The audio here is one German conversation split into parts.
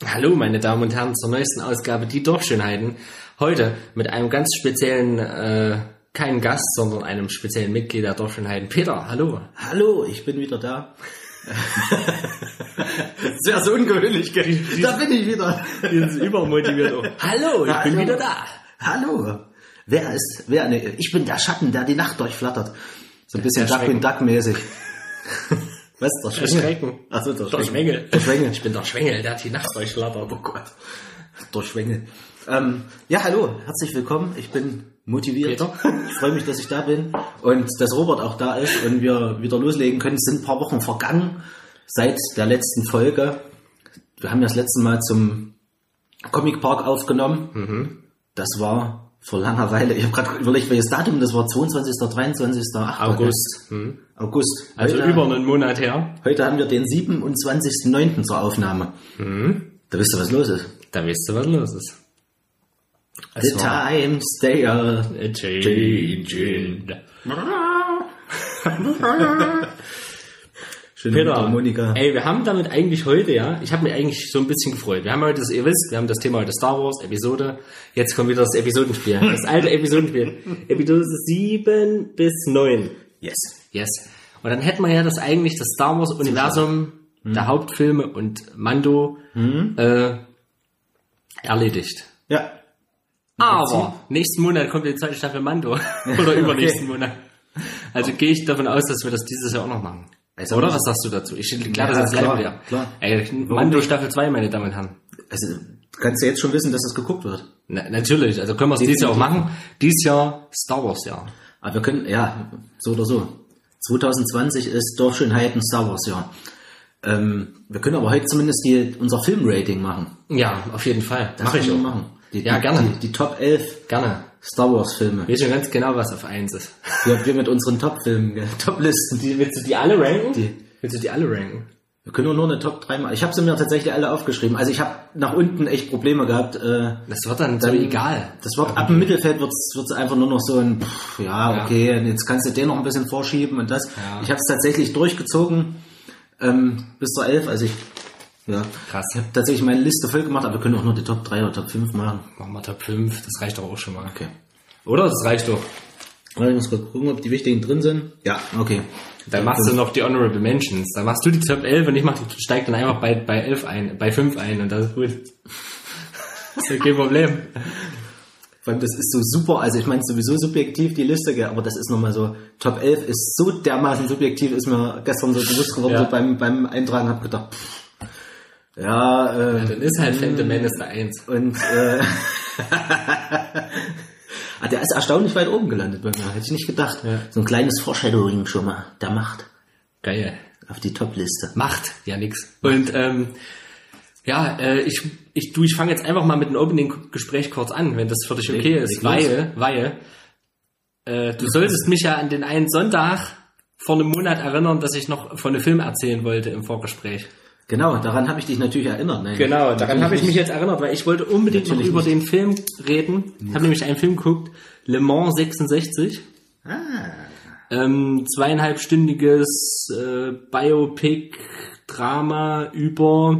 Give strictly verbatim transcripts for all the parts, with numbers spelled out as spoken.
Hallo meine Damen und Herren zur neuesten Ausgabe Die Dorfschönheiten. Heute mit einem ganz speziellen, äh, kein Gast, sondern einem speziellen Mitglied der Dorfschönheiten. Peter, hallo. Hallo, ich bin wieder da. Sehr so ungewöhnlich, gell? Da bin ich wieder. Dieses übermotiviert. Oh. Hallo, ich Hallo. bin wieder da. Hallo. Wer ist, wer, ne, ich bin der Schatten, der die Nacht durchflattert. So ein bisschen Der Duck und Duck mäßig. Was, der Der Schwengel? Schrecken. Achso, der Der Schwengel. Schwengel. Der Schwengel. Ich bin der Schwengel, der hat die Nacht durchflattert. Oh Gott. Der Schwengel. Ähm, ja, hallo, herzlich willkommen. Ich bin motiviert. Peter. Ich freue mich, dass ich da bin und dass Robert auch da ist und wir wieder loslegen können. Es sind ein paar Wochen vergangen seit der letzten Folge. Wir haben ja das letzte Mal zum Comic Park aufgenommen. Mhm. Das war vor langer Weile. Ich habe gerade überlegt, welches Datum das war. zweiundzwanzigster, dreiundzwanzigster August. Mhm. August. Also heute, über einen Monat her. Heute haben wir den siebenundzwanzigsten neunten zur Aufnahme. Mhm. Da wisst ihr, was los ist. Da weißt du, was los ist. The times they are changing. Schöne Peter, Harmonika. ey, wir haben damit eigentlich heute, ja, ich habe mich eigentlich so ein bisschen gefreut. Wir haben heute, das, ihr wisst, wir haben das Thema heute Star Wars Episode. Jetzt kommt wieder das Episodenspiel. Das alte Episodenspiel. Episode sieben bis neun. Yes. Yes. Und dann hätten wir ja das eigentlich, das Star Wars Universum hm. der Hauptfilme und Mando hm. äh, erledigt. Ja. Aber nächsten Monat kommt die zweite Staffel Mando. Oder übernächsten Okay. Monat. Also gehe ich davon aus, dass wir das dieses Jahr auch noch machen. Also, Oder was sagst du dazu? Ich glaube, Ja, das ist klar, live wieder. klar. Ey, Mando Staffel zwei, meine Damen und Herren. Also, du kannst ja jetzt schon wissen, dass das geguckt wird. Na, natürlich, also können wir es dieses Jahr auch machen. Dieses Jahr Star Wars Jahr. Aber wir können, ja, so oder so. zwanzig zwanzig ist Dorfschönheiten Star Wars Jahr. Ähm, wir können aber heute zumindest die, unser Filmrating machen. Ja, auf jeden Fall. Das Mache ich können auch. wir machen. Die, Ja, die, gerne. Die, die Top elf Gerne. Star Wars Filme. Ich weiß schon ganz genau, was auf eins ist. Wir, wir mit unseren Top-Filmen, gell? Top-Listen. Die, willst du die alle ranken? Die. Willst du die alle ranken? Wir können nur eine Top drei machen. Ich habe sie mir tatsächlich alle aufgeschrieben. Also ich habe nach unten echt Probleme gehabt. Äh, Das wird dann, so dann egal. Das wird ab dem Mittelfeld wird es einfach nur noch so ein, pff, ja, okay, jetzt kannst du den noch ein bisschen vorschieben und das. Ja. Ich habe es tatsächlich durchgezogen ähm, bis zur elf. Also ich, ja, Krass. ich habe tatsächlich meine Liste voll gemacht, aber wir können auch nur die Top drei oder Top fünf machen. Machen wir Top fünf, das reicht doch auch schon mal. Okay. Oder? Das reicht doch. Warte, ich muss kurz gucken, ob die wichtigen drin sind. Ja, okay. Dann machst du noch die Honorable Mentions. Dann machst du die Top elf und ich mach die, steig dann einfach bei, bei elf ein, bei fünf ein und das ist gut. Das ist ja kein Problem. Vor allem, das ist so super, also ich meine sowieso subjektiv die Liste, gell, aber das ist nochmal so, Top elf ist so dermaßen subjektiv, ist mir gestern so bewusst geworden, Ja. so beim, beim Eintragen, hab gedacht, pff, ja, äh, Ja, dann ist halt Phantom Menace der eins. und äh, ah, der ist erstaunlich weit oben gelandet bei mir, hätte ich nicht gedacht. Ja. So ein kleines Foreshadowing schon mal, der Macht Geil. auf die Top-Liste. Macht ja nix. Und ähm, ja, äh, ich, ich, du, ich fange jetzt einfach mal mit dem Opening-Gespräch kurz an, wenn das für dich okay Leg- ist, leg los. weil, weil äh, du solltest mich ja an den einen Sonntag vor einem Monat erinnern, dass ich noch von einem Film erzählen wollte im Vorgespräch. Genau, daran habe ich dich natürlich erinnert. Nein, Genau, daran natürlich habe ich mich nicht. jetzt erinnert, weil ich wollte unbedingt Natürlich noch über nicht. den Film reden. Ich habe nämlich einen Film geguckt, Le Mans sechsundsechzig. Ah, Ähm, zweieinhalbstündiges äh, Biopic-Drama über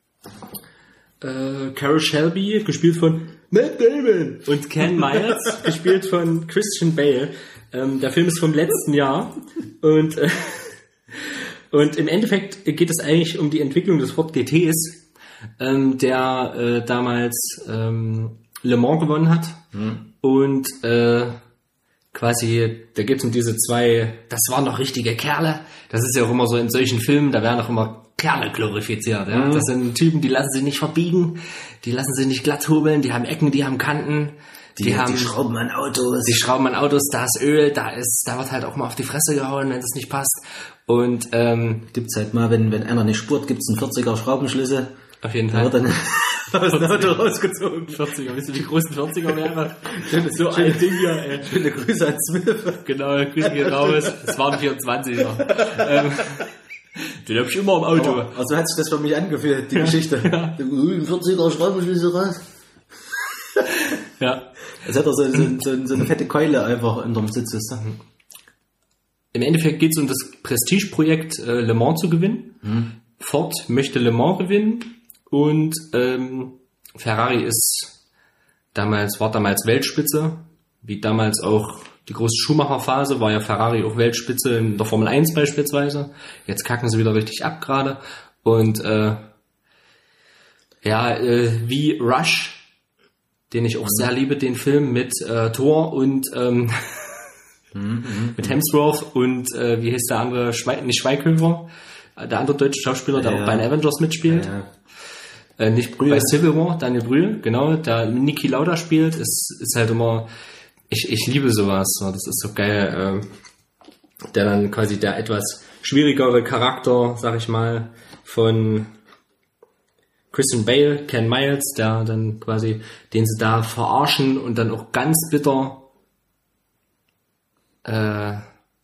äh, Carol Shelby, gespielt von Matt Damon, und Ken Myers, gespielt von Christian Bale. Ähm, der Film ist vom letzten Jahr und äh, und im Endeffekt geht es eigentlich um die Entwicklung des Ford G Ts, ähm, der äh, damals ähm, Le Mans gewonnen hat. Hm. Und äh, quasi, da gibt's um diese zwei, das waren noch richtige Kerle. Das ist ja auch immer so in solchen Filmen, da werden auch immer Kerle glorifiziert. Ja? Mhm. Das sind Typen, die lassen sich nicht verbiegen, die lassen sich nicht glatt hobeln, die haben Ecken, die haben Kanten. Die, die, haben, die schrauben an Autos. die schrauben an Autos, da ist Öl, da ist, da wird halt auch mal auf die Fresse gehauen, wenn das nicht passt. Und ähm, Gibt's halt mal, wenn, wenn einer nicht spurt, gibt's einen vierziger Schraubenschlüssel. auf jeden Da Fall. wird dann aus dem Auto rausgezogen. vierziger, wisst ihr, wie groß ein vierziger wäre? Schöne, So ein Ding hier, ey. schöne Grüße an Smith. Genau, Grüße geht raus. Es waren vierundzwanziger. ähm, den hab ich immer im Auto. Aber, also hat sich das für mich angefühlt, die Geschichte. Ja. Ein vierziger Schraubenschlüssel raus. Ja. Als hätte er so, so, so, so eine fette Keule einfach unterm Sitz. Ist. Im Endeffekt geht es um das Prestigeprojekt, äh, Le Mans zu gewinnen. Hm. Ford möchte Le Mans gewinnen Und ähm, Ferrari ist damals, war damals Weltspitze, wie damals auch die große Schumacher-Phase, war ja Ferrari auch Weltspitze in der Formel eins beispielsweise. Jetzt kacken sie wieder richtig ab gerade. Und äh, ja, äh, wie Rush, den ich auch mhm. sehr liebe, den Film mit äh, Thor und ähm, mhm, mit Hemsworth und äh, wie heißt der andere, Schwe- nicht Schweighöfer, der andere deutsche Schauspieler, der ja. auch bei den Avengers mitspielt. Ja, ja. Äh, nicht Brühl. Bei Civil War, Daniel Brühl, genau, der Niki Lauda spielt, ist, ist halt immer, ich, ich liebe sowas, so, das ist so geil, äh, der dann quasi der etwas schwierigere Charakter, sag ich mal, von Christian Bale, Ken Miles, der dann quasi, den sie da verarschen und dann auch ganz bitter, äh,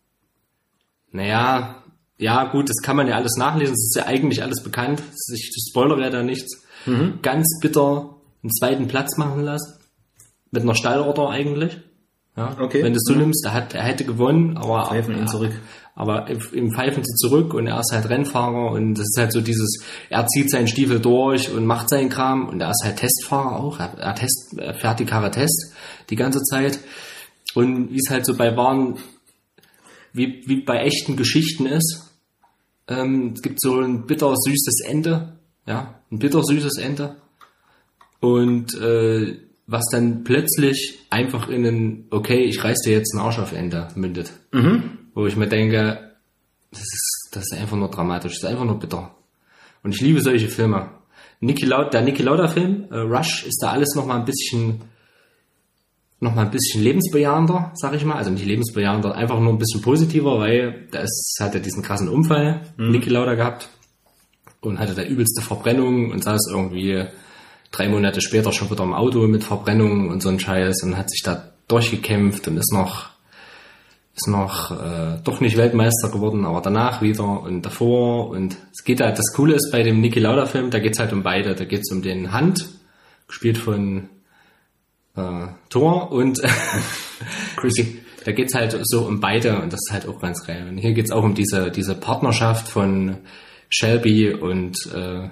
naja, ja gut, das kann man ja alles nachlesen, das ist ja eigentlich alles bekannt, ich spoilere ja da nichts, mhm. ganz bitter einen zweiten Platz machen lassen, mit einer Stallorder eigentlich, ja, okay. Wenn du es so mhm. nimmst, er, hat, er hätte gewonnen, aber pfeifen ihn zurück. Aber im pfeifen sie zurück und er ist halt Rennfahrer und das ist halt so dieses, er zieht seinen Stiefel durch und macht seinen Kram und er ist halt Testfahrer auch, er, er, test, er fährt die Karre Test die ganze Zeit und wie es halt so bei wahren, wie, wie bei echten Geschichten ist, ähm, es gibt so ein bitter-süßes Ende, ja, ein bitter-süßes Ende und äh, was dann plötzlich einfach in ein, okay, ich reiß dir jetzt einen Arsch auf Ende mündet. Mhm. Wo ich mir denke, das ist, das ist einfach nur dramatisch, das ist einfach nur bitter. Und ich liebe solche Filme. Niki Lauda, der Niki Lauda Film, äh, Rush, ist da alles nochmal ein bisschen, nochmal ein bisschen lebensbejahender, sag ich mal. Also nicht lebensbejahender, einfach nur ein bisschen positiver, weil da ist, hat er diesen krassen Unfall, mhm. Niki Lauda gehabt und hatte da übelste Verbrennung und saß irgendwie drei Monate später schon wieder im Auto mit Verbrennung und so ein Scheiß und hat sich da durchgekämpft und ist noch, ist noch äh, doch nicht Weltmeister geworden, aber danach wieder und davor und es geht halt, das Coole ist bei dem Niki Lauda Film, da geht's halt um beide, da geht's um den Hunt, gespielt von äh, Thor und da geht's halt so um beide und das ist halt auch ganz geil. Und hier geht's auch um diese diese Partnerschaft von Shelby und äh,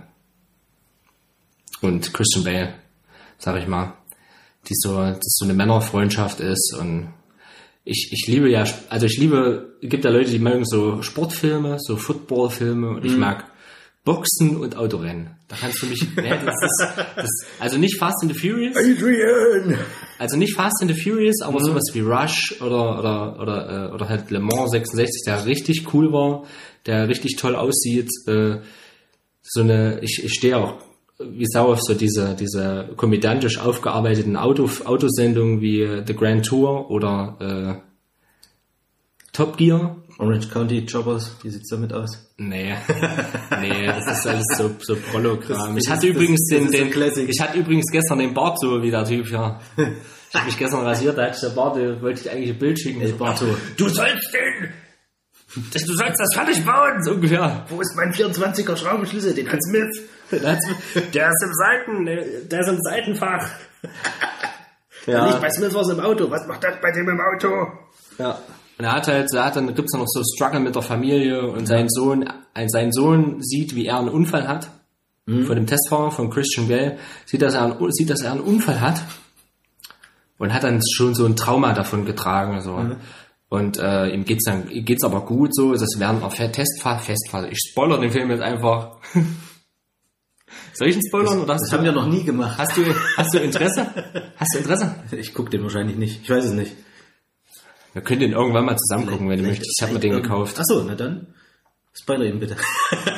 und Christian Bale, sag ich mal, die so, das so eine Männerfreundschaft ist und ich, ich liebe ja, also ich liebe, es gibt ja Leute, die mögen so Sportfilme, so Footballfilme und ich mhm. mag Boxen und Autorennen. Da kannst du mich, ne, das ist, das, also nicht Fast and the Furious. Adrian! Also nicht Fast and the Furious, aber mhm. sowas wie Rush oder, oder, oder, oder halt Le Mans sechsundsechzig, der richtig cool war, der richtig toll aussieht, äh, so eine, ich, ich stehe auch wie Sau auf so diese, diese komödiantisch aufgearbeiteten Auto, Autosendungen wie The Grand Tour oder äh, Top Gear. Orange County Choppers, wie sieht's damit aus? Nee, nee, das ist alles so, so Prologkram. Ich hatte übrigens den, den, ich hatte übrigens gestern den Bart so wie der Typ, ja. Ich habe mich gestern rasiert, da hatte ich der Bart, da wollte ich eigentlich ein Bild schicken. Ey, Barto. Du sollst den, du sollst das fertig bauen, so ungefähr. Wo ist mein vierundzwanziger Schraubenschlüssel? Den hat Smith. Der ist im Seiten, der ist im Seitenfach. Ja. Nicht bei Smith was im Auto. Was macht das bei dem im Auto? Ja. Und er hat halt, er hat dann gibt's dann noch so Struggle mit der Familie und sein Sohn, sein Sohn sieht, wie er einen Unfall hat. Mhm. Von dem Testfahrer, von Christian Bale, sieht, dass er einen, sieht, dass er einen Unfall hat. Und hat dann schon so ein Trauma davon getragen, so. Mhm. Und äh, ihm geht's dann, ihm geht's aber gut, so. Das während er Testfahrt, Festfahrt. Ich spoilere den Film jetzt einfach. Soll ich einen spoilern? Oder hast das du, haben wir noch nie gemacht. Hast du, hast du Interesse? Hast du Interesse? Ich gucke den wahrscheinlich nicht. Ich weiß es nicht. Wir können den irgendwann mal zusammen gucken, wenn du möchtest. Ich habe mir den gekauft. Achso, na dann. Spoiler ihn bitte.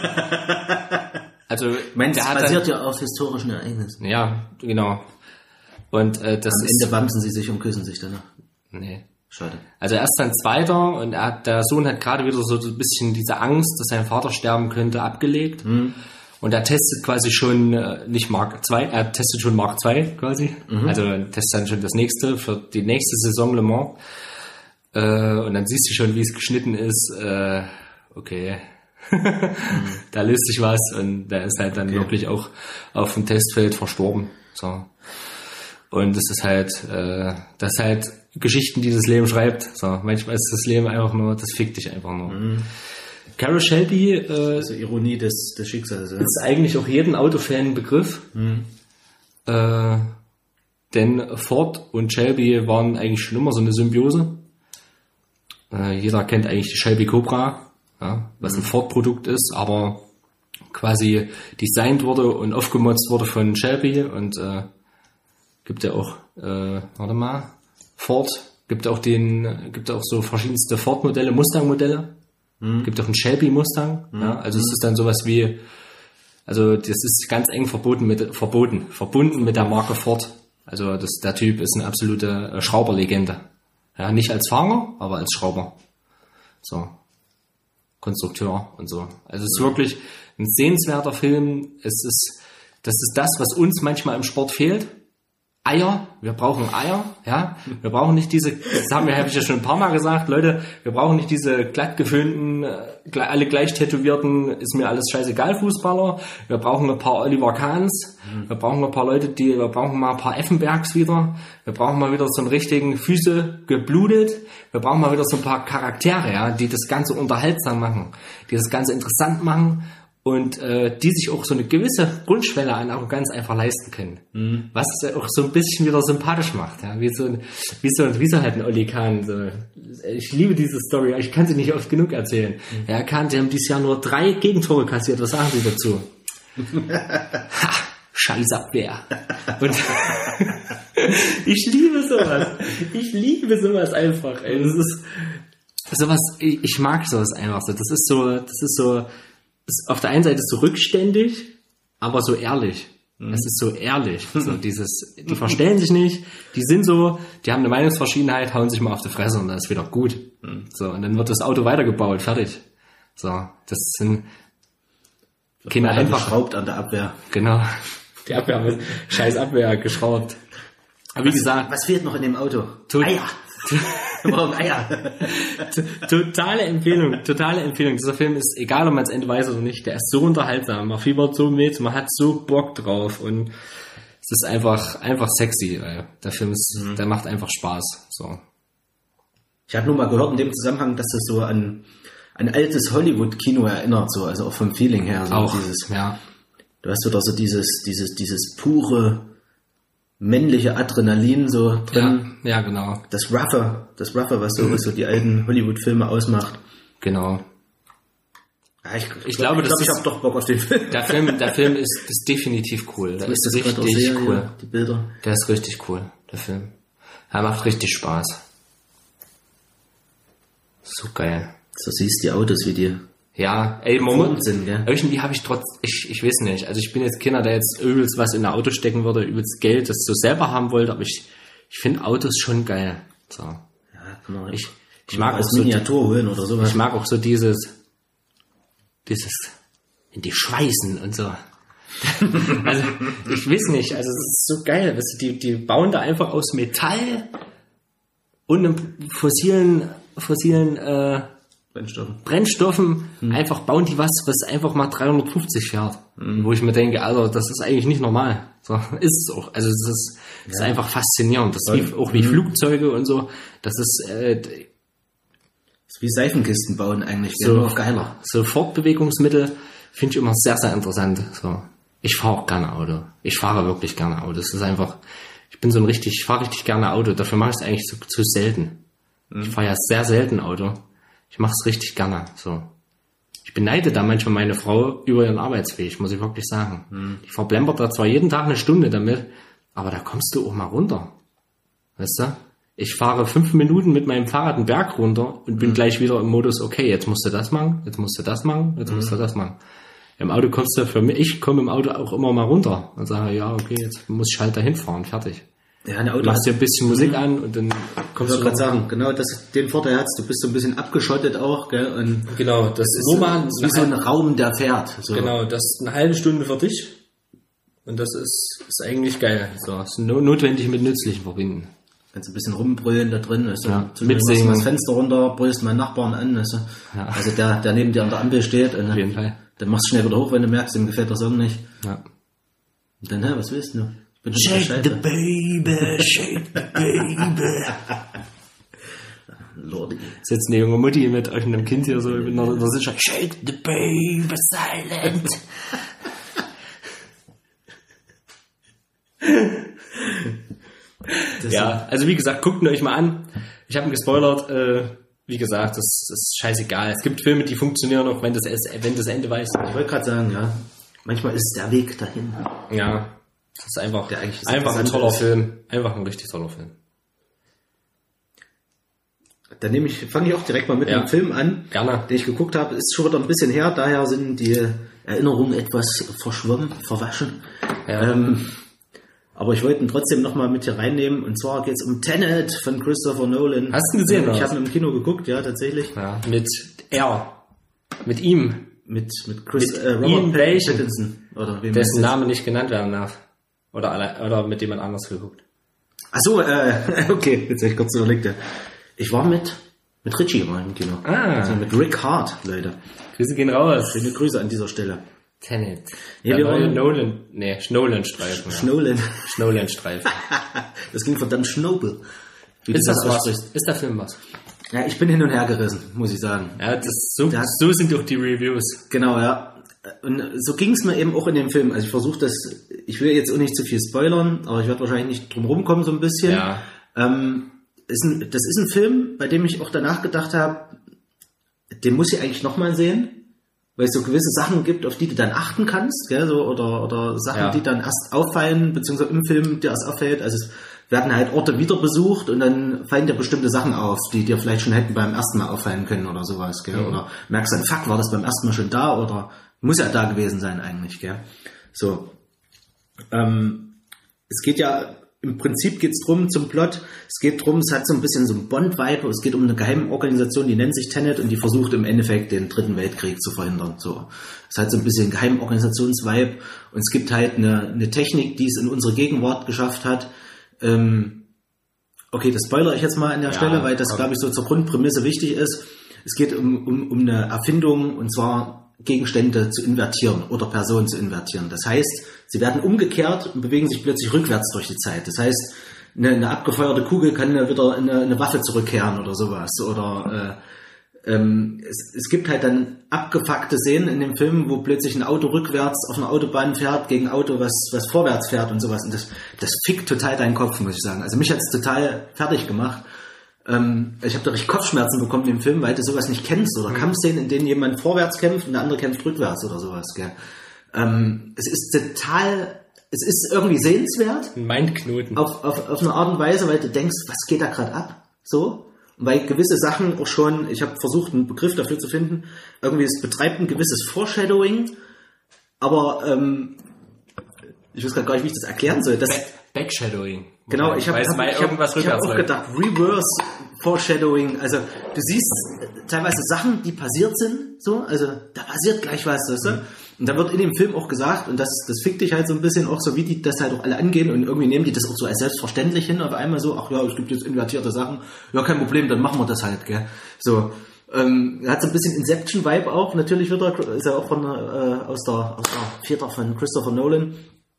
Also, meinst, der basiert ja auf historischen Ereignissen. Ja, genau. Und äh, das Am ist, Ende wamsen sie sich und küssen sich danach. Nee. Schade. Also er ist dann Zweiter und er hat, der Sohn hat gerade wieder so ein bisschen diese Angst, dass sein Vater sterben könnte, abgelegt. Mhm. Und er testet quasi schon äh, nicht Mark zwei, er testet schon Mark zwei quasi. Mhm. Also testet dann schon das nächste für die nächste Saison Le Mans. Äh, und dann siehst du schon, wie es geschnitten ist. Äh, okay. mhm. Da löst sich was und der ist halt dann okay. wirklich auch auf dem Testfeld verstorben. So. Und das ist halt, äh, das ist halt Geschichten, die das Leben schreibt. So, manchmal ist das Leben einfach nur, das fickt dich einfach nur. Mhm. Carroll Shelby äh, also Ironie des, des Schicksals. Ja. ist eigentlich auch jeden Autofan ein Begriff. Mhm. Äh, denn Ford und Shelby waren eigentlich schon immer so eine Symbiose. Äh, jeder kennt eigentlich die Shelby Cobra, ja, was ein Ford-Produkt ist, aber quasi designt wurde und aufgemotzt wurde von Shelby. Und äh, gibt ja auch, äh, warte mal, Ford, gibt auch den, gibt auch so verschiedenste Ford-Modelle, Mustang-Modelle. Mhm. Gibt auch einen Shelby Mustang. Mhm. Ja, also es ist dann sowas wie, also das ist ganz eng verboten mit, verboten, verbunden mit der Marke Ford. Also das, der Typ ist eine absolute Schrauberlegende. Ja, nicht als Fahrer, aber als Schrauber. So. Konstrukteur und so. Also es ist wirklich ein sehenswerter Film. Es ist, das ist das, was uns manchmal im Sport fehlt. Eier, wir brauchen Eier, ja. Wir brauchen nicht diese, das haben wir, habe ich ja schon ein paar Mal gesagt, Leute, wir brauchen nicht diese glatt geföhnten, alle gleich tätowierten, ist mir alles scheißegal Fußballer. Wir brauchen ein paar Oliver Kahns, wir brauchen ein paar Leute, die, wir brauchen mal ein paar Effenbergs wieder, wir brauchen mal wieder so einen richtigen Füße geblutet, wir brauchen mal wieder so ein paar Charaktere, ja, die das Ganze unterhaltsam machen, die das Ganze interessant machen. Und äh, die sich auch so eine gewisse Grundschwelle an Arroganz einfach leisten können. Mhm. Was es auch so ein bisschen wieder sympathisch macht. Ja? Wie, so ein, wie, so, wie so halt ein Olli Kahn. So. Ich liebe diese Story, ich kann sie nicht oft genug erzählen. Mhm. Ja, Kahn, sie haben dieses Jahr nur drei Gegentore kassiert. Was sagen Sie dazu? Ha, scheiß Abwehr. Und ich liebe sowas. Ich liebe sowas einfach. Ey. Das ist sowas, ich, ich mag sowas einfach so. Das ist so, das ist so, ist auf der einen Seite so rückständig, aber so ehrlich. Mhm. Es ist so ehrlich. So dieses, die verstellen sich nicht, die sind so, die haben eine Meinungsverschiedenheit, hauen sich mal auf die Fresse und dann ist wieder gut. Mhm. So, und dann wird das Auto weitergebaut, fertig. So, das sind keine einfach geschraubt an der Abwehr. Genau. Die Abwehr wird scheiß Abwehr geschraubt. Aber wie was, gesagt, was fehlt noch in dem Auto? Tot, Eier. Wir brauchen Eier. Totale Empfehlung, totale Empfehlung. Dieser Film ist, egal ob man es Ende weiß oder nicht, der ist so unterhaltsam, man fiebert so mit, man hat so Bock drauf und es ist einfach, einfach sexy. Der Film ist, mhm. der macht einfach Spaß. So. Ich habe nur mal gehört in dem Zusammenhang, dass das so an ein altes Hollywood-Kino erinnert, so, also auch vom Feeling her. So auch, dieses, ja. Du hast wieder so dieses, dieses, dieses pure männliche Adrenalin so drin. Ja, ja, genau. Das Roughe, das Roughe, was so, mhm. was so die alten Hollywood-Filme ausmacht. Genau. Ja, ich, ich glaube, ich, das glaub, ich habe doch Bock auf den Film. Der Film, der Film ist, ist definitiv cool. Der ist richtig sehr, cool. Ja, die Bilder. Der ist richtig cool, der Film. Er macht richtig Spaß. So geil. So siehst die Autos wie die. Ja, ey, Moment, sind, ja. Irgendwie habe ich trotz, ich, ich weiß nicht, also ich bin jetzt keiner, der jetzt übelst was in ein Auto stecken würde, übelst Geld, das so selber haben wollte, aber ich, ich finde Autos schon geil. So. Ja, genau. Ich, ich mag als auch so Miniatur holen oder sowas. Ich mag auch so dieses, dieses, in die Schweißen und so. Also, ich weiß nicht, also es ist so geil, weißt du, die, die bauen da einfach aus Metall und einem fossilen, fossilen, äh, Brennstoffen. Brennstoffen, hm. einfach bauen die was, was einfach mal dreihundertfünfzig fährt. Hm. Wo ich mir denke, Alter, das ist eigentlich nicht normal. So, ist es auch. Also es ist, ja. ist einfach faszinierend. Das ist wie, auch wie hm. Flugzeuge und so. Das ist, äh, das ist wie Seifenkisten bauen eigentlich. So, nur geiler. So Fortbewegungsmittel finde ich immer sehr, sehr interessant. So. Ich fahre auch gerne Auto. Ich fahre wirklich gerne Auto. Es ist einfach, ich bin so ein richtig, ich fahre richtig gerne Auto. Dafür mache ich es eigentlich zu, zu selten. Hm. Ich fahre ja sehr selten Auto. Ich mache es richtig gerne. So. Ich beneide da manchmal meine Frau über ihren Arbeitsweg, muss ich wirklich sagen. Hm. Die verblempert da zwar jeden Tag eine Stunde damit, aber da kommst du auch mal runter. Weißt du? Ich fahre fünf Minuten mit meinem Fahrrad einen Berg runter und bin hm. gleich wieder im Modus, okay, jetzt musst du das machen, jetzt musst du das machen, jetzt hm. musst du das machen. Im Auto kommst du für mich, ich komme im Auto auch immer mal runter und sage, ja, okay, jetzt muss ich halt dahin fahren, fertig. Ja, ein Auto. Du machst dir ein bisschen Musik an und dann kommst ich du... Ich wollte gerade sagen, genau, das, den Vorteil hast du, bist so ein bisschen abgeschottet auch, gell, und genau, das ist so, wie so ein Raum, der fährt. So. Genau, das ist eine halbe Stunde für dich und das ist, ist eigentlich geil. So, ist notwendig mit Nützlichen verbinden. Kannst ein bisschen rumbrüllen da drin, also ja, mitsingen, das Fenster runter, brüllst meinen Nachbarn an, also, ja. also der, der neben dir an der Ampel steht, und auf jeden Fall. Dann machst du schnell wieder hoch, wenn du merkst, ihm gefällt der Song nicht. Ja. Und dann, hä, was willst du? Ich bin shake the baby, shake the baby. Lordi. Sitzt eine junge Mutti mit irgendeinem Kind hier so in der Sicherheit. Shake the baby silent. Ja, also wie gesagt, guckt ihn euch mal an. Ich habe ihn gespoilert. Äh, wie gesagt, das, das ist scheißegal. Es gibt Filme, die funktionieren auch, wenn das, wenn das Ende weiß. Ich wollte gerade sagen, ja, manchmal ist der Weg dahin. Ja, das ist einfach, der eigentlich einfach ein toller ist. Film. Einfach ein richtig toller Film. Dann nehme ich, fange ich auch direkt mal mit ja. einem Film an, Gerne. den ich geguckt habe. Ist schon wieder ein bisschen her, daher sind die Erinnerungen etwas verschwommen, verwaschen. Ja. Ähm, aber ich wollte ihn trotzdem nochmal mit hier reinnehmen. Und zwar geht es um Tenet von Christopher Nolan. Hast du ihn gesehen? Ja, ich habe ihn im Kino geguckt, ja, tatsächlich. Ja. Mit er. Mit ihm. Mit, mit Chris mit äh, Robert Pattinson. Oder wem dessen Name nicht genannt werden darf. Oder, alle, oder mit jemand anders geguckt. Ach so, äh, okay, jetzt habe ich kurz überlegt. Ja. Ich war mit, mit Richie mal im Kino. Ah. Also mit Rick Hart, Leute. Grüße gehen raus. Schöne Grüße an dieser Stelle. Tenet. Ja, der neue Nolan, nee, Schnolan-Streifen. Schnolan. Schnolan-Streifen. Das ging verdammt Schnobel. Ist das was? Ist der Film was? Ja, ich bin hin und her gerissen, muss ich sagen. Ja, das, so, das, so sind doch die Reviews. Genau, ja. Und so ging es mir eben auch in dem Film. Also ich versuche das, ich will jetzt auch nicht zu viel spoilern, aber ich werde wahrscheinlich nicht drum rumkommen so ein bisschen. Ja. Ähm, ist ein, das ist ein Film, bei dem ich auch danach gedacht habe, den muss ich eigentlich nochmal sehen. Weil es so gewisse Sachen gibt, auf die du dann achten kannst, gell, so, oder, oder Sachen, ja. die dann erst auffallen, beziehungsweise im Film dir erst auffällt. Also es werden halt Orte wieder besucht und dann fallen dir bestimmte Sachen auf, die dir vielleicht schon hätten beim ersten Mal auffallen können oder sowas, gell. Mhm. Oder merkst dann, fuck, war das beim ersten Mal schon da oder muss ja da gewesen sein eigentlich, gell. So. Ähm, es geht ja, im Prinzip geht's drum zum Plot, es geht drum, es hat so ein bisschen so ein Bond-Vibe, es geht um eine geheime Organisation, die nennt sich Tenet und die versucht im Endeffekt den dritten Weltkrieg zu verhindern. So. Es hat so ein bisschen Geheimorganisations-Vibe und es gibt halt eine, eine Technik, die es in unsere Gegenwart geschafft hat. Ähm, okay, das spoilere ich jetzt mal an der ja, Stelle, weil das, okay. glaube ich, so zur Grundprämisse wichtig ist. Es geht um, um, um eine Erfindung und zwar Gegenstände zu invertieren oder Personen zu invertieren. Das heißt, sie werden umgekehrt und bewegen sich plötzlich rückwärts durch die Zeit. Das heißt, eine, eine abgefeuerte Kugel kann wieder eine, eine Waffe zurückkehren oder sowas. Oder äh, ähm, es, es gibt halt dann abgefuckte Szenen in dem Film, wo plötzlich ein Auto rückwärts auf einer Autobahn fährt gegen ein Auto, was, was vorwärts fährt und sowas. Und das, das fickt total deinen Kopf, muss ich sagen. Also mich hat es total fertig gemacht. Ich habe doch richtig Kopfschmerzen bekommen im Film, weil du sowas nicht kennst. Oder Kampfszenen, in denen jemand vorwärts kämpft und der andere kämpft rückwärts oder sowas. Gell? Ähm, es ist total, es ist irgendwie sehenswert. Ein Mindknoten. Auf, auf, auf eine Art und Weise, weil du denkst, was geht da gerade ab? So. Und weil gewisse Sachen auch schon, ich habe versucht, einen Begriff dafür zu finden, irgendwie es betreibt ein gewisses Foreshadowing, aber ähm, ich weiß gar nicht, wie ich das erklären soll. Das, Backshadowing. Genau, ich habe hab, ich hab, ich hab auch gedacht, Reverse Foreshadowing, also du siehst teilweise Sachen, die passiert sind, so, also da passiert gleich was, weißt du? Und da wird in dem Film auch gesagt, und das, das fickt dich halt so ein bisschen auch so, wie die das halt auch alle angehen und irgendwie nehmen die das auch so als selbstverständlich hin, auf einmal so, ach ja, es gibt jetzt invertierte Sachen, ja, kein Problem, dann machen wir das halt, gell, so. Ähm, hat so ein bisschen Inception-Vibe auch, natürlich wieder, ist ja auch von, äh, aus der, aus der Vierter von Christopher Nolan.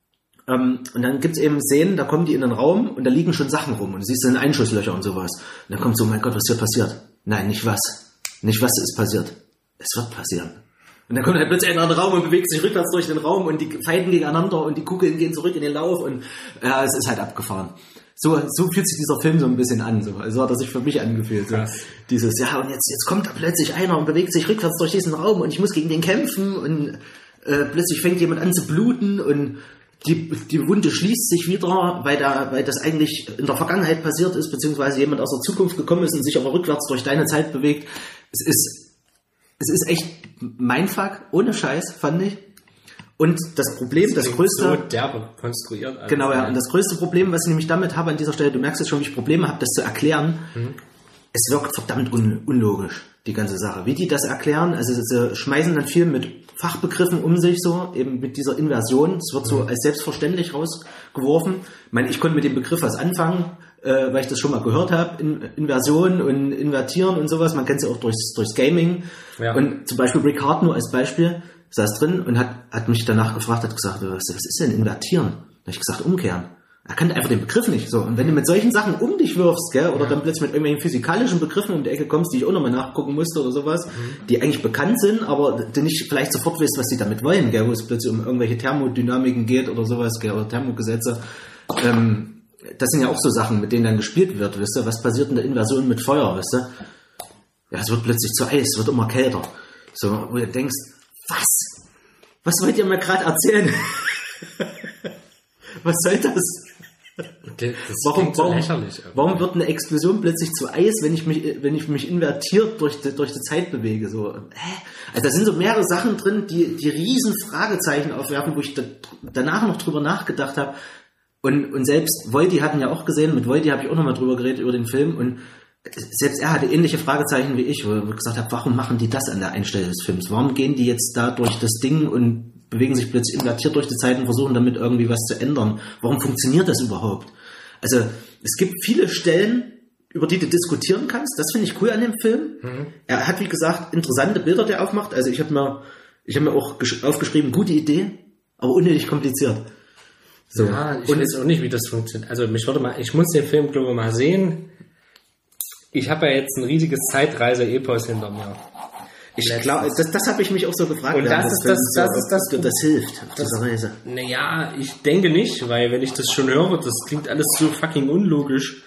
Um, und dann gibt's eben Szenen, da kommen die in den Raum und da liegen schon Sachen rum und du siehst dann Einschusslöcher und sowas. Und dann kommt so, mein Gott, was hier passiert? Nein, nicht was. Nicht was ist passiert. Es wird passieren. Und dann kommt halt plötzlich einer in den Raum und bewegt sich rückwärts durch den Raum und die fighten gegeneinander und die Kugeln gehen zurück in den Lauf und ja, es ist halt abgefahren. So, so fühlt sich dieser Film so ein bisschen an. So. Also hat er sich für mich angefühlt. So. Dieses, ja, und jetzt, jetzt kommt da plötzlich einer und bewegt sich rückwärts durch diesen Raum und ich muss gegen den kämpfen und äh, plötzlich fängt jemand an zu bluten und Die, die Wunde schließt sich wieder, weil, da, weil das eigentlich in der Vergangenheit passiert ist, beziehungsweise jemand aus der Zukunft gekommen ist und sich aber rückwärts durch deine Zeit bewegt. Es ist, es ist echt Mindfuck, ohne Scheiß, fand ich. Und das Problem, das, das größte... so derbe konstruiert. Also genau, ja. Und das größte Problem, was ich nämlich damit habe an dieser Stelle, du merkst jetzt schon, wie ich Probleme habe, das zu erklären, mhm. es wirkt verdammt un, unlogisch, die ganze Sache. Wie die das erklären, also sie schmeißen dann viel mit Fachbegriffen um sich, so eben mit dieser Inversion. Es wird so als selbstverständlich rausgeworfen. Ich meine, ich konnte mit dem Begriff was anfangen, äh, weil ich das schon mal gehört habe. In, Inversion und Invertieren und sowas. Man kennt es ja auch durchs, durchs Gaming. Ja. Und zum Beispiel Rick Hart nur als Beispiel saß drin und hat, hat mich danach gefragt, hat gesagt, was, was ist denn Invertieren? Da habe ich gesagt, umkehren. Er kannte einfach den Begriff nicht. So. Und wenn du mit solchen Sachen um dich wirfst, gell, oder ja. dann plötzlich mit irgendwelchen physikalischen Begriffen um die Ecke kommst, die ich auch nochmal nachgucken musste oder sowas, mhm. die eigentlich bekannt sind, aber du nicht vielleicht sofort weißt, was die damit wollen, gell, wo es plötzlich um irgendwelche Thermodynamiken geht oder sowas, gell, oder Thermogesetze. Ähm, das sind ja auch so Sachen, mit denen dann gespielt wird, weißt du? Was passiert in der Inversion mit Feuer, weißt du? Ja, es wird plötzlich zu Eis, es wird immer kälter. So, wo du denkst, was? Was wollt ihr mir gerade erzählen? Was soll das? Das warum, so warum, lächerlich. Warum wird eine Explosion plötzlich zu Eis, wenn ich mich, wenn ich mich invertiert durch die, durch die Zeit bewege? So, hä? Also da sind so mehrere Sachen drin, die, die riesen Fragezeichen aufwerfen, wo ich da, danach noch drüber nachgedacht habe. Und, und selbst Voldy hatten ja auch gesehen, mit Voldy habe ich auch nochmal drüber geredet, über den Film. Und selbst er hatte ähnliche Fragezeichen wie ich, wo ich gesagt habe, warum machen die das an der Einstelle des Films? Warum gehen die jetzt da durch das Ding und bewegen sich plötzlich invertiert durch die Zeit und versuchen damit irgendwie was zu ändern? Warum funktioniert das überhaupt? Also es gibt viele Stellen, über die du diskutieren kannst. Das finde ich cool an dem Film. Mhm. Er hat, wie gesagt, interessante Bilder, die er aufmacht. Also ich habe mir, ich habe mir auch aufgeschrieben, gute Idee, aber unnötig kompliziert. So. Ja, ich und weiß auch nicht, wie das funktioniert. Also mich würde mal, ich muss den Film, glaube ich, mal sehen. Ich habe ja jetzt ein riesiges Zeitreise-Epos hinter mir. Ich glaube, das, das habe ich mich auch so gefragt. Und das ist das, das, so, ist das, das, das hilft auf das, dieser Reise. Naja, ich denke nicht, weil wenn ich das schon höre, das klingt alles so fucking unlogisch.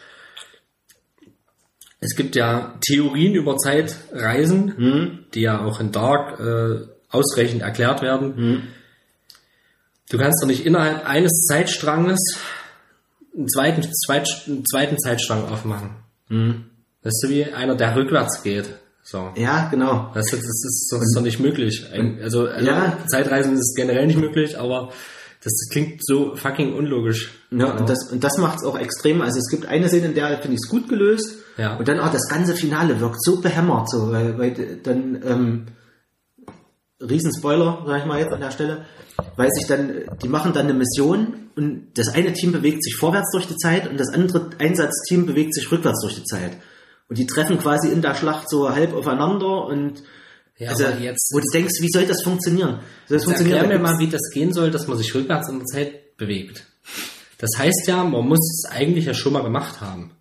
Es gibt ja Theorien über Zeitreisen, hm. die ja auch in Dark äh, ausreichend erklärt werden. Hm. Du kannst doch nicht innerhalb eines Zeitstranges einen zweiten, zweit, einen zweiten Zeitstrang aufmachen. Hm. Weißt du, wie einer, der rückwärts geht. So. Ja, genau. Das, das, ist, das ist doch nicht möglich. Also, also ja. Zeitreisen ist generell nicht möglich, aber das klingt so fucking unlogisch. Ja, genau. und das, und das macht es auch extrem. Also es gibt eine Szene, in der finde ich es gut gelöst. Ja. Und dann auch das ganze Finale wirkt so behämmert, so, weil, weil dann ähm, Riesenspoiler, sag ich mal jetzt an der Stelle, weil sich dann, die machen dann eine Mission und das eine Team bewegt sich vorwärts durch die Zeit und das andere Einsatzteam bewegt sich rückwärts durch die Zeit. Und die treffen quasi in der Schlacht so halb aufeinander und ja, also, jetzt, wo du denkst, wie soll das funktionieren? Soll das funktionieren? Erklär mir mal, wie das gehen soll, dass man sich rückwärts in der Zeit bewegt. Das heißt ja, man muss es eigentlich ja schon mal gemacht haben.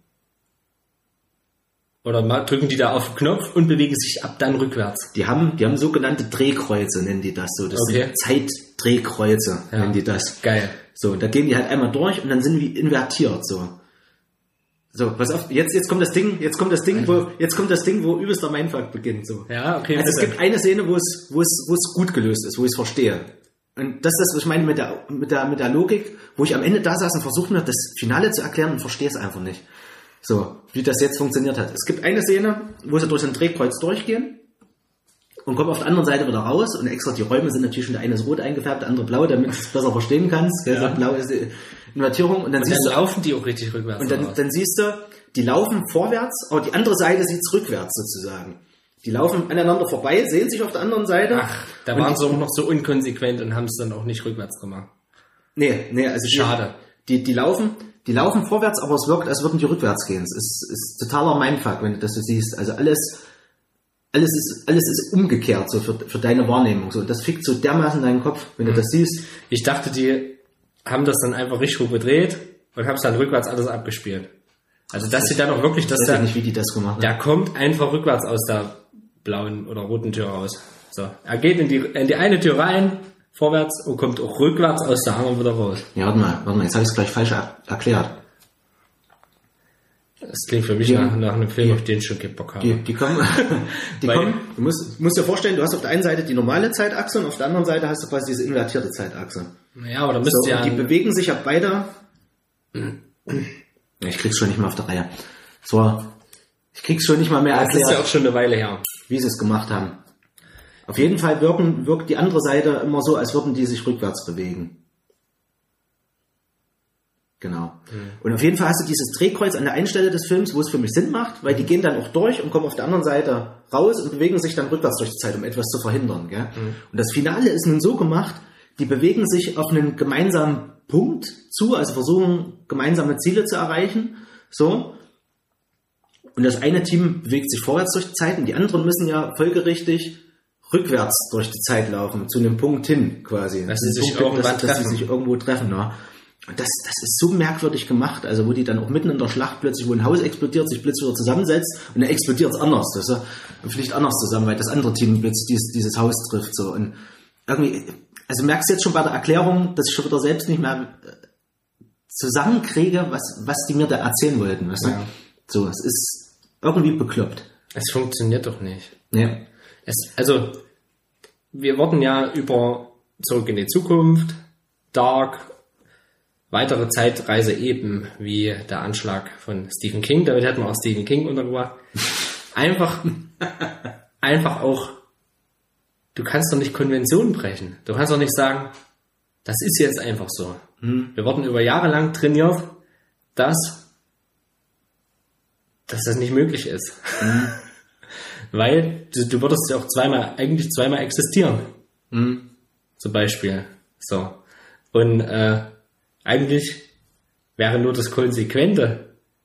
Oder mal drücken die da auf den Knopf und bewegen sich ab dann rückwärts. Die haben, die haben sogenannte Drehkreuze, nennen die das so. Das okay. sind Zeitdrehkreuze, ja. nennen die das. Geil. So, da gehen die halt einmal durch und dann sind die invertiert, so. So, pass auf, jetzt, jetzt kommt das Ding, jetzt kommt das Ding, wo, jetzt kommt das Ding, wo übelster Mindfuck beginnt, so. Ja, okay. Also es gibt eine Szene, wo es, wo es, wo es gut gelöst ist, wo ich es verstehe. Und das ist das, was ich meine mit der, mit der, mit der Logik, wo ich am Ende da saß und versucht mir das Finale zu erklären und verstehe es einfach nicht. So, wie das jetzt funktioniert hat. Es gibt eine Szene, wo sie durch ein Drehkreuz durchgehen und kommen auf der anderen Seite wieder raus und extra die Räume sind natürlich schon, der eine ist rot eingefärbt, der andere blau, damit du es besser verstehen kannst. Ja. Also blau ist die Invertierung und dann, und siehst dann du, laufen die auch richtig rückwärts. Und dann, dann siehst du, die laufen vorwärts, aber die andere Seite sieht's rückwärts sozusagen. Die laufen aneinander vorbei, sehen sich auf der anderen Seite. Ach, da waren sie auch noch so inkonsequent und haben es dann auch nicht rückwärts gemacht. Nee, nee, also schade. Die, die, die laufen, die laufen vorwärts, aber es wirkt, als würden die rückwärts gehen. Es ist, ist totaler Mindfuck, wenn du das so siehst. Also alles, alles ist, alles ist umgekehrt, so für, für deine Wahrnehmung. So, das fickt so dermaßen deinen Kopf, wenn mhm. du das siehst. Ich dachte, die haben das dann einfach richtig gedreht und haben es dann rückwärts alles abgespielt. Also, dass sie dann auch wirklich, dass ich weiß der, nicht, wie die das gemacht haben. Der kommt einfach rückwärts aus der blauen oder roten Tür raus. So. Er geht in die, in die eine Tür rein, vorwärts und kommt auch rückwärts aus der anderen wieder raus. Ja, warte mal, warte mal, jetzt habe ich es gleich falsch erklärt. Das klingt für mich die, nach, nach einem Film, die, auf den ich schon keinen Bock habe. Die, die kommen, die kommen, du musst, musst dir vorstellen, du hast auf der einen Seite die normale Zeitachse und auf der anderen Seite hast du quasi diese invertierte Zeitachse. Naja, aber da müsst so, ja... Und die bewegen sich ja beide... Ich krieg's schon nicht mehr auf der Reihe. So, ich krieg's schon nicht mal mehr erklärt. Das ist ja auch schon eine Weile her. Wie sie es gemacht haben. Auf jeden Fall wirken, wirkt die andere Seite immer so, als würden die sich rückwärts bewegen. Genau. Mhm. Und auf jeden Fall hast du dieses Drehkreuz an der einen Stelle des Films, wo es für mich Sinn macht, weil die gehen dann auch durch und kommen auf der anderen Seite raus und bewegen sich dann rückwärts durch die Zeit, um etwas zu verhindern. Gell? Mhm. Und das Finale ist nun so gemacht, die bewegen sich auf einen gemeinsamen Punkt zu, also versuchen, gemeinsame Ziele zu erreichen. So. Und das eine Team bewegt sich vorwärts durch die Zeit und die anderen müssen ja folgerichtig rückwärts durch die Zeit laufen, zu einem Punkt hin quasi. Dass sie sich, hin, dass, dass, dass sie sich irgendwo treffen. Ja. Das, das ist so merkwürdig gemacht, also wo die dann auch mitten in der Schlacht plötzlich, wo ein Haus explodiert, sich plötzlich wieder zusammensetzt und dann explodiert es anders, das ist ja vielleicht anders zusammen, weil das andere Team plötzlich dieses, dieses Haus trifft, so, und irgendwie, also merkst du jetzt schon bei der Erklärung, dass ich schon wieder selbst nicht mehr zusammenkriege, was, was die mir da erzählen wollten, weißt du? Ja. So, es ist irgendwie bekloppt. Es funktioniert doch nicht. Ja. Es, also, wir wurden ja über Zurück in die Zukunft, Dark, weitere Zeitreise eben, wie der Anschlag von Stephen King, damit hätten wir auch Stephen King untergebracht. Einfach, einfach auch, du kannst doch nicht Konventionen brechen. Du kannst doch nicht sagen, das ist jetzt einfach so. Hm. Wir wurden über Jahre lang trainiert, dass, dass das nicht möglich ist. Hm. Weil du, du würdest ja auch zweimal, eigentlich zweimal existieren. Hm. Zum Beispiel. So. Und, äh, eigentlich wäre nur das Konsequente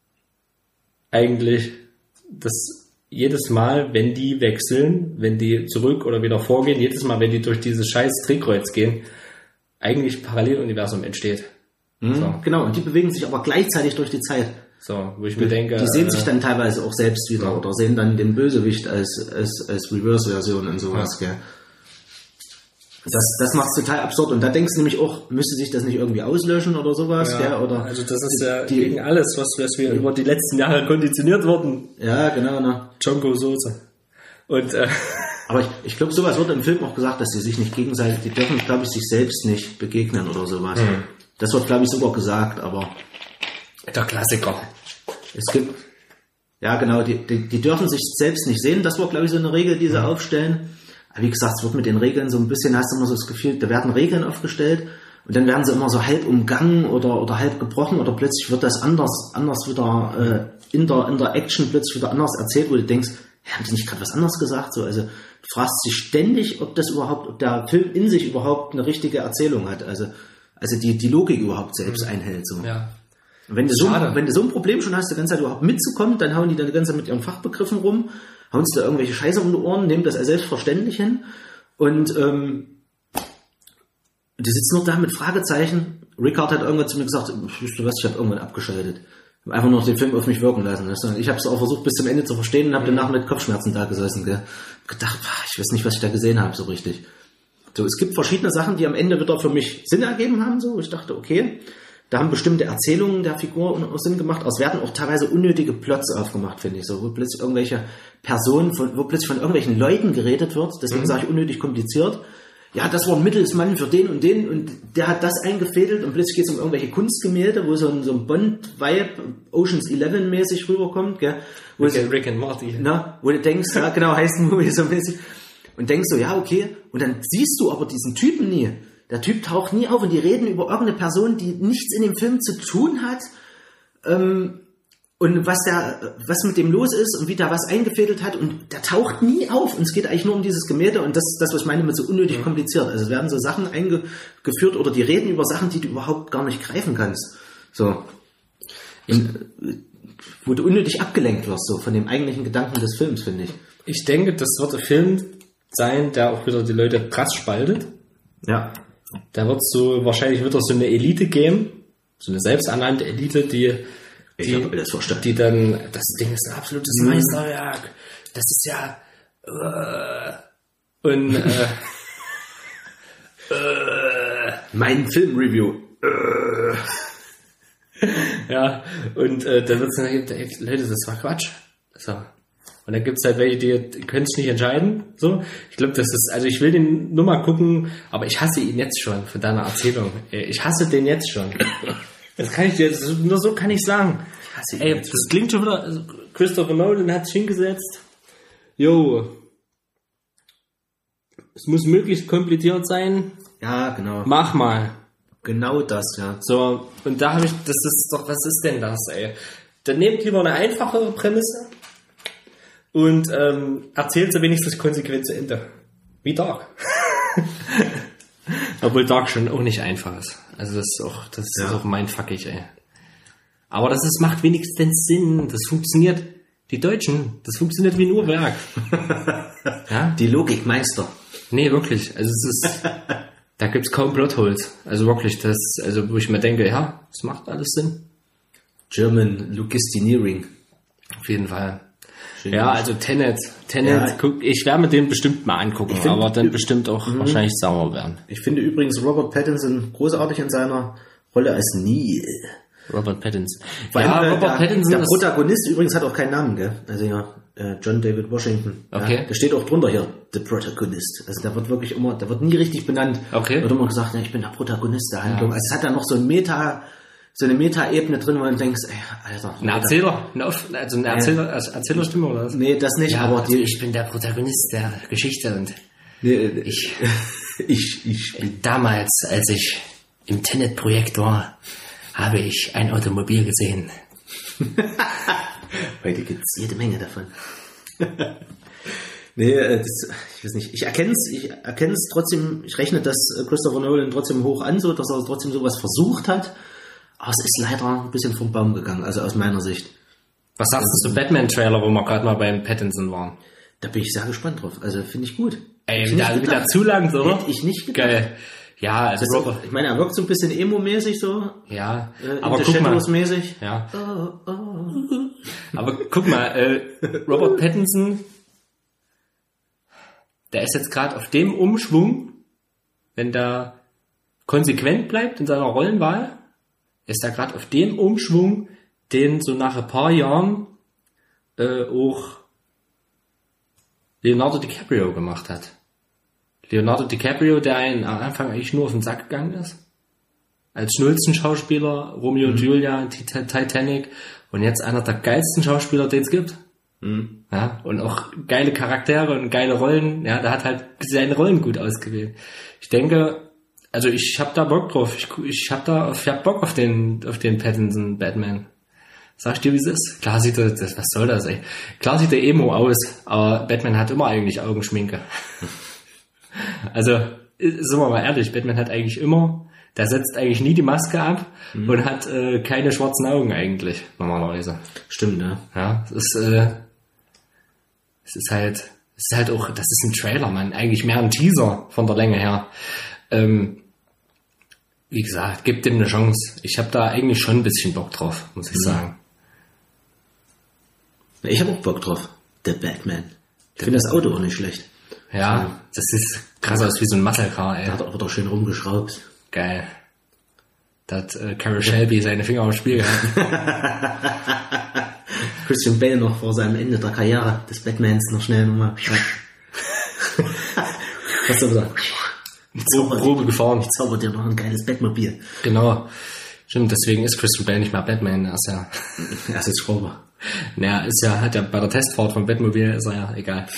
eigentlich, dass jedes Mal, wenn die wechseln, wenn die zurück oder wieder vorgehen, jedes Mal, wenn die durch dieses scheiß Drehkreuz gehen, eigentlich ein Paralleluniversum entsteht. Mhm, so. Genau, und die bewegen sich aber gleichzeitig durch die Zeit. So, wo ich mir denke... Die sehen äh, sich dann teilweise auch selbst wieder, ja, oder sehen dann den Bösewicht als, als, als Reverse-Version und sowas, ja. Gell. Das, das macht es total absurd. Und da denkst du nämlich auch, müsste sich das nicht irgendwie auslöschen oder sowas? Ja, gell? Oder also das ist ja die, gegen alles, was, was wir über die letzten Jahre konditioniert wurden. Ja, genau. Ne? Chongo-Soße. Und, äh, aber ich, ich glaube, sowas wird im Film auch gesagt, dass sie sich nicht gegenseitig, die dürfen, glaube ich, sich selbst nicht begegnen oder sowas. Hm. Das wird, glaube ich, sogar gesagt, aber... Der Klassiker. Es gibt... Ja, genau, die, die, die dürfen sich selbst nicht sehen. Das war, glaube ich, so eine Regel, die sie hm. aufstellen. Wie gesagt, es wird mit den Regeln so ein bisschen, hast du immer so das Gefühl, da werden Regeln aufgestellt und dann werden sie immer so halb umgangen oder, oder halb gebrochen oder plötzlich wird das anders, anders wieder äh, in, der, in der Action plötzlich wieder anders erzählt, wo du denkst, ja, haben die nicht gerade was anderes gesagt? So, also du fragst dich ständig, ob das überhaupt, ob der Film in sich überhaupt eine richtige Erzählung hat, also, also die, die Logik überhaupt selbst mhm. einhält. So. Ja. Wenn du, so, wenn du so ein Problem schon hast, die ganze Zeit überhaupt mitzukommen, dann hauen die dann die ganze Zeit mit ihren Fachbegriffen rum, hauen uns da irgendwelche Scheiße um die Ohren, nehmen das als selbstverständlich hin und ähm, die sitzen nur da mit Fragezeichen. Rickard hat irgendwann zu mir gesagt, weißt du was, ich habe irgendwann abgeschaltet. Ich habe einfach nur den Film auf mich wirken lassen. Ich habe es auch versucht bis zum Ende zu verstehen und habe danach mit Kopfschmerzen da gesessen. Gell? Gedacht, ich weiß nicht, was ich da gesehen habe so richtig. So, es gibt verschiedene Sachen, die am Ende wieder für mich Sinn ergeben haben. So, ich dachte, okay, da haben bestimmte Erzählungen der Figur Sinn gemacht. Es werden auch teilweise unnötige Plots aufgemacht, finde ich. So, wo plötzlich irgendwelche Personen, von, wo plötzlich von irgendwelchen Leuten geredet wird. Deswegen mhm. sage ich unnötig kompliziert. Ja, das war ein Mittelsmann für den und den und der hat das eingefädelt und plötzlich geht es um irgendwelche Kunstgemälde, wo so ein, so ein Bond-Vibe, Ocean's Eleven mäßig rüberkommt. Gell? Wo Rick, es, Rick and Morty. Na, wo du denkst, ja genau, heißt ein Movie so mäßig. Und denkst so, ja okay. Und dann siehst du aber diesen Typen nie. Der Typ taucht nie auf und die reden über irgendeine Person, die nichts in dem Film zu tun hat. Ähm, und was der, was mit dem los ist und wie der was eingefädelt hat und der taucht nie auf und es geht eigentlich nur um dieses Gemälde und das ist das, was ich meine mit so unnötig kompliziert. Also es werden so Sachen eingeführt oder die reden über Sachen, die du überhaupt gar nicht greifen kannst. So. Und, wo du unnötig abgelenkt wirst, so von dem eigentlichen Gedanken des Films, finde ich. Ich denke, das wird ein Film sein, der auch wieder die Leute krass spaltet. Ja. Da wird so wahrscheinlich wieder so eine Elite geben, so eine selbsternannte Elite, die Ich die, habe das verstanden. Die dann, das Ding ist ein absolutes mhm. Meisterwerk. Das ist ja äh, und äh, äh, mein Filmreview. Äh. Ja, und äh, dann wird es dann geben, ey, Leute, das war Quatsch. So. Und dann gibt es halt welche, die können sich nicht entscheiden. So, ich glaube, das ist, also ich will den nur mal gucken, aber ich hasse ihn jetzt schon von deiner Erzählung. Ich hasse den jetzt schon. Das kann ich dir, nur so kann ich sagen. Ich Ey, das klingt schon wieder, also Christopher Nolan hat sich hingesetzt. Jo, es muss möglichst kompliziert sein. Ja, genau. Mach mal. Genau das, ja. So, und da habe ich, das ist doch, was ist denn das, ey? Dann nehmt lieber eine einfachere Prämisse und ähm, erzählt sie wenigstens konsequent zu Ende. Wie Dark. Obwohl Dark schon auch nicht einfach ist. Also das ist auch, das ist ja. auch mindfuckig, ey. Aber das ist, macht wenigstens Sinn. Das funktioniert. Die Deutschen, das funktioniert wie ein Uhrwerk. Ja? Die Logikmeister. Nee, wirklich. Also es ist, Da gibt's kaum Plotholes. Also wirklich, das, also wo ich mir denke, ja, das macht alles Sinn. German Logistineering. Auf jeden Fall. Schön ja, gemacht. also Tenet. Tenet, Ja. guck, ich werde mir den bestimmt mal angucken, find- aber dann bestimmt auch Mhm. wahrscheinlich sauer werden. Ich finde übrigens Robert Pattinson großartig in seiner Rolle als Neil. Robert Pattinson. Vor Ja, allem, äh, Robert der, Pattinson der ist... Protagonist übrigens hat auch keinen Namen, gell? Also ja, äh, John David Washington. Okay. Ja, der steht auch drunter hier, The Protagonist. Also der wird wirklich immer, der wird nie richtig benannt. Okay. Wird immer gesagt, ja, ich bin der Protagonist der Handlung. Also es hat da noch so ein Meta, so eine Meta-Ebene drin, wo du denkst, ey, Alter. Ein Erzähler, eine Off- also eine Erzähler, also Erzählerstimme oder was? Nee, das nicht, Ja, aber also die, ich bin der Protagonist der Geschichte und nee, ich, ich, ich, damals, als ich im Tenet-Projekt war, habe ich ein Automobil gesehen. heute gibt's jede Menge davon. Nee, äh, das, ich weiß nicht. Ich erkenne es, ich erkenne es trotzdem, ich rechne das äh, Christopher Nolan trotzdem hoch an, so, dass er trotzdem sowas versucht hat. Aber es ist leider ein bisschen vom Baum gegangen, also aus meiner Sicht. Was sagst du zu Batman-Trailer, wo wir gerade mal beim Pattinson waren? Da bin ich sehr gespannt drauf. Also finde ich gut. Ey, Hätte mit ich der, nicht mit der gedacht. Zulang, so, oder? Hätte ich nicht gedacht. Geil. Ja, also Das, Robert, ich meine, er wirkt so ein bisschen emo-mäßig so, ja, äh, aber In the guck mal, Shadows-mäßig. ja, Oh, oh. aber guck mal, äh, Robert Pattinson, der ist jetzt gerade auf dem Umschwung, wenn der konsequent bleibt in seiner Rollenwahl, ist er gerade auf dem Umschwung, den so nach ein paar Jahren äh, auch Leonardo DiCaprio gemacht hat. Leonardo DiCaprio, der einen am Anfang eigentlich nur auf den Sack gegangen ist. Als Schnulzen-Schauspieler, Romeo und Julia, Tit- Titanic und jetzt einer der geilsten Schauspieler, den es gibt. Mhm. Ja, und auch geile Charaktere und geile Rollen. Ja, der hat halt seine Rollen gut ausgewählt. Ich denke, also ich hab da Bock drauf. Ich, ich hab da, ich hab Bock auf den, auf den Pattinson Batman. Sag ich dir, wie es ist? Klar sieht er, das, was soll das, ey? Klar sieht der Emo aus, aber Batman hat immer eigentlich Augenschminke. Also, sind wir mal ehrlich, Batman hat eigentlich immer, der setzt eigentlich nie die Maske ab mhm. und hat äh, keine schwarzen Augen eigentlich, normalerweise. Stimmt, ne? Ja, es ist, äh, es ist halt, es ist halt auch, das ist ein Trailer, Mann, eigentlich mehr ein Teaser von der Länge her. Ähm, wie gesagt, gib dem eine Chance. Ich habe da eigentlich schon ein bisschen Bock drauf, muss ich mhm. sagen. Ich habe auch Bock drauf. Der Batman. Ich finde das Auto auch nicht schlecht. Ja, das ist krass aus wie so ein Muscle Car, ey. Da hat er aber doch schön rumgeschraubt. Geil. Da hat äh, Carroll Shelby seine Finger am Spiel gehabt. Christian Bale noch vor seinem Ende der Karriere des Batmans noch schnell nochmal. Was soll er? Probe, Probe gefahren. Ich zauber dir noch ein geiles Batmobil. Genau. Stimmt, deswegen ist Christian Bale nicht mehr Batman. Er ist ja, er ist jetzt Schrauber. Naja, ist ja, hat ja bei der Testfahrt vom Batmobil ist er ja egal.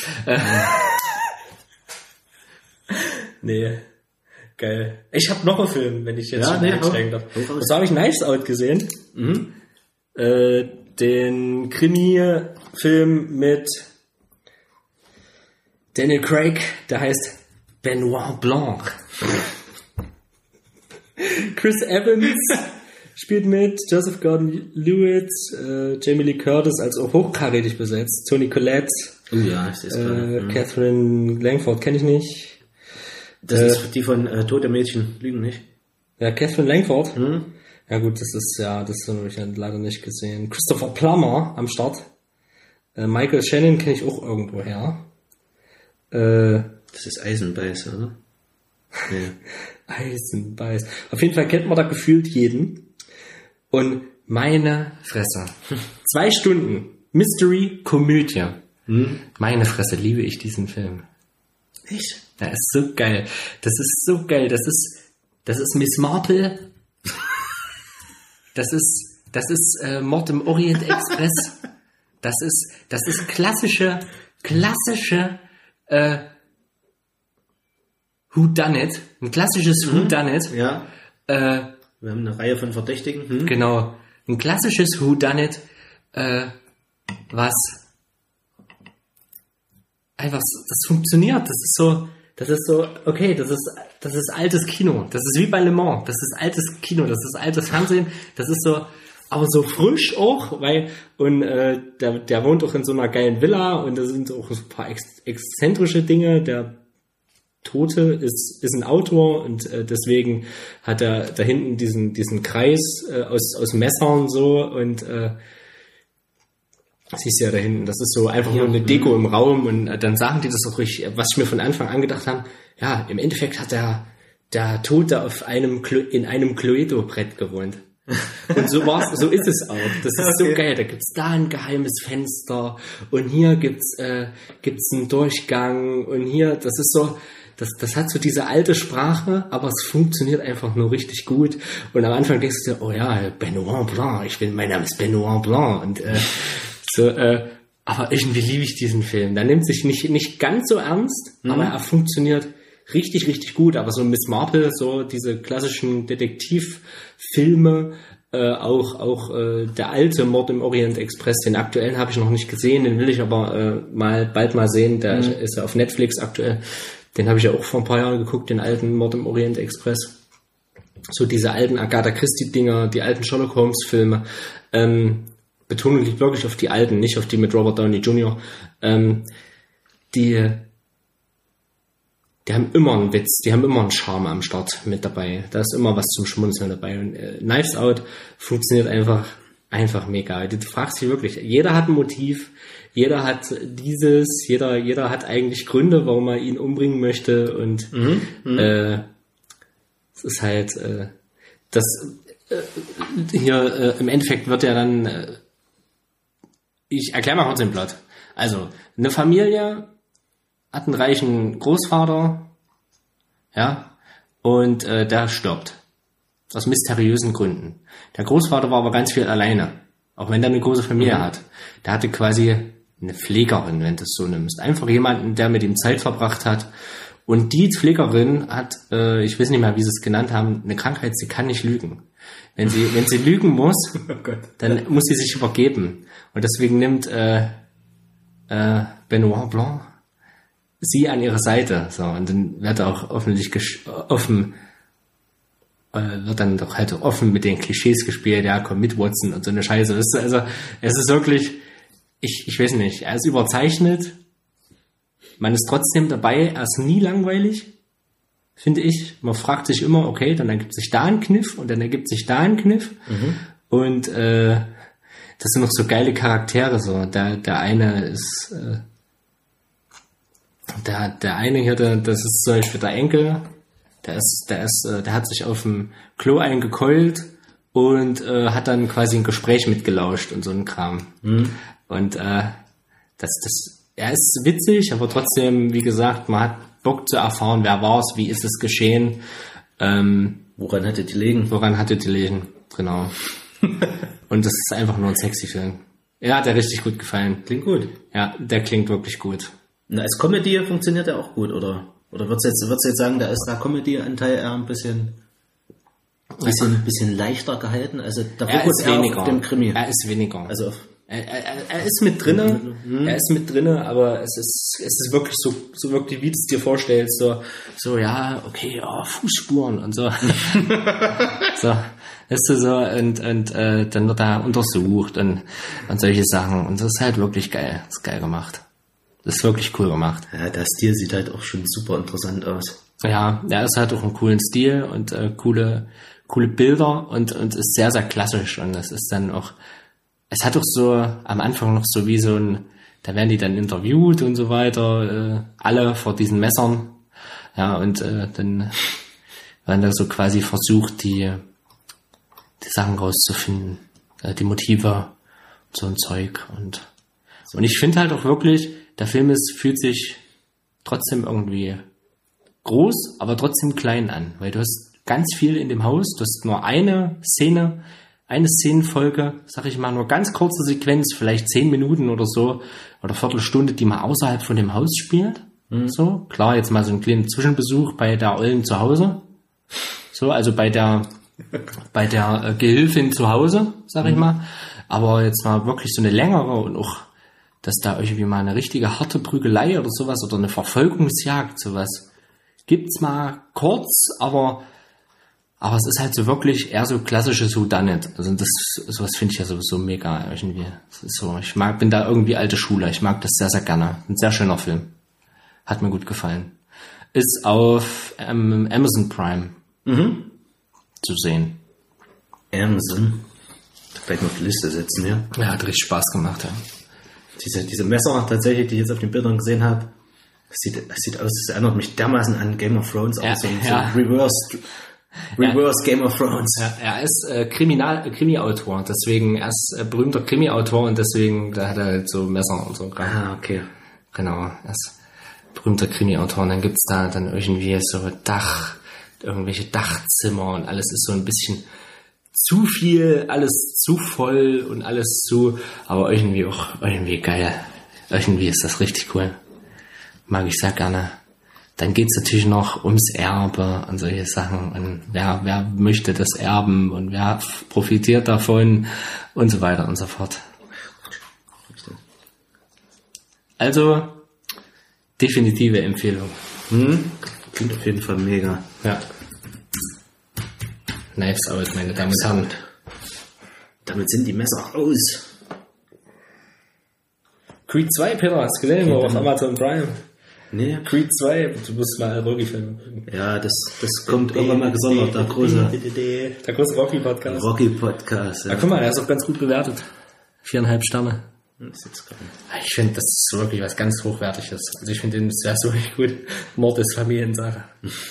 Nee. Geil. Ich habe noch einen Film, wenn ich jetzt Ja, schon nee, einsteigen hau- darf. hau raus. Und zwar habe ich Knives Out gesehen. Mhm. Äh, den Krimi-Film mit Daniel Craig, der heißt Benoit Blanc. Chris Evans spielt mit, Joseph Gordon-Levitt, äh, Jamie Lee Curtis als auch hochkarätig besetzt, Toni Collette, Oh ja, ich sehe es äh, gerade. Mhm. Catherine Langford kenne ich nicht. Das äh, ist die von äh, Tote Mädchen lügen nicht. Ja, Catherine Langford. Mhm. Ja gut, das ist ja, das habe ich ja leider nicht gesehen. Christopher Plummer am Start. Äh, Michael Shannon kenne ich auch irgendwo her. Äh, Das ist Eisenbeiß, oder? Nee. Eisenbeiß. Auf jeden Fall kennt man da gefühlt jeden. Und meine Fresse. Zwei Stunden Mystery-Komödie. Hm? Meine Fresse, liebe ich diesen Film. Echt? Der ist so geil. Das ist so geil. Das ist, das ist Miss Marple. Das ist, das ist äh, Mord im Orient Express. Das ist, das ist klassische, klassische äh, Who Done It. Ein klassisches Who Done It. Ja. Äh, Wir haben eine Reihe von Verdächtigen. Hm? Genau. Ein klassisches Who Done It, äh, was einfach, das funktioniert. Das ist so, das ist so, okay, das ist, das ist altes Kino. Das ist wie bei Le Mans. Das ist altes Kino. Das ist altes Fernsehen. Das ist so, aber so frisch auch, weil, und, äh, der, der wohnt auch in so einer geilen Villa und da sind auch so ein paar ex, exzentrische Dinge. Der Tote ist, ist ein Autor und äh, deswegen hat er da hinten diesen, diesen Kreis äh, aus, aus Messern so und äh, siehst du ja da hinten, das ist so einfach ja, nur eine Deko im Raum und äh, dann sagen die das auch richtig, was ich mir von Anfang an gedacht habe, ja, im Endeffekt hat der, der Tote auf einem, in einem Cluedo-Brett gewohnt. Und so war's, so ist es auch. Das ist okay. So geil. Da gibt's da ein geheimes Fenster und hier gibt's äh, gibt's einen Durchgang und hier, das ist so, das das hat so diese alte Sprache, aber es funktioniert einfach nur richtig gut. Und am Anfang denkst du dir, oh ja, Benoit Blanc, ich bin, mein Name ist Benoit Blanc und äh, so, äh, aber irgendwie liebe ich diesen Film. Der nimmt sich nicht nicht ganz so ernst, mhm. aber er funktioniert richtig, richtig gut, aber so Miss Marple, so diese klassischen Detektivfilme, äh, auch auch äh, der alte Mord im Orient Express, den aktuellen habe ich noch nicht gesehen, den will ich aber äh, mal bald mal sehen, der mhm. ist ja auf Netflix aktuell, den habe ich ja auch vor ein paar Jahren geguckt, den alten Mord im Orient Express. So diese alten Agatha Christie-Dinger, die alten Sherlock Holmes-Filme, ähm, Betonung liegt wirklich auf die alten, nicht auf die mit Robert Downey Junior, ähm, die Die haben immer einen Witz, die haben immer einen Charme am Start mit dabei. Da ist immer was zum Schmunzeln dabei. Und äh, Knives Out funktioniert einfach, einfach mega. Du fragst dich wirklich, jeder hat ein Motiv, jeder hat dieses, jeder, jeder hat eigentlich Gründe, warum er ihn umbringen möchte. Und mhm, äh, es ist halt, äh, das äh, hier äh, im Endeffekt wird ja dann, äh, ich erkläre mal kurz den Plot. Also, eine Familie hat einen reichen Großvater, ja, und äh, der stirbt. Aus mysteriösen Gründen. Der Großvater war aber ganz viel alleine, auch wenn der eine große Familie mhm. hat. Der hatte quasi eine Pflegerin, wenn du es so nimmst. Einfach jemanden, der mit ihm Zeit verbracht hat. Und die Pflegerin hat, äh, ich weiß nicht mehr, wie sie es genannt haben, eine Krankheit, sie kann nicht lügen. Wenn sie, wenn sie lügen muss, oh Gott. Dann muss sie sich übergeben. Und deswegen nimmt äh, äh, Benoit Blanc sie an ihre Seite, so, und dann wird auch öffentlich gesch- offen, äh, wird dann doch halt offen mit den Klischees gespielt, ja, komm mit, Watson, und so eine Scheiße. Das ist, also, es ist wirklich, ich, ich weiß nicht, er ist überzeichnet, man ist trotzdem dabei, er ist nie langweilig, finde ich. Man fragt sich immer, okay, dann ergibt sich da ein Kniff, und dann ergibt sich da ein Kniff, mhm. und, äh, das sind noch so geile Charaktere, so, der, der eine ist, äh, Der, der eine hier, der, das ist zum Beispiel der Enkel, der ist, der ist, der hat sich auf dem Klo eingekeult und äh, hat dann quasi ein Gespräch mitgelauscht und so ein Kram. Mhm. Und äh, das, das, er ist witzig, aber trotzdem, wie gesagt, man hat Bock zu erfahren, wer war's, wie ist es geschehen. Ähm, woran hatte die liegen? Woran hatte die liegen, genau. Und das ist einfach nur ein sexy Film. Ja, hat der richtig gut gefallen. Klingt gut. Ja, der klingt wirklich gut. Na, als Comedy funktioniert der auch gut, oder? Oder würdest du jetzt, würdest du jetzt sagen, da ist der Comedy-Anteil eher ein bisschen, bisschen, bisschen leichter gehalten? Also der Fokus eher weniger auf dem Krimi. Er ist weniger. Also auf er, er, er ist mit drinne, mhm. er ist mit drinne, aber es ist, es ist wirklich so, so wirklich, wie du es dir vorstellst, so, so, ja, okay, oh, Fußspuren und so. So, weißt du, so, und, und, äh, dann wird er untersucht und, und solche Sachen. Und das ist halt wirklich geil. Das ist geil gemacht. Das ist wirklich cool gemacht. Ja, der Stil sieht halt auch schon super interessant aus. Ja, er ist halt auch einen coolen Stil und äh, coole, coole Bilder und, und ist sehr, sehr klassisch. Und das ist dann auch, es hat auch so am Anfang noch so wie so ein, da werden die dann interviewt und so weiter, äh, alle vor diesen Messern. Ja, und äh, dann werden da so quasi versucht, die, die Sachen rauszufinden, äh, die Motive, so ein Zeug. Und, und ich finde halt auch wirklich, der Film ist, fühlt sich trotzdem irgendwie groß, aber trotzdem klein an, weil du hast ganz viel in dem Haus, du hast nur eine Szene, eine Szenenfolge, sag ich mal, nur ganz kurze Sequenz, vielleicht zehn Minuten oder so, oder Viertelstunde, die mal außerhalb von dem Haus spielt. Mhm. So, klar, jetzt mal so einen kleinen Zwischenbesuch bei der Ollen zu Hause. So, also bei der, bei der äh, Gehilfin zu Hause, sag ich mhm. mal. Aber jetzt mal wirklich so eine längere und auch, dass da irgendwie mal eine richtige harte Prügelei oder sowas oder eine Verfolgungsjagd, sowas gibt's mal kurz, aber aber es ist halt so wirklich eher so klassisches Whodunit. Also das, sowas finde ich ja sowieso mega irgendwie. Das ist so, ich mag, bin da irgendwie alte Schule. Ich mag das sehr, sehr gerne. Ein sehr schöner Film. Hat mir gut gefallen. ist auf ähm, Amazon Prime Mhm. zu sehen. Amazon. Vielleicht noch auf die Liste setzen, ja. Ja, hat richtig Spaß gemacht, ja. Diese, diese Messer tatsächlich, die ich jetzt auf den Bildern gesehen habe, das sieht, das sieht aus, das erinnert mich dermaßen an Game of Thrones, Ja, auch so, ja. so Reverse, Reverse Game of Thrones. Ja, er ist äh, Kriminal, Krimi-Autor, deswegen, er ist äh, berühmter Krimi-Autor und deswegen, da hat er halt so Messer und so. Ah, okay. Genau, er ist berühmter Krimi-Autor und dann gibt's da dann irgendwie so Dach, irgendwelche Dachzimmer und alles ist so ein bisschen zu viel, alles zu voll und alles zu, aber irgendwie auch irgendwie geil. Irgendwie ist das richtig cool. Mag ich sehr gerne. Dann geht's natürlich noch ums Erbe und solche Sachen und wer, wer möchte das erben und wer profitiert davon und so weiter und so fort. Also, definitive Empfehlung. Hm? Klingt auf jeden Fall mega. Ja. Knives Out, meine Damen und Herren. Damit sind die Messer raus. Creed zwei, Peter, hast du gesehen? War auf Amazon Prime. Nee. Creed zwei, du musst mal Rocky-Film gucken. Ja, das, das kommt irgendwann mal gesondert, der große Der große Rocky-Podcast. Rocky-Podcast. Ja, Ja. guck mal, der ist auch ganz gut bewertet. Viereinhalb Sterne. Das ist jetzt gerade- Ich finde, das ist wirklich was ganz Hochwertiges. Also ich finde den sehr so richtig gut. Mord ist Familiensache.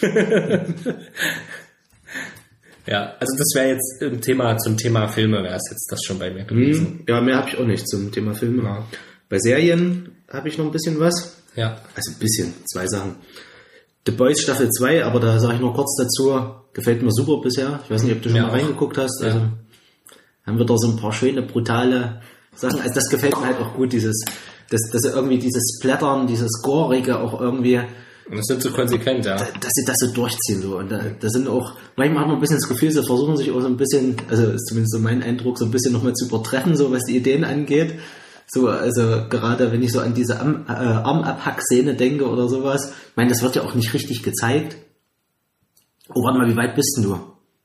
Ja, also das wäre jetzt ein Thema zum Thema Filme, wäre es jetzt das schon bei mir gewesen. Hm, ja, mehr habe ich auch nicht zum Thema Filme. Ja. Bei Serien habe ich noch ein bisschen was. Ja. Also ein bisschen, zwei Sachen. The Boys Staffel zwei, aber da sage ich noch kurz dazu, gefällt mir super bisher. Ich weiß nicht, ob du schon Ja, mal auch. reingeguckt hast. Also Ja. haben wir da so ein paar schöne, brutale Sachen. Also das gefällt mir halt auch gut, dieses, das, das irgendwie dieses Splattern, dieses Gorige auch irgendwie, Und das sind so konsequent, ja. dass sie das so durchziehen so. Und da, da sind auch, manchmal hat man ein bisschen das Gefühl, sie versuchen sich auch so ein bisschen, also ist zumindest so mein Eindruck, so ein bisschen nochmal zu übertreffen, so was die Ideen angeht. So, also gerade wenn ich so an diese Arm, äh, Armabhack-Szene denke oder sowas, ich meine, das wird ja auch nicht richtig gezeigt. Oh, warte mal, wie weit bist denn du?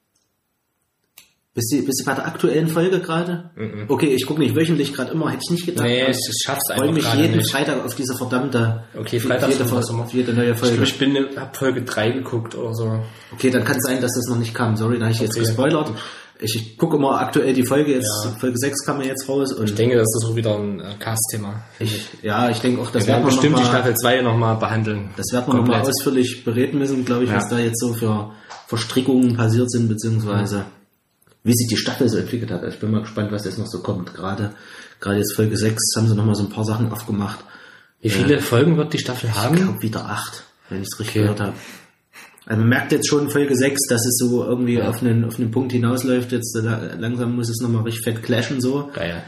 Bist du, bist du bei der aktuellen Folge gerade? Mhm. Okay, ich gucke nicht wöchentlich gerade immer, hätte ich nicht gedacht. Nee, aber ich schaff's freue einfach mich gerade jeden nicht. Freitag auf diese verdammte Okay, auf Freitag jede, kommt was immer. auf jede neue Ich, Folge. ich bin, hab Folge drei geguckt oder so. Okay, dann kann es sein, dass das noch nicht kam. Sorry, da habe ich jetzt Okay. gespoilert. Ich, ich gucke immer aktuell die Folge jetzt, Ja. Folge sechs kam ja jetzt raus. Und Ich denke, das ist auch wieder ein äh, Cast-Thema. ich, ja, ich denke auch, das Wir werden werden wir bestimmt noch die mal, Staffel zwei nochmal behandeln. das werden wir nochmal Komplett. ausführlich bereden müssen, glaube ich, Ja. was da jetzt so für Verstrickungen passiert sind, beziehungsweise wie sich die Staffel so entwickelt hat. Also ich bin mal gespannt, was jetzt noch so kommt. Gerade, gerade jetzt Folge sechs haben sie nochmal so ein paar Sachen aufgemacht. Wie viele Folgen wird die Staffel Ich haben? glaube wieder acht, wenn ich es richtig Okay. gehört habe. Also man merkt jetzt schon in Folge sechs, dass es so irgendwie Ja. auf, einen, auf einen Punkt hinausläuft. Jetzt äh, langsam muss es nochmal richtig fett clashen so. Geil.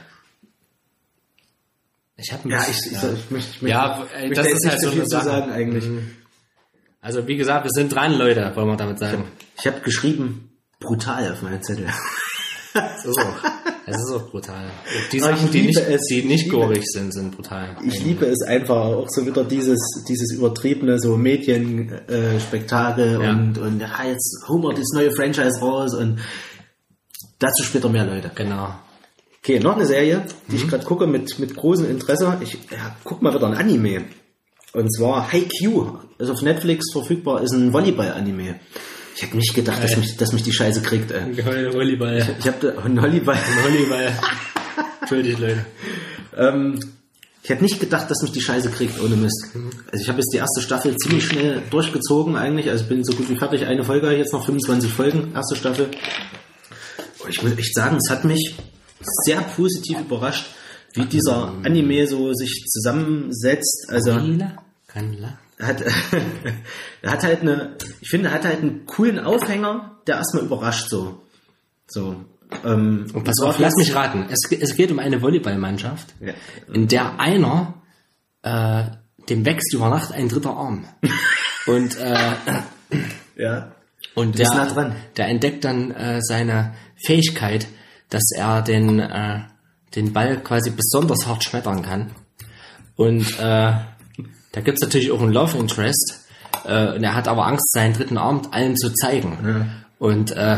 Ich habe Ja, ich, ich, ich, ich möchte, ich möchte, Ja, ey, möchte das jetzt ist nicht halt so so viel eine zu Sache. sagen eigentlich. Also wie gesagt, wir sind dran, Leute, wollen wir damit sagen. Ich habe geschrieben, brutal auf meinen Zettel. Das ist auch, das ist auch brutal. Die Aber Sachen, ich die liebe nicht, es. die Ich nicht liebe- gorig sind, sind brutal. Ich liebe es einfach, auch so wieder dieses, dieses übertriebene, so Medienspektakel äh, Spektakel Ja. und, und ja, jetzt Homer das neue Franchise raus und dazu später mehr, Leute. Genau. Okay, noch eine Serie, die ich gerade gucke mit, mit großem Interesse. Ich ja, guck mal wieder ein Anime. Und zwar Haikyuu. Ist auf Netflix verfügbar, ist ein Volleyball-Anime. Ich hätte nicht gedacht, dass Geil. mich, dass mich die Scheiße kriegt, ey. Geheule Volleyball. Ich habe ein Volleyball. Volleyball. Entschuldigt, Leute. ähm, ich hätte nicht gedacht, dass mich die Scheiße kriegt, ohne Mist. Also ich habe jetzt die erste Staffel ziemlich schnell durchgezogen eigentlich. Also ich bin so gut wie fertig. Eine Folge habe ich jetzt noch fünfundzwanzig Folgen, erste Staffel. Und ich muss echt sagen, es hat mich sehr positiv überrascht, wie dieser Anime so sich zusammensetzt. Also Lila? Kanla? hat, er hat halt eine, ich finde, er hat halt einen coolen Aufhänger, der erstmal überrascht so. So. Ähm, Und pass auf, lass mich raten. Es, es geht um eine Volleyballmannschaft, Ja. in der einer, äh, dem wächst über Nacht ein dritter Arm. Und, äh, Ja. und bist der, nah dran. der entdeckt dann äh, seine Fähigkeit, dass er den, äh, den Ball quasi besonders hart schmettern kann. Und äh, da gibt's natürlich auch einen Love Interest. Äh, und er hat aber Angst, seinen dritten Arm allen zu zeigen. Ja. Und äh,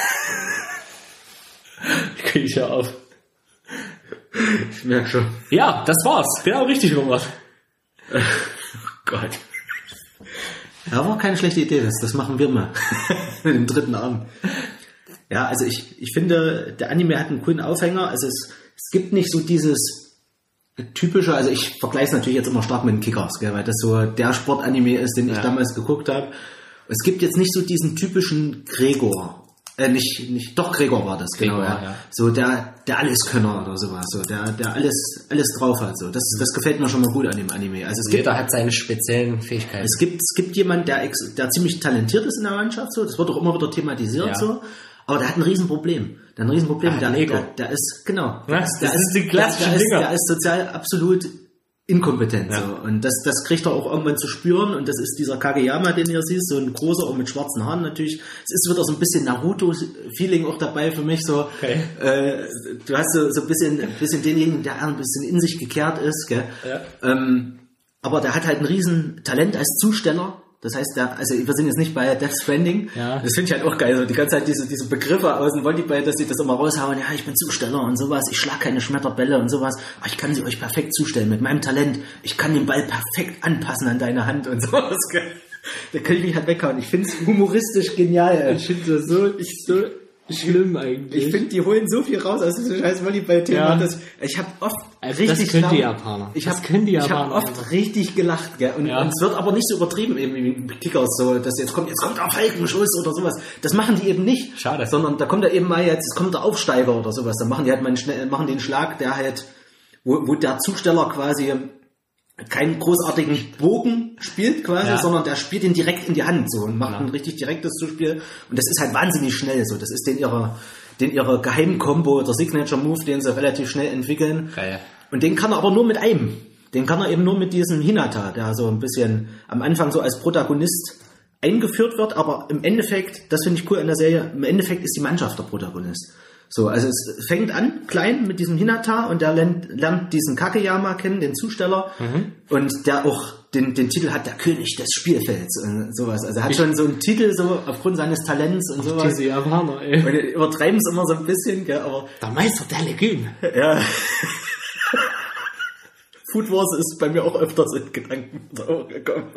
krieg ich ja auf. Ich merke schon. Ja, das war's. Genau richtig gemacht. Oh Gott. Ja, war keine schlechte Idee, das, das machen wir mal. Mit dem dritten Arm. Ja, also ich, ich finde, der Anime hat einen coolen Aufhänger. Also es, es gibt nicht so dieses typische, also ich vergleiche es natürlich jetzt immer stark mit den Kickers, gell, weil das so der Sportanime ist, den ich ja. damals geguckt habe. Es gibt jetzt nicht so diesen typischen Gregor. Äh, nicht, nicht, doch Gregor war das, Gregor, genau, ja. ja. So der, der Alleskönner oder sowas, so der, der alles, alles drauf hat, so. Das, das gefällt mir schon mal gut an dem Anime. Also es Jeder gibt, hat seine speziellen Fähigkeiten. Es gibt, es gibt jemanden, der, der ziemlich talentiert ist in der Mannschaft, so. Das wird auch immer wieder thematisiert, ja. so. Aber der hat ein Riesenproblem. Der hat ein Riesenproblem. Ah, der, der, der ist, genau. Ja, der, das der ist die klassische der, der, Dinger. ist, der ist sozial absolut inkompetent, ja. so. Und das, das kriegt er auch irgendwann zu spüren. Und das ist dieser Kageyama, den ihr siehst, so ein großer, auch mit schwarzen Haaren natürlich. Es ist wieder so ein bisschen Naruto-Feeling auch dabei für mich, so. Okay. Äh, du hast so, so ein bisschen, ein bisschen denjenigen, der ein bisschen in sich gekehrt ist, gell. Ja. Ähm, aber der hat halt ein riesen Talent als Zusteller. Das heißt, der, also wir sind jetzt nicht bei Death Stranding. Ja. Das finde ich halt auch geil. So die ganze Zeit diese, diese Begriffe aus dem Volleyball, dass sie das immer raushauen. Ja, ich bin Zusteller und sowas. Ich schlage keine Schmetterbälle und sowas. Aber ich kann sie euch perfekt zustellen mit meinem Talent. Ich kann den Ball perfekt anpassen an deine Hand und sowas. Da kann ich mich halt weghauen. Ich finde es humoristisch genial. Ich finde das so, ich so schlimm eigentlich. Ich finde, die holen so viel raus aus diesem scheiß Volleyball-Thema. Ja. Das, ich habe oft also richtig das können laut, die Japaner. Ich das habe können die ich Japaner. hab oft richtig gelacht, gell? Und, ja. und es wird aber nicht so übertrieben eben wie Kickers, so dass jetzt kommt jetzt kommt der Falkenschuss oder sowas. Das machen die eben nicht. Schade. Sondern da kommt da eben mal jetzt, jetzt kommt der Aufsteiger oder sowas. Dann machen die halt mal einen, schnell, machen den Schlag, der halt, wo, wo der Zusteller quasi keinen großartigen Bogen spielt quasi, ja. sondern der spielt ihn direkt in die Hand so und macht ja. ein richtig direktes Zuspiel. Und das ist halt wahnsinnig schnell so. Das ist den ihrer den ihre Geheimkombo, der Signature-Move, den sie relativ schnell entwickeln. Geil. Und den kann er aber nur mit einem. Den kann er eben nur mit diesem Hinata, der so ein bisschen am Anfang so als Protagonist eingeführt wird, aber im Endeffekt, das finde ich cool an der Serie, im Endeffekt ist die Mannschaft der Protagonist. So, also es fängt an, klein mit diesem Hinata und der lernt, lernt diesen Kageyama kennen, den Zusteller, mhm. und der auch den, den Titel hat, der König des Spielfelds und sowas. Also er hat ich schon so einen Titel so aufgrund seines Talents und sowas. Diese Japaner, ey. Und die übertreiben es immer so ein bisschen, gell, aber... Der Meister der Legüme. Ja. Food Wars ist bei mir auch öfters in Gedanken gekommen.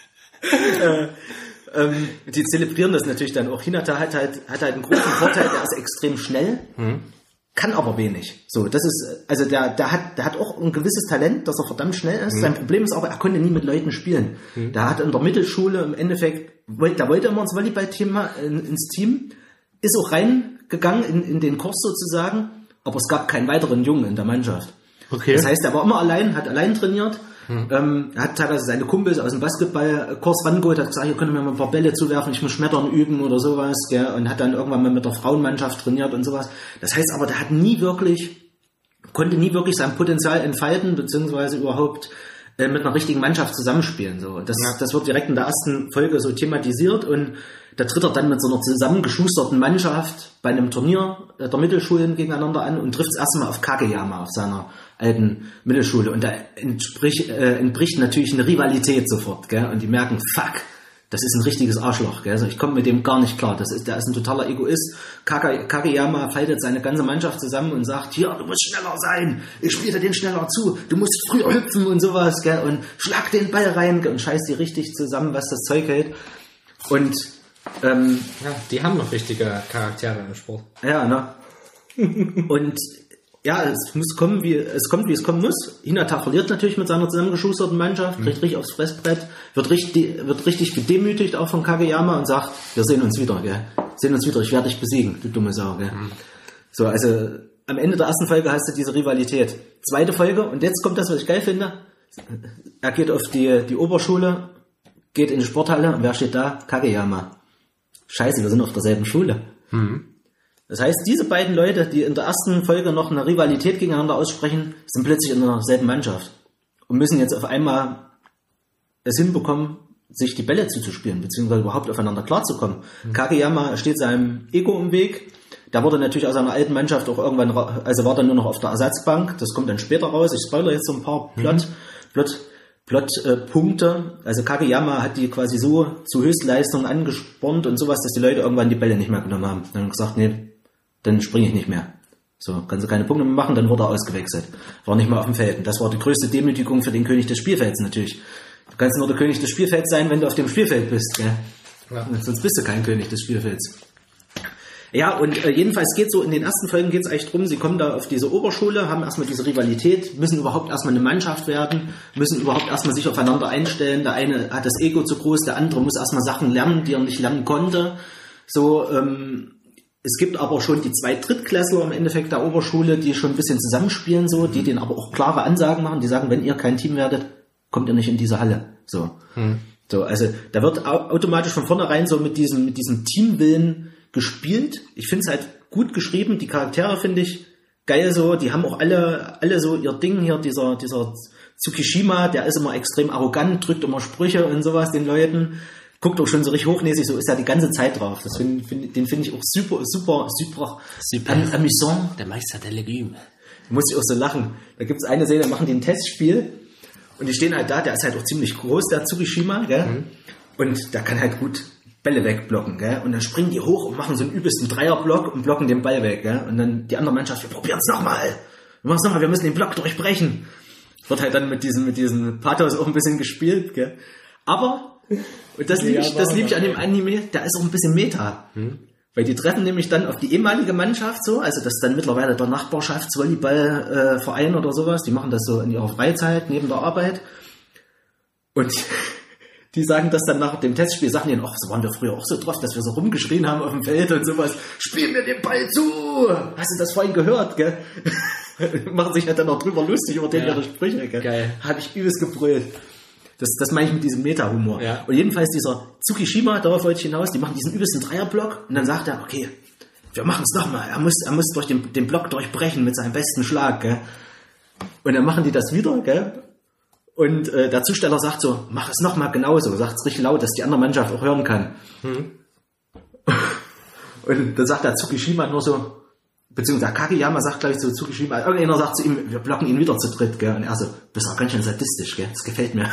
äh, ähm, die zelebrieren das natürlich dann auch. Hinata hat halt, hat halt einen großen Vorteil, der ist extrem schnell, mhm. kann aber wenig. So, das ist, also der, der hat, der hat auch ein gewisses Talent, dass er verdammt schnell ist. Mhm. Sein Problem ist aber, er konnte nie mit Leuten spielen. Mhm. Der hat in der Mittelschule im Endeffekt, der wollte immer ins Volleyball-Thema, in, ins Team, ist auch reingegangen in, in den Kurs sozusagen, aber es gab keinen weiteren Jungen in der Mannschaft. Okay. Das heißt, er war immer allein, hat allein trainiert, hm. ähm, hat teilweise seine Kumpels aus dem Basketballkurs rangeholt, hat gesagt, ihr könnt mir mal ein paar Bälle zuwerfen, ich muss Schmettern üben oder sowas, gell, und hat dann irgendwann mal mit der Frauenmannschaft trainiert und sowas. Das heißt aber, der hat nie wirklich, konnte nie wirklich sein Potenzial entfalten, beziehungsweise überhaupt äh, mit einer richtigen Mannschaft zusammenspielen. So. Das, ja. das wird direkt in der ersten Folge so thematisiert und da tritt er dann mit so einer zusammengeschusterten Mannschaft bei einem Turnier der Mittelschulen gegeneinander an und trifft das erste Mal auf Kageyama, auf seiner alten Mittelschule. Und da entspricht, äh, entbricht natürlich eine Rivalität sofort, gell? Und die merken, fuck, das ist ein richtiges Arschloch, gell? Also ich komme mit dem gar nicht klar. Das ist, der ist ein totaler Egoist. Kage, Kageyama faltet seine ganze Mannschaft zusammen und sagt, hier, du musst schneller sein. Ich spiele dir den schneller zu. Du musst früher hüpfen und sowas, gell? Und schlag den Ball rein und scheiß die richtig zusammen, was das Zeug hält. Und ähm, ja, die haben noch richtige Charaktere im Sport. Ja, ne? Und ja, es muss kommen, wie es kommt, wie es kommen muss. Hinata verliert natürlich mit seiner zusammengeschusterten Mannschaft, kriegt mhm. richtig aufs Fressbrett, wird richtig, wird richtig gedemütigt auch von Kageyama und sagt, wir sehen uns wieder, gell? Wir sehen uns wieder, ich werde dich besiegen, du dumme Sau, gell? Mhm. So, also am Ende der ersten Folge hast du diese Rivalität. Zweite Folge, und jetzt kommt das, was ich geil finde. Er geht auf die, die Oberschule, geht in die Sporthalle, und wer steht da? Kageyama. Scheiße, wir sind auf derselben Schule. Mhm. Das heißt, diese beiden Leute, die in der ersten Folge noch eine Rivalität gegeneinander aussprechen, sind plötzlich in derselben Mannschaft und müssen jetzt auf einmal es hinbekommen, sich die Bälle zuzuspielen, beziehungsweise überhaupt aufeinander klarzukommen. Mhm. Kageyama steht seinem Ego im Weg. Da wurde natürlich aus seiner alten Mannschaft auch irgendwann, also war dann nur noch auf der Ersatzbank. Das kommt dann später raus. Ich spoilere jetzt so ein paar Plot, mhm. Plot, Plot-Punkte. Äh, also Kageyama hat die quasi so zu Höchstleistungen angespornt und sowas, dass die Leute irgendwann die Bälle nicht mehr genommen haben. Dann haben gesagt, nee, dann springe ich nicht mehr. So, kannst du keine Punkte mehr machen, dann wurde er ausgewechselt. War nicht mehr auf dem Feld. Und das war die größte Demütigung für den König des Spielfelds natürlich. Du kannst nur der König des Spielfelds sein, wenn du auf dem Spielfeld bist, gell? Ja. Sonst bist du kein König des Spielfelds. Ja, und äh, jedenfalls geht so, in den ersten Folgen geht es eigentlich drum, sie kommen da auf diese Oberschule, haben erstmal diese Rivalität, müssen überhaupt erstmal eine Mannschaft werden, müssen überhaupt erstmal sich aufeinander einstellen. Der eine hat das Ego zu groß, der andere muss erstmal Sachen lernen, die er nicht lernen konnte. So, ähm, es gibt aber schon die zwei Drittklässler im Endeffekt der Oberschule, die schon ein bisschen zusammenspielen, so, die denen aber auch klare Ansagen machen, die sagen, wenn ihr kein Team werdet, kommt ihr nicht in diese Halle. So, hm. so also da wird automatisch von vornherein so mit diesem, mit diesem Teamwillen gespielt. Ich finde es halt gut geschrieben. Die Charaktere finde ich geil so. Die haben auch alle, alle so ihr Ding hier. Dieser, dieser Tsukishima, der ist immer extrem arrogant, drückt immer Sprüche und sowas den Leuten. Guckt auch schon so richtig hochnäsig, so ist er die ganze Zeit drauf. Das find, find, den finde ich auch super, super, super, super am, amüsant. Der Meister der Legüme. Da muss ich auch so lachen. Da gibt es eine Szene, da machen die ein Testspiel und die stehen halt da. Der ist halt auch ziemlich groß, der Tsukishima, gell? Mhm. Und der kann halt gut Bälle wegblocken, gell? Und dann springen die hoch und machen so einen übelsten Dreierblock und blocken den Ball weg, gell? Und dann die andere Mannschaft, wir probieren es nochmal. Wir machen es nochmal, wir müssen den Block durchbrechen. Wird halt dann mit diesem, mit diesem Pathos auch ein bisschen gespielt, gell? Aber, und das liebe ich, das liebe ich an dem Anime, da ist auch ein bisschen Meta. Hm. Weil die treffen nämlich dann auf die ehemalige Mannschaft so, also das ist dann mittlerweile der Nachbarschaftsvolleyballverein oder sowas, die machen das so in ihrer Freizeit, neben der Arbeit. Und die sagen das dann nach dem Testspiel, sagen denen, ach, so waren wir früher auch so drauf, dass wir so rumgeschrien haben auf dem Feld und sowas. Spiel mir den Ball zu! Hast du das vorhin gehört, gell? Machen sich halt dann noch drüber lustig über den ja. ihre Sprüche, gell? Geil. Hab ich übelst gebrüllt. Das, das meine ich mit diesem Meta-Humor. Ja. Und jedenfalls dieser Tsukishima, darauf wollte ich hinaus, die machen diesen übelsten Dreierblock und dann sagt er, okay, wir machen es nochmal. Er muss, er muss durch den, den Block durchbrechen mit seinem besten Schlag, gell? Und dann machen die das wieder, gell? Und äh, der Zusteller sagt so, mach es nochmal genauso, sagt es richtig laut, dass die andere Mannschaft auch hören kann. Hm. Und dann sagt der Tsukishima nur so, beziehungsweise der Kageyama sagt, glaube ich, zu Tsukishima, irgendeiner sagt zu ihm, wir blocken ihn wieder zu dritt, gell? Und er so, bist auch ganz schön sadistisch, gell? Das gefällt mir.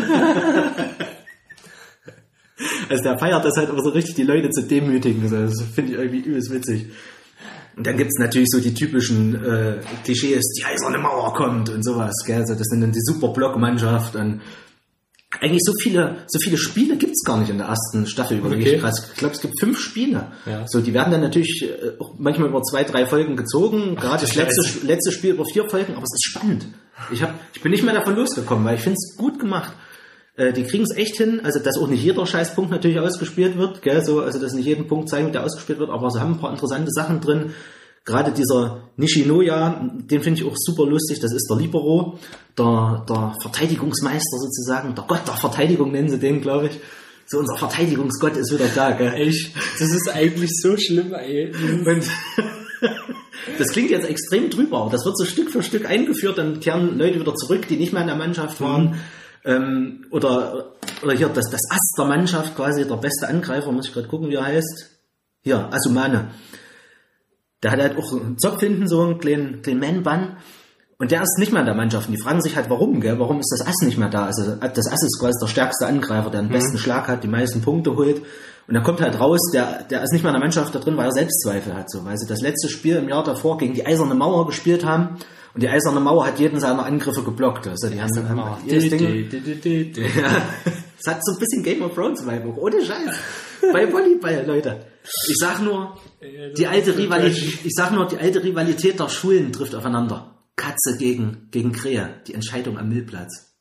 Also der feiert das halt aber so richtig, die Leute zu demütigen. Das finde ich irgendwie übelst witzig. Und dann gibt's natürlich so die typischen äh, Klischees, die eiserne Mauer kommt und sowas, gell? Also das sind dann die super Blockmannschaft und eigentlich so viele, so viele Spiele gibt's gar nicht in der ersten Staffel über. Okay. Ich glaube, es gibt fünf Spiele. Ja. So, die werden dann natürlich äh, auch manchmal über zwei, drei Folgen gezogen. Ach, gerade das letzte, letzte Spiel über vier Folgen, aber es ist spannend. Ich hab, ich bin nicht mehr davon losgekommen, weil ich finde es gut gemacht. Äh, die kriegen es echt hin, also dass auch nicht jeder Scheißpunkt natürlich ausgespielt wird, gell? So, also dass nicht jeden Punkt zeigen wird, der ausgespielt wird, aber sie haben ein paar interessante Sachen drin. Gerade dieser Nishinoya, den finde ich auch super lustig, das ist der Libero, der, der Verteidigungsmeister sozusagen, der Gott der Verteidigung nennen sie den, glaube ich. So, unser Verteidigungsgott ist wieder da, gell? Echt? Das ist eigentlich so schlimm, ey. Und das klingt jetzt extrem drüber, das wird so Stück für Stück eingeführt, dann kehren Leute wieder zurück, die nicht mehr in der Mannschaft waren. Mhm. Ähm, oder, oder hier das, das Ass der Mannschaft, quasi der beste Angreifer, muss ich gerade gucken, wie er heißt. Hier, Asumane. Der hat halt auch einen Zopf hinten, so einen kleinen, kleinen Man-Bun. Und der ist nicht mehr in der Mannschaft. Und die fragen sich halt, warum, gell? Warum ist das Ass nicht mehr da? Also, das Ass ist quasi der stärkste Angreifer, der den mhm. besten Schlag hat, die meisten Punkte holt. Und dann kommt halt raus, der, der ist nicht mehr in der Mannschaft da drin, weil er Selbstzweifel hat, so. Weil sie das letzte Spiel im Jahr davor gegen die Eiserne Mauer gespielt haben. Und die Eiserne Mauer hat jeden seiner Angriffe geblockt. Also, die haben dann jedes Ding. Ja. Das hat so ein bisschen Game of Thrones Vibe, ohne Scheiß. Bei Volleyball, Leute. Ich sag nur, die alte Rivalität, ich sag nur, die alte Rivalität der Schulen trifft aufeinander. Katze gegen, gegen Krähe. Die Entscheidung am Müllplatz.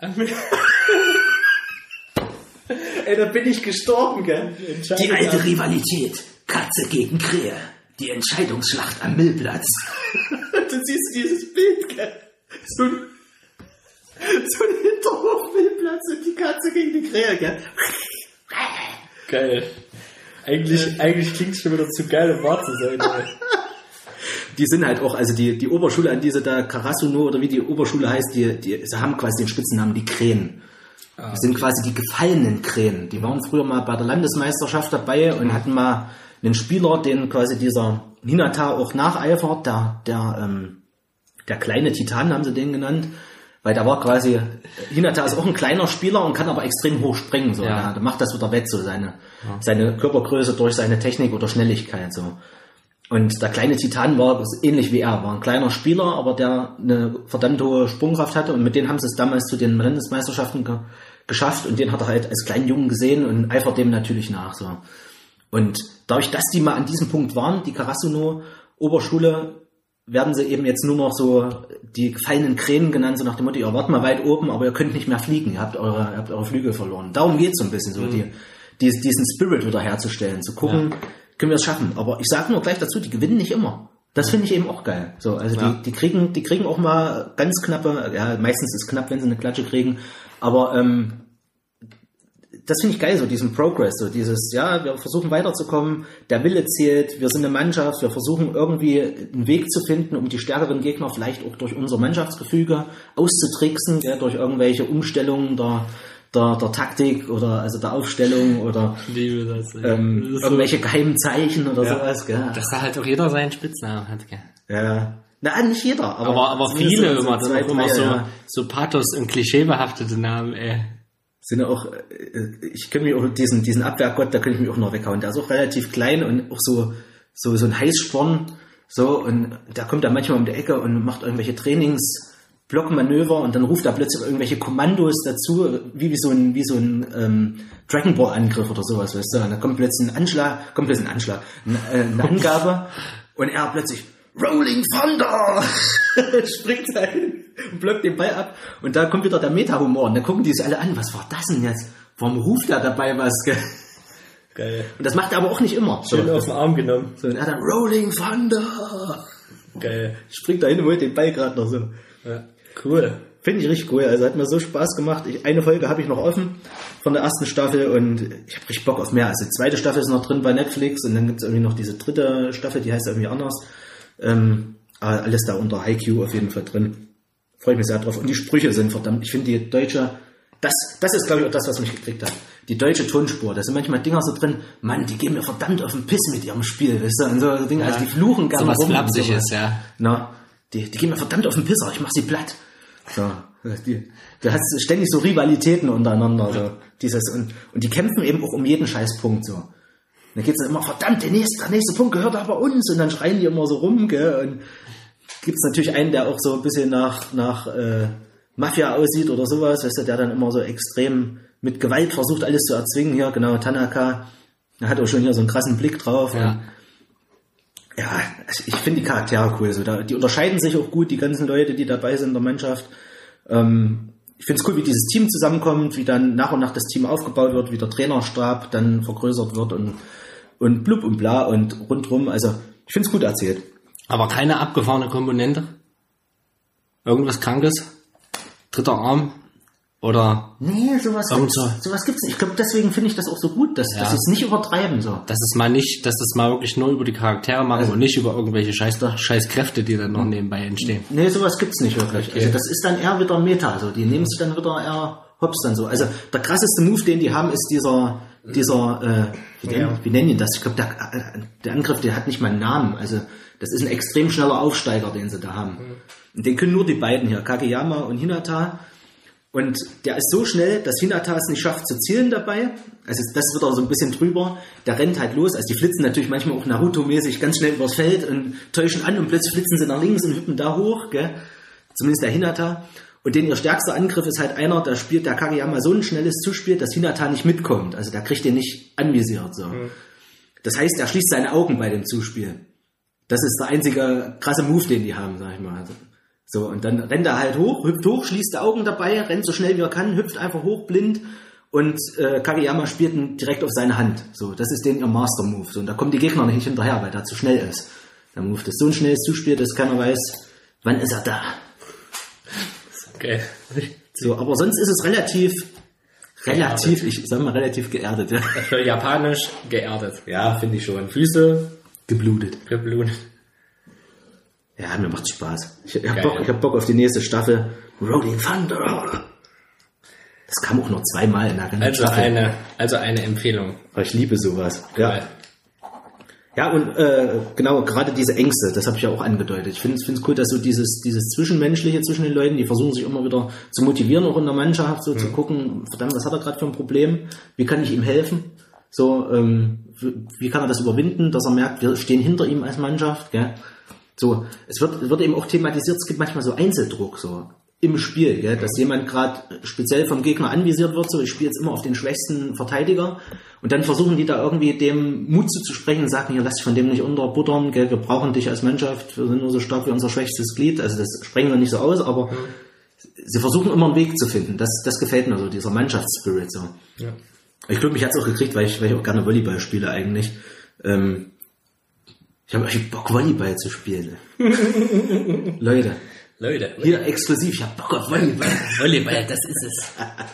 Ey, da bin ich gestorben, gell? Die, die alte Rivalität. Katze gegen Krähe. Die Entscheidungsschlacht am Müllplatz. Du siehst dieses Bild, gell? So ein, so ein Hinterhof-Müllplatz und die Katze gegen die Krähe, gell? Geil. Eigentlich, eigentlich klingt es schon wieder zu geil, um wahr zu sein. Die sind halt auch, also die, die Oberschule, an diese da Karasuno oder wie die Oberschule heißt, die, die sie haben quasi den Spitzennamen die Krähen. Ah, das sind okay. quasi die gefallenen Krähen. Die waren früher mal bei der Landesmeisterschaft dabei und hatten mal einen Spieler, den quasi dieser Hinata auch nacheifert, der, der, ähm, der kleine Titan haben sie den genannt, weil der war quasi, Hinata ist auch ein kleiner Spieler und kann aber extrem hoch springen, so. Ja. Der macht das wieder wett, so seine, ja. seine Körpergröße durch seine Technik oder Schnelligkeit, so. Und der kleine Titan war ähnlich wie er, war ein kleiner Spieler, aber der eine verdammt hohe Sprungkraft hatte und mit denen haben sie es damals zu den Landesmeisterschaften ge- geschafft und den hat er halt als kleinen Jungen gesehen und eifert dem natürlich nach. So. Und dadurch, dass die mal an diesem Punkt waren, die Karasuno-Oberschule, werden sie eben jetzt nur noch so die gefallenen Krähen genannt, so nach dem Motto, ihr wart mal weit oben, aber ihr könnt nicht mehr fliegen, ihr habt eure, ihr habt eure Flügel verloren. Darum geht's so ein bisschen, so mhm. die, die, diesen Spirit wieder herzustellen, zu gucken, ja. können wir es schaffen. Aber ich sage nur gleich dazu, die gewinnen nicht immer. Das finde ich eben auch geil. So, also ja. die, die kriegen, die kriegen auch mal ganz knappe, ja, meistens ist es knapp, wenn sie eine Klatsche kriegen, aber ähm, das finde ich geil, so diesen Progress, so dieses, ja, wir versuchen weiterzukommen, der Wille zählt, wir sind eine Mannschaft, wir versuchen irgendwie einen Weg zu finden, um die stärkeren Gegner vielleicht auch durch unser Mannschaftsgefüge auszutricksen, ja, durch irgendwelche Umstellungen der, der, der Taktik oder also der Aufstellung oder ich liebe das, ja. ähm, das irgendwelche so geheimen Zeichen oder ja. sowas. Gell. Dass da halt auch jeder seinen Spitznamen hat. Gell. Ja, na, nicht jeder. Aber, aber, aber viele so, immer, so, zwei, immer drei, so, ja. so Pathos und klischeebehaftete Namen, ey. Sind ja auch, ich kann mich auch diesen, diesen Abwehrgott, da kann ich mich auch noch weghauen. Der ist auch relativ klein und auch so, so, so ein Heißsporn, so, und der kommt da manchmal um die Ecke und macht irgendwelche Trainingsblockmanöver und dann ruft er plötzlich irgendwelche Kommandos dazu, wie, wie so ein, wie so ein, ähm, Dragon Ball Angriff oder sowas, weißt du, und da kommt plötzlich ein Anschlag, kommt plötzlich ein Anschlag, eine, äh, eine Angabe und er plötzlich, Rolling Thunder! Springt da hin und blockt den Ball ab. Und da kommt wieder der Meta-Humor. Und dann gucken die sich alle an. Was war das denn jetzt? Warum ruft er dabei was? Geil. Und das macht er aber auch nicht immer. Schön so auf den Arm genommen. So, und er dann Rolling Thunder! Geil. Springt da hin und holt den Ball gerade noch so. Ja, cool. Finde ich richtig cool. Also hat mir so Spaß gemacht. Ich, eine Folge habe ich noch offen von der ersten Staffel und ich habe richtig Bock auf mehr. Also die zweite Staffel ist noch drin bei Netflix und dann gibt es irgendwie noch diese dritte Staffel, die heißt irgendwie anders. Ähm, alles da unter I Q auf jeden Fall drin. Freue ich mich sehr drauf. Und die Sprüche sind verdammt. Ich finde die deutsche, das, das ist glaube ich auch das, was mich gekriegt hat. Die deutsche Tonspur. Da sind manchmal Dinger so drin, Mann, die gehen mir verdammt auf den Piss mit ihrem Spiel, weißt du? Und so Dinge, ja. Also die fluchen gerne so was rum. Flapsiges, ja. Na, die, die gehen mir verdammt auf den Pisser, ich mach sie platt. So, die, du hast ständig so Rivalitäten untereinander. So, dieses, und, und die kämpfen eben auch um jeden Scheißpunkt so. Dann geht's dann immer, verdammt, der nächste, der nächste Punkt gehört aber uns. Und dann schreien die immer so rum, gell. Und gibt's natürlich einen, der auch so ein bisschen nach, nach äh, Mafia aussieht oder sowas, weißt du, der dann immer so extrem mit Gewalt versucht, alles zu erzwingen. Hier, genau, Tanaka, der hat auch schon hier so einen krassen Blick drauf. Ja, und, ja ich finde die Charaktere cool. So, da, die unterscheiden sich auch gut, die ganzen Leute, die dabei sind in der Mannschaft. Ähm, ich finde es cool, wie dieses Team zusammenkommt, wie dann nach und nach das Team aufgebaut wird, wie der Trainerstab dann vergrößert wird und und blub und bla und rundrum. Also ich finde es gut erzählt. Aber keine abgefahrene Komponente? Irgendwas Krankes? Dritter Arm? Oder? Nee, sowas gibt's, so. sowas gibt's nicht. Ich glaube, deswegen finde ich das auch so gut, dass, ja. dass sie es nicht übertreiben. So. Dass es mal nicht, dass es mal wirklich nur über die Charaktere machen also, und nicht über irgendwelche scheiß, scheiß Kräfte, die dann noch nebenbei entstehen. Nee, sowas gibt's nicht wirklich. Okay. Also das ist dann eher wieder Meta. Also die nehmen sich dann wieder eher hops dann so. Also der krasseste Move, den die haben, ist dieser dieser, äh, wie, ja. nennen, wie nennen die das? Ich glaube, der, der Angriff, der hat nicht mal einen Namen. Also das ist ein extrem schneller Aufsteiger, den sie da haben. Mhm. Und den können nur die beiden hier, Kageyama und Hinata. Und der ist so schnell, dass Hinata es nicht schafft zu zielen dabei. Also das wird auch so ein bisschen drüber. Der rennt halt los. Also die flitzen natürlich manchmal auch Naruto-mäßig ganz schnell übers Feld und täuschen an und plötzlich flitzen sie nach links und hüppen da hoch. Gell? Zumindest der Hinata. Und den ihr stärkster Angriff ist halt einer, da spielt der Kageyama so ein schnelles Zuspiel, dass Hinata nicht mitkommt. Also der kriegt den nicht anvisiert. So. Mhm. Das heißt, er schließt seine Augen bei dem Zuspiel. Das ist der einzige krasse Move, den die haben, sag ich mal. Also, so, und dann rennt er halt hoch, hüpft hoch, schließt die Augen dabei, rennt so schnell wie er kann, hüpft einfach hoch, blind. Und äh, Kageyama spielt ihn direkt auf seine Hand. So, das ist den ihr Master-Move. So, und da kommen die Gegner nicht hinterher, weil der zu schnell ist. Der Move ist so ein schnelles Zuspiel, dass keiner weiß, wann ist er da. Okay. So, aber sonst ist es relativ, relativ, ich sag mal relativ geerdet. Ja. Für Japanisch geerdet. Ja, finde ich schon. Füße geblutet. Geblutet. Ja, mir macht's Spaß. Ich, ich hab Bock, ich hab Bock auf die nächste Staffel. Rolling Thunder. Das kam auch noch zweimal in der ganzen also Staffel. Eine, also eine Empfehlung. Aber ich liebe sowas. Ja. Ja, und äh, genau, gerade diese Ängste, das habe ich ja auch angedeutet. Ich finde es cool, dass so dieses dieses Zwischenmenschliche zwischen den Leuten, die versuchen sich immer wieder zu motivieren, auch in der Mannschaft, so mhm. zu gucken, verdammt, was hat er gerade für ein Problem? Wie kann ich ihm helfen? So, ähm, wie kann er das überwinden, dass er merkt, wir stehen hinter ihm als Mannschaft, gell? So, es wird wird eben auch thematisiert, es gibt manchmal so Einzeldruck, so. im Spiel, gell? Dass jemand gerade speziell vom Gegner anvisiert wird, so ich spiele jetzt immer auf den schwächsten Verteidiger und dann versuchen die da irgendwie dem Mut zuzusprechen und sagen, hier, lass dich von dem nicht unterbuttern, gell? Wir brauchen dich als Mannschaft, wir sind nur so stark wie unser schwächstes Glied, also das sprechen wir nicht so aus, aber mhm. sie versuchen immer einen Weg zu finden, das, das gefällt mir so, dieser Mannschaftsspirit so. Ja. Ich glaube, mich hat's auch gekriegt, weil ich, weil ich auch gerne Volleyball spiele eigentlich. Ähm, ich habe echt Bock, Volleyball zu spielen. Leute. Leute. Hier exklusiv, ich hab Bock auf Volleyball. Volleyball, das ist es.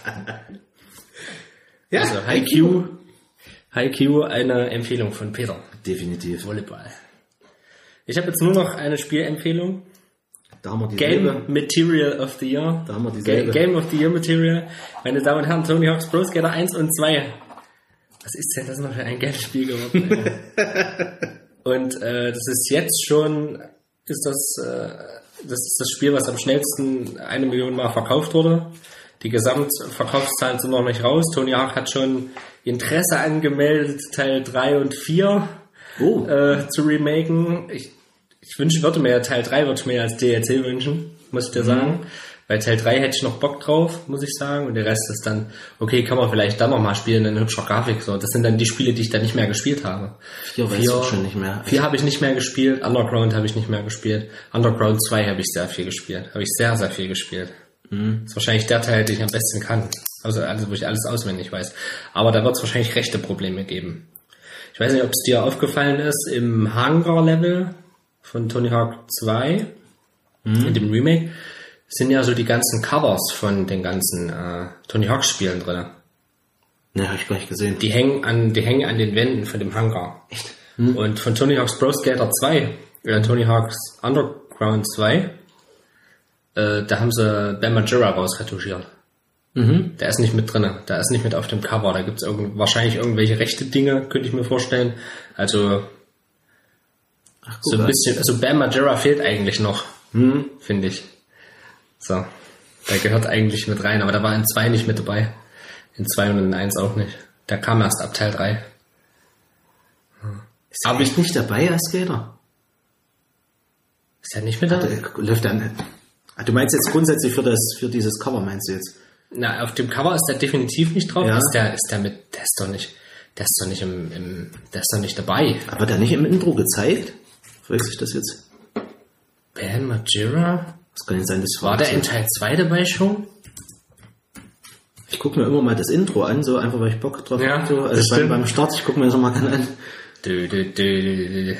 Ja, also Haikyuu. Haikyuu, eine Empfehlung von Peter. Definitiv. Volleyball. Ich habe jetzt nur noch eine Spielempfehlung. Da haben wir die Game selbe. Material of the Year. Da haben wir die Ga- Game of the Year Material. Meine Damen und Herren, Tony Hawk's Pro Skater eins und zwei. Was ist denn das noch für ein geiles Spiel geworden? Und äh, das ist jetzt schon, ist das, äh, das ist das Spiel, was am schnellsten eine Million Mal verkauft wurde. Die Gesamtverkaufszahlen sind noch nicht raus. Tony Hawk hat schon Interesse angemeldet, Teil drei und vier oh. äh, zu remaken. Ich, ich wünsche, würde mir ja Teil drei würde ich mir als D L C wünschen, muss ich dir sagen. Mhm. Bei Teil drei hätte ich noch Bock drauf, muss ich sagen. Und der Rest ist dann, okay, kann man vielleicht dann nochmal spielen in hübscher Grafik. So, das sind dann die Spiele, die ich dann nicht mehr gespielt habe. Vier, vier weiß ich schon nicht mehr. Vier habe ich nicht mehr gespielt. Underground habe ich nicht mehr gespielt. Underground zwei habe ich sehr viel gespielt. Habe ich sehr, sehr viel gespielt. Mhm. Das ist wahrscheinlich der Teil, den ich am besten kann. Also, also wo ich alles auswendig weiß. Aber da wird es wahrscheinlich rechte Probleme geben. Ich weiß nicht, ob es dir aufgefallen ist, im Hangar-Level von Tony Hawk zwei, mhm. in dem Remake, sind ja so die ganzen Covers von den ganzen äh, Tony Hawk Spielen drin. Ne, habe ich gar nicht gesehen. Die hängen an, die hängen an den Wänden von dem Hangar. Echt? Hm. Und von Tony Hawk's Pro Skater zwei, oder Tony Hawk's Underground zwei, äh, da haben sie Ben Majera rausretuschiert. Mhm. Der ist nicht mit drin, der ist nicht mit auf dem Cover. Da gibt's irgend, wahrscheinlich irgendwelche rechte Dinge, könnte ich mir vorstellen. Also Ach, so ein bisschen, also Ben Majera fehlt eigentlich noch, hm, finde ich. So, der gehört eigentlich mit rein, aber da war in zwei nicht mit dabei. In zwei und in eins auch nicht. Der kam erst ab Teil drei. Ist er echt nicht dabei als Skater? Ist er nicht mit dabei? Läuft dann. Du meinst jetzt grundsätzlich für das, für dieses Cover, meinst du jetzt? Na, auf dem Cover ist der definitiv nicht drauf. Ja. Ist der, ist der mit, der ist doch nicht, der ist doch nicht im, im der ist doch nicht dabei. Aber wird der nicht im Intro gezeigt? Weiß ich das jetzt? Ben Majera? Das kann nicht sein, das war der in Teil zwei dabei schon? Ich gucke mir immer mal das Intro an, so einfach, weil ich Bock drauf ja, habe. So. Also beim, beim Start, ich gucke mir das mal an. Du, du, du, du, du.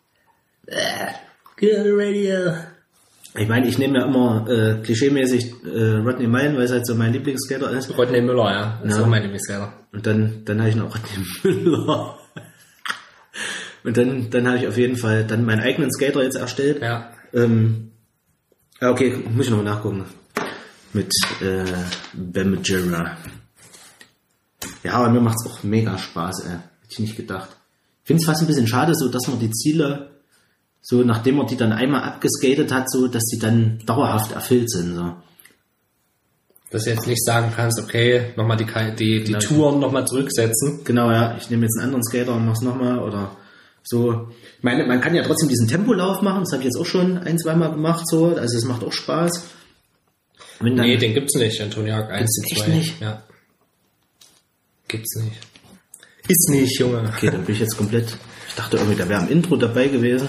Good radio. Ich meine, ich nehme ja immer äh, klischeemäßig äh, Rodney Mullen, weil es halt so mein Lieblingsskater ist. Rodney Müller, ja. Das ja. ist auch mein Lieblingsskater. Und dann, dann habe ich noch Rodney Müller. Und dann, dann habe ich auf jeden Fall dann meinen eigenen Skater jetzt erstellt. Ja. Ähm, Okay, muss ich noch mal nachgucken. Mit äh, Ben Majera. Ja, aber mir macht's auch mega Spaß, ey. Hätte ich nicht gedacht. Ich finde es fast ein bisschen schade, so dass man die Ziele, so nachdem man die dann einmal abgeskatet hat, so dass die dann dauerhaft erfüllt sind. So. Dass du jetzt nicht sagen kannst, okay, nochmal die, die, die genau. Touren nochmal zurücksetzen. Genau, ja. Ich nehme jetzt einen anderen Skater und mach's nochmal oder so. Ich meine, man kann ja trotzdem diesen Tempolauf machen, das habe ich jetzt auch schon ein, zweimal gemacht, so, also es macht auch Spaß. Wenn dann, nee, den gibt's nicht, in Tony Hawk eins und zwei. Echt nicht? Ja. Gibt's nicht. Ist nicht, Junge. Okay, dann bin ich jetzt komplett, ich dachte irgendwie, der wäre am Intro dabei gewesen.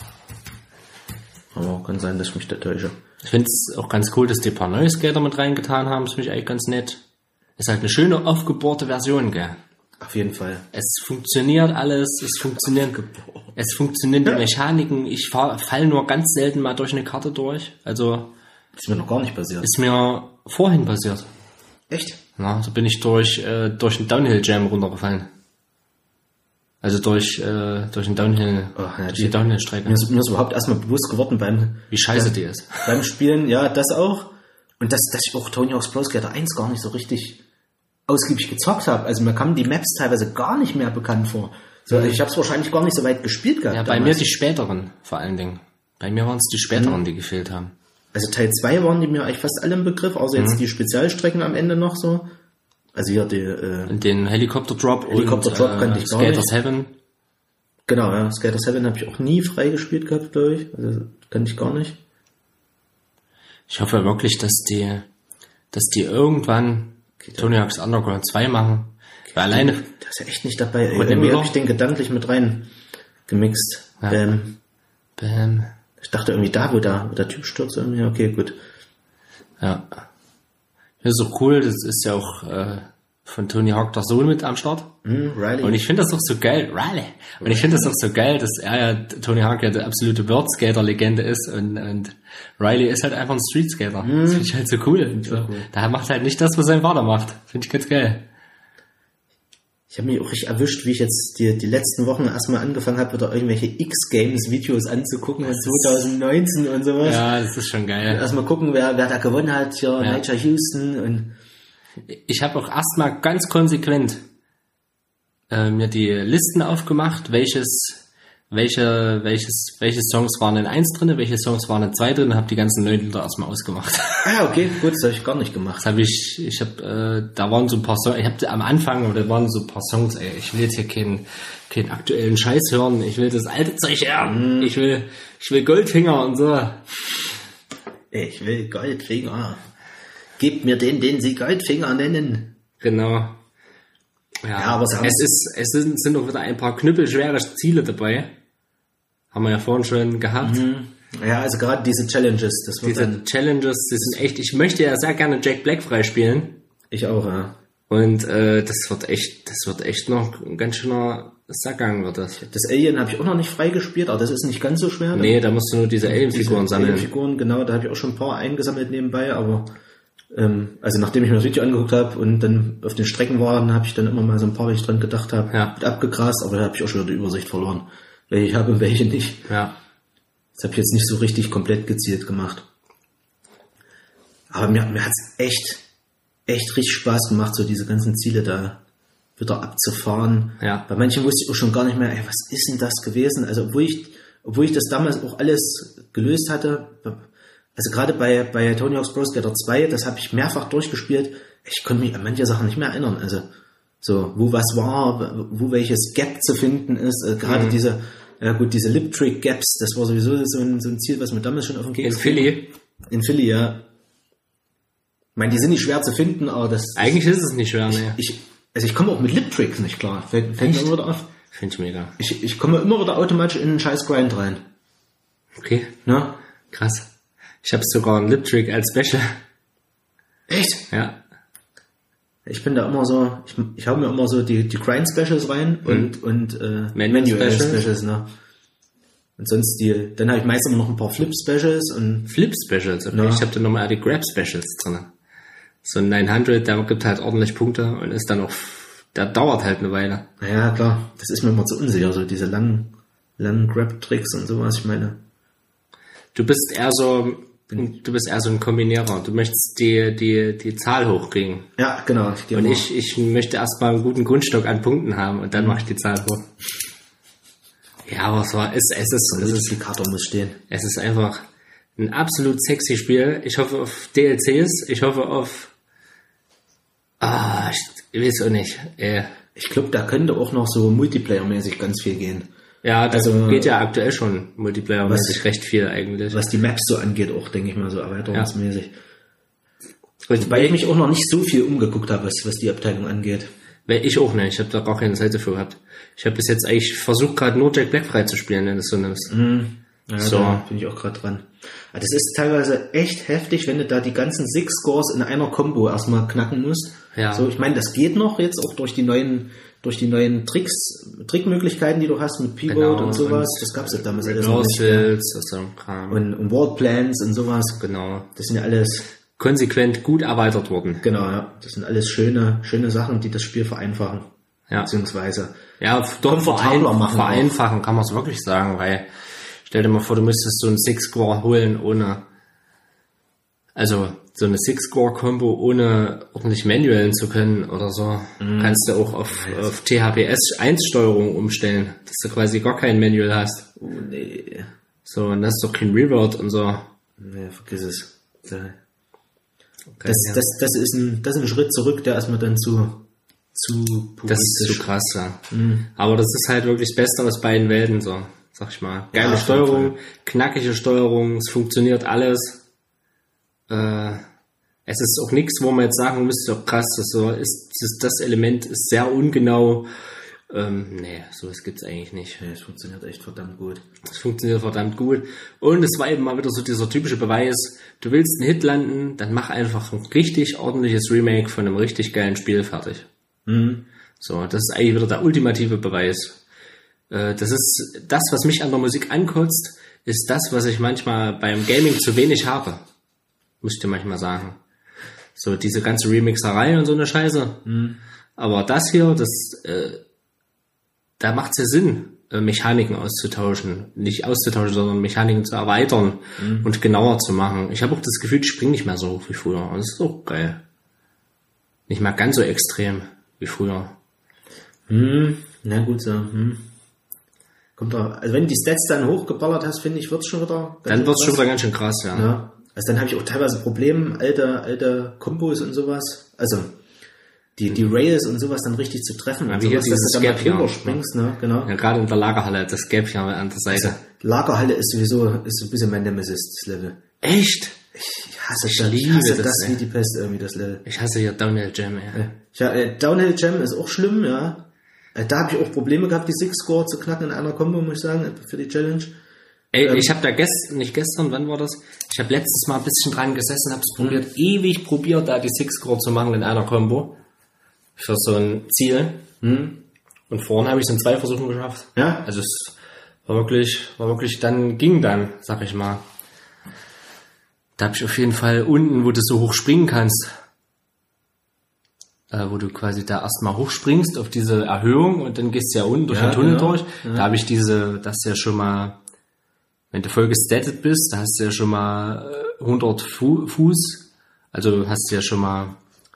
Aber kann sein, dass ich mich da täusche. Ich finde es auch ganz cool, dass die ein paar neue Skater mit reingetan haben, das finde ich eigentlich ganz nett. Ist halt eine schöne, aufgebohrte Version, gell? Auf jeden Fall. Es funktioniert alles, es funktioniert, es funktionieren die Mechaniken. Ich falle nur ganz selten mal durch eine Karte durch. Also ist mir noch gar nicht passiert. Ist mir vorhin passiert. Echt? Ja, so bin ich durch äh, durch einen Downhill Jam runtergefallen. Also durch äh, durch einen Downhill, oh, ja, durch die, die Downhill Strecke. Mir ist, mir ist überhaupt erstmal bewusst geworden beim wie scheiße beim, die ist. Beim Spielen, ja, das auch. Und dass dass ich auch Tony Hawk's Pro Skater eins gar nicht so richtig ausgiebig gezockt habe. Also mir kamen die Maps teilweise gar nicht mehr bekannt vor. So, mhm. Ich habe es wahrscheinlich gar nicht so weit gespielt gehabt. Ja, bei damals. Mir die späteren vor allen Dingen. Bei mir waren es die späteren, mhm. die gefehlt haben. Also Teil zwei waren die mir eigentlich fast alle im Begriff, außer mhm. jetzt die Spezialstrecken am Ende noch so. Also hier die... Äh, den Helikopter Drop Helikopter Drop kannte äh, ich gar Skater nicht. Seven. Genau, ja. Skater Seven habe ich auch nie freigespielt gehabt, glaube ich. Also kannte ich gar nicht. Ich hoffe wirklich, dass die, dass die irgendwann Tony Hawk's Underground zwei machen. Weil alleine... Da ist ja echt nicht dabei. Ey. Irgendwie habe ich den gedanklich mit rein gemixt. Ja. Bam. Bam. Ich dachte irgendwie da, wo der, wo der Typ stürzt. Irgendwie. Okay, gut. Ja. Ja, so cool. Das ist ja auch äh, von Tony Hawk der Sohn mit am Start. Mm, Riley. Und ich finde das auch so geil. Riley. Und ich finde das auch so geil, dass er ja, Tony Hawk ja der absolute Worldskater-Legende ist und, und Riley ist halt einfach ein Streetskater. Mm. Das finde ich halt so cool. So. Cool. Da macht halt nicht das, was sein Vater macht. Finde ich ganz geil. Ich habe mich auch richtig erwischt, wie ich jetzt die, die letzten Wochen erstmal angefangen habe, wieder irgendwelche X-Games-Videos anzugucken in zwanzig neunzehn und sowas. Ja, das ist schon geil. Erstmal gucken, wer, wer da gewonnen hat, hier ja. Nigel Houston. Und ich habe auch erstmal ganz konsequent äh, mir die Listen aufgemacht, welches, welche, welches, welche Songs waren in eins drin, welche Songs waren in zwei drin, habe die ganzen neuen Lieder erstmal ausgemacht. Ah, okay, gut, das habe ich gar nicht gemacht. Das habe ich, ich habe, äh, da waren so ein paar Songs, ich habe am Anfang, oder waren so ein paar Songs, ey, ich will jetzt hier keinen, keinen aktuellen Scheiß hören, ich will das alte Zeug hören, mm. ich will, ich will Goldfinger und so. Ich will Goldfinger. Gebt mir den, den Sie Goldfinger nennen. Genau. Ja, ja aber es ist, es sind, sind auch wieder ein paar knüppelschwere Ziele dabei. Haben wir ja vorhin schon gehabt. Mhm. Ja, also gerade diese Challenges. Das wird diese dann Challenges, die sind echt, ich möchte ja sehr gerne Jack Black freispielen. Ich auch, ja. Und äh, das wird echt, das wird echt noch ein ganz schöner Sackgang wird das. Das Alien habe ich auch noch nicht freigespielt, aber das ist nicht ganz so schwer. Nee, da musst du nur diese Alien-Figuren sammeln. Alien-Figuren, genau, da habe ich auch schon ein paar eingesammelt nebenbei, aber ähm, also nachdem ich mir das Video angeguckt habe und dann auf den Strecken war, dann habe ich dann immer mal so ein paar, wenn ich dran gedacht habe, ja. mit abgegrast, aber da habe ich auch schon wieder die Übersicht verloren. Welche ich habe und welche nicht. Ja. Das habe ich jetzt nicht so richtig komplett gezielt gemacht. Aber mir, mir hat es echt, echt richtig Spaß gemacht, so diese ganzen Ziele da wieder abzufahren. Ja. Bei manchen wusste ich auch schon gar nicht mehr, ey, was ist denn das gewesen? Also obwohl ich, obwohl ich das damals auch alles gelöst hatte, also gerade bei, bei Tony Hawk's Pro Skater zwei, das habe ich mehrfach durchgespielt, ich konnte mich an manche Sachen nicht mehr erinnern. Also so, wo was war, wo welches Gap zu finden ist, also gerade mhm. diese, ja gut, diese Lip-Trick-Gaps, das war sowieso so ein, so ein Ziel, was mir damals schon auf dem Keks In Philly? In Philly, ja. Ich meine, die sind nicht schwer zu finden, aber das... Eigentlich ist es nicht schwer, ich, ne. Ich, also ich komme auch mit Lip-Tricks nicht klar. Fällt, fällt mir immer wieder auf. Finde ich mega. Ich, ich komme immer wieder automatisch in einen scheiß Grind rein. Okay. Na? Krass. Ich habe sogar einen Lip-Trick als Special. Echt? Ja. Ich bin da immer so, ich, ich hau mir immer so die, die Grind-Specials rein mhm. und, und äh, Manual-Specials, ne? Und sonst die, dann habe ich meist immer noch ein paar Flip-Specials und... Flip-Specials? Okay. Ja. Ich habe da nochmal die Grab-Specials drin. So ein neunhundert, der gibt halt ordentlich Punkte und ist dann auch, der dauert halt eine Weile. Ja, klar. Das ist mir immer zu unsicher, so diese langen, langen Grab-Tricks und sowas, ich meine. Du bist eher so, du bist eher so ein Kombinierer. Du möchtest die, die, die Zahl hochkriegen. Ja, genau. Ich und ich, ich möchte erstmal einen guten Grundstock an Punkten haben und dann mhm. mache ich die Zahl hoch. Ja, aber es war, es, es ist, es ist, die Karte muss stehen. Es ist einfach ein absolut sexy Spiel. Ich hoffe auf D L Cs. Ich hoffe auf, ah, ich weiß auch nicht. Äh, ich glaube, da könnte auch noch so Multiplayer-mäßig ganz viel gehen. Ja, das also, geht ja aktuell schon Multiplayer-mäßig recht viel eigentlich. Was die Maps so angeht, auch, denke ich mal, so erweiterungsmäßig. Ja. Weil ich mich auch noch nicht so viel umgeguckt habe, was, was die Abteilung angeht. Weil ich auch nicht, ich habe da gar keine Seite für gehabt. Ich habe bis jetzt eigentlich versucht, gerade nur Jack Black frei zu spielen, wenn du es so nimmst. Mm. Ja, so. Da bin ich auch gerade dran. Aber das ist teilweise echt heftig, wenn du da die ganzen Six Scores in einer Combo erstmal knacken musst. Ja. So, ich meine, das geht noch jetzt auch durch die neuen durch die neuen Tricks, Trickmöglichkeiten, die du hast mit Pivot genau, und sowas. Und das gab's ja damals alles noch nicht. Und, und World Plans und sowas. Genau. Das sind ja alles konsequent gut erweitert worden. Genau, ja. Das sind alles schöne, schöne Sachen, die das Spiel vereinfachen. Ja. Beziehungsweise ja, doch verein, machen vereinfachen auch. Kann man es wirklich sagen, weil stell dir mal vor, du müsstest so einen Six-Score holen ohne, also so eine Six-Score-Combo ohne ordentlich manuellen zu können oder so. Mm. Kannst du auch auf, auf T H P S eins Steuerung umstellen, dass du quasi gar kein Manual hast. Oh nee. So, und das ist doch kein Reward und so. Nee, vergiss es. Das, das, das, das, ist ein, das ist ein Schritt zurück, der erstmal dann zu zu das ist zu krass, ja. Mhm. Aber das ist halt wirklich das Beste aus beiden Welten, so, sag ich mal. Geile ja, Steuerung, knackige Steuerung, es funktioniert alles. äh, es ist auch nichts, wo man jetzt sagen müsste, oh krass, das, so ist, das, das Element ist sehr ungenau. Ähm, nee, sowas gibt's eigentlich nicht. Nee, es funktioniert echt verdammt gut. Es funktioniert verdammt gut. Und es war eben mal wieder so dieser typische Beweis, du willst einen Hit landen, dann mach einfach ein richtig ordentliches Remake von einem richtig geilen Spiel fertig. Mhm. So, das ist eigentlich wieder der ultimative Beweis. Äh, das ist das, was mich an der Musik ankotzt, ist das, was ich manchmal beim Gaming zu wenig habe. Muss ich dir manchmal sagen. So, diese ganze Remixerei und so eine Scheiße. Mhm. Aber das hier, das, äh, da macht es ja Sinn, äh, Mechaniken auszutauschen. Nicht auszutauschen, sondern Mechaniken zu erweitern mhm. und genauer zu machen. Ich habe auch das Gefühl, ich springe nicht mehr so hoch wie früher. Und das ist auch geil. Nicht mehr ganz so extrem wie früher. Hm, na gut, so. Hm. Kommt da, also wenn du die Stats dann hochgeballert hast, finde ich, wird's schon wieder. Dann wird's schon wieder ganz schön krass, ja. ja. Also dann habe ich auch teilweise Probleme, alte, alte Kombos und sowas. Also die, die Rails und sowas dann richtig zu treffen. Ja, und wie sowas, hier dieses dass du dann Gap mal drüber hier. springst, ne? Genau. Ja, gerade in der Lagerhalle, das Gap hier an der Seite. Also, Lagerhalle ist sowieso ist so ein bisschen mein Nemesis, das Level. Echt? Ich hasse Ich das, liebe ich hasse das, das ey. wie die Pest irgendwie, das Level. Ich hasse hier Downhill Jam, ey. Ja, äh, Downhill Jam ist auch schlimm, ja. Äh, Da habe ich auch Probleme gehabt, die Six-Score zu knacken in einer Combo, muss ich sagen, für die Challenge. Ey, Ähm, ich habe da gestern, nicht gestern, wann war das? Ich habe letztes Mal ein bisschen dran gesessen, habe es probiert, Mhm. ewig probiert, da die Six-Score zu machen in einer Combo. Für so ein Ziel. Hm? Und vorhin habe ich es in zwei Versuchen geschafft. Ja? Also es war wirklich, war wirklich dann, ging dann, sag ich mal. Da habe ich auf jeden Fall unten, wo du so hoch springen kannst, äh, wo du quasi da erstmal hochspringst auf diese Erhöhung und dann gehst du ja unten durch Ja, den Tunnel genau. durch. Ja. Da habe ich diese, das ist ja schon mal, wenn du voll gestattet bist, da hast du ja schon mal äh, hundert Fu- Fuß, also hast du ja schon mal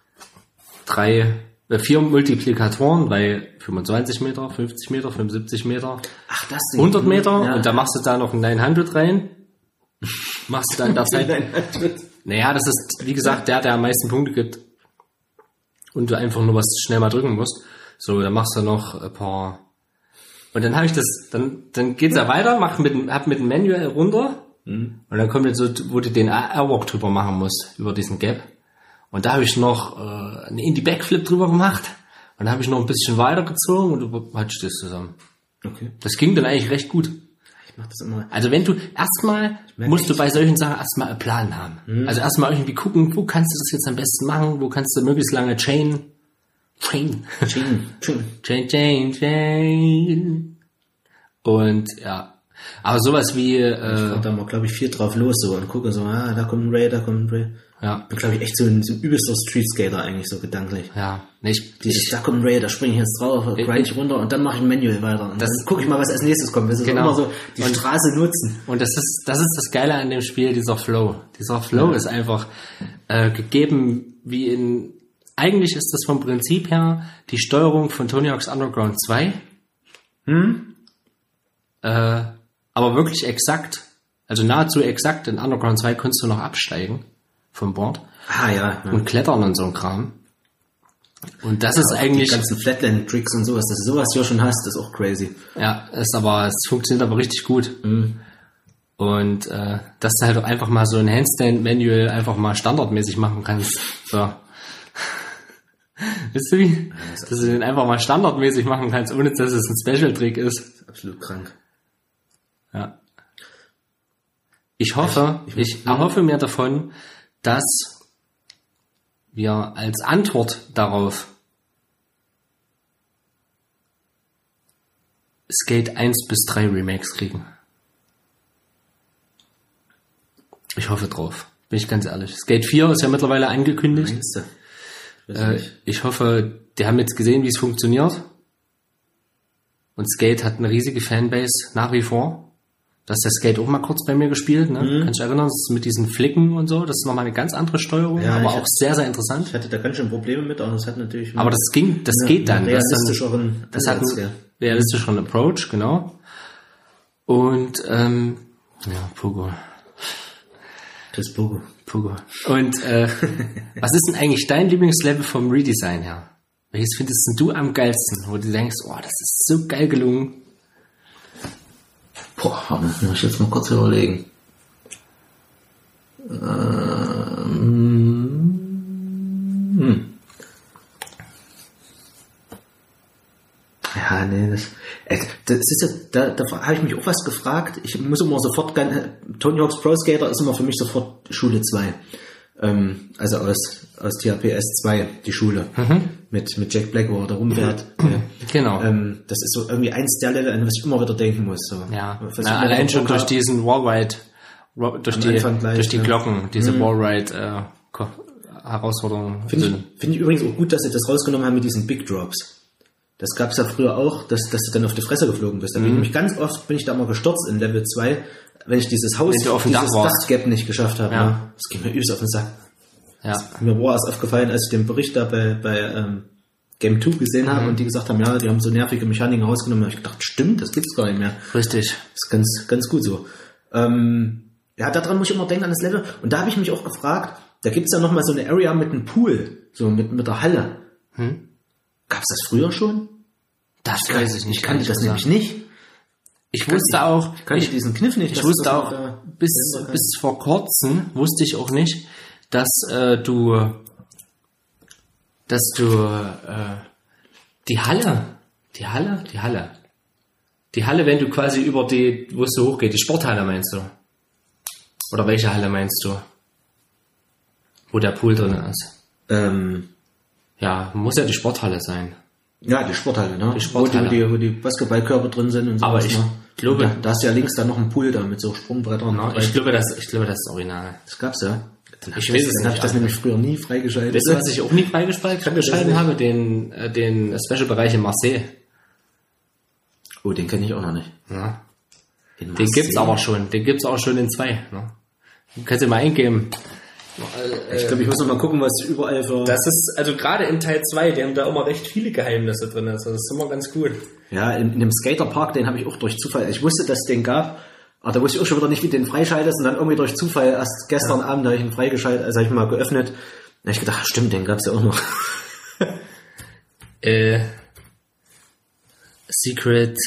drei, äh, vier Multiplikatoren bei fünfundzwanzig Meter, fünfzig Meter, fünfundsiebzig Meter, Ach, das Ding. hundert Meter Ja. und da machst du da noch ein neunhundert rein. Machst du dann der Zeit. Naja, das ist, wie gesagt, der, der am meisten Punkte gibt. Und du einfach nur was schnell mal drücken musst. So, dann machst du noch ein paar. Und dann habe ich das, dann, dann geht's ja weiter, mach mit, dem- hab mit dem Manual runter. Mhm. Und dann kommt jetzt so, wo du den Airwalk drüber machen musst, über diesen Gap. Und da habe ich noch äh, einen Indie-Backflip drüber gemacht. Und dann habe ich noch ein bisschen weitergezogen und du hattest das zusammen. Okay. Das ging dann eigentlich recht gut. Ich mach das immer. Also wenn du erstmal, merke musst du echt. bei solchen Sachen erstmal einen Plan haben. Mhm. Also erstmal irgendwie gucken, wo kannst du das jetzt am besten machen, wo kannst du möglichst lange Chain, Chain, Ching, ching. Chain, Chain, Chain. Und ja, aber sowas wie, Ich äh, fahr da mal, glaube ich, viel drauf los so und gucke so, ah, da kommt ein Ray, da kommt ein Ray. ja, Ich bin, glaube ich, echt so ein, so ein übelster Street-Skater eigentlich, so gedanklich. ja, nicht, Dieses, da kommt ein Ray, da springe ich jetzt drauf, grind ich runter und dann mache ich ein Manual weiter. Und Das- dann gucke ich mal, was als nächstes kommt. Wir sind Genau. immer so die Und- Straße nutzen. Und das ist, das ist das Geile an dem Spiel, dieser Flow. Dieser Flow Ja. ist einfach äh, gegeben wie in, eigentlich ist das vom Prinzip her die Steuerung von Tony Hawk's Underground zwei. Hm? Äh, aber wirklich exakt, also nahezu exakt. In Underground zwei konntest du noch absteigen vom Board Ah, ja. ja. und klettern und so ein Kram. Und das ist Auch eigentlich, die ganzen Flatland-Tricks und sowas, dass du sowas hier schon hast, ist auch crazy. ja, ist aber, es funktioniert aber richtig gut. Mhm. Und äh, dass du halt auch einfach mal so ein Handstand-Manual einfach mal standardmäßig machen kannst. So. Wisst ihr wie? Dass du den einfach mal standardmäßig machen kannst, ohne dass es ein Special-Trick ist. Das ist absolut krank. Ja. Ich hoffe, Ich- ich, ich- erhoffe mir davon, dass wir als Antwort darauf Skate eins bis drei Remakes kriegen. Ich hoffe drauf. Bin ich ganz ehrlich. Skate vier ist ja mittlerweile angekündigt. Meinst du? Ich weiß Äh, nicht. ich hoffe, die haben jetzt gesehen, wie es funktioniert. Und Skate hat eine riesige Fanbase nach wie vor. Das ist der Skate auch mal kurz bei mir gespielt, ne? Mhm. Kannst du dich erinnern? Das ist mit diesen Flicken und so. Das ist nochmal eine ganz andere Steuerung, Ja, aber ich auch hab- sehr, sehr interessant. Ich hatte da ganz schön Probleme mit, aber das hat natürlich... Aber das ging, das Ja, geht dann. einen Das, dann, realistischeren das hat Ansatz, einen ja. realistischeren Approach, genau. Und, ähm, ja, Pogo. Das Pogo. Pogo. Und äh, was ist denn eigentlich dein Lieblingslevel vom Redesign her? Welches findest denn du am geilsten? Wo du denkst, oh, das ist so geil gelungen. Boah, muss ich jetzt mal kurz überlegen. Ähm, Ja, nee, das, äh, das ist ja, da, da habe ich mich auch was gefragt. Ich muss immer sofort, Tony Hawk's Pro Skater ist immer für mich sofort Schule zwei. Ähm, also aus, aus T H P S zwei, die Schule. Mhm. Mit, mit Jack Black, wo er da rumfährt. Mhm. Ja. Genau. Ähm, das ist so irgendwie eins der Level, an was ich immer wieder denken muss. So. Ja, Na, allein schon durch diesen Wallride, durch die, gleich, durch die ja. Glocken, diese mhm. Wallride, äh, Herausforderungen. Finde ich, find ich übrigens auch gut, dass sie das rausgenommen haben mit diesen Big Drops. Das gab es ja früher auch, dass, dass du dann auf die Fresse geflogen bist. Da bin ich nämlich ganz oft, bin ich da mal gestürzt in Level zwei, wenn ich dieses Haus, dieses Dachgap nicht geschafft habe. Ja. Ne? Das geht mir übelst auf den Sack. Ja. Mir war es aufgefallen, als ich den Bericht da bei, bei ähm, Game zwei gesehen habe mhm. und die gesagt haben, ja, die haben so nervige Mechaniken rausgenommen. Da habe ich gedacht, stimmt, das gibt's gar nicht mehr. Richtig. Das ist ganz, ganz gut so. Ähm, ja, daran muss ich immer denken, an das Level. Und da habe ich mich auch gefragt, da gibt's ja nochmal so eine Area mit einem Pool, so mit, mit der Halle. Hm? Gab's das früher schon? Das ich weiß ich nicht. Ich kannte das nämlich nicht. Ich, ich wusste auch, ich kannte diesen Kniff nicht. Ich wusste auch, da bis, bis vor kurzem wusste ich auch nicht, dass äh, du, dass du äh, die Halle, die Halle, die Halle, die Halle, wenn du quasi über die, wo es so hochgeht, die Sporthalle meinst du? Oder welche Halle meinst du? Wo der Pool drin ist? Ähm, ja, muss ja die Sporthalle sein. Ja, die Sporthalle, ne? Die Sporthalle. Wo die, wo die Basketballkörper drin sind und so. Aber ich ne? glaube, da, da ist ja links dann noch ein Pool da mit so Sprungbrettern. No, ich glaube, das, ich glaube, das ist original. Das gab's ja. Dann ich weiß es nicht. Habe ich das nämlich früher nie freigeschaltet. Weißt du, was ich auch nie freigeschalten habe? Den, äh, den Special-Bereich in Marseille. Oh, den kenne ich auch noch nicht. Ja. Den gibt's aber schon. Den gibt's auch schon in zwei. Ne? Du kannst dir mal eingeben. Ich glaube, ich muss noch mal gucken, was überall für... Das ist, also gerade in Teil zwei, die haben da immer recht viele Geheimnisse drin. Also das ist immer ganz gut. Ja, in, in dem Skaterpark, den habe ich auch durch Zufall... Ich wusste, dass es den gab, aber da wusste ich auch schon wieder nicht, wie du den freischaltest. Und dann irgendwie durch Zufall, erst gestern ja. Abend habe ich ihn freigeschaltet, also habe ich ihn mal geöffnet. Da habe ich gedacht, stimmt, den gab es ja auch noch. äh, Secret...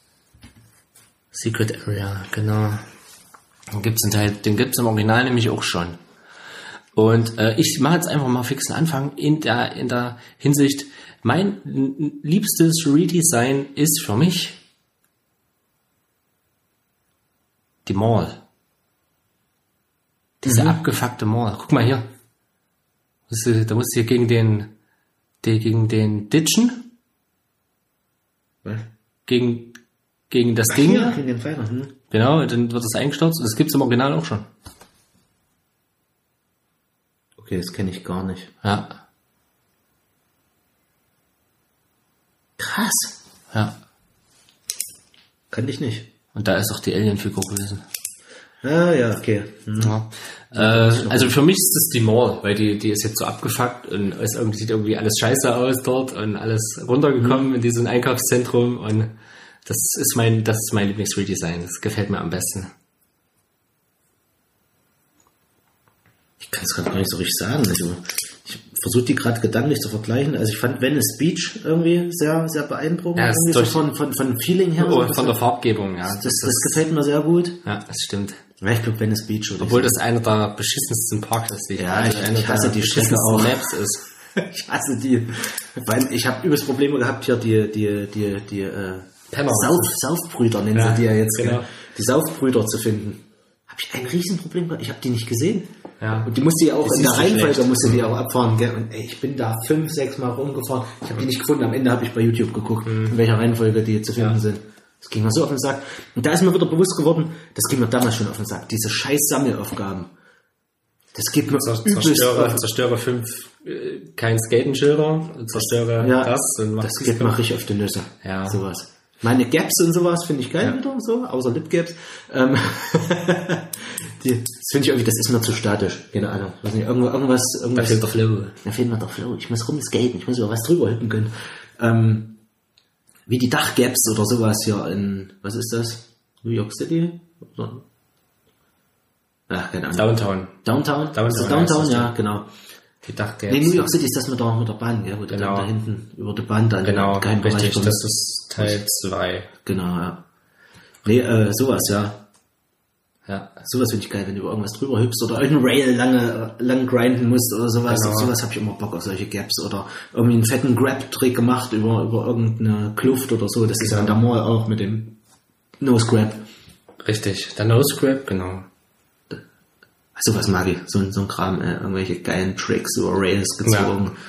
Secret Area, genau. Den gibt's in Teil, den gibt's im Original nämlich auch schon. Und äh, ich mache jetzt einfach mal fix einen Anfang in der in der Hinsicht. Mein liebstes Redesign ist für mich die Mall. Diese mhm. abgefuckte Mall. Guck mal hier. Da musst du hier gegen den, den gegen den ditchen. Was? Gegen gegen das Ach, Ding. Ja, gegen den Pfeiler. Hm. Genau, dann wird das eingestürzt. Das gibt's im Original auch schon. Okay, das kenne ich gar nicht. Ja. Krass. Ja. Kannte ich nicht. Und da ist auch die Alien-Figur gewesen. Ah, ja, okay. Mhm. Ja. Äh, also für mich ist das die Mall, weil die, die ist jetzt so abgefuckt und es irgendwie sieht irgendwie alles scheiße aus dort und alles runtergekommen mhm. in diesem Einkaufszentrum und das ist mein, das ist mein Lieblings-Redesign. Das gefällt mir am besten. Ich kann es gerade gar nicht so richtig sagen. Also ich versuche die gerade gedanklich zu vergleichen. Also ich fand Venice Beach irgendwie sehr, sehr beeindruckend. Ja, irgendwie so von, von, von Feeling her. Oh, von der Farbgebung, ja. Das, das, das gefällt mir sehr gut. Ja, das stimmt. Ja, ich glaube Venice Beach. Obwohl das einer der beschissensten Parks ist. Die ja, ich, ich hasse die Strecke auch. Maps ist. Ich hasse die. Weil ich habe übelst Probleme gehabt, hier die, die, die, die, äh, Sauf, Saufbrüder nennen ja, sie die ja jetzt. Genau. Die Saufbrüder zu finden. Habe ich ein Riesenproblem gehabt. Ich habe die nicht gesehen. Ja. Und die musste ja auch das in der Reihenfolge, musste die auch abfahren. Gell? Und ey, ich bin da fünf, sechs Mal rumgefahren. Ich habe die nicht gefunden. Am Ende habe ich bei YouTube geguckt, mhm. in welcher Reihenfolge die zu finden ja. sind. Das ging mir so auf den Sack. Und da ist mir wieder bewusst geworden, das ging mir damals schon auf den Sack. Diese scheiß Sammelaufgaben. Das geht mir zerstöre, zerstöre fünf, äh, kein Skatenschilder, zerstöre ja, das. Und das geht mir richtig auf die Nüsse. Ja. Sowas. Meine Gaps und sowas finde ich geil ja. wieder, so, außer Lip-Gaps. Ähm, die, das finde ich irgendwie, das ist mir zu statisch. Keine Ahnung. Weiß nicht, irgendwas, irgendwas, irgendwas. Da fehlt der Flow. Da fehlt mir der Flow. Ich muss rumskaten, ich muss über was drüber hüppen können. Ähm, wie die Dachgaps oder sowas hier in, was ist das? New York City? Oder? Ach, keine Ahnung. Downtown. Downtown? Downtown, ist das Downtown? Ja, genau. Die Dachgaps. Nee, New York City ist das mit der, mit der Bahn, gell? Wo genau. da hinten über die Bahn dann genau, richtig, kommt. Das ist Teil zwei. Genau, ja. Nee, äh, sowas, ja. Ja. Sowas finde ich geil, wenn du über irgendwas drüber hüpfst oder irgendein Rail lange, lang grinden musst oder sowas. Genau. Auf sowas habe ich immer Bock, auf solche Gaps oder irgendwie einen fetten Grab-Trick gemacht über, über irgendeine Kluft oder so. Das ist ja in der Mall auch mit dem No-Scrap. Richtig, der No-Scrap, genau. Sowas mag ich, so, so ein Kram, äh, irgendwelche geilen Tricks über Rails gezogen. Ja.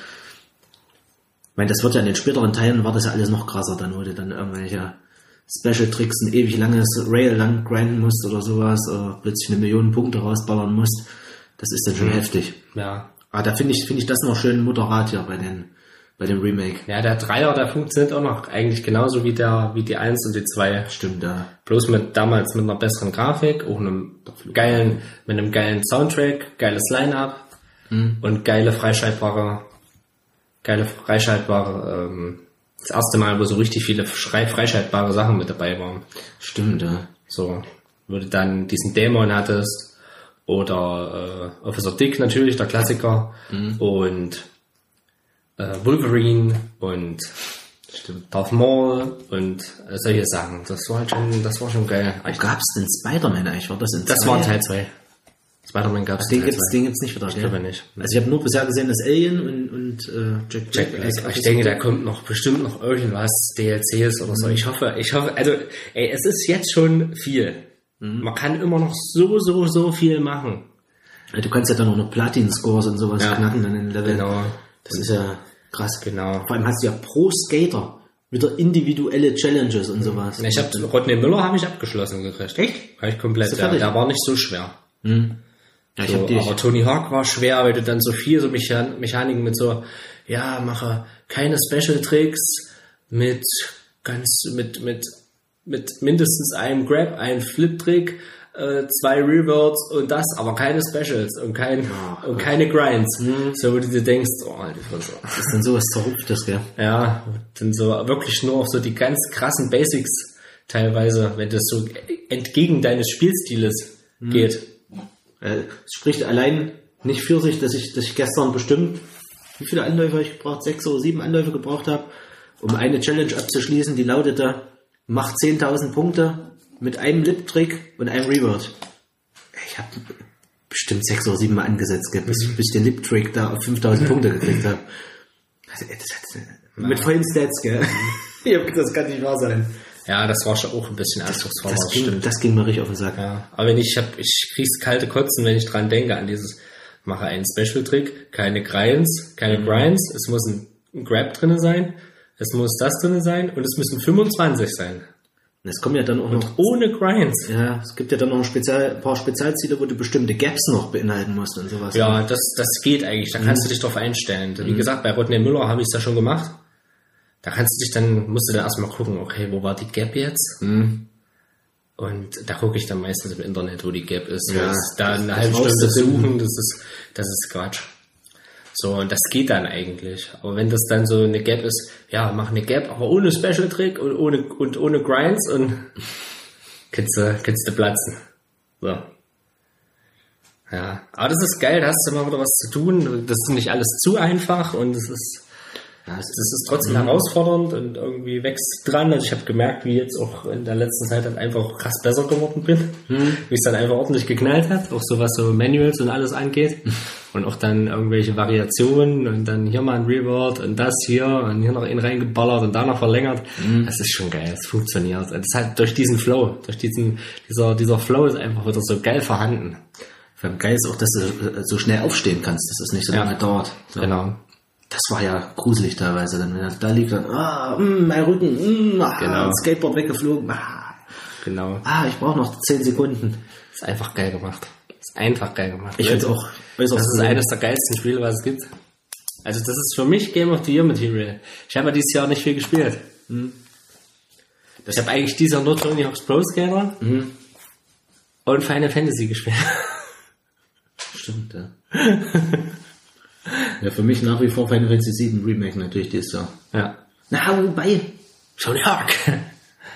Ich meine, das wird ja in den späteren Teilen, war das ja alles noch krasser, dann wurde dann irgendwelche Special-Tricks, ein ewig langes Rail lang grinden musst oder sowas, oder plötzlich eine Million Punkte rausballern musst. Das ist dann schon mhm. heftig. Ja. Aber da finde ich, finde ich das noch schön moderat hier bei den, bei dem Remake. Ja, der Dreier, der funktioniert auch noch eigentlich genauso wie der, wie die eins und die zwei. Stimmt, ja. Bloß mit, damals mit einer besseren Grafik, auch einem geilen, mit einem geilen Soundtrack, geiles Line-Up mhm. und geile freischaltbare, geile freischaltbare, ähm, das erste Mal, wo so richtig viele freischaltbare Sachen mit dabei waren. Stimmt, ja. So, wo du dann diesen Dämon hattest oder äh, Officer Dick natürlich, der Klassiker mhm. und äh, Wolverine und Stimmt. Darth Maul und äh, solche Sachen. Das war halt schon, das war schon geil. Wo gab's denn Spider-Man eigentlich? War das in Das zwei? war Teil zwei. Spider-Man gab's den gibt's, den gibt's nicht wieder. Ich glaube nicht. Also ich habe nur bisher gesehen, das Alien und, und äh, Jack Jack Black. Ich, ich denke, da kommt noch bestimmt noch irgendwas, D L Cs oder so. Ich hoffe, ich hoffe, also ey, es ist jetzt schon viel. Mhm. Man kann immer noch so, so, so viel machen. Ja, du kannst ja dann auch noch Platin-Scores und sowas ja. knacken dann in Level. Genau. Das und ist ja krass. Genau. Vor allem hast du ja pro Skater wieder individuelle Challenges und sowas. Ich habe Rodney Miller habe ich abgeschlossen gekriegt. Echt? Habe ich komplett. Ja, der war nicht so schwer. Mhm. Ja, ich so, hab die, aber Tony Hawk war schwer, weil du dann so viel so Mechan- Mechaniken mit so, ja, mache keine Special Tricks mit ganz, mit, mit, mit mindestens einem Grab, einem Flip Trick, äh, zwei Reverts und das, aber keine Specials und kein, oh, und keine Grinds. Mhm. So, wo du dir denkst, oh, Alter, was das ist dann sowas Zerrupftes, gell? Ja, dann so wirklich nur auf so die ganz krassen Basics teilweise, wenn das so entgegen deines Spielstiles mhm. geht. Es spricht allein nicht für sich, dass ich, dass ich gestern bestimmt, wie viele Anläufe habe ich gebraucht? Sechs oder sieben Anläufe gebraucht habe, um eine Challenge abzuschließen, die lautete, mach zehntausend Punkte mit einem Lip-Trick und einem Revert. Ich habe bestimmt sechs oder sieben Mal angesetzt, bis, mhm. bis ich den Lip-Trick da auf fünftausend Punkte gekriegt habe. Also, das mit vollen Stats, gell? Das kann nicht wahr sein. Ja, das war schon auch ein bisschen anspruchsvoll. Das, das, ging, das ging mir richtig auf den Sack. Ja, aber wenn ich hab, ich krieg's kalte Kotzen, wenn ich dran denke, an dieses, mache einen Special-Trick, keine Grinds, keine mhm. Grinds, es muss ein, ein Grab drinne sein, es muss das drinne sein und es müssen fünfundzwanzig sein. Es kommen ja dann auch und noch... ohne Grinds. Ja, es gibt ja dann noch ein, Spezial, ein paar Spezialziele, wo du bestimmte Gaps noch beinhalten musst und sowas. Ja, das, das geht eigentlich, da mhm. kannst du dich drauf einstellen. Wie mhm. gesagt, bei Rodney Miller habe ich es ja schon gemacht. Da kannst du dich dann, musst du dann erstmal gucken, okay, wo war die Gap jetzt? Mhm. Und da gucke ich dann meistens im Internet, wo die Gap ist. Ja, da eine halbe Stunde suchen, das ist, das ist Quatsch. So, und das geht dann eigentlich. Aber wenn das dann so eine Gap ist, ja, mach eine Gap, aber ohne Special Trick und ohne, und ohne Grinds und kannst du, kannst du platzen. So. Ja. Aber das ist geil, da hast du mal wieder was zu tun. Das ist nicht alles zu einfach und es ist, ja, das ist trotzdem mhm. herausfordernd und irgendwie wächst dran. Also ich habe gemerkt, wie jetzt auch in der letzten Zeit dann einfach krass besser geworden bin. Mhm. Wie es dann einfach ordentlich geknallt hat. Auch so was so Manuals und alles angeht. Und auch dann irgendwelche Variationen und dann hier mal ein Reward und das hier und hier noch einen reingeballert und da noch verlängert. Mhm. Das ist schon geil, es funktioniert. Das ist halt durch diesen Flow, durch diesen, dieser, dieser Flow ist einfach wieder so geil vorhanden. Vor allem geil ist auch, dass du so schnell aufstehen kannst, dass es nicht so lange ja. dauert. So. Genau. Das war ja gruselig teilweise, dann, wenn er da liegt, dann, ah, mh, mein Rücken, mh, ah, genau. Skateboard weggeflogen, ah, genau. ah, ich brauche noch zehn Sekunden. Ist einfach geil gemacht. Ist einfach geil gemacht. Ich finde auch. Das ist eines der geilsten Spiele, was es gibt. Also das ist für mich Game of the Year Material. Ich habe ja dieses Jahr nicht viel gespielt. Mhm. Ich habe eigentlich dieses Jahr nur Tony Hawk's Pro Skater mhm. und Final Fantasy gespielt. Stimmt, ja. Ja, für mich nach wie vor Final Fantasy sieben Remake natürlich dieses Jahr. Ja. Na, wobei. Tony Hawk.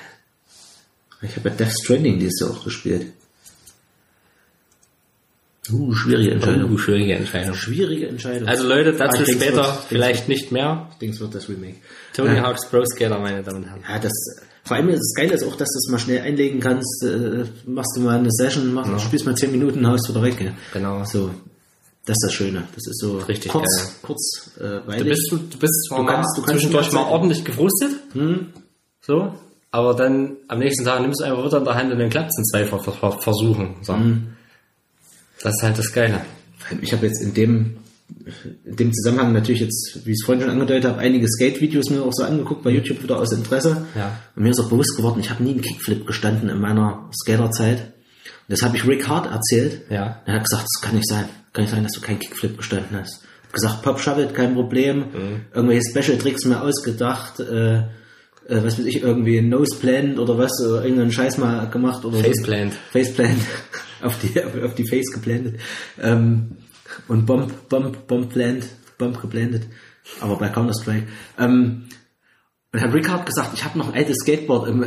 Ich habe ja Death Stranding dieses Jahr auch gespielt. Uh, schwierige Entscheidung. Uh, schwierige Entscheidung. Schwierige Entscheidung. Also Leute, dazu Ah, ich später denke, vielleicht nicht mehr. Ich denke, es wird das Remake. Tony Ja. Hawk's Pro Skater, meine Damen und Herren. Ja, das, vor allem das Geile ist auch, dass du es mal schnell einlegen kannst, äh, machst du mal eine Session, machst, Ja. spielst mal zehn Minuten, haust wieder weg. Ja. Genau. So, das ist das Schöne. Das ist so Richtig kurz, geil. kurz, äh, Du weilig. bist, du, du bist zwar Du mal kannst- du kannst zwischendurch die mal ganze Zeit- ordentlich gefrustet. Hm? So. Aber dann am nächsten Tag nimmst du einfach wieder in der Hand und dann klappt es in zwei Ver- Ver- Versuchen. So. Mhm. Das ist halt das Geile. Ich habe jetzt in dem, in dem Zusammenhang natürlich jetzt, wie ich es vorhin schon angedeutet habe, einige Skate-Videos mir auch so angeguckt bei YouTube wieder aus Interesse. Ja. Und mir ist auch bewusst geworden, ich habe nie einen Kickflip gestanden in meiner Skaterzeit. Und das habe ich Rick Hart erzählt. Ja. Er hat gesagt, das kann nicht sein. Kann nicht sein, dass du keinen Kickflip gestanden hast. Hat gesagt, Pop Shove It, kein Problem. Mhm. Irgendwelche Special Tricks mir ausgedacht. Äh, äh, was weiß ich, irgendwie Nose Plant oder was, oder irgendeinen Scheiß mal gemacht. Oder Faceplant. So. Faceplant. auf die, auf die Face geplantet. Ähm, und Bomb, Bomb, Bomb Plant, Bomb geplantet. Aber bei Counter-Strike. Ähm, und hat Rick Hart gesagt, ich habe noch ein altes Skateboard im,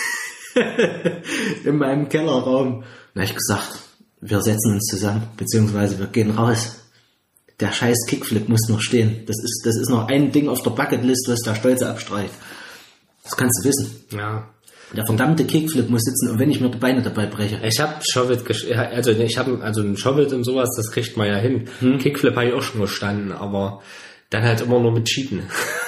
in meinem Kellerraum. Da habe ich gesagt, wir setzen uns zusammen, beziehungsweise wir gehen raus. Der scheiß Kickflip muss noch stehen. Das ist, das ist noch ein Ding auf der Bucketlist, was der Stolze abstreicht. Das kannst du wissen. Ja. Der verdammte Kickflip muss sitzen, und wenn ich mir die Beine dabei breche. Ich habe Shove-It, gesch- also ich habe also ein Shove-It und sowas, das kriegt man ja hin. Hm. Kickflip habe ich auch schon gestanden, aber dann halt immer nur mit Cheaten.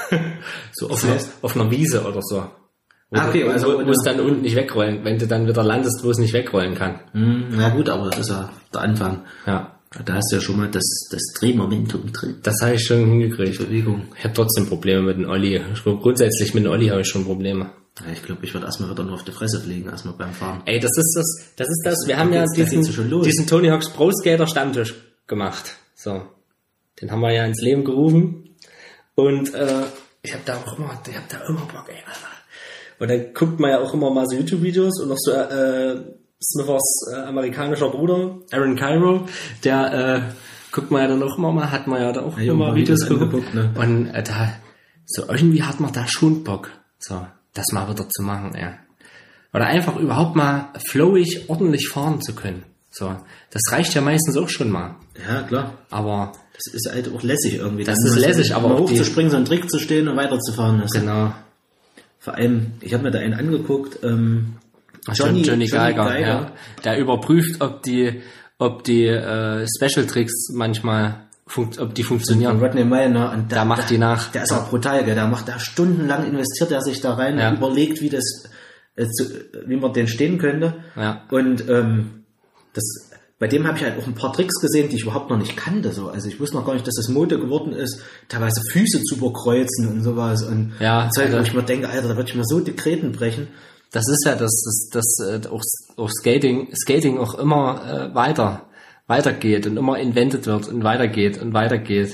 So auf, Das heißt? einer, auf einer Wiese oder so. Wo Ah, okay, du, also wo, wo es ohne- dann unten nicht wegrollen, wenn du dann wieder landest, wo es nicht wegrollen kann. Hm, na gut, aber das ist ja der Anfang. Ja. Da hast du ja schon mal das, das Drehmomentum drin. Das habe ich schon hingekriegt. Bewegung. Ich habe trotzdem Probleme mit dem Olli. Grundsätzlich mit dem Olli habe ich schon Probleme. Ja, ich glaube, ich werde erstmal wieder nur auf die Fresse fliegen, erstmal beim Fahren. Ey, das ist das, das ist das. Wir Da haben ja geht's- da diesen, geht's ja schon los. diesen Tony Hawk's Pro Skater Stammtisch gemacht. So. Den haben wir ja ins Leben gerufen. Und, äh, ich habe da auch immer, ich habe da immer Bock, ey, Alter. Und dann guckt man ja auch immer mal so YouTube-Videos und auch so, äh, Smithers äh, amerikanischer Bruder, Aaron Cairo, der, äh, guckt man ja dann auch immer mal, hat man ja da auch Ja, immer mal Videos Videos geguckt. angeguckt, ne? Und äh, da, so irgendwie hat man da schon Bock, so, das mal wieder zu machen, ey. Oder einfach überhaupt mal flowig, ordentlich fahren zu können. So, das reicht ja meistens auch schon mal. Ja, klar. Aber, Das ist halt auch lässig irgendwie. Das Dann ist mal so lässig, aber mal auch die- hochzuspringen, so einen Trick zu stehen und weiterzufahren. Das genau. Vor allem, ich habe mir da einen angeguckt, ähm, Johnny, Johnny, Geiger, ja. Der überprüft, ob die, ob die äh, Special Tricks manchmal, funkt, ob die von funktionieren. Rodney Meyer, und Da macht die nach. Der ist auch brutal, gell? Der macht da stundenlang, investiert er sich da rein Ja. und überlegt, wie das, äh, zu, wie man den stehen könnte. Ja. Und ähm, das, bei dem habe ich halt auch ein paar Tricks gesehen, die ich überhaupt noch nicht kannte. So. Also ich wusste noch gar nicht, dass das Mode geworden ist, teilweise Füße zu überkreuzen und sowas. Und Ja, Zeug, also- wo ich mir denke, Alter, da würde ich mir so die Kreten brechen. Das ist ja das, das, das äh, auch, auch Skating, Skating auch immer äh, weiter, weitergeht und immer invented wird und weitergeht und weitergeht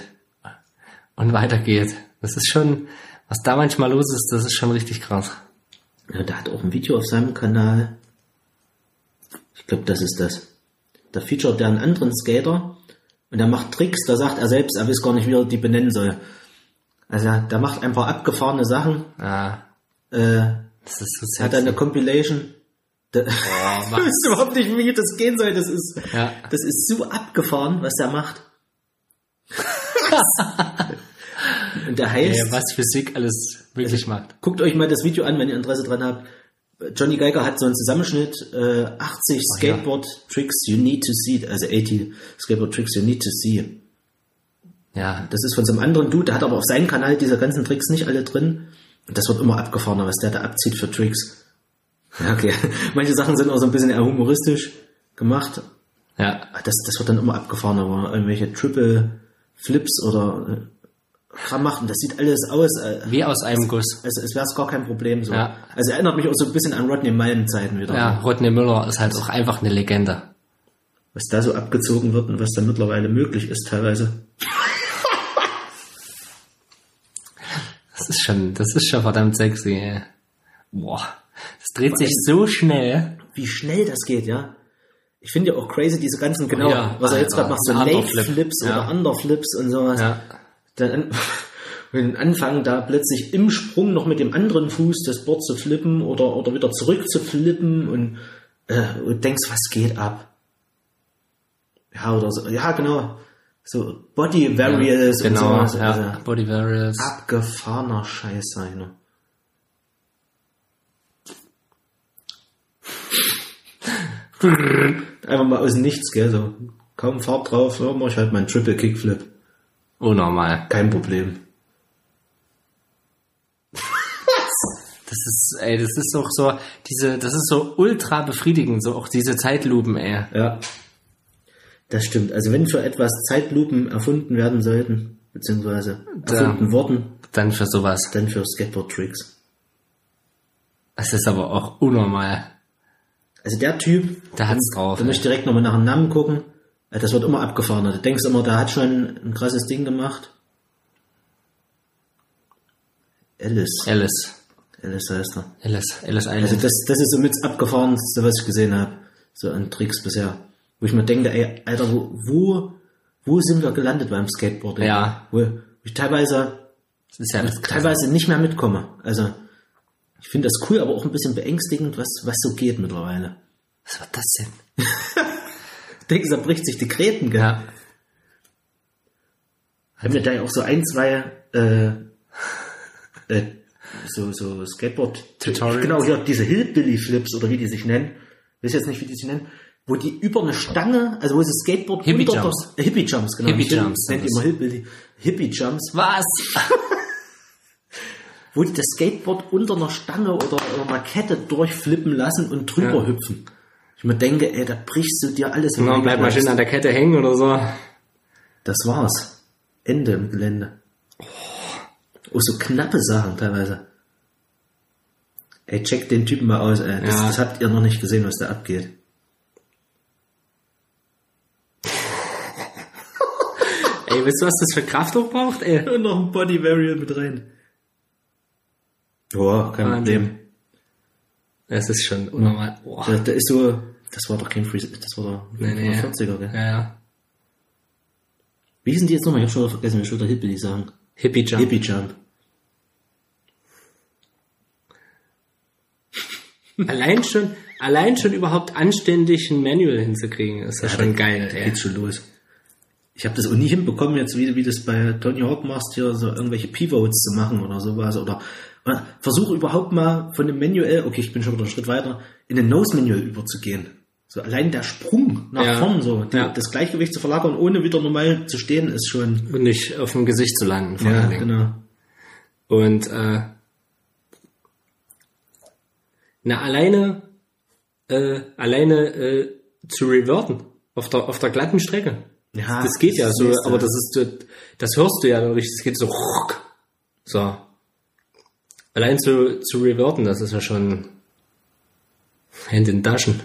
und weitergeht. Das ist schon, was da manchmal los ist, das ist schon richtig krass. Ja, der hat auch ein Video auf seinem Kanal. Ich glaube, das ist das. Da featuret der einen anderen Skater und der macht Tricks, da sagt er selbst, er weiß gar nicht, wie er die benennen soll. Also der macht ein paar abgefahrene Sachen. Ja, Äh, das ist so er hat dann eine sexy. Compilation. Da, Oh, ich was? weiß überhaupt nicht, wie das gehen soll. Das ist, Ja. das ist so abgefahren, was der macht. Und der heißt, Ja, was Physik alles möglich macht. guckt euch mal das Video an, wenn ihr Interesse dran habt. Johnny Geiger hat so einen Zusammenschnitt, äh, achtzig Ach ja. Skateboard Tricks you need to see, also achtzig Skateboard Tricks you need to see. Ja, Das ist von so einem anderen Dude, der hat aber auf seinem Kanal diese ganzen Tricks nicht alle drin. Und das wird immer abgefahrener, was der da abzieht für Tricks. Ja, okay. Manche Sachen sind auch so ein bisschen eher humoristisch gemacht. ja, Das, das wird dann immer abgefahrener, aber irgendwelche Triple Flips oder äh, Kram macht. Und das sieht alles aus, äh, wie aus einem Guss. also es wäre es gar kein Problem. So. Ja. Also erinnert mich auch so ein bisschen an Rodney Mullen Zeiten wieder. Ja, Rodney Müller ist halt auch einfach eine Legende. Was da so abgezogen wird und was da mittlerweile möglich ist teilweise. Das ist schon, das ist schon verdammt sexy, ey. Boah. Das dreht sich so schnell. Wie schnell das geht, ja. Ich finde ja auch crazy, diese ganzen, genau, Ja, was er jetzt Alter, gerade macht, so Underflip. Late-Flips Ja. oder Underflips und sowas. Ja. Dann an, wenn anfangen, da plötzlich im Sprung noch mit dem anderen Fuß das Board zu flippen oder, oder wieder zurück zu flippen und, äh, und denkst, was geht ab? Ja, oder so. Ja, genau. So Body Varials ja, genau, und sowas. Ja, also Body Varials. Abgefahrener Scheiß, sag ich nur. Einfach mal aus dem Nichts, gell, so. Kaum Fahrt drauf, so mach ich halt meinen Triple Kickflip. Unnormal. Kein Problem. Das ist, ey, das ist doch so, diese, das ist so ultra befriedigend, so auch diese Zeitlupen, ey. Ja. Das stimmt. Also wenn für etwas Zeitlupen erfunden werden sollten, beziehungsweise erfunden Da, worden, dann für sowas. dann für Skateboard-Tricks. Das ist aber auch unnormal. Also der Typ, Der hat's drauf. da möchte ich direkt nochmal nach dem Namen gucken. Das wird immer abgefahrener. Du denkst immer, der hat schon ein krasses Ding gemacht. Alice. Alice. Alice heißt er. Alice. Alice Island. Also das, das ist somit das Abgefahrenste, was ich gesehen habe. So an Tricks bisher. Wo ich mir denke, ey, Alter, wo, wo, wo sind wir gelandet beim Skateboarding? Ja. Wo ich teilweise, das ist ja das Krasse. teilweise nicht mehr mitkomme. Also, ich finde das cool, aber auch ein bisschen beängstigend, was, was so geht mittlerweile. Was war das denn? Ich denke, da bricht sich die Gräten, gell? Ja. Haben wir da ja auch so ein, zwei, äh, äh, so, so Skateboard, Tutorials. Genau, hier, diese Hillbilly-Flips oder wie die sich nennen. Ich weiß jetzt nicht, wie die sich nennen. Wo die über eine Stange, also wo sie Skateboard Hippie unter Jumps. das, äh, Hippie Jumps, genau. Hippie Ich Jumps Nennt sind immer Hillbilly. Hippie Jumps. Was? Wo die das Skateboard unter einer Stange oder einer Kette durchflippen lassen und drüber Ja. hüpfen. Ich mir denke, ey, da brichst du dir alles Genau, bleib mal schön an der Kette hängen oder so. Das war's. Ende im Gelände. Oh, so knappe Sachen teilweise. Ey, checkt den Typen mal aus, ey. Das, Ja. das habt ihr noch nicht gesehen, was da abgeht. Ey, weißt du, was das für Kraft auch braucht, ey? Und noch ein Body Variant mit rein. Boah, kein Wahnsinn. Problem. Das ist schon unnormal. Boah. Da, da ist so, das war doch kein Free, das war doch Nee, nee. vierziger, gell? Ja, ja. Wie hießen die jetzt nochmal? Ich hab schon wieder vergessen, ich würde Hippie sagen. Hippie Jump. Hippie Jump. Allein schon, allein schon überhaupt anständig ein Manual hinzukriegen, ist das schon geil, Da ey. geht's schon los. Ich habe das auch nie hinbekommen, jetzt wie, wie das bei Tony Hawk machst, hier so irgendwelche Pivots zu machen oder sowas. Oder, oder versuche überhaupt mal von dem Manual, okay, ich bin schon wieder einen Schritt weiter, in den Nose-Manual überzugehen. So allein der Sprung nach Ja. vorn, so die, Ja. das Gleichgewicht zu verlagern, ohne wieder normal zu stehen, ist schon. Und nicht auf dem Gesicht zu landen, vor Ja, allen Dingen. genau. Und, äh, na, alleine, äh, alleine, äh, zu reverten. Auf der, auf der glatten Strecke. Ja, Das geht ja das so, nächste. aber das ist, so- das hörst du ja dann richtig, es geht so, so. Allein zu, zu reverten, das ist ja schon Hände in Taschen.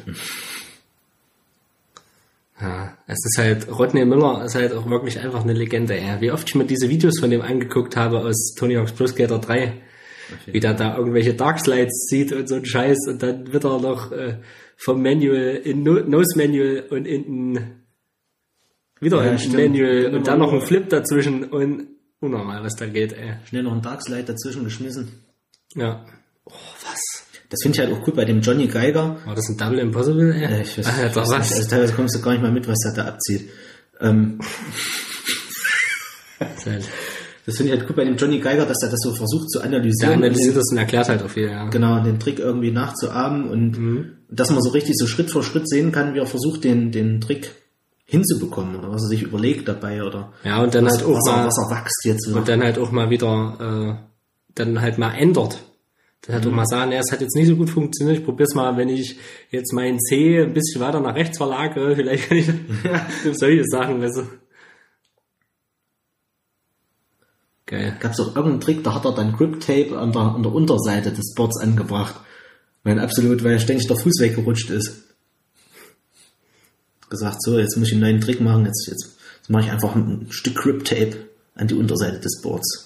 Ja, es ist halt, Rodney Miller ist halt auch wirklich einfach eine Legende, ey. Wie oft ich mir diese Videos von dem angeguckt habe aus Tony Hawk's Pro Skater drei. Wie der da irgendwelche Dark Slides sieht und so ein Scheiß und dann wird er noch äh, vom Manual in no Nose Manual und in ein wieder Ja, ein stimmt. Manual und dann noch ein Immer- Flip dazwischen und unnormal, was da geht, ey. Schnell noch einen Darkslide dazwischen geschmissen. Ja. Oh, was? Das finde ich halt auch cool bei dem Johnny Geiger. War das ein Double Impossible, ey? Äh, ich weiß, Ach, ja, ich doch weiß nicht, was. also teilweise kommst du gar nicht mal mit, was er da abzieht. Ähm, Das ist halt- das finde ich halt cool bei dem Johnny Geiger, dass er das so versucht zu Der analysieren. analysiert das und erklärt halt auch viel, ja. Genau, den Trick irgendwie nachzuahmen und Mhm. dass man so richtig so Schritt für Schritt sehen kann, wie er versucht, den, den Trick hinzubekommen oder was er sich überlegt dabei oder Ja, und dann was, halt auch was, er, mal, was er wächst jetzt wieder. und dann halt auch mal wieder, äh, dann halt mal ändert. Dann halt auch mal sagen, ja, es hat jetzt nicht so gut funktioniert, ich probier's mal, wenn ich jetzt meinen C ein bisschen weiter nach rechts verlagere, vielleicht kann ich solche Sachen, weißt du. Geil. Gab es auch irgendeinen Trick, da hat er dann Grip Tape an der, an der Unterseite des Boards angebracht. Weil absolut, weil ständig der Fuß weggerutscht ist. Gesagt, so, jetzt muss ich einen neuen Trick machen, jetzt, jetzt, jetzt mache ich einfach ein Stück Grip Tape an die Unterseite des Boards.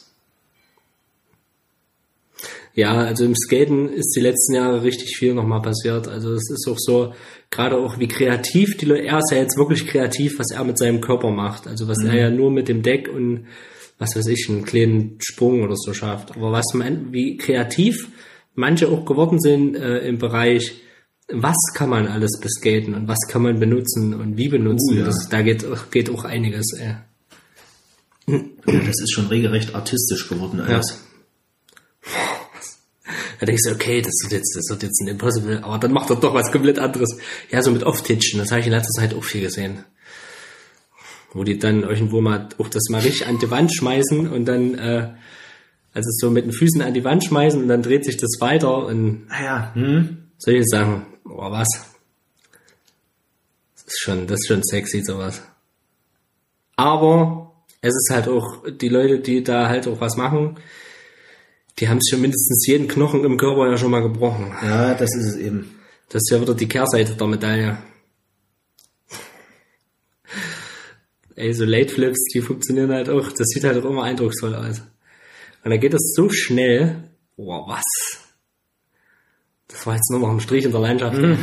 Ja, also im Skaten ist die letzten Jahre richtig viel nochmal passiert. Also es ist auch so, gerade auch wie kreativ die Leute, er ist ja jetzt wirklich kreativ, was er mit seinem Körper macht. Also was Mhm. er ja nur mit dem Deck und was weiß ich, einen kleinen Sprung oder so schafft. Aber was man, wie kreativ manche auch geworden sind äh, im Bereich was kann man alles beskaten und was kann man benutzen und wie benutzen. Uh, ja. das, da geht, geht auch einiges. Ey. Das ist schon regelrecht artistisch geworden alles. Ja. Da denkst du, okay, das wird jetzt, das wird jetzt ein Impossible, aber dann macht er doch was komplett anderes. Ja, so mit Off-Titchen, das habe ich in letzter Zeit auch viel gesehen. Wo die dann irgendwo mal auch das mal richtig an die Wand schmeißen und dann, äh, also so mit den Füßen an die Wand schmeißen und dann dreht sich das weiter und Ah ja, hm? solche Sachen. Oh, was? Das ist schon, das ist schon sexy, sowas. Aber es ist halt auch, die Leute, die da halt auch was machen, die haben schon mindestens jeden Knochen im Körper ja schon mal gebrochen. Ja, das ist es eben. Das ist ja wieder die Kehrseite der Medaille. Ey, so Late Flips, die funktionieren halt auch. Das sieht halt auch immer eindrucksvoll aus. Und dann geht das so schnell. Boah, was? Das war jetzt nur noch ein Strich in der Landschaft. Mhm.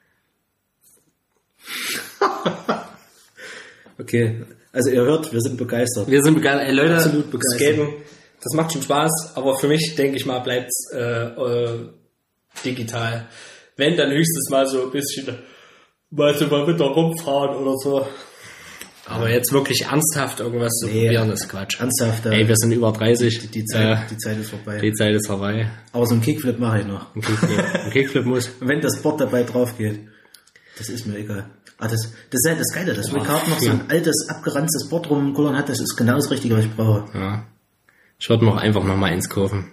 Okay, also ihr hört, wir sind begeistert. Wir sind begeistert. Ey, Leute, absolut begeistert. Skaten, das macht schon Spaß, aber für mich, denke ich mal, bleibt's äh, äh, digital. Wenn, dann höchstens mal so ein bisschen, mal so mal mit der rumfahren oder so. Aber jetzt wirklich ernsthaft irgendwas zu Nee, probieren, ist Quatsch. Ernsthaft, äh, Ey, wir sind über dreißig. die, die, Zeit, äh, die Zeit ist vorbei. die Zeit ist vorbei. Aber so einen Kickflip mache ich noch. Ein Kickflip, ein Kickflip muss. Und wenn das Board dabei drauf geht, das ist mir egal. Ah, das, das ist ja das Geile, dass Boah, Ricard noch so ein altes, abgeranztes Board rumkullern hat, das ist genau das Richtige, was ich brauche. Ja. Ich würde mir auch einfach noch mal eins kaufen.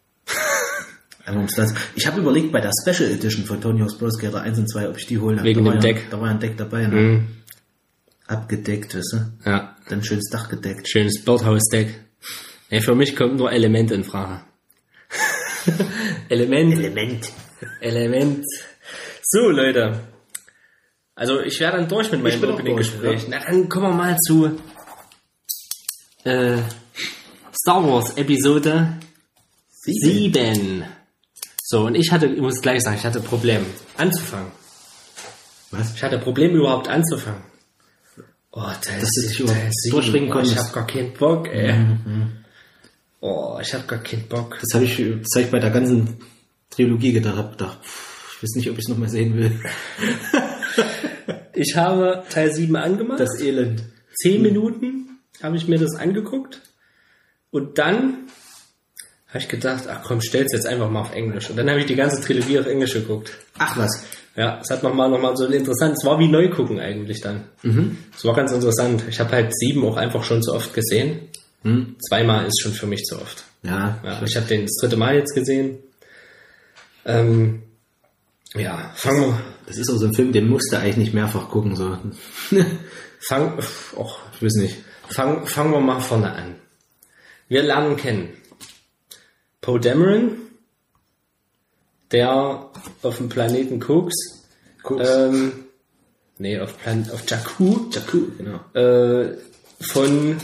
Ich habe überlegt, bei der Special Edition von Tony Hawk's Pro Skater eins und zwei, ob ich die hole. Wegen da dem war ja, Deck. Da war ein Deck dabei, ne? Mhm. Abgedeckt, weißt du? Ja. Dann schönes Dach gedeckt. Schönes Birdhouse-Deck. Ey, für mich kommt nur Element in Frage. Element. Element. Element. So, Leute. Also, ich wäre dann durch mit meinem bin auch Opening-Gespräch. durch, Na, dann kommen wir mal zu äh, Star Wars Episode sieben. So, und ich hatte, ich muss gleich sagen, ich hatte Problem anzufangen. Was? Ich hatte Problem überhaupt anzufangen. Oh, Teil Dass du dich sieben, überhaupt Teil sieben. durchbringen Oh, konntest. ich hab gar keinen Bock, ey. Mhm. Oh, ich hab gar keinen Bock. Das habe ich, das hab ich bei der ganzen Trilogie gedacht. Hab gedacht, pff, ich weiß nicht, ob ich es nochmal sehen will. Ich habe Teil sieben angemacht. Das Elend. Zehn Minuten habe ich mir das angeguckt. Und dann habe ich gedacht, ach komm, stell's jetzt einfach mal auf Englisch. Und dann habe ich die ganze Trilogie auf Englisch geguckt. Ach was. Ja, es hat nochmal noch mal so interessant, es war wie neu gucken eigentlich dann. Mhm. Es war ganz interessant. Ich habe halt sieben auch einfach schon zu oft gesehen. Mhm. Zweimal ist schon für mich zu oft. Ja. Ja, ich habe den das dritte Mal jetzt gesehen. Ähm, ja, fangen wir. Das ist auch so ein Film, den musst du eigentlich nicht mehrfach gucken. So. Fang, och, ich weiß nicht. Fang, fangen wir mal vorne an. Wir lernen kennen Poe Dameron, der auf dem Planeten Koks, Koks. ähm, nee, auf, Plan auf Jakku, Jakku, genau. äh, von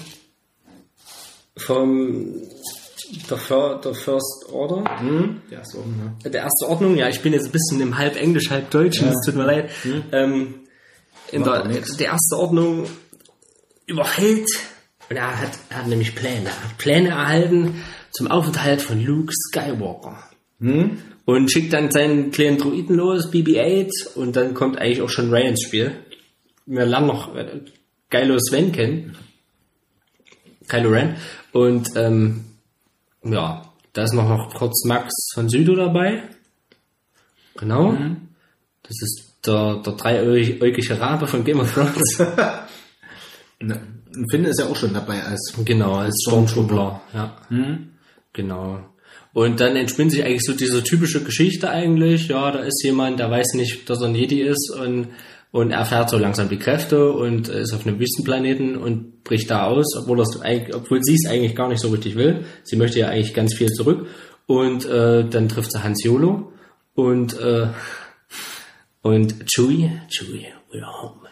vom der, Fir der First Order, Mhm. Der erste Ordnung, ja. der erste Ordnung, ja, ich bin jetzt ein bisschen im halb Englisch, halb Deutsch, Ja. das tut mir leid. Mhm. Ähm, in Macht der, doch nix. der erste Ordnung überfällt, und er hat, er hat nämlich Pläne, er hat Pläne erhalten zum Aufenthalt von Luke Skywalker. Mhm. Und schickt dann seinen kleinen Droiden los, B B acht, und dann kommt eigentlich auch schon Rey ins Spiel. Wir lernen noch äh, Kylo Sven kennen. Kylo Ren. Und ähm, ja, da ist noch, noch kurz Max von Sydow dabei. Genau. Mhm. Das ist der, der dreieugige Rabe von Game of Thrones. Und Finn ist ja auch schon dabei als Genau, als Stormtrooper. Ja. Mhm. Genau. Und dann entspinnt sich eigentlich so diese typische Geschichte eigentlich. Ja, da ist jemand, der weiß nicht, dass er ein Jedi ist, und, und erfährt so langsam die Kräfte und ist auf einem Wüstenplaneten und bricht da aus, obwohl, das eigentlich, obwohl sie es eigentlich gar nicht so richtig will. Sie möchte ja eigentlich ganz viel zurück. Und äh, dann trifft sie Han Solo und äh, und Chewie, Chewie, we're home.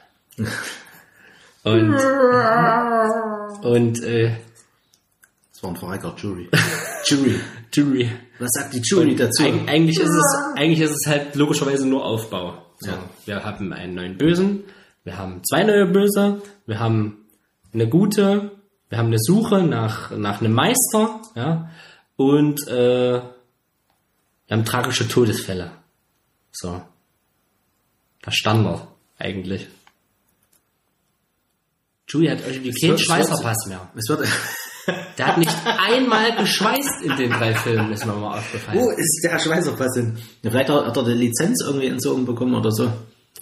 Und und äh, Das war ein verrecker Jury. Jury. Chewie. Was sagt die Jury dazu? Eig eigentlich ist es, eigentlich ist es halt logischerweise nur Aufbau. So, Ja. Wir haben einen neuen Bösen, wir haben zwei neue Böse, wir haben eine gute, wir haben eine Suche nach, nach einem Meister, ja, und äh, wir haben tragische Todesfälle. So. der Standard, eigentlich. Chewie hat irgendwie keinen Schweißerpass mehr. Es wird, der hat nicht einmal geschweißt in den drei Filmen, ist mir mal aufgefallen. Wo ist der Schweißerpass hin? Ja, vielleicht hat er die Lizenz irgendwie entzogen bekommen oder so.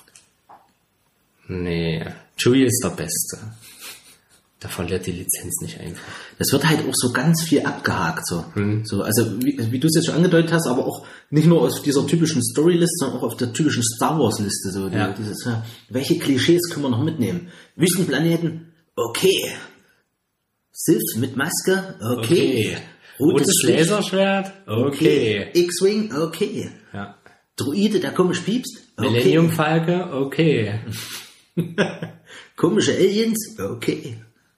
Nee, Chewie ist der Beste. Der verliert die Lizenz nicht einfach. Das wird halt auch so ganz viel abgehakt. So, hm. so also wie, wie du es jetzt schon angedeutet hast, aber auch nicht nur auf dieser typischen Storyliste, sondern auch auf der typischen Star Wars Liste. So, die, ja. dieses, ja, welche Klischees können wir noch mitnehmen? Wüstenplaneten? Okay. Sith mit Maske? Okay. okay. Rotes, Rotes Laserschwert? Okay. okay. X-Wing? Okay. Ja. Druide, der komisch piepst? Okay. Millennium Falke? Okay. Komische Aliens? Okay.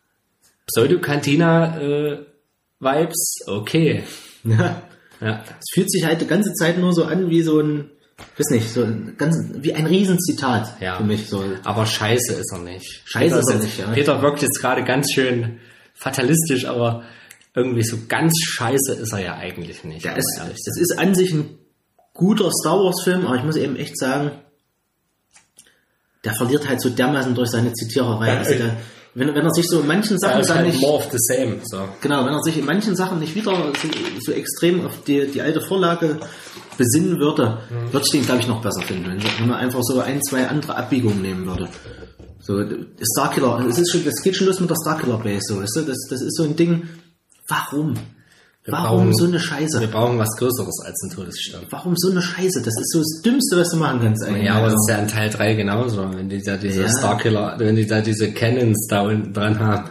Pseudo-Cantina-Vibes, äh, okay. Ja. ja. Es fühlt sich halt die ganze Zeit nur so an wie so ein, weiß nicht, so ein ganz, wie ein Riesenzitat ja. für mich. So. Aber scheiße ist er nicht. Scheiße Peter ist er nicht, ja. Peter wirkt jetzt gerade ganz schön fatalistisch, aber irgendwie so ganz scheiße ist er ja eigentlich nicht. Ja, es, es ist an sich ein guter Star Wars Film, aber ich muss eben echt sagen, der verliert halt so dermaßen durch seine Zitiererei. Ja, also der, Wenn, wenn er sich so in manchen Sachen dann halt nicht... more of the same. So. Genau, wenn er sich in manchen Sachen nicht wieder so, so extrem auf die, die alte Vorlage besinnen würde, mhm. würde ich den, glaube ich, noch besser finden. Wenn, wenn man einfach so ein, zwei andere Abbiegungen nehmen würde. So, Starkiller, das ist schon, das geht schon los mit der Starkiller Base, so, weißt du? Das, das ist so ein Ding, warum? Wir warum brauchen, so eine Scheiße? Wir brauchen was Größeres als ein Todesstern. Warum so eine Scheiße? Das ist so das Dümmste, was du machen kannst eigentlich. Ja, aber das ist ja in Teil drei genauso. Wenn die da diese ja. Starkiller, wenn die da diese Cannons da unten dran haben.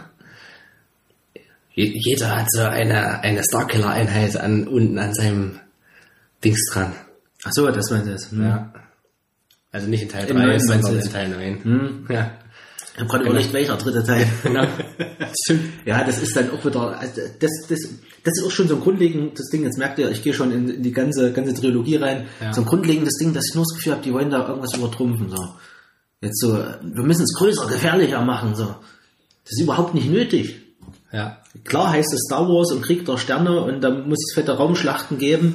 Jeder hat so eine, eine Starkiller-Einheit an, unten an seinem Dings dran. Ach so, das meinst du jetzt. Hm. Ja. Also nicht in Teil drei, sondern in Teil neun. Hm. Ja. Ich habe gerade überlegt, welcher dritte Teil. Genau. Stimmt. Ja, das ist dann auch wieder, also das, das, das ist auch schon so ein grundlegendes Ding, jetzt merkt ihr, ich gehe schon in, in die ganze, ganze Trilogie rein, ja. So ein grundlegendes Ding, dass ich nur das Gefühl habe, die wollen da irgendwas übertrumpfen, so. Jetzt so, wir müssen es größer, gefährlicher machen, so. Das ist überhaupt nicht nötig. Ja. Klar heißt es Star Wars und Krieg der Sterne und da muss es fette Raumschlachten geben,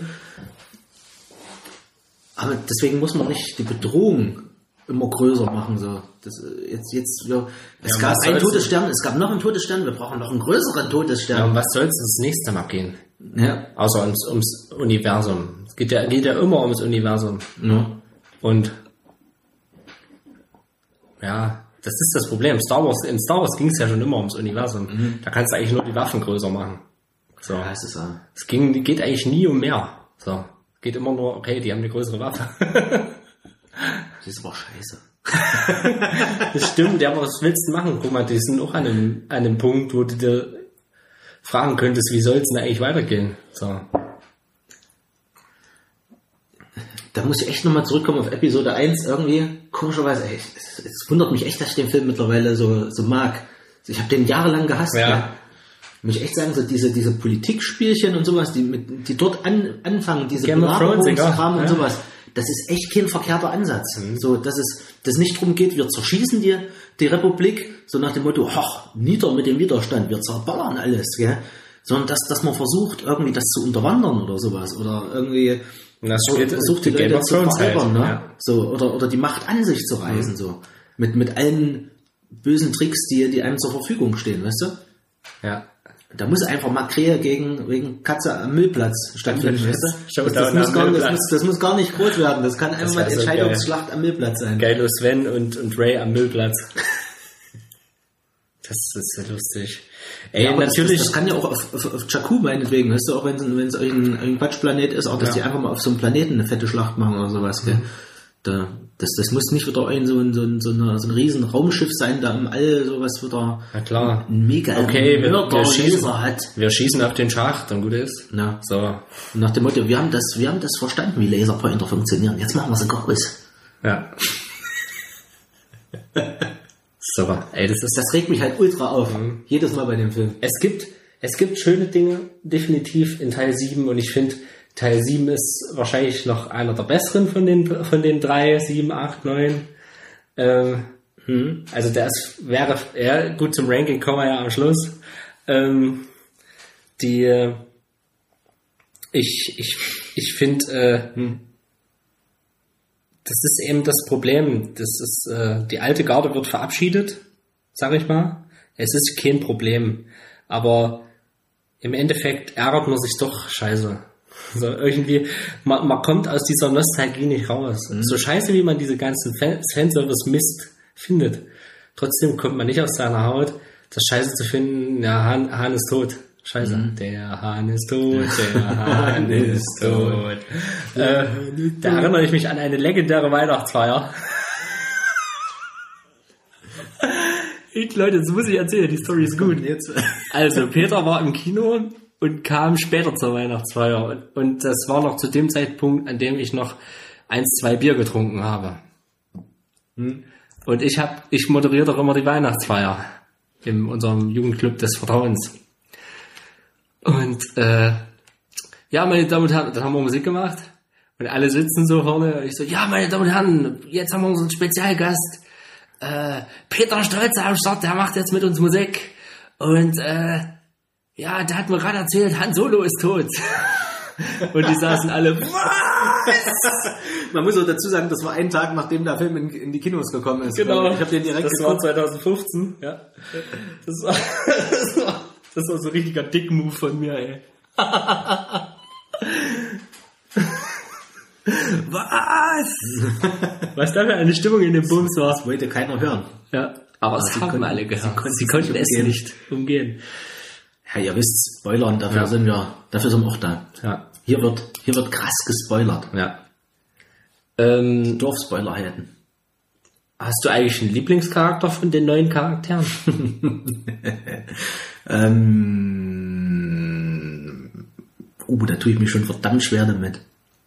aber deswegen muss man nicht die Bedrohung immer größer machen, so. Das, jetzt, jetzt, ja, es ja, gab einen Todesstern, es gab noch einen Todesstern, wir brauchen noch einen größeren Todesstern. Ja, und was soll es das nächste Mal gehen? Ja. Außer ums, ums Universum. Es geht ja, geht ja immer ums Universum. Ja. Und, ja, das ist das Problem. Star Wars, in Star Wars ging es ja schon immer ums Universum. Mhm. Da kannst du eigentlich nur die Waffen größer machen. So. Ja, heißt es auch. Es ging, geht eigentlich nie um mehr. So. Geht immer nur, okay, die haben eine größere Waffe. Das ist aber scheiße. Das stimmt, ja, aber was willst du machen? Guck mal, die sind auch an einem, an einem Punkt, wo du dir fragen könntest, wie soll es denn eigentlich weitergehen? So. Da muss ich echt nochmal zurückkommen auf Episode eins irgendwie. Komischerweise, ey, es, es wundert mich echt, dass ich den Film mittlerweile so, so mag. Ich habe den jahrelang gehasst. Ja. Ja. Muss ich echt sagen, so diese, diese Politikspielchen und sowas, die, mit, die dort an, anfangen, diese Belagerungskram und ja. sowas. Das ist echt kein verkehrter Ansatz. Mhm. So, dass es, dass nicht darum geht, wir zerschießen die, die Republik, so nach dem Motto, ach, nieder mit dem Widerstand, wir zerballern alles, gell? Sondern dass, dass man versucht, irgendwie das zu unterwandern oder sowas, oder irgendwie, das steht, versucht die, die Leute zu veralbern, halt, ne? Ja. So, oder, oder die Macht an sich zu reißen, mhm. so. Mit, mit allen bösen Tricks, die, die einem zur Verfügung stehen, weißt du? Ja. Da muss einfach mal Krähe gegen, wegen Katze am Müllplatz stattfinden, weißt du? Das, das, muss gar, das, muss, das muss gar nicht groß werden. Das kann einfach mal Entscheidungsschlacht am Müllplatz sein. Geilo Sven und, und Ray am Müllplatz. Das ist ja lustig. Ey, ja, natürlich. Das, das kann ja auch auf, auf, auf Jakku meinetwegen, weißt du, auch wenn es ein, ein Quatschplanet ist, auch dass ja. die einfach mal auf so einem Planeten eine fette Schlacht machen oder sowas, gell? Mhm. Da, das, das muss nicht wieder ein, so, ein, so, ein, so, eine, so ein riesen Raumschiff sein, da im All sowas wieder ja, klar. ein mega okay, wir, wir, schießen, hat. wir schießen auf den Schacht und gut ist. Ja. So. Nach dem Motto, wir haben das, wir haben das verstanden, wie Laserpointer funktionieren. Jetzt machen wir sie groß. Ja. Super. Ey, das ist, das regt mich halt ultra auf. Mhm. Jedes Mal bei dem Film. Es gibt, es gibt schöne Dinge, definitiv in Teil sieben, und ich finde, Teil sieben ist wahrscheinlich noch einer der besseren von den, von den drei, sieben, acht, neun. Ähm, hm. Also der ist, wäre, ja, gut, zum Ranking kommen wir ja am Schluss. Ähm, die, ich, ich, ich finde, äh, hm. das ist eben das Problem. Das ist, äh, die alte Garde wird verabschiedet, sag ich mal. Es ist kein Problem. Aber im Endeffekt ärgert man sich doch scheiße. So irgendwie, man, man kommt aus dieser Nostalgie nicht raus. Mhm. So scheiße, wie man diese ganzen Fan- Fanservice-Mist findet. Trotzdem kommt man nicht aus seiner Haut, das Scheiße zu finden, ja, Hahn, Hahn ist tot. Scheiße. Mhm. Der Hahn ist tot, der Hahn ist tot. Äh, da erinnere ich mich an eine legendäre Weihnachtsfeier. Ich, Leute, das muss ich erzählen, die Story ist gut. Jetzt. Also, Peter war im Kino und kam später zur Weihnachtsfeier. Und, und das war noch zu dem Zeitpunkt, an dem ich noch eins, zwei Bier getrunken habe. Hm? Und ich hab, ich moderiere doch immer die Weihnachtsfeier in unserem Jugendclub des Vertrauens. Und äh, ja, meine Damen und Herren, dann haben wir Musik gemacht und alle sitzen so vorne. Und ich so, ja, meine Damen und Herren, jetzt haben wir unseren Spezialgast, äh, Peter Stolze am Start, der macht jetzt mit uns Musik. Und äh, ja, der hat mir gerade erzählt, Han Solo ist tot. Und die saßen alle, was? Man muss auch dazu sagen, das war ein Tag, nachdem der Film in, in die Kinos gekommen ist. Genau. Ich habe den direkt Das geguckt. war zwanzig fünfzehn, ja. Das war, das war, das war so ein richtiger Dick-Move von mir, ey. Was? Was da für eine Stimmung in dem Bums war. Das wollte keiner hören. Ja, aber es haben konnten, alle gehört. Sie konnten, sie konnten es umgehen. nicht umgehen. Ja, ihr wisst, Spoilern, dafür Ja. sind wir, dafür sind wir auch da. Ja. Hier wird, hier wird krass gespoilert. Ja. Ähm, Dorfspoiler hätten. hast du eigentlich einen Lieblingscharakter von den neuen Charakteren? ähm, uh, da tue ich mich schon verdammt schwer damit.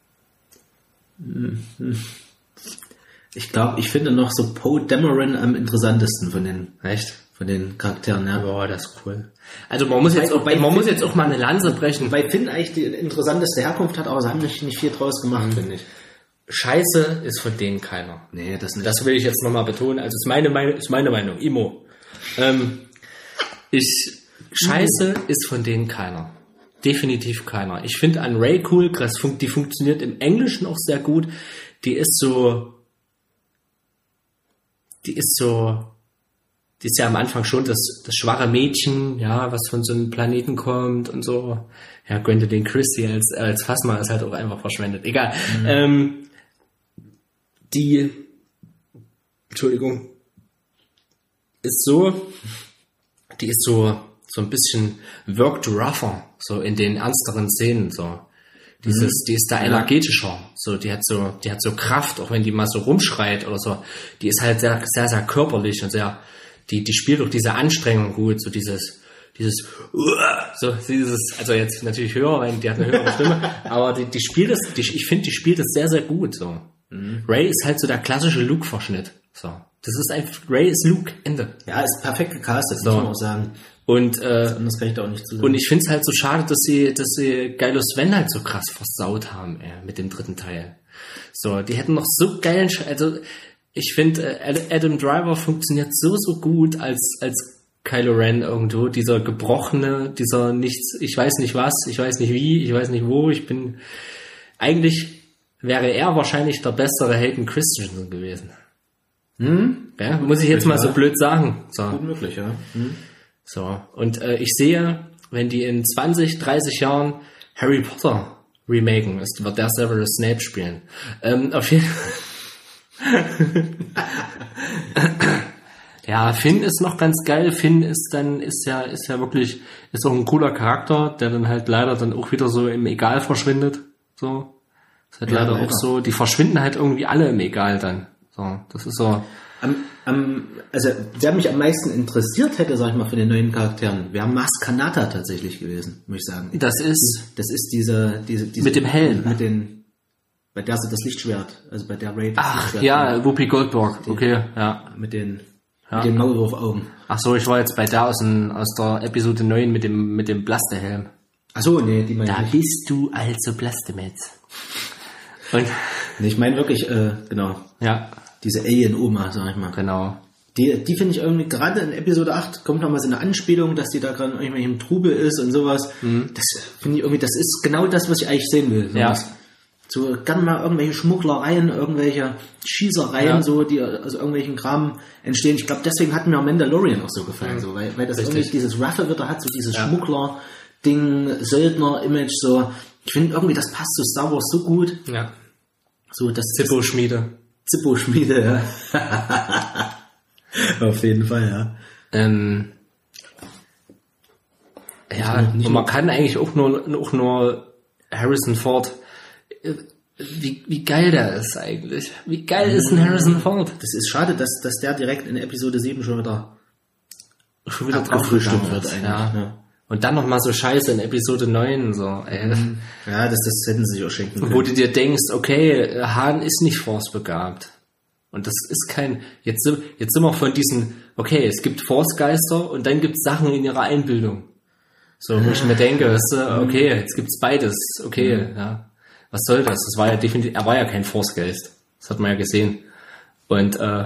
Ich glaube, ich finde noch so Poe Dameron am interessantesten von den, Echt? von den Charakteren, ja. Boah, das ist cool. Also man muss jetzt auch, Wobei man Finn- muss jetzt auch mal eine Lanze brechen. Weil Finn eigentlich die interessanteste Herkunft hat, aber sie haben nicht, nicht viel draus gemacht, finde ich. Scheiße ist von denen keiner. Nee, das nicht. Das will ich jetzt nochmal betonen. Also ist meine Meinung, ist meine Meinung. Imo. Ähm, ich, Scheiße ist von denen keiner. Definitiv keiner. Ich finde an Ray cool, das fun- die funktioniert im Englischen auch sehr gut. Die ist so, die ist so, die ist ja am Anfang schon das, das schwache Mädchen, ja, was von so einem Planeten kommt und so. Ja, Gwendolyn Christie als, als Phasma ist halt auch einfach verschwendet. Egal. Mhm. Ähm, die, Entschuldigung, ist so, die ist so, so ein bisschen wirkt rougher, so in den ernsteren Szenen, so. Dieses, mhm. die ist da energetischer, so, die hat so, die hat so Kraft, auch wenn die mal so rumschreit oder so. Die ist halt sehr, sehr, sehr körperlich und sehr, die, die spielt auch diese Anstrengung gut, so dieses, dieses, so, dieses, also jetzt natürlich höher, weil die hat eine höhere Stimme, aber die, die spielt das, die, ich finde, die spielt das sehr, sehr gut, so. Mhm. Ray ist halt so der klassische Luke-Verschnitt, so. Das ist einfach, Ray ist Luke, Ende. Ja, ist perfekt gecastet, so. muss man auch sagen. Und, äh, das kann ich da auch nicht zu sagen. Und ich finde es halt so schade, dass sie, dass sie Geilo Sven halt so krass versaut haben, ey, mit dem dritten Teil. So, die hätten noch so geilen, Sch- also, ich finde, Adam Driver funktioniert so, so gut als, als Kylo Ren irgendwo, dieser gebrochene, dieser nichts, ich weiß nicht was, ich weiß nicht wie, ich weiß nicht wo, ich bin, eigentlich wäre er wahrscheinlich der bessere Hayden Christensen gewesen. Hm? Ja, muss ich jetzt mal so blöd sagen. So. Gut möglich, ja. Hm. So, und äh, ich sehe, wenn die in zwanzig, dreißig Jahren Harry Potter remaken, ist, wird der Severus Snape spielen. Ähm, auf jeden Ja, Finn ist noch ganz geil. Finn ist dann, ist ja, ist ja wirklich, ist auch ein cooler Charakter, der dann halt leider dann auch wieder so im Egal verschwindet. So. Ist halt Ja, leider leider. auch so, die verschwinden halt irgendwie alle im Egal dann. So, das ist so. Am, am, also, der mich am meisten interessiert hätte, sag ich mal, von den neuen Charakteren, wäre Maz Kanata tatsächlich gewesen, muss ich sagen. Das ist, Das ist diese, diese, diese Mit dem Helm. Mit den, bei der sie das Lichtschwert, also bei der Ray das ach, Lichtschwert ja, Whoopi Goldberg. Okay, ja. mit den, Ja. mit den Maulwurfaugen. Ach so, ich war jetzt bei der aus, dem, aus der Episode neun mit dem, mit dem Blasterhelm. Ach so, nee, die meine Da ich. bist du also Blastemetz. Und, Nee, ich meine wirklich, äh, genau, ja, diese Alien-Oma, sag ich mal. genau. Die, die finde ich irgendwie, gerade in Episode acht kommt noch mal so eine Anspielung, dass die da gerade irgendwie im Trubel ist und sowas. Mhm. Das finde ich irgendwie, das ist genau das, was ich eigentlich sehen will. Ja. Sowas. so gern mal irgendwelche Schmugglereien, irgendwelche Schießereien, Ja. so, die aus irgendwelchen Kram entstehen. Ich glaube, deswegen hat mir Mandalorian auch so gefallen, Mhm. so, weil, weil das Richtig. irgendwie dieses Raffe wieder hat, so dieses Ja. Schmuggler-Ding, Söldner-Image, so. Ich finde irgendwie, das passt zu Star Wars so gut. Ja. So, das Zippo-Schmiede. Zippo-Schmiede, ja. Auf jeden Fall, ja. Ähm, ja, und man kann eigentlich auch nur, auch nur Harrison Ford, äh, wie, wie geil der ist eigentlich. Wie geil ist ein Harrison Ford? Das ist schade, dass, dass der direkt in Episode sieben schon wieder Schon wieder abgefrühstückt draufgegangen wird ist, eigentlich. ja. Ja, Und dann nochmal so Scheiße in Episode neun, so, ey. ja das, das hätten sie sich auch schenken können. Wo du dir denkst, okay, Han ist nicht Force-begabt. Und das ist kein, jetzt sind, jetzt sind wir von diesen, okay, es gibt Force-Geister und dann gibt es Sachen in ihrer Einbildung. So, wo ich mir denke, weißt du, okay, jetzt gibt's beides, okay, ja. Was soll das? Das war ja definitiv, er war ja kein Force-Geist. Das hat man ja gesehen. Und, äh,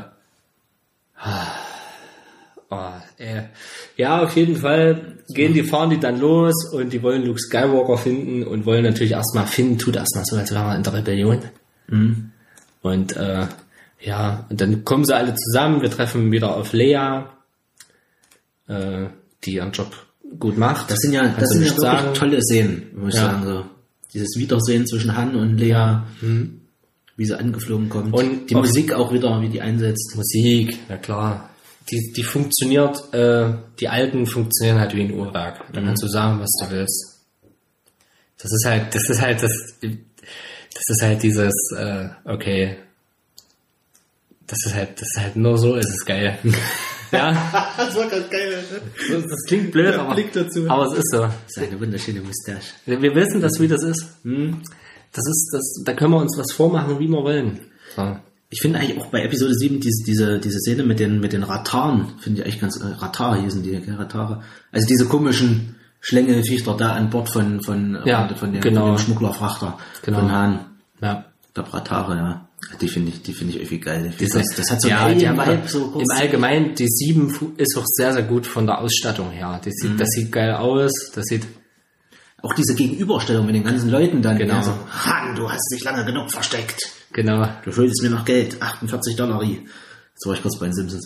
oh, äh, ja, auf jeden Fall gehen die, fahren die dann los und die wollen Luke Skywalker finden und wollen natürlich erstmal finden, tut erstmal so, als wären wir in der Rebellion. Mhm. Und, äh, ja, und dann kommen sie alle zusammen, wir treffen wieder auf Leia, äh, die ihren Job gut macht. Das sind ja, das Kannst du sind ja nicht wirklich sagen. tolle Szenen, muss ich Ja. sagen. So. Dieses Wiedersehen zwischen Han und Lea, Mhm. wie sie angeflogen kommt. Und die auch- Musik auch wieder, wie die einsetzt. Musik, na klar. Die, die funktioniert, äh, die alten funktionieren halt wie ein Uhrwerk. Da kannst du sagen, was du willst. Das ist halt, das ist halt das, das ist halt dieses, äh, okay. Das ist halt, das ist halt nur so, es ist geil. Ja, Das war ganz geil. das, das klingt blöd, Der aber, Blick dazu. aber es ist so. Das ist eine wunderschöne Mustache. Wir wir wissen, dass wie das ist. Das ist, das, da können wir uns was vormachen, wie wir wollen. So. Ich finde eigentlich auch bei Episode sieben diese, diese, diese Szene mit den, mit den Rataren, finde ich eigentlich ganz, äh, Ratar hießen die, gell, Ratare. Also diese komischen Schlängelviecher da an Bord von, von, Ja, von, von, dem, genau. von dem Schmugglerfrachter, Genau. von Han. Ja. Der Ratare, ja. Die finde ich, die finde ich irgendwie geil. Ich find Diese, das, das hat so ja, einen die haben Alien-Vibe, aber so kurz. im Allgemeinen, die sieben fu- ist auch sehr, sehr gut von der Ausstattung her. Die sieht, Das sieht geil aus, das sieht, Auch diese Gegenüberstellung mit den ganzen Leuten dann. Genau. Ja, so, Han, du hast dich lange genug versteckt. genau, Du schuldest mir noch Geld. achtundvierzig Dollar. So war ich kurz bei den Simpsons.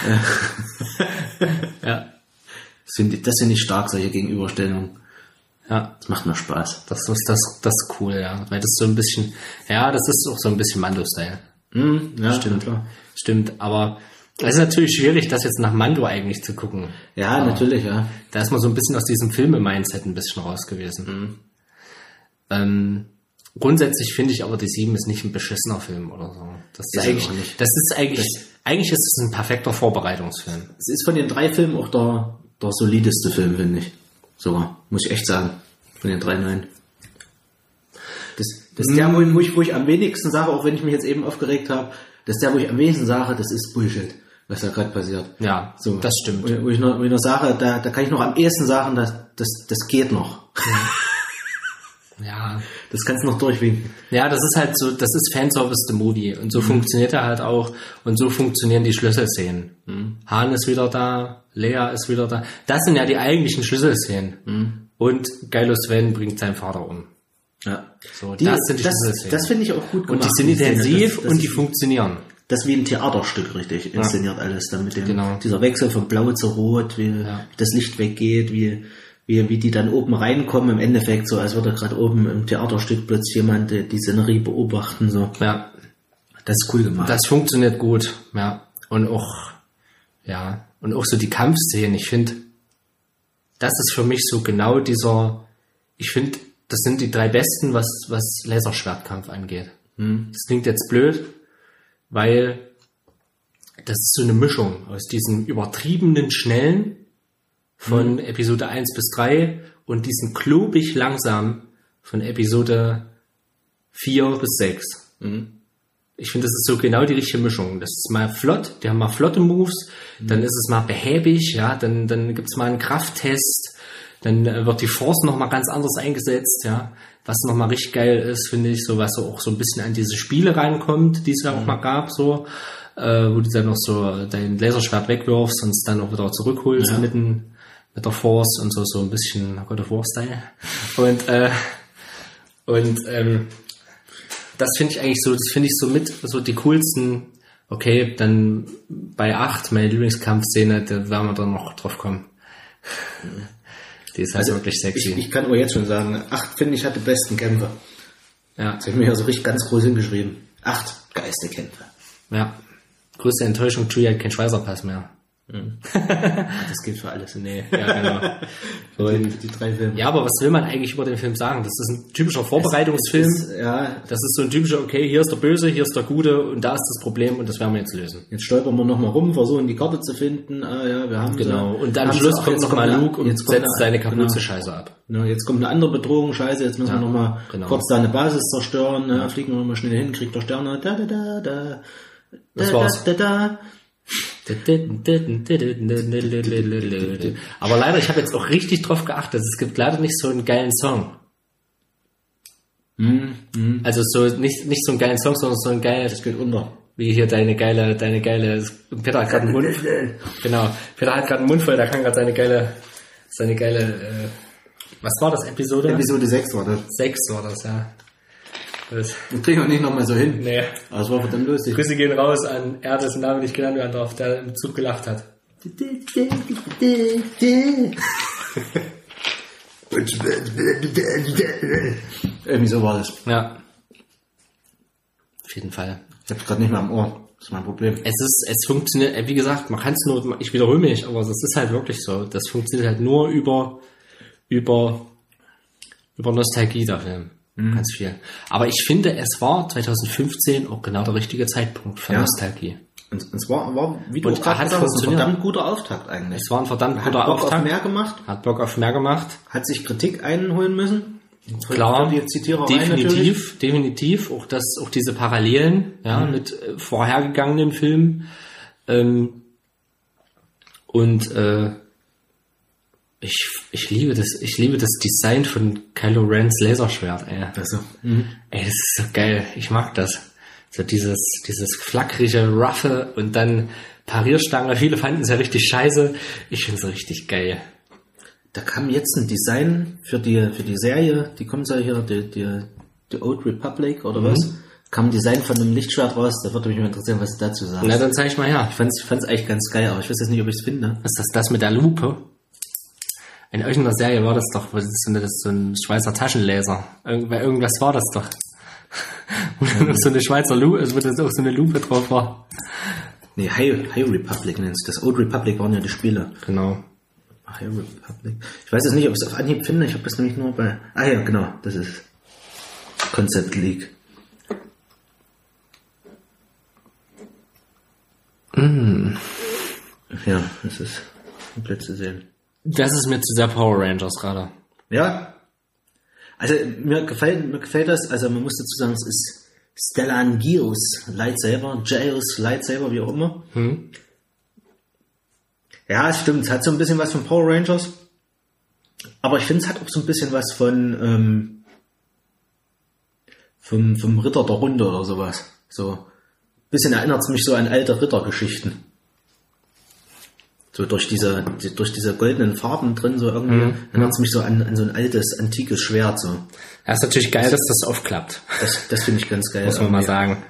ja, Das finde ich, das finde ich stark, solche Gegenüberstellungen. ja, Das macht mir Spaß. das ist, das, das ist cool, ja, weil das so ein bisschen, ja, das ist auch so ein bisschen Mando-Style. Mhm, ja, Stimmt, klar. stimmt, aber es ist natürlich schwierig, das jetzt nach Mando eigentlich zu gucken. Ja, natürlich, ja. Da ist man so ein bisschen aus diesem Filme-Mindset ein bisschen raus gewesen. Mhm. Ähm, grundsätzlich finde ich aber, die sieben ist nicht ein beschissener Film oder so. Das ist, Ist er eigentlich, auch nicht. das ist eigentlich, eigentlich ist es ein perfekter Vorbereitungsfilm. Es ist von den drei Filmen auch der, der solideste Film, finde ich. So, muss ich echt sagen. Von den drei neuen. Das, das ist der, wo ich, wo, ich, wo ich am wenigsten sage, auch wenn ich mich jetzt eben aufgeregt habe, das ist der, wo ich am wenigsten sage, das ist Bullshit, was da gerade passiert. Ja, So. das stimmt. Wo, wo, ich noch, wo ich noch sage, da, da kann ich noch am ehesten sagen, dass, das, das geht noch. Ja. Das kannst du noch durchwinken. Ja, das ist halt so, das ist Fanservice the Movie. Und so funktioniert er halt auch. Und so funktionieren die Schlüsselszenen. Han ist wieder da, Leia ist wieder da. Das sind ja die eigentlichen Schlüsselszenen. Und Kylo Sven bringt seinen Vater um. Ja. So, Die, das sind die das, Schlüsselszenen. das finde ich auch gut gemacht. Und die sind Szene. intensiv Das- das und die ist- funktionieren. Das ist wie ein Theaterstück, richtig, inszeniert alles. Dann mit dem, Genau. dieser Wechsel von Blau zu Rot, wie, Ja. wie das Licht weggeht, wie, wie, wie die dann oben reinkommen, im Endeffekt so, als würde gerade oben im Theaterstück plötzlich jemand die, die Szenerie beobachten, so. Ja, Das ist cool gemacht. das funktioniert gut. Ja. Und auch, ja, und auch so die Kampfszenen. Ich finde, das ist für mich so genau dieser, ich finde, das sind die drei besten, was, was Laserschwertkampf angeht. Das klingt jetzt blöd, weil das ist so eine Mischung aus diesen übertriebenen Schnellen von Episode eins bis drei und diesen klobig langsam von Episode vier bis sechs. Ich finde, das ist so genau die richtige Mischung. Das ist mal flott, die haben mal flotte Moves, dann ist es mal behäbig, ja, dann, dann gibt's mal einen Krafttest, dann äh, wird die Force noch mal ganz anders eingesetzt, ja, was noch mal richtig geil ist, finde ich, so was so auch so ein bisschen an diese Spiele rankommt, die es ja auch mal gab, so, äh, wo du dann noch so dein Laserschwert wegwirfst und es dann auch wieder zurückholst Ja. mit, den, mit der Force und so, so ein bisschen God of War Style. Und, äh, und, ähm, das finde ich eigentlich so, das finde ich so mit, so die coolsten, okay, dann bei acht, meine Lieblingskampfszene, da werden wir dann noch drauf kommen. Die ist halt also wirklich sexy. Ich, ich kann aber jetzt schon sagen, acht finde ich hat die besten Kämpfe. Ja. Das habe ich mir ja so richtig ganz groß hingeschrieben. acht geilste Kämpfe. Ja. Größte Enttäuschung, Chewie hat keinen Schweißerpass mehr. Mhm. Das gilt für alles. Nee, ja, genau. Und die, die drei Filme. Ja, aber was will man eigentlich über den Film sagen? Das ist ein typischer Vorbereitungsfilm. Es ist, ja. Das ist so ein typischer, okay, hier ist der Böse, hier ist der Gute und da ist das Problem und das werden wir jetzt lösen. Jetzt stolpern wir nochmal rum, versuchen die Karte zu finden. Ah ja, wir haben Genau. sie. Und am Schluss kommt nochmal Luke und jetzt setzt seine genau. Kapuze-Scheiße ab. Ja, jetzt kommt eine andere Bedrohung, Scheiße, jetzt müssen ja, wir nochmal genau. kurz da eine Basis zerstören, ja. Fliegen wir nochmal schnell hin, kriegt der Sterne, da, da, da, da. Das war's. Da, da, da. Aber leider, ich habe jetzt auch richtig drauf geachtet, es gibt leider nicht so einen geilen Song. Mm, mm. Also so nicht nicht so einen geilen Song, sondern so ein geiles, das geht unter. Wie hier deine geile, deine geile, Peter hat gerade einen Mund, genau, Peter hat gerade einen Mund voll, da kann gerade seine geile, seine geile, äh, was war das, Episode? Episode sechs war das. sechs war das, ja. Das kriegen wir nicht nochmal so hin. Nee. Aber es war verdammt lustig. Grüße gehen raus an, er hat dessen Namen nicht genannt werden darf, der im Zug gelacht hat. Irgendwie so war das. Ja. Auf jeden Fall. Ich hab's gerade nicht mehr am Ohr. Das ist mein Problem. Es ist, es funktioniert, wie gesagt, man kann es nur, ich wiederhole mich, aber das ist halt wirklich so. Das funktioniert halt nur über, über, über Nostalgie, der Film. Mhm. Ganz viel. Aber ich finde, es war zwanzig fünfzehn auch genau der richtige Zeitpunkt für ja. Nostalgie. Und, und es war, war wie du und gerade hat gesagt hast, ein verdammt guter Auftakt eigentlich. Es war ein verdammt hat guter Bock Auftakt. Auf mehr gemacht. Hat Bock auf mehr gemacht. Hat sich Kritik einholen müssen. Klar, die Zitiererei definitiv, natürlich. definitiv. Auch das, auch diese Parallelen, ja, mhm. mit äh, vorhergegangenen Filmen. Ähm, und äh, ich, ich liebe das, ich liebe das Design von Kylo Rens Laserschwert, ey. Also, mhm. Ey, das ist so geil. Ich mag das. So dieses, dieses flackrige, roughe und dann Parierstange. Viele fanden es ja richtig scheiße. Ich finde es richtig geil. Da kam jetzt ein Design für die, für die Serie, die kommt ja hier, die, die, die Old Republic oder mhm. was? Kam ein Design von einem Lichtschwert raus, da würde mich mal interessieren, was du dazu sagst. Na, dann zeig ich mal her. Ich fand's, ich fand's eigentlich ganz geil, aber ich weiß jetzt nicht, ob ich es finde. Was ist das, das mit der Lupe? In irgendeiner Serie war das doch, das ist so, eine, das ist so ein Schweizer Taschenlaser. Irgend, irgendwas war das doch. Wo dann noch so eine Schweizer Lupe, also wo das auch so eine Lupe drauf war. Nee, High, High Republic nennst du das. Old Republic waren ja die Spiele. Genau. High Republic. Ich weiß jetzt nicht, ob ich es auf Anhieb finde. Ich habe das nämlich nur bei... Ah ja, genau. Das ist Concept League. Mm. Ja, das ist komplett zu sehen. Das ist mir zu sehr Power Rangers gerade. Ja. Also mir gefällt, mir gefällt das. Also man muss dazu sagen, es ist Stellan Gios Lightsaber, Jails Lightsaber, wie auch immer. Hm. Ja, es stimmt. Es hat so ein bisschen was von Power Rangers. Aber ich finde, es hat auch so ein bisschen was von ähm, vom, vom Ritter der Runde oder sowas. So ein bisschen erinnert es mich so an alte Rittergeschichten. So durch diese, die, durch diese goldenen Farben drin, so irgendwie, mhm. erinnert es mich so an, an so ein altes, antikes Schwert, so. Ja, ist natürlich geil, dass das aufklappt. Das, das finde ich ganz geil. Muss man mal sagen.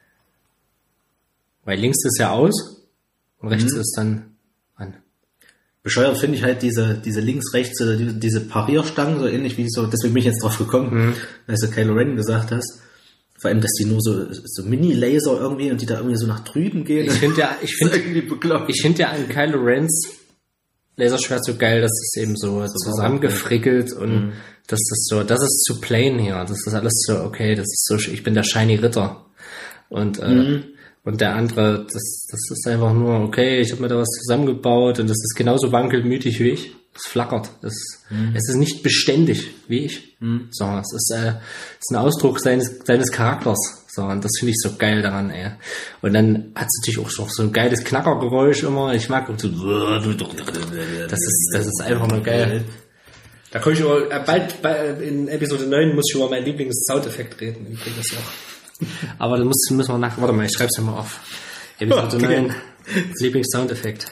Weil links ist ja aus und rechts mhm. ist dann an. Bescheuert finde ich halt diese, diese links-rechts, diese, diese Parierstangen, so ähnlich wie so, deswegen bin ich jetzt drauf gekommen, mhm. als du Kylo Ren gesagt hast. Vor allem, dass die nur so, so Mini-Laser irgendwie und die da irgendwie so nach drüben gehen. Ich finde ja, ich finde, ich finde ja an Kylo Rens Laserschwert so geil, dass es eben so, so zusammengefrickelt und mhm. dass das so, das ist zu plain hier. Das ist alles so, okay, das ist so, ich bin der shiny Ritter. Und, äh, mhm. und der andere, das, das ist einfach nur, okay, ich habe mir da was zusammengebaut und das ist genauso wankelmütig wie ich. Es flackert. Es, mhm. es ist nicht beständig, wie ich. Mhm. So, es ist, äh, es ist ein Ausdruck seines, seines Charakters. So, und das finde ich so geil daran, ey. Und dann hat es natürlich auch so, so ein geiles Knackergeräusch immer. Ich mag so, das ist, das ist einfach nur geil. Da komme ich über, bald, bald, in Episode neun muss ich über meinen Lieblings-Soundeffekt reden. Übrigens auch. Aber da müssen wir nach, warte mal, ich schreib's ja mal auf. Episode okay. neun, Lieblings-Soundeffekt.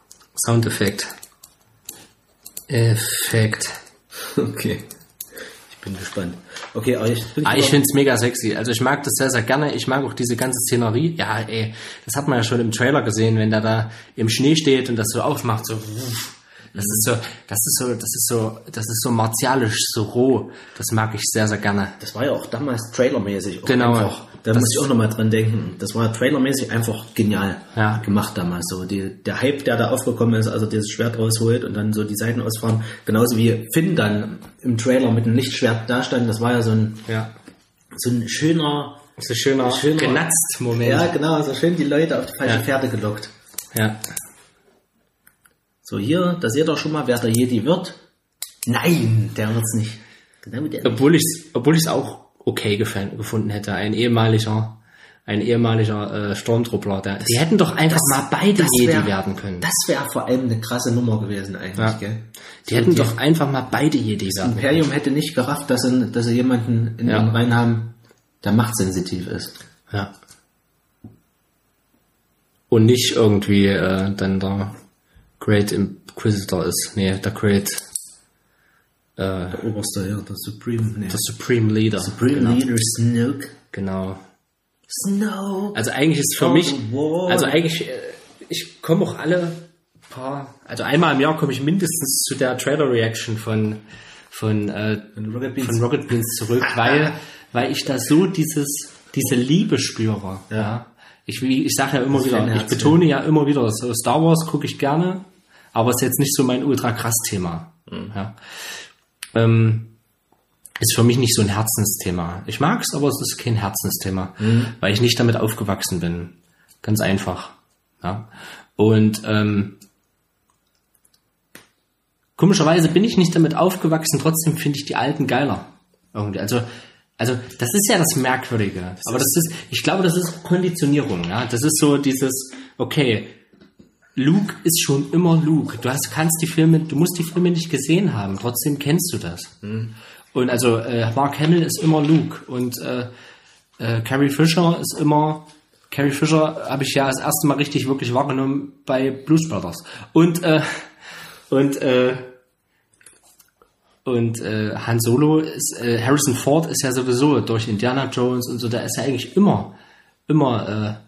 Soundeffekt. Effekt. Okay. Bin gespannt. Okay, aber ich, ah, ich finde es mega sexy. Also ich mag das sehr, sehr gerne. Ich mag auch diese ganze Szenerie. Ja, ey, das hat man ja schon im Trailer gesehen, wenn der da im Schnee steht und das so aufmacht, so. Das ist so, das ist so, das ist so, das ist so martialisch, so roh. Das mag ich sehr, sehr gerne. Das war ja auch damals trailermäßig. Auch genau. Einfach, da muss ich auch nochmal dran denken. Das war trailermäßig einfach genial ja. gemacht damals. So die, der Hype, der da aufgekommen ist, also dieses Schwert rausholt und dann so die Seiten ausfahren. Genauso wie Finn dann im Trailer mit dem Lichtschwert da stand. Das war ja so ein, ja. so ein schöner, so schöner, schöner genatzt Moment. Ja, genau, so schön die Leute auf die falsche ja. Pferde gelockt. Ja. So, hier, da seht ihr schon mal, wer der Jedi wird. Nein, der wird's nicht. Genau der obwohl ich es obwohl ich's auch okay gefallen, gefunden hätte. Ein ehemaliger, ein ehemaliger äh, Stormtruppler. Der, das, die hätten doch einfach mal beide Jedi wär, werden können. Das wäre vor allem eine krasse Nummer gewesen eigentlich. Ja. Gell? Die so hätten die, doch einfach mal beide Jedi das werden Imperium können. Hätte nicht gerafft, dass sie, dass sie jemanden in ja. den Reihen haben, der machtsensitiv ist. Ja. Und nicht irgendwie äh, dann der Great Inquisitor ist. Nee, der Great äh, der Oberste, ja, der Supreme. Nee. Der Supreme Leader. Supreme genau. Leader Snoke. Genau. Snoke. Also eigentlich ist für oh, mich, wow. also eigentlich, äh, ich komme auch alle paar, also einmal im Jahr komme ich mindestens zu der Trailer-Reaction von von, äh, von, Rocket Beans. von Rocket Beans zurück, weil weil ich da so dieses diese Liebe spüre. Ja. ja. Ich, ich sage ja immer das wieder, ich betone ja immer wieder, so Star Wars gucke ich gerne, aber ist jetzt nicht so mein ultra krass Thema. Mhm. Ja. Ähm, ist für mich nicht so ein Herzensthema. Ich mag es, aber es ist kein Herzensthema, mhm. weil ich nicht damit aufgewachsen bin. Ganz einfach. Ja. Und ähm, komischerweise bin ich nicht damit aufgewachsen, trotzdem finde ich die alten geiler. Irgendwie. Also Also das ist ja das Merkwürdige. Das aber das ist, ich glaube, das ist Konditionierung. Ja, das ist so dieses, okay, Luke ist schon immer Luke. Du hast, kannst die Filme, du musst die Filme nicht gesehen haben, trotzdem kennst du das. Mhm. Und also äh, Mark Hamill ist immer Luke und äh, äh, Carrie Fisher ist immer. Carrie Fisher habe ich ja das erste Mal richtig wirklich wahrgenommen bei Blues Brothers. Und äh, und äh, Und äh, Han Solo ist, äh, Harrison Ford ist ja sowieso durch Indiana Jones und so, da ist ja eigentlich immer, immer,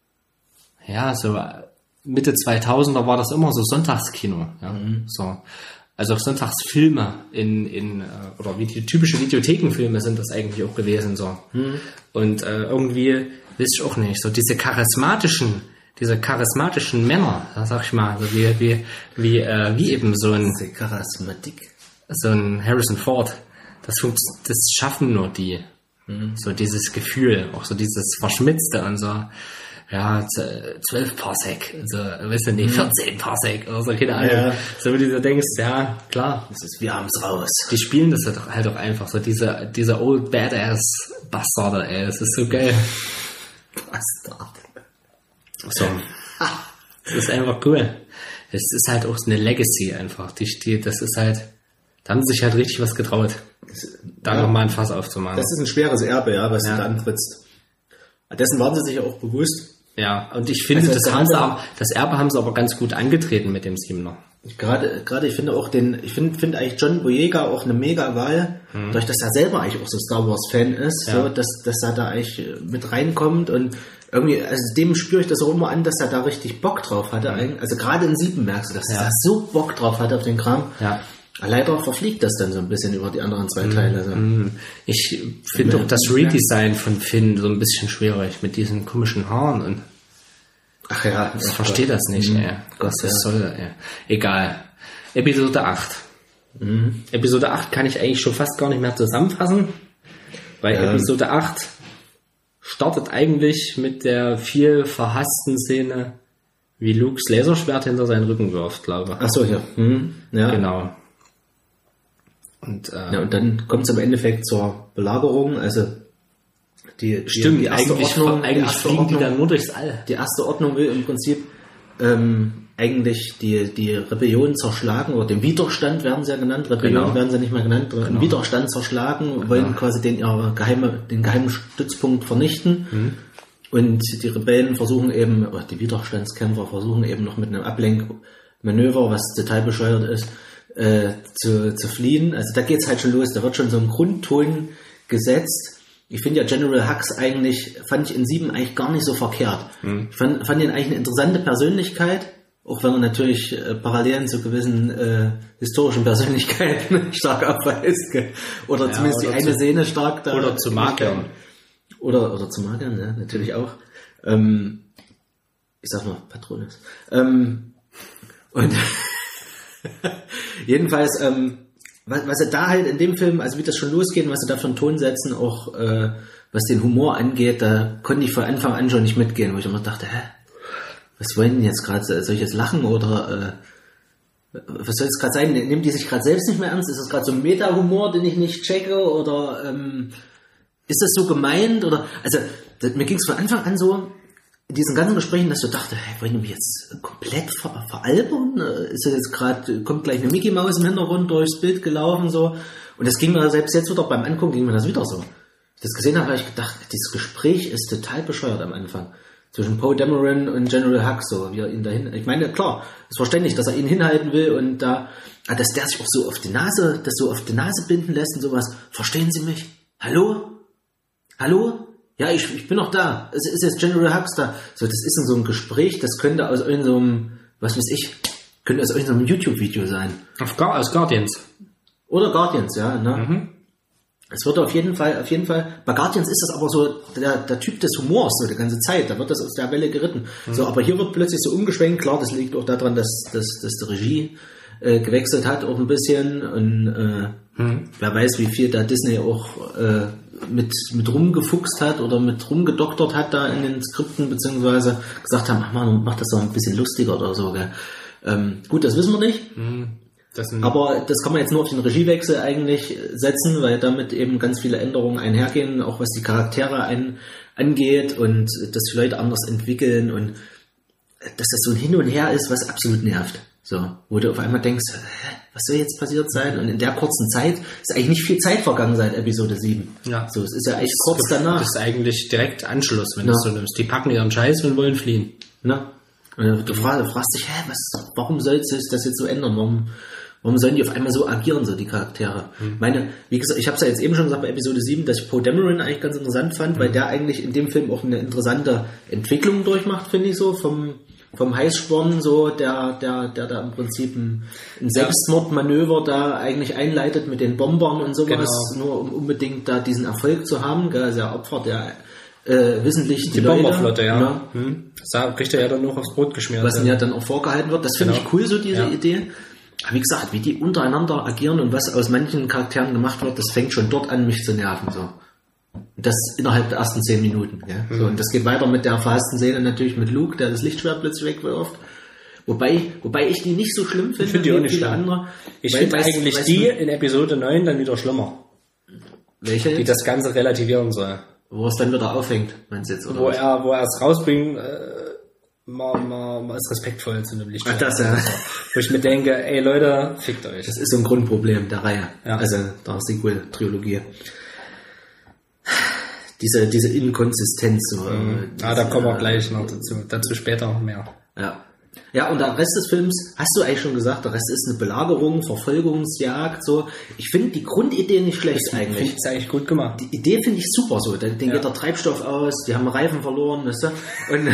äh, ja, so Mitte zweitausender war das immer so Sonntagskino, ja, mhm. so. Also Sonntagsfilme in, in, äh, oder wie die typische Videothekenfilme sind das eigentlich auch gewesen, so. Mhm. Und äh, irgendwie, weiß ich auch nicht, so diese charismatischen, diese charismatischen Männer, sag ich mal, so wie, wie, wie, äh, wie eben so ein... Diese Charismatik. So ein Harrison Ford, das, das schaffen nur die. Mhm. So dieses Gefühl, auch so dieses Verschmitzte und so, ja, zwölf Parsec, so, weißt du nicht, vierzehn Parsec oder so, keine Ahnung. Ja. So wie du so denkst, ja, klar. Das ist, wir haben's raus. Die spielen das halt auch, halt auch einfach, so diese, diese old badass Bastarde, ey, das ist so geil. Bastard. So. Das ist einfach cool. Es ist halt auch eine Legacy einfach, die steht, das ist halt, da haben sie sich halt richtig was getraut, da ja, nochmal ein Fass aufzumachen. Das ist ein schweres Erbe, ja, was ja. du da antrittst. Dessen waren sie sich auch bewusst. Ja, und ich finde, also das, haben sie auch, das Erbe haben sie aber ganz gut angetreten mit dem Siebener. Gerade, gerade, ich finde auch den, ich finde, finde eigentlich John Boyega auch eine mega Wahl, mhm. dadurch, dass er selber eigentlich auch so Star Wars Fan ist, ja. so, dass, dass er da eigentlich mit reinkommt und irgendwie, also dem spüre ich das auch immer an, dass er da richtig Bock drauf hatte. Mhm. Also gerade in Sieben merkst du, dass ja. er so Bock drauf hatte auf den Kram. Ja. Leider verfliegt das dann so ein bisschen über die anderen zwei Teile. Also. Ich finde auch das Redesign von Finn so ein bisschen schwierig mit diesen komischen Haaren und ach ja, ich verstehe das nicht, mhm. ey. Was das ja. soll, ey. Egal. Episode acht. Mhm. Episode acht kann ich eigentlich schon fast gar nicht mehr zusammenfassen, weil ja. Episode acht startet eigentlich mit der viel verhassten Szene, wie Lukes Laserschwert hinter seinen Rücken wirft, glaube ich. Ach so, ja. Mhm. Ja. Genau. Und, äh, ja, und dann kommt es im Endeffekt zur Belagerung, also die, die, stimmt, die erste eigentlich, Ordnung, eigentlich die erste fliegen Ordnung, die dann nur durchs All. Die erste Ordnung will im Prinzip ähm, eigentlich die, die Rebellion zerschlagen, oder den Widerstand werden sie ja genannt, Rebellion genau. werden sie nicht mehr genannt, genau. Den Widerstand zerschlagen, genau. wollen quasi den, ihre geheime, den geheimen Stützpunkt vernichten. Mhm. Und die Rebellen versuchen eben, oder die Widerstandskämpfer versuchen eben noch mit einem Ablenkmanöver, was total bescheuert ist, äh, zu, zu fliehen. Also da geht's halt schon los. Da wird schon so ein Grundton gesetzt. Ich finde ja General Hux eigentlich, fand ich in sieben eigentlich gar nicht so verkehrt. Mhm. Ich fand, fand ihn eigentlich eine interessante Persönlichkeit, auch wenn er natürlich äh, Parallelen zu gewissen äh, historischen Persönlichkeiten stark abweist. Gell? Oder ja, zumindest oder die eine zu, Szene stark da. Oder zu Magiern. Oder, oder zu Magiern, ja, natürlich auch. Ähm, ich sag mal Patronus. Ähm, und jedenfalls, ähm, was, was er da halt in dem Film, also wie das schon losgeht, was sie da für einen Ton setzen, auch äh, was den Humor angeht, da konnte ich von Anfang an schon nicht mitgehen, wo ich immer dachte, hä, was wollen die jetzt gerade, soll ich jetzt lachen oder äh, was soll es gerade sein? Nehmen die sich gerade selbst nicht mehr ernst? Ist das gerade so ein Meta-Humor, den ich nicht checke oder ähm, ist das so gemeint? Oder also das, mir ging es von Anfang an so in diesen ganzen Gesprächen, dass ich dachte, hey, wollen die mich jetzt komplett ver- veralbern? Ist das jetzt gerade, kommt gleich eine Mickey Maus im Hintergrund durchs Bild gelaufen so? Und das ging mir selbst jetzt wieder beim Angucken ging mir das wieder so. Als ich das gesehen habe, habe ich gedacht, dieses Gespräch ist total bescheuert am Anfang. Zwischen Poe Dameron und General Hux, so, wie er ihn dahin, ich meine, klar, ist verständlich, dass er ihn hinhalten will und da, dass der sich auch so auf die Nase, das so auf die Nase binden lässt und sowas. Verstehen Sie mich? Hallo? Hallo? Ja, ich, ich bin noch da. Es ist jetzt General Hux da. So, das ist in so einem Gespräch, das könnte aus irgendeinem, was weiß ich, könnte aus irgendeinem YouTube-Video sein. Auf Gar, aus Guardians. Oder Guardians, ja, ne? Mhm. Es wird auf jeden Fall, auf jeden Fall, bei Guardians ist das aber so der, der Typ des Humors, so die ganze Zeit, da wird das aus der Welle geritten. Mhm. So, aber hier wird plötzlich so umgeschwenkt, klar, das liegt auch daran, dass, dass, dass die Regie äh, gewechselt hat auch ein bisschen und äh, mhm. wer weiß, wie viel da Disney auch äh, mit, mit rumgefuchst hat oder mit rumgedoktert hat da in den Skripten, beziehungsweise gesagt haben, ach man, mach das doch ein bisschen lustiger oder so, gell. Ähm, gut, das wissen wir nicht. Mhm. Das aber das kann man jetzt nur auf den Regiewechsel eigentlich setzen, weil damit eben ganz viele Änderungen einhergehen, auch was die Charaktere ein, angeht und dass die Leute anders entwickeln und dass das so ein Hin und Her ist, was absolut nervt. So, wo du auf einmal denkst, hä, was soll jetzt passiert sein? Und in der kurzen Zeit ist eigentlich nicht viel Zeit vergangen seit Episode sieben. Ja. So, es ist ja echt kurz danach. Das ist eigentlich direkt Anschluss, wenn ja. du es so nimmst. Die packen ihren Scheiß und wollen fliehen. Na? Und du fragst, du fragst dich, hä, was, warum soll sich das jetzt so ändern? Warum Warum sollen die auf einmal so agieren, so die Charaktere? Mhm. Meine, wie gesagt, ich habe es ja jetzt eben schon gesagt bei Episode sieben, dass ich Poe Dameron eigentlich ganz interessant fand, mhm. weil der eigentlich in dem Film auch eine interessante Entwicklung durchmacht, finde ich so, vom, vom Heißsporn, so, der, der, der da im Prinzip ein, ein Selbstmordmanöver da eigentlich einleitet mit den Bombern und sowas, genau. nur um unbedingt da diesen Erfolg zu haben, gell, also er opfert ja äh, wissentlich die, die Leute. Bomberflotte, ja. ja. Mhm. Das kriegt er ja dann noch aufs Brot geschmiert. Was ihm ja dann auch vorgehalten wird, das finde genau. ich cool, so diese ja. Idee. Aber wie gesagt, wie die untereinander agieren und was aus manchen Charakteren gemacht wird, das fängt schon dort an, mich zu nerven. So. Das innerhalb der ersten zehn Minuten. Ja? Mhm. So, und das geht weiter mit der verhassten Szene natürlich mit Luke, der das Lichtschwert plötzlich wegwirft. Wobei, wobei ich die nicht so schlimm finde. Ich finde die auch nicht schlimm. Andere. Ich finde eigentlich weißt, die in Episode neun dann wieder schlimmer. Welche jetzt? Die das Ganze relativieren soll. Wo es dann wieder aufhängt, meinst du jetzt? Oder wo, was? er, wo er es rausbringt, äh, mal, mal, mal ist respektvoll zu einem Lichtschwert. Ach, das ja. Wo ich mir denke, ey Leute, fickt euch. Das ist so ein Grundproblem der Reihe. Ja. Also der Sequel-Trilogie. Diese, diese Inkonsistenz. So, mhm. Ah, da kommen wir gleich noch dazu. Dazu später noch mehr. Ja. Ja, und der Rest des Films, hast du eigentlich schon gesagt, der Rest ist eine Belagerung, Verfolgungsjagd, so. Ich finde die Grundidee nicht schlecht das eigentlich. Ich finde es eigentlich gut gemacht. Die Idee finde ich super so. Den ja. geht der Treibstoff aus, die haben Reifen verloren, weißt du? Und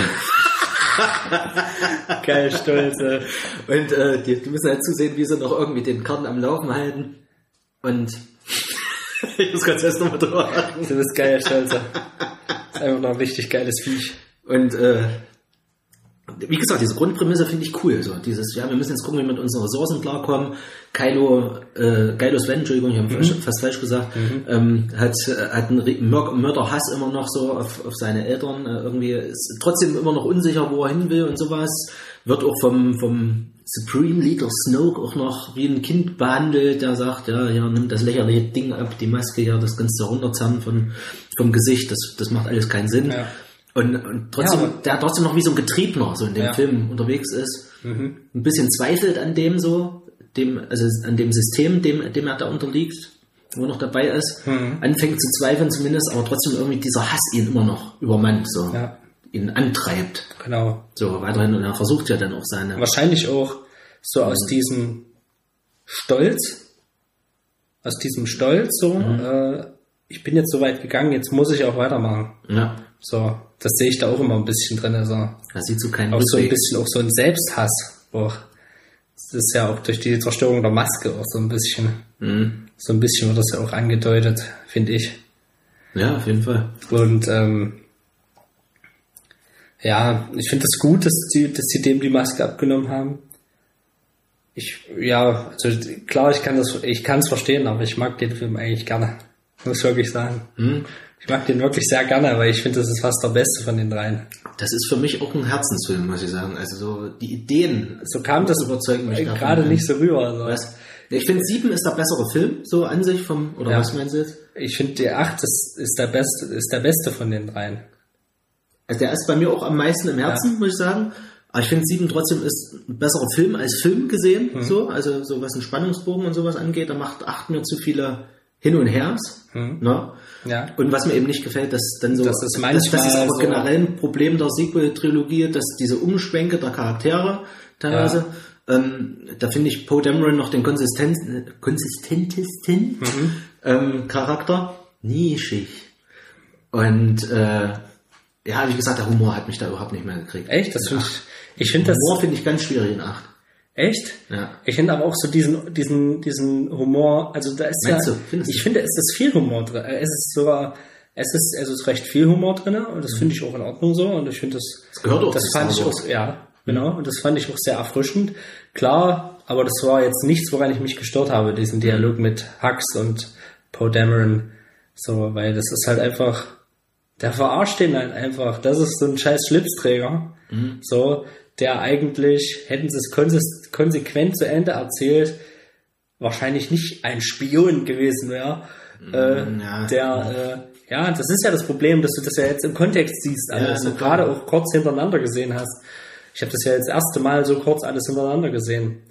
geil, Stolze. Und äh, die, die müssen halt zusehen, wie sie noch irgendwie den Karten am Laufen halten. Und ich muss ganz erst nochmal drüber achten. Das ist geil, Stolze. Das ist einfach noch ein richtig geiles Viech. Und äh, wie gesagt, diese Grundprämisse finde ich cool. So dieses, ja, wir müssen jetzt gucken, wie wir mit unseren Ressourcen klarkommen. Kylo, äh, Kylo Sven, Entschuldigung, ich habe mhm. fast falsch gesagt, mhm. ähm, hat, hat einen Mörderhass immer noch so auf, auf seine Eltern. Äh, irgendwie ist trotzdem immer noch unsicher, wo er hin will und sowas. Wird auch vom, vom Supreme Leader Snoke auch noch wie ein Kind behandelt, der sagt, ja, ja, nimm das lächerliche Ding ab, die Maske, ja, das kannst du runterzerren von, vom Gesicht, das, das macht alles keinen Sinn. Ja. Und, und trotzdem, ja, der trotzdem noch wie so ein Getriebener so in dem ja. Film unterwegs ist, mhm. ein bisschen zweifelt an dem so, dem, also an dem System, dem, dem er da unterliegt, wo er noch dabei ist, mhm. anfängt zu zweifeln zumindest, aber trotzdem irgendwie dieser Hass ihn immer noch übermannt, so, ja. ihn antreibt. Genau. So, weiterhin, und er versucht ja dann auch seine... Wahrscheinlich auch so aus diesem Stolz, aus diesem Stolz so, mhm. äh, ich bin jetzt so weit gegangen, jetzt muss ich auch weitermachen. Ja. So, das sehe ich da auch immer ein bisschen drin. Also, da sieht so keinen auch Rückweg. so ein bisschen auch so ein Selbsthass. Auch. Das ist ja auch durch die Zerstörung der Maske auch so ein bisschen, mhm. so ein bisschen wird das ja auch angedeutet, finde ich. Ja, auf jeden Fall. Und ähm, ja, ich finde es das gut, dass die, dass sie dem die Maske abgenommen haben. Ich, ja, also klar, ich kann das, ich kann es verstehen, aber ich mag den Film eigentlich gerne. Muss ich wirklich sagen. Mhm. Ich mag den wirklich sehr gerne, weil ich finde, das ist fast der beste von den dreien. Das ist für mich auch ein Herzensfilm, muss ich sagen. Also so die Ideen. So kam das überzeugt mich gerade nicht so rüber. Also. Was? Ich finde, sieben ist der bessere Film, so an sich vom, oder ja. Was meinst du jetzt? Ich finde, der acht ist, ist der beste, ist der beste von den dreien. Also der ist bei mir auch am meisten im Herzen, ja. muss ich sagen. Aber ich finde, sieben trotzdem ist ein besserer Film als Film gesehen, mhm. so. Also so was den Spannungsbogen und sowas angeht, da macht acht mir zu viele Hin und Hers. Mhm. Ne? Ja. Und was mir eben nicht gefällt, dass dann so, das ist, das, das ist aber so generell ein Problem der Sequel-Trilogie, dass diese Umschwenke der Charaktere teilweise, ja. ähm, da finde ich Poe Dameron noch den konsistent, konsistentesten mhm. ähm, Charakter, nischig. Und äh, ja, wie gesagt, der Humor hat mich da überhaupt nicht mehr gekriegt. Echt? Das finde ich, ich finde das. Humor finde ich ganz schwierig in acht. Echt? Ja. Ich finde aber auch so diesen, diesen, diesen Humor, also da ist Meinst ja, du, ich finde, es ist viel Humor drin. Es ist sogar, es ist, es ist recht viel Humor drin und das mhm. finde ich auch in Ordnung so und ich finde das, das gehört auch das fand ich auch, ja, genau, und das fand ich auch sehr erfrischend. Klar, aber das war jetzt nichts, woran ich mich gestört habe, diesen Dialog mit Hux und Poe Dameron, so, weil das ist halt einfach, der verarscht den halt einfach. Das ist so ein scheiß Schlipsträger. Mhm. So, der eigentlich, hätten sie es konse- konsequent zu Ende erzählt, wahrscheinlich nicht ein Spion gewesen wäre. Mhm, äh, ja. Der, äh, ja, das ist ja das Problem, dass du das ja jetzt im Kontext siehst, alles. Ja, und gerade auch kurz hintereinander gesehen hast. Ich habe das ja jetzt das erste Mal so kurz alles hintereinander gesehen.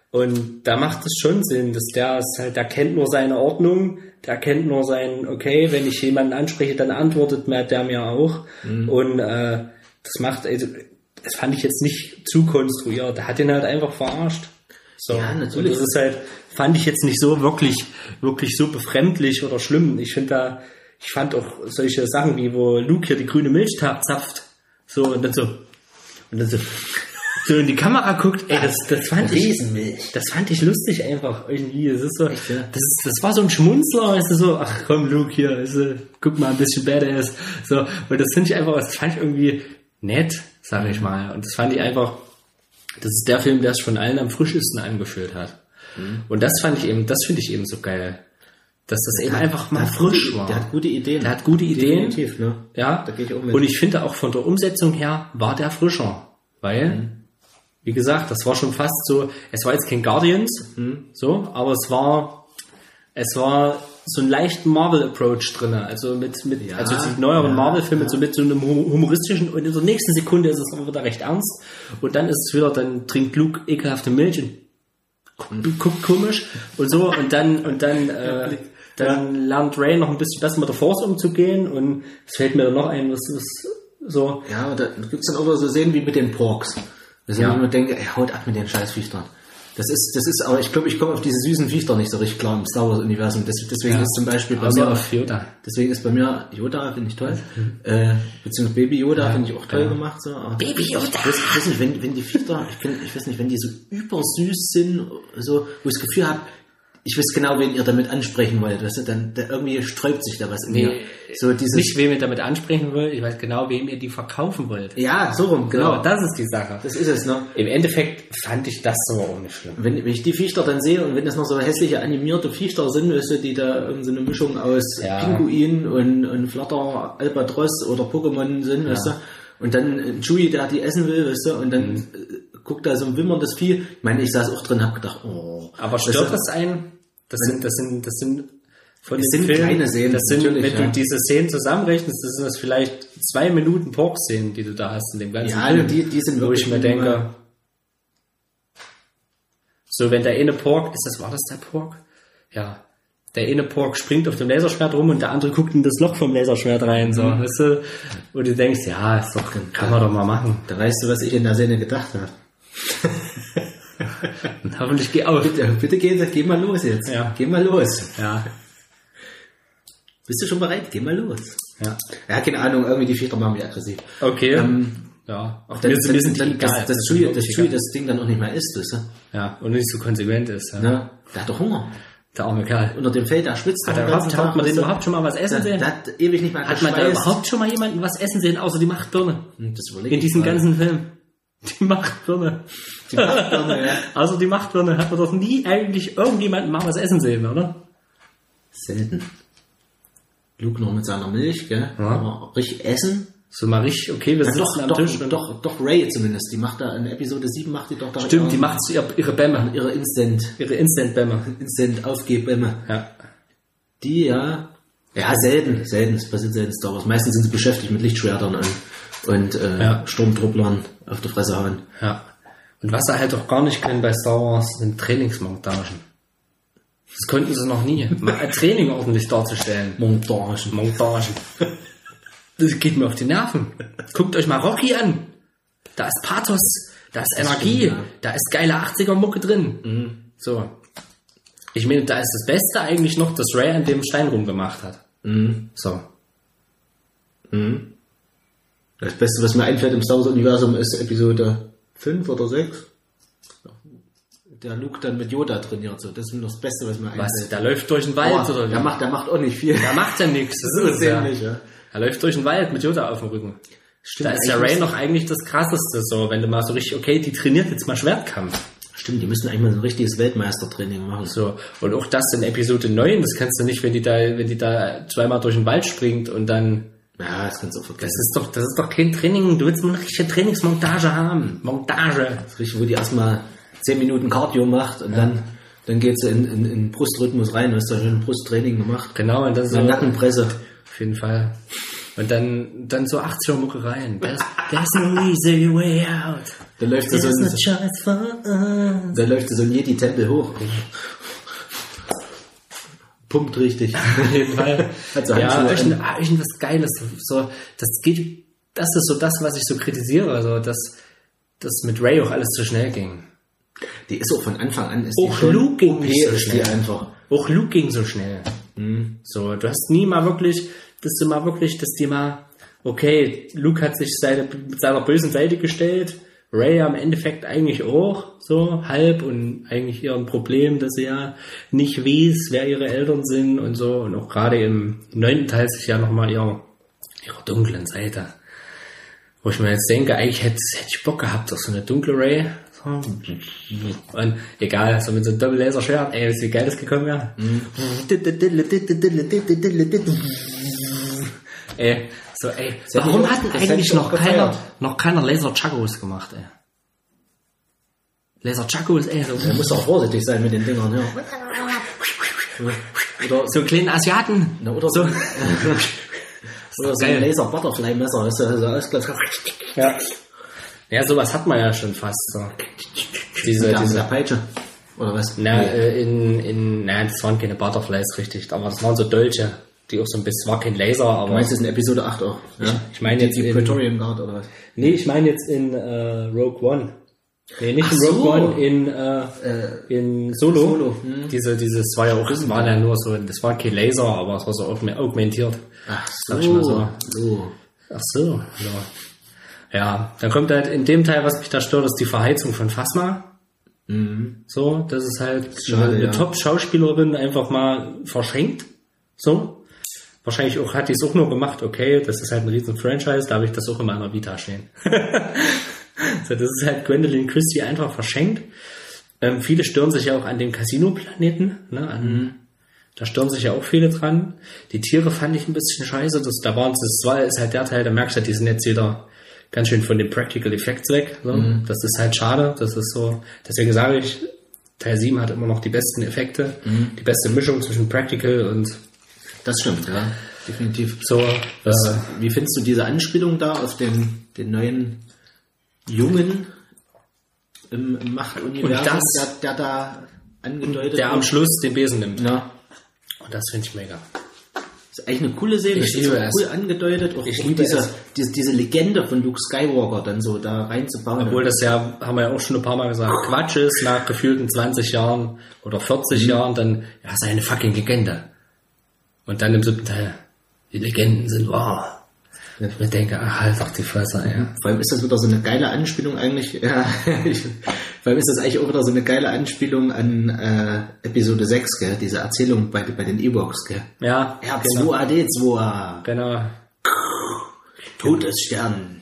Und da macht es schon Sinn, dass der ist halt, der kennt nur seine Ordnung, der kennt nur sein, okay, wenn ich jemanden anspreche, dann antwortet mir der mir auch. Mhm. Und äh, das macht, also, das fand ich jetzt nicht zu konstruiert. Der hat ihn halt einfach verarscht. So. Ja, natürlich. Und das ist halt, fand ich jetzt nicht so wirklich, wirklich so befremdlich oder schlimm. Ich finde da, ich fand auch solche Sachen wie, wo Luke hier die grüne Milch zapft. So, und dann so, und dann so, so in die Kamera guckt, ey, das, das fand Riesenmilch. ich, das fand ich lustig einfach irgendwie. Das ist so, Echt, ja? das ist, das war so ein Schmunzler, weißt du, so, ach komm, Luke hier, weißt du, guck mal, ein bisschen badass. So, und das finde ich einfach, das fand ich irgendwie nett, sag ich mal. Und das fand ich einfach, das ist der Film, der es von allen am frischesten angefühlt hat. Mhm. Und das fand ich eben, das finde ich eben so geil. Dass das der eben hat, einfach mal frisch gute, war. Der hat gute Ideen. Der hat gute Ideen. Definitiv, ne? Ja. Da gehe ich auch mit. Und ich finde auch von der Umsetzung her war der frischer. Weil, mhm. wie gesagt, das war schon fast so, es war jetzt kein Guardians, mhm. so, aber es war, es war so ein leichten Marvel-Approach drin. Also mit, mit, ja, also die neueren ja, Marvel-Filme, ja. so mit so einem humoristischen, und in der nächsten Sekunde ist es aber wieder recht ernst. Und dann ist es wieder, dann trinkt Luke ekelhafte Milch und guckt komisch und so, und dann, und dann, äh, dann ja. lernt Rey noch ein bisschen besser mit der Force umzugehen, und es fällt mir dann noch ein, was ist so. Ja, und da gibt's dann auch so Szenen wie mit den Porks. Also ja. wenn man denkt, ey, haut ab mit den scheiß Viechtern. Das ist, das ist, aber ich glaube, ich komme auf diese süßen Viechter nicht so richtig klar im Star Wars Universum. Deswegen ja. ist zum Beispiel bei also mir, auf Yoda. Deswegen ist bei mir Yoda, finde ich toll, mhm. äh, beziehungsweise Baby Yoda ja. finde ich auch toll ja. gemacht, so. Aber Baby Yoda! Ich weiß, ich weiß nicht, wenn, wenn die Viechter, ich, bin, ich weiß nicht, wenn die so übersüß sind, so, wo ich das Gefühl habe, ich weiß genau, wen ihr damit ansprechen wollt, weißt du, dann, da irgendwie sträubt sich da was in nee, mir. So dieses, nicht, wem ihr damit ansprechen wollt, ich weiß genau, wem ihr die verkaufen wollt. Ja, so rum, genau. So, das ist die Sache. Das ist es, ne? Im Endeffekt fand ich das sogar auch nicht schlimm. Wenn, wenn ich die Viechter dann sehe, und wenn das noch so hässliche animierte Viechter sind, weißt du, die da irgendeine so Mischung aus ja. Pinguin und, und Flatter, Albatros oder Pokémon sind, ja. weißt du, und dann Chewie, der die essen will, weißt du, und dann mhm. guckt da so ein wimmerndes Vieh. Ich meine, ich saß auch drin, hab gedacht, oh. Aber stört das einen? Das sind, das sind, das sind von den sind Filmen, kleine Szenen. Das sind, wenn ja. du diese Szenen zusammenrechnest, das sind das vielleicht zwei Minuten Pork-Szenen, die du da hast in dem ganzen ja, Film. Die, die sind wirklich, wo ich mir denke, so, wenn der eine Pork, ist das, war das der Pork? Ja. Der eine Pork springt auf dem Laserschwert rum und der andere guckt in das Loch vom Laserschwert rein, so, mhm. weißt du? Und du denkst, ja, ist doch, kann man doch mal machen. Da weißt du, was ich in der Szene gedacht habe. Und hoffentlich geh auf. Bitte, bitte geh, geh mal los jetzt. Ja. Geh mal los. Ja. Bist du schon bereit? Geh mal los. Ja. Ja, keine Ahnung, irgendwie die Viecher machen mich aggressiv. Okay. Ähm, ja. Auch dann, mir sind, mir sind die dann, egal. dass, dass Das Chewie ist das, wirklich Chewie egal. das Ding dann auch nicht mehr isst, weißt du? Ja, und nicht so konsequent ist. Ja. Ne? Der hat doch Hunger. Der arme Kerl. Unter dem Fell, der schwitzt Hat, doch er den ganzen überhaupt, hat man den weißt du? überhaupt schon mal was essen der, sehen? der hat ewig nicht mal Hat man da geschweißt. überhaupt schon mal jemanden was essen sehen, außer die Machtbirne? Das überleg In ich diesem mal. ganzen Film. Die Machtbirne. Die Machtbirne, ja. Also die Machtbirne hat man doch nie eigentlich irgendjemanden mal was essen sehen, oder? Selten. Luke noch mit seiner Milch, gell? Ja. Aber richtig essen. So mal richtig, okay, wir Ja, sitzen doch, am doch, Tisch. und- doch, doch Ray zumindest. Die macht da in Episode sieben macht die doch da Stimmt, die ihre, macht so ihr, ihre Bämme. ihre Instant, Ihre Instant-Bämme. Instant Aufgehbämme. Ja. Die, ja. Ja, selten, selten. Es passiert selten Star Wars. Meistens sind sie beschäftigt mit Lichtschwertern und, und äh, Ja. Sturmtrupplern auf der Fresse hauen. Ja. Und was sie halt auch gar nicht können bei Star Wars, sind Trainingsmontagen. Das konnten sie noch nie. Mal ein Training ordentlich darzustellen. Montagen. Montagen. Das geht mir auf die Nerven. Guckt euch mal Rocky an. Da ist Pathos, da ist Energie, stimmt, ja. da ist geile achtziger-Mucke drin. Mhm. So. Ich meine, da ist das Beste eigentlich noch, dass Ray an dem Stein rumgemacht hat. Mhm. So. Mhm. Das Beste, was mir einfällt im Star Wars Universum, ist Episode fünf oder sechs. Der Luke dann mit Yoda trainiert. So. Das ist nur das Beste, was mir Was? einfällt. Der läuft durch den Wald, Oh, oder wie? der, macht, der macht auch nicht viel. Der macht ja nichts. Das so ist es ja. dämlich, ja. Er läuft durch den Wald mit Yoda auf dem Rücken. Stimmt, Da ist der eigentlich Ray muss- noch eigentlich das Krasseste, so, wenn du mal so richtig, okay, die trainiert jetzt mal Schwertkampf. Stimmt, die müssen eigentlich mal so ein richtiges Weltmeistertraining machen. So. Und auch das in Episode neun, das kannst du nicht, wenn die da, wenn die da zweimal durch den Wald springt und dann, Ja, das kannst du auch das vergessen. ist doch, das ist doch kein Training, du willst mal eine richtige Trainingsmontage haben. Montage. Das ist richtig, wo die erstmal zehn Minuten Cardio macht und dann, dann geht sie in, in, in Brustrhythmus rein. Du hast da schon ein Brusttraining gemacht. Genau, und dann so. Eine Nackenpresse. Auf jeden Fall. Und dann, dann so achtziger-Mucke rein. There's, there's no easy way out. Da läuft sie so There's no ein, choice for us. da läuft sie so ein Yeti-Tempel hoch. Pumpt richtig. Auf jeden Fall. Hat so Ja, Handschuhe irgend- an. ah, irgendwas Geiles. So, das geht, das ist so das, was ich so kritisiere. Also, dass, dass mit Ray auch alles zu schnell ging. Die ist auch von Anfang an, ist Auch die schon Luke ging O P, nicht so ist die schnell. einfach. Auch Luke ging so schnell. Mhm. So, du hast nie mal wirklich, dass du mal wirklich, dass die mal, okay, Luke hat sich seine, mit seiner bösen Seite gestellt, Ray am Endeffekt eigentlich auch, so, halb, und eigentlich ihr ein Problem, dass sie ja nicht weiß, wer ihre Eltern sind und so, und auch gerade im neunten Teil sich ja nochmal ihrer, ihrer dunklen Seite. Wo ich mir jetzt denke, eigentlich hätte, hätte ich Bock gehabt auf so eine dunkle Ray. So. Und egal, so mit so einem Doppel-Laser-Schwert, ey, wie geil das gekommen wäre. Ey, so, ey, Das hätte warum ich auch- hat denn das hätte eigentlich ich auch noch keiner, gefeiert. noch keiner Laser-Chagos gemacht, ey? Laser-Chagos, ey, so, Da musst du auch vorsichtig sein mit den Dingern, ja. Oder, so kleinen Asiaten. na, oder so. so, oder so ein geil. Laser-Butterfly-Messer, weißt du, so ausgleich. Ja. Ja, sowas hat man ja schon fast, so. Diese, Mit der diese, Peitsche. Oder was? na, Nee. äh, in, in, na, das waren keine Butterflies, richtig, aber das waren so Dolche, die auch so ein bisschen, war kein Laser, aber. Du meinst jetzt in Episode acht auch? Ja? Ich meine jetzt die in- Praetorian Guard oder was? Nee, ich meine jetzt in äh, Rogue One. Nee, nicht Ach in Rogue so. One, in, äh, in Solo. Solo, hm. Diese, dieses war ja auch, das war ja nur so, das war kein Laser, aber es war so augme- augmentiert. Ach Sag ich mal so. so. Ach so, ja. Ja, dann kommt halt in dem Teil, was mich da stört, ist die Verheizung von Phasma. Mhm. So, das ist halt Schade, eine, eine ja. Top-Schauspielerin einfach mal verschenkt. So. Wahrscheinlich auch hat die es auch nur gemacht, okay, das ist halt ein riesen Franchise, da habe ich das auch in meiner Vita stehen. So, das ist halt Gwendolyn Christie einfach verschenkt. Ähm, viele stören sich ja auch an dem Casino-Planeten, ne, an, Mhm. da stören sich ja auch viele dran. Die Tiere fand ich ein bisschen scheiße, das, da waren das war, ist halt der Teil, da merkst du halt, die sind jetzt wieder ganz schön von den Practical Effects weg, so. Mhm. Das ist halt schade, das ist so, deswegen sage ich, Teil sieben hat immer noch die besten Effekte, Mhm. die beste Mischung zwischen Practical und Das stimmt, ja. Definitiv. so, Was, äh, wie findest du diese Anspielung da auf den, den neuen Jungen im, im Machtuniversum, Und das- der, der da angedeutet der am wird? Schluss den Besen nimmt. Ja. Und das finde ich mega. ist eigentlich eine coole Szene. Ich liebe es. Cool angedeutet. Auch, Ich auch liebe diese, es. diese, diese Legende von Luke Skywalker dann so da reinzubauen. Obwohl das ja, haben wir ja auch schon ein paar Mal gesagt, Quatsch ist, nach gefühlten zwanzig Jahren oder vierzig mhm. Jahren dann, ja, ist eine fucking Legende. Und dann im siebten Teil, die Legenden sind wahr. Und ich mir denke, ach, halt doch die Fresse, ja. Vor allem ist das wieder so eine geile Anspielung eigentlich, ja, ich, vor allem ist das eigentlich auch wieder so eine geile Anspielung an äh, Episode sechs, gell, diese Erzählung bei, bei den Ewoks, gell. Ja, R zwei A D zwei. Genau. Todesstern.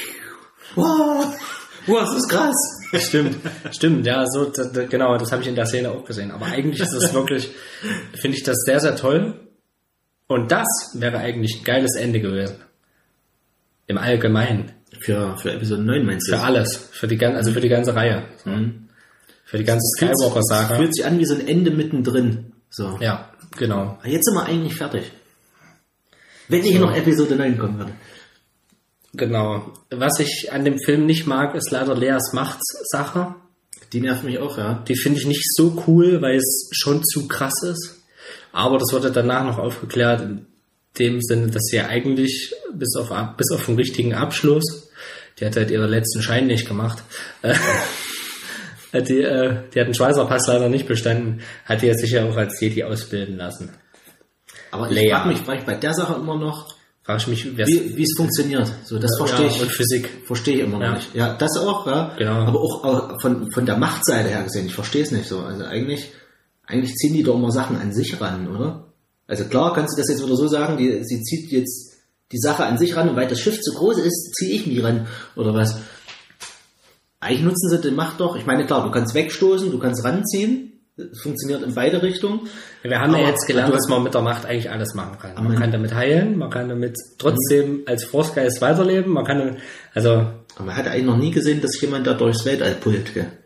Wow, wow, das ist krass. Stimmt, stimmt, ja, so, das, das, genau, das habe ich in der Szene auch gesehen. Aber eigentlich ist das wirklich, finde ich das sehr, sehr toll. Und das wäre eigentlich ein geiles Ende gewesen. Im Allgemeinen. Für, für Episode neun meinst du? Für alles. Für die, also für die ganze Reihe. So. Mhm. Für die ganze Skywalker-Saga. Fühlt sich an wie so ein Ende mittendrin. So. Ja, genau. Jetzt sind wir eigentlich fertig. Wenn nicht so noch Episode neun kommen würde. Genau. Was ich an dem Film nicht mag, ist leider Leas Machtsache. Die nervt mich auch, ja. Die finde ich nicht so cool, weil es schon zu krass ist. Aber das wurde danach noch aufgeklärt, in dem Sinne, dass sie ja eigentlich bis auf, bis auf den richtigen Abschluss, die hat halt ihren letzten Schein nicht gemacht, äh, die, äh, die hat den Schweizer Pass leider nicht bestanden, hat die jetzt sich ja auch als Jedi ausbilden lassen. Aber ich frage mich, frag ich bei der Sache immer noch, frage ich mich, wie, wie es funktioniert. So, das ja, verstehe ich. Und Physik. Verstehe ich immer noch ja. nicht. Ja, das auch, ja. Genau. Aber auch, auch von, von der Machtseite her gesehen, ich verstehe es nicht so. Also eigentlich, eigentlich ziehen die doch immer Sachen an sich ran, oder? Also klar, kannst du das jetzt wieder so sagen, die, sie zieht jetzt die Sache an sich ran und weil das Schiff zu groß ist, ziehe ich mich ran, oder was? Eigentlich nutzen sie die Macht doch. Ich meine, klar, du kannst wegstoßen, du kannst ranziehen. Das funktioniert in beide Richtungen. Ja, wir haben aber, ja jetzt gelernt, dass man mit der Macht eigentlich alles machen kann. Man kann damit heilen, man kann damit trotzdem mhm. als Force Geist weiterleben, man kann, also... Aber man hat eigentlich noch nie gesehen, dass jemand da durchs Weltall pullt, gell?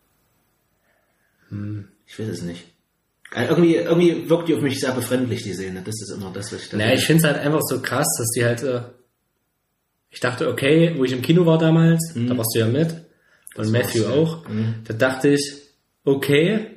Hm. Ich weiß es nicht. Irgendwie, irgendwie wirkt die auf mich sehr befremdlich, die Szene. Das ist immer das, was ich da Naja, ich finde es halt einfach so krass, dass die halt, äh, ich dachte, okay, wo ich im Kino war damals, mhm. da warst du ja mit, und Matthew war's, auch, mhm. da dachte ich, okay,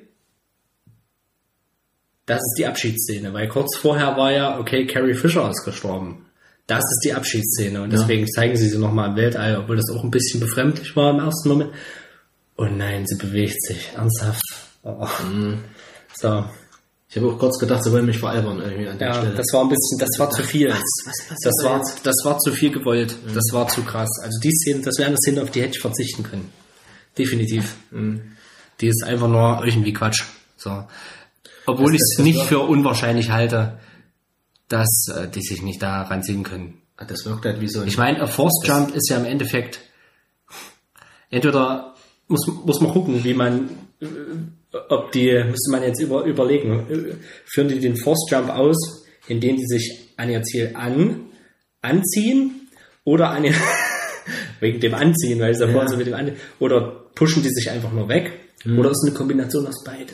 das ist die Abschiedsszene, weil kurz vorher war ja, okay, Carrie Fisher ist gestorben. Das ist die Abschiedsszene und deswegen ja. zeigen sie sie nochmal im Weltall, obwohl das auch ein bisschen befremdlich war im ersten Moment. Und nein, sie bewegt sich, ernsthaft. Oh. Mhm. So. Ich habe auch kurz gedacht, sie wollen mich veralbern irgendwie an der ja, Stelle. Das war ein bisschen, das war zu viel. Was, was, was das war, das war zu viel gewollt. Mhm. Das war zu krass. Also die Szene, das wäre eine Szene, auf die hätte ich verzichten können. Definitiv. Mhm. Die ist einfach nur irgendwie Quatsch. So. Obwohl ich es nicht für unwahrscheinlich halte, dass äh, die sich nicht da ranziehen können. Das wirkt halt wie so ein... Ich meine, a Force Jump ist ja im Endeffekt... Entweder muss, muss man gucken, wie man... Äh, ob die... Müsste man jetzt über, überlegen. Führen die den Force Jump aus, indem die sich an ihr Ziel an, anziehen? Oder an ihr... wegen dem Anziehen, weil es ja vorhin so mit dem Anziehen... Oder pushen die sich einfach nur weg? Mhm. Oder ist es eine Kombination aus beiden?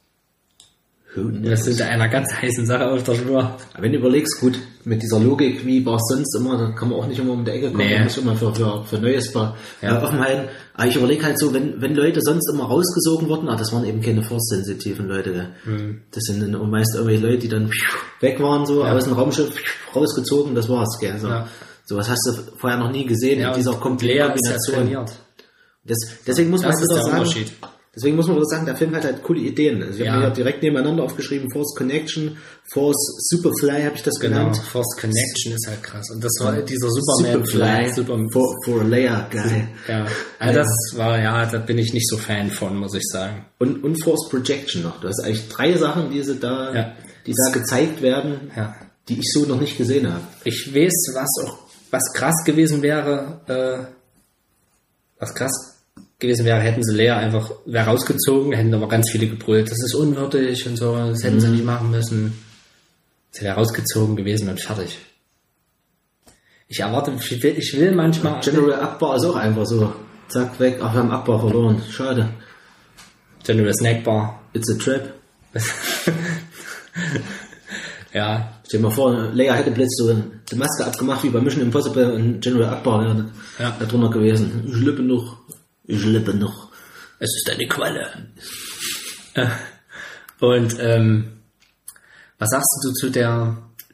Das ist einer ganz heißen Sache auf der Spur. Aber wenn du überlegst, gut, mit dieser Logik, wie war es sonst immer, da kann man auch nicht immer um die Ecke kommen, nee. Man muss immer für, für, für Neues ja. offen halten. Aber ich überlege halt so, wenn, wenn Leute sonst immer rausgesogen wurden, ah, das waren eben keine force-sensitiven Leute. Mhm. Das sind dann meist irgendwelche Leute, die dann weg waren, so ja. aus dem Raumschiff rausgezogen, das war's. Gell? So, ja. so was hast du vorher noch nie gesehen ja, in dieser Kombination. Ja das, deswegen muss man das wieder sagen, Unterschied. Deswegen muss man sagen, der Film hat halt coole Ideen. Also ich ja. habe mir direkt nebeneinander aufgeschrieben, Force Connection, Force Superfly habe ich das genau, genannt. Force Connection ist halt krass. Und das war ja. dieser Superman Superfly, Super for, for a Layer Guy. Ja, also das war, ja, da bin ich nicht so Fan von, muss ich sagen. Und, und Force Projection noch. Du hast eigentlich drei Sachen, die, sie da, ja. die da gezeigt werden, ja. die ich so noch nicht gesehen habe. Ich weiß, was auch, was krass gewesen wäre, äh, was krass gewesen wäre, hätten sie Leia einfach wäre rausgezogen, hätten aber ganz viele gebrüllt, das ist unwürdig und so, das hätten mhm. sie nicht machen müssen. Sie wäre rausgezogen gewesen und fertig. Ich erwarte, ich will, ich will manchmal... General Akbar ist auch einfach so, zack, weg, ach, wir haben Akbar verloren, schade. General Snackbar. It's a trap. Ja. Stell dir mal vor, Leia hätte plötzlich so die Maske abgemacht, wie bei Mission Impossible und General Akbar wäre ja. da drunter gewesen. Ich lebe noch. Ich lebe noch. Es ist eine Qualle. Und ähm, was sagst du zu der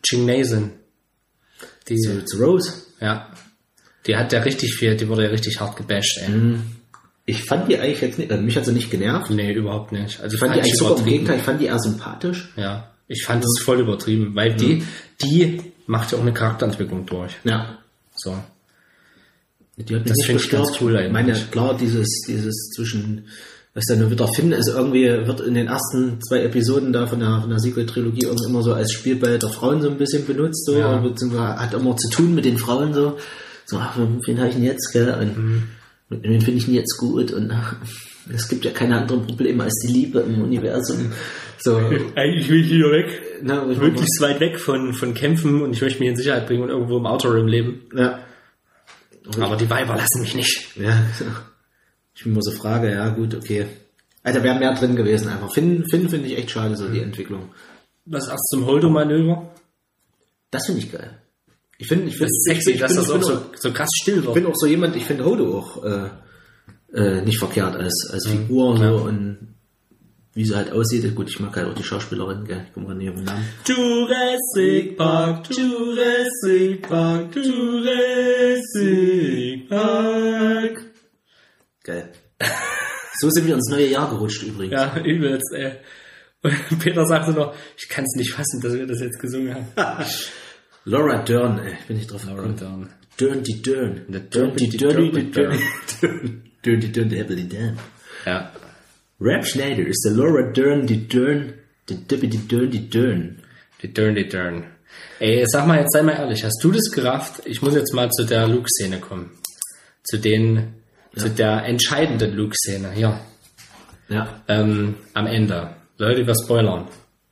Ching Mason. Die, zu, zu Rose? Ja. Die hat ja richtig viel, die wurde ja richtig hart gebasht, ey. Mm. Ich fand die eigentlich jetzt nicht, also mich hat sie nicht genervt. Nee, überhaupt nicht. Also ich fand die eigentlich sogar im Gegenteil, ich fand die eher sympathisch. Ja. Ich fand das voll übertrieben, weil mhm. die, die macht ja auch eine Charakterentwicklung durch. Ja. So. Die hat das finde ich ganz cool eigentlich. Ich meine, klar, dieses, dieses zwischen, was dann wieder Finn ist, irgendwie wird in den ersten zwei Episoden da von der, von der Sequel-Trilogie irgendwie immer so als Spielball der Frauen so ein bisschen benutzt, so, ja. Beziehungsweise hat immer zu tun mit den Frauen, so, so, ach, wen habe ich denn jetzt, gell, und mhm. wen finde ich denn jetzt gut, und ach, es gibt ja keine anderen Probleme als die Liebe im Universum, so. Eigentlich will ich wieder weg, Na, möglichst weit weg von, von Kämpfen, und ich möchte mich in Sicherheit bringen und irgendwo im Outer Rim leben. Ja. Aber die Weiber lassen mich nicht. Ja, ich bin mir so frage, ja gut, okay. Alter, wäre mehr drin gewesen einfach. Finn, Finn finde ich echt schade, so die Entwicklung. Was erst zum Holdo-Manöver? Das finde ich geil. Ich finde, ich finde das sexy, ich, dass ich, das auch so, so krass still wird. Ich bin auch so jemand, ich finde Holdo auch äh, äh, nicht verkehrt als, als Figur, mhm, so, und wie sie halt aussieht. Gut, ich mag halt auch die Schauspielerin, gell? Ich komme gerade nicht auf den Namen. Jurassic Park, Jurassic Park, Jurassic Park. Geil. So sind wir ins neue Jahr gerutscht übrigens. Ja, übelst, ey. Und Peter sagte noch, ich kann es nicht fassen, dass wir das jetzt gesungen haben. Laura Dern, ey, bin ich drauf gekommen. Laura Dern. Dern die Dern. Dern die Dern die Dern. Dern die Dern, die Heavily Dern. Ja. Rap Schneider ist der Laura Dern, die Dern, die Dippy, die Dern, die Dern. Die Dern, die Dern. Ey, sag mal, jetzt sei mal ehrlich, hast du das gerafft? Ich muss jetzt mal zu der Luke-Szene kommen. Zu den, ja. zu der entscheidenden Luke-Szene, hier. Ja. Ähm, am Ende. Leute, wir spoilern.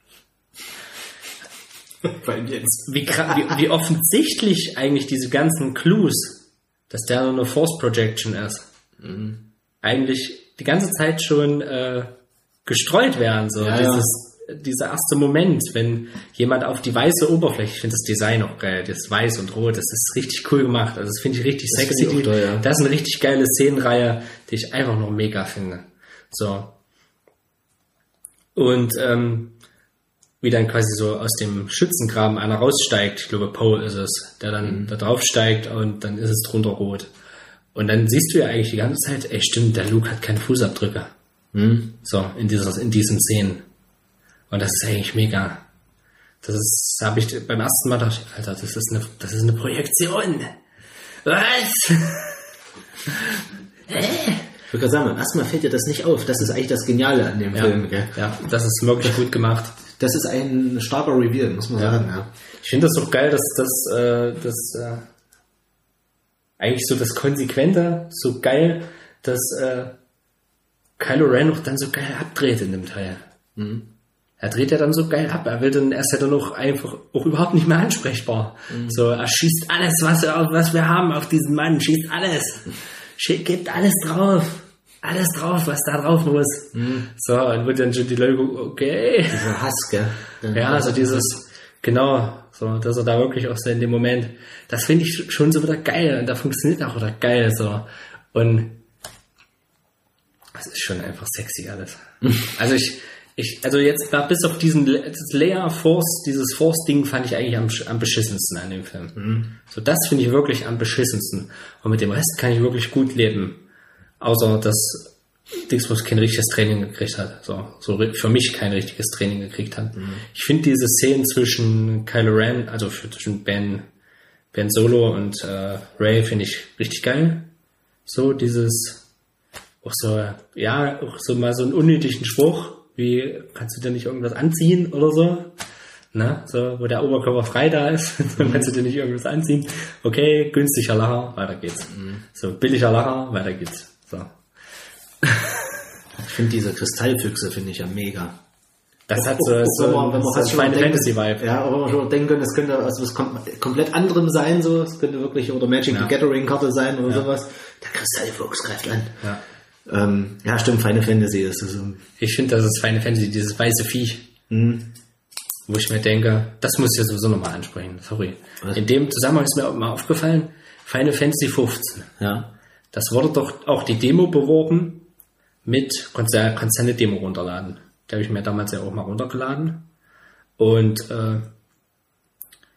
jetzt. Wie, wie, wie offensichtlich eigentlich diese ganzen Clues, dass der nur eine Force Projection ist. Mhm. Eigentlich die ganze Zeit schon äh, gestreut werden. So. Ja, Dieses, ja. Dieser erste Moment, wenn jemand auf die weiße Oberfläche, ich finde das Design auch geil, das Weiß und Rot, das ist richtig cool gemacht. Also das finde ich richtig das sexy. Ich toll, ja. Das ist eine richtig geile Szenenreihe, die ich einfach noch mega finde. So. Und ähm, wie dann quasi so aus dem Schützengraben einer raussteigt, ich glaube Poe ist es, der dann mhm. da drauf steigt und dann ist es drunter rot. Und dann siehst du ja eigentlich die ganze Zeit, ey stimmt, der Luke hat keine Fußabdrücke. Mhm. So, in dieser, in diesen Szenen. Und das ist eigentlich mega. Das ist, habe ich beim ersten Mal gedacht, Alter, das ist eine, das ist eine Projektion. Was? Ich würde gerade sagen, erstmal fällt dir das nicht auf. Das ist eigentlich das Geniale an dem ja. Film, gell? Ja, das ist wirklich gut gemacht. Das ist ein starker Reveal, muss man ja. sagen, ja. Ich finde das auch geil, dass das, äh, das, äh, eigentlich so das Konsequente, so geil, dass äh, Kylo Ren auch dann so geil abdreht in dem Teil. Mhm. Er dreht ja dann so geil ab. Er will dann, er ist ja dann auch einfach auch überhaupt nicht mehr ansprechbar. Mhm. So, er schießt alles, was, er, was wir haben auf diesen Mann, schießt alles. Schickt, gibt alles drauf. Alles drauf, was da drauf muss. Mhm. So, und wird dann schon die Leute, okay. Dieser Hass, gell? Ja, also dieses, genau, so, dass er da wirklich auch so in dem Moment, das finde ich schon so wieder geil und da funktioniert auch wieder geil, so. Und das ist schon einfach sexy alles. Also ich, ich, also jetzt da bis auf diesen das Leia Force, dieses Force-Ding fand ich eigentlich am, am beschissensten an dem Film. Mhm. So, das finde ich wirklich am beschissensten. Und mit dem Rest kann ich wirklich gut leben. Außer, dass Dingsbus kein richtiges Training gekriegt hat. So, so für mich kein richtiges Training gekriegt hat. Mhm. Ich finde diese Szenen zwischen Kylo Ren, also zwischen Ben, Ben Solo und äh, Rey finde ich richtig geil. So dieses, auch so, ja, auch so mal so einen unnötigen Spruch, wie, kannst du dir nicht irgendwas anziehen oder so? Na, so, wo der Oberkörper frei da ist, dann kannst du dir nicht irgendwas anziehen. Okay, günstiger Lacher, weiter geht's. Mhm. So, billiger Lacher, weiter geht's. So. Ich finde diese Kristallfüchse, finde ich ja mega. Das hat so, so, wenn man, wenn man so ein Final Fantasy Vibe. Ja, aber wenn man schon denken könnte, das könnte also was kom- komplett anderem sein, so, es könnte wirklich, oder Magic ja. the Gathering Karte sein oder ja. sowas. Der Kristallfuchs greift an. Ja. Ähm, ja, stimmt, Final Fantasy ist so. Ich finde, das ist Final Fantasy, dieses weiße Viech. Mhm. Wo ich mir denke, das muss ich ja sowieso nochmal ansprechen, sorry. Was? In dem Zusammenhang ist mir auch mal aufgefallen, Final Fantasy fünfzehn. Ja. Das wurde doch auch die Demo beworben mit, konntest ja eine Demo runterladen. Die habe ich mir damals ja auch mal runtergeladen. Und äh,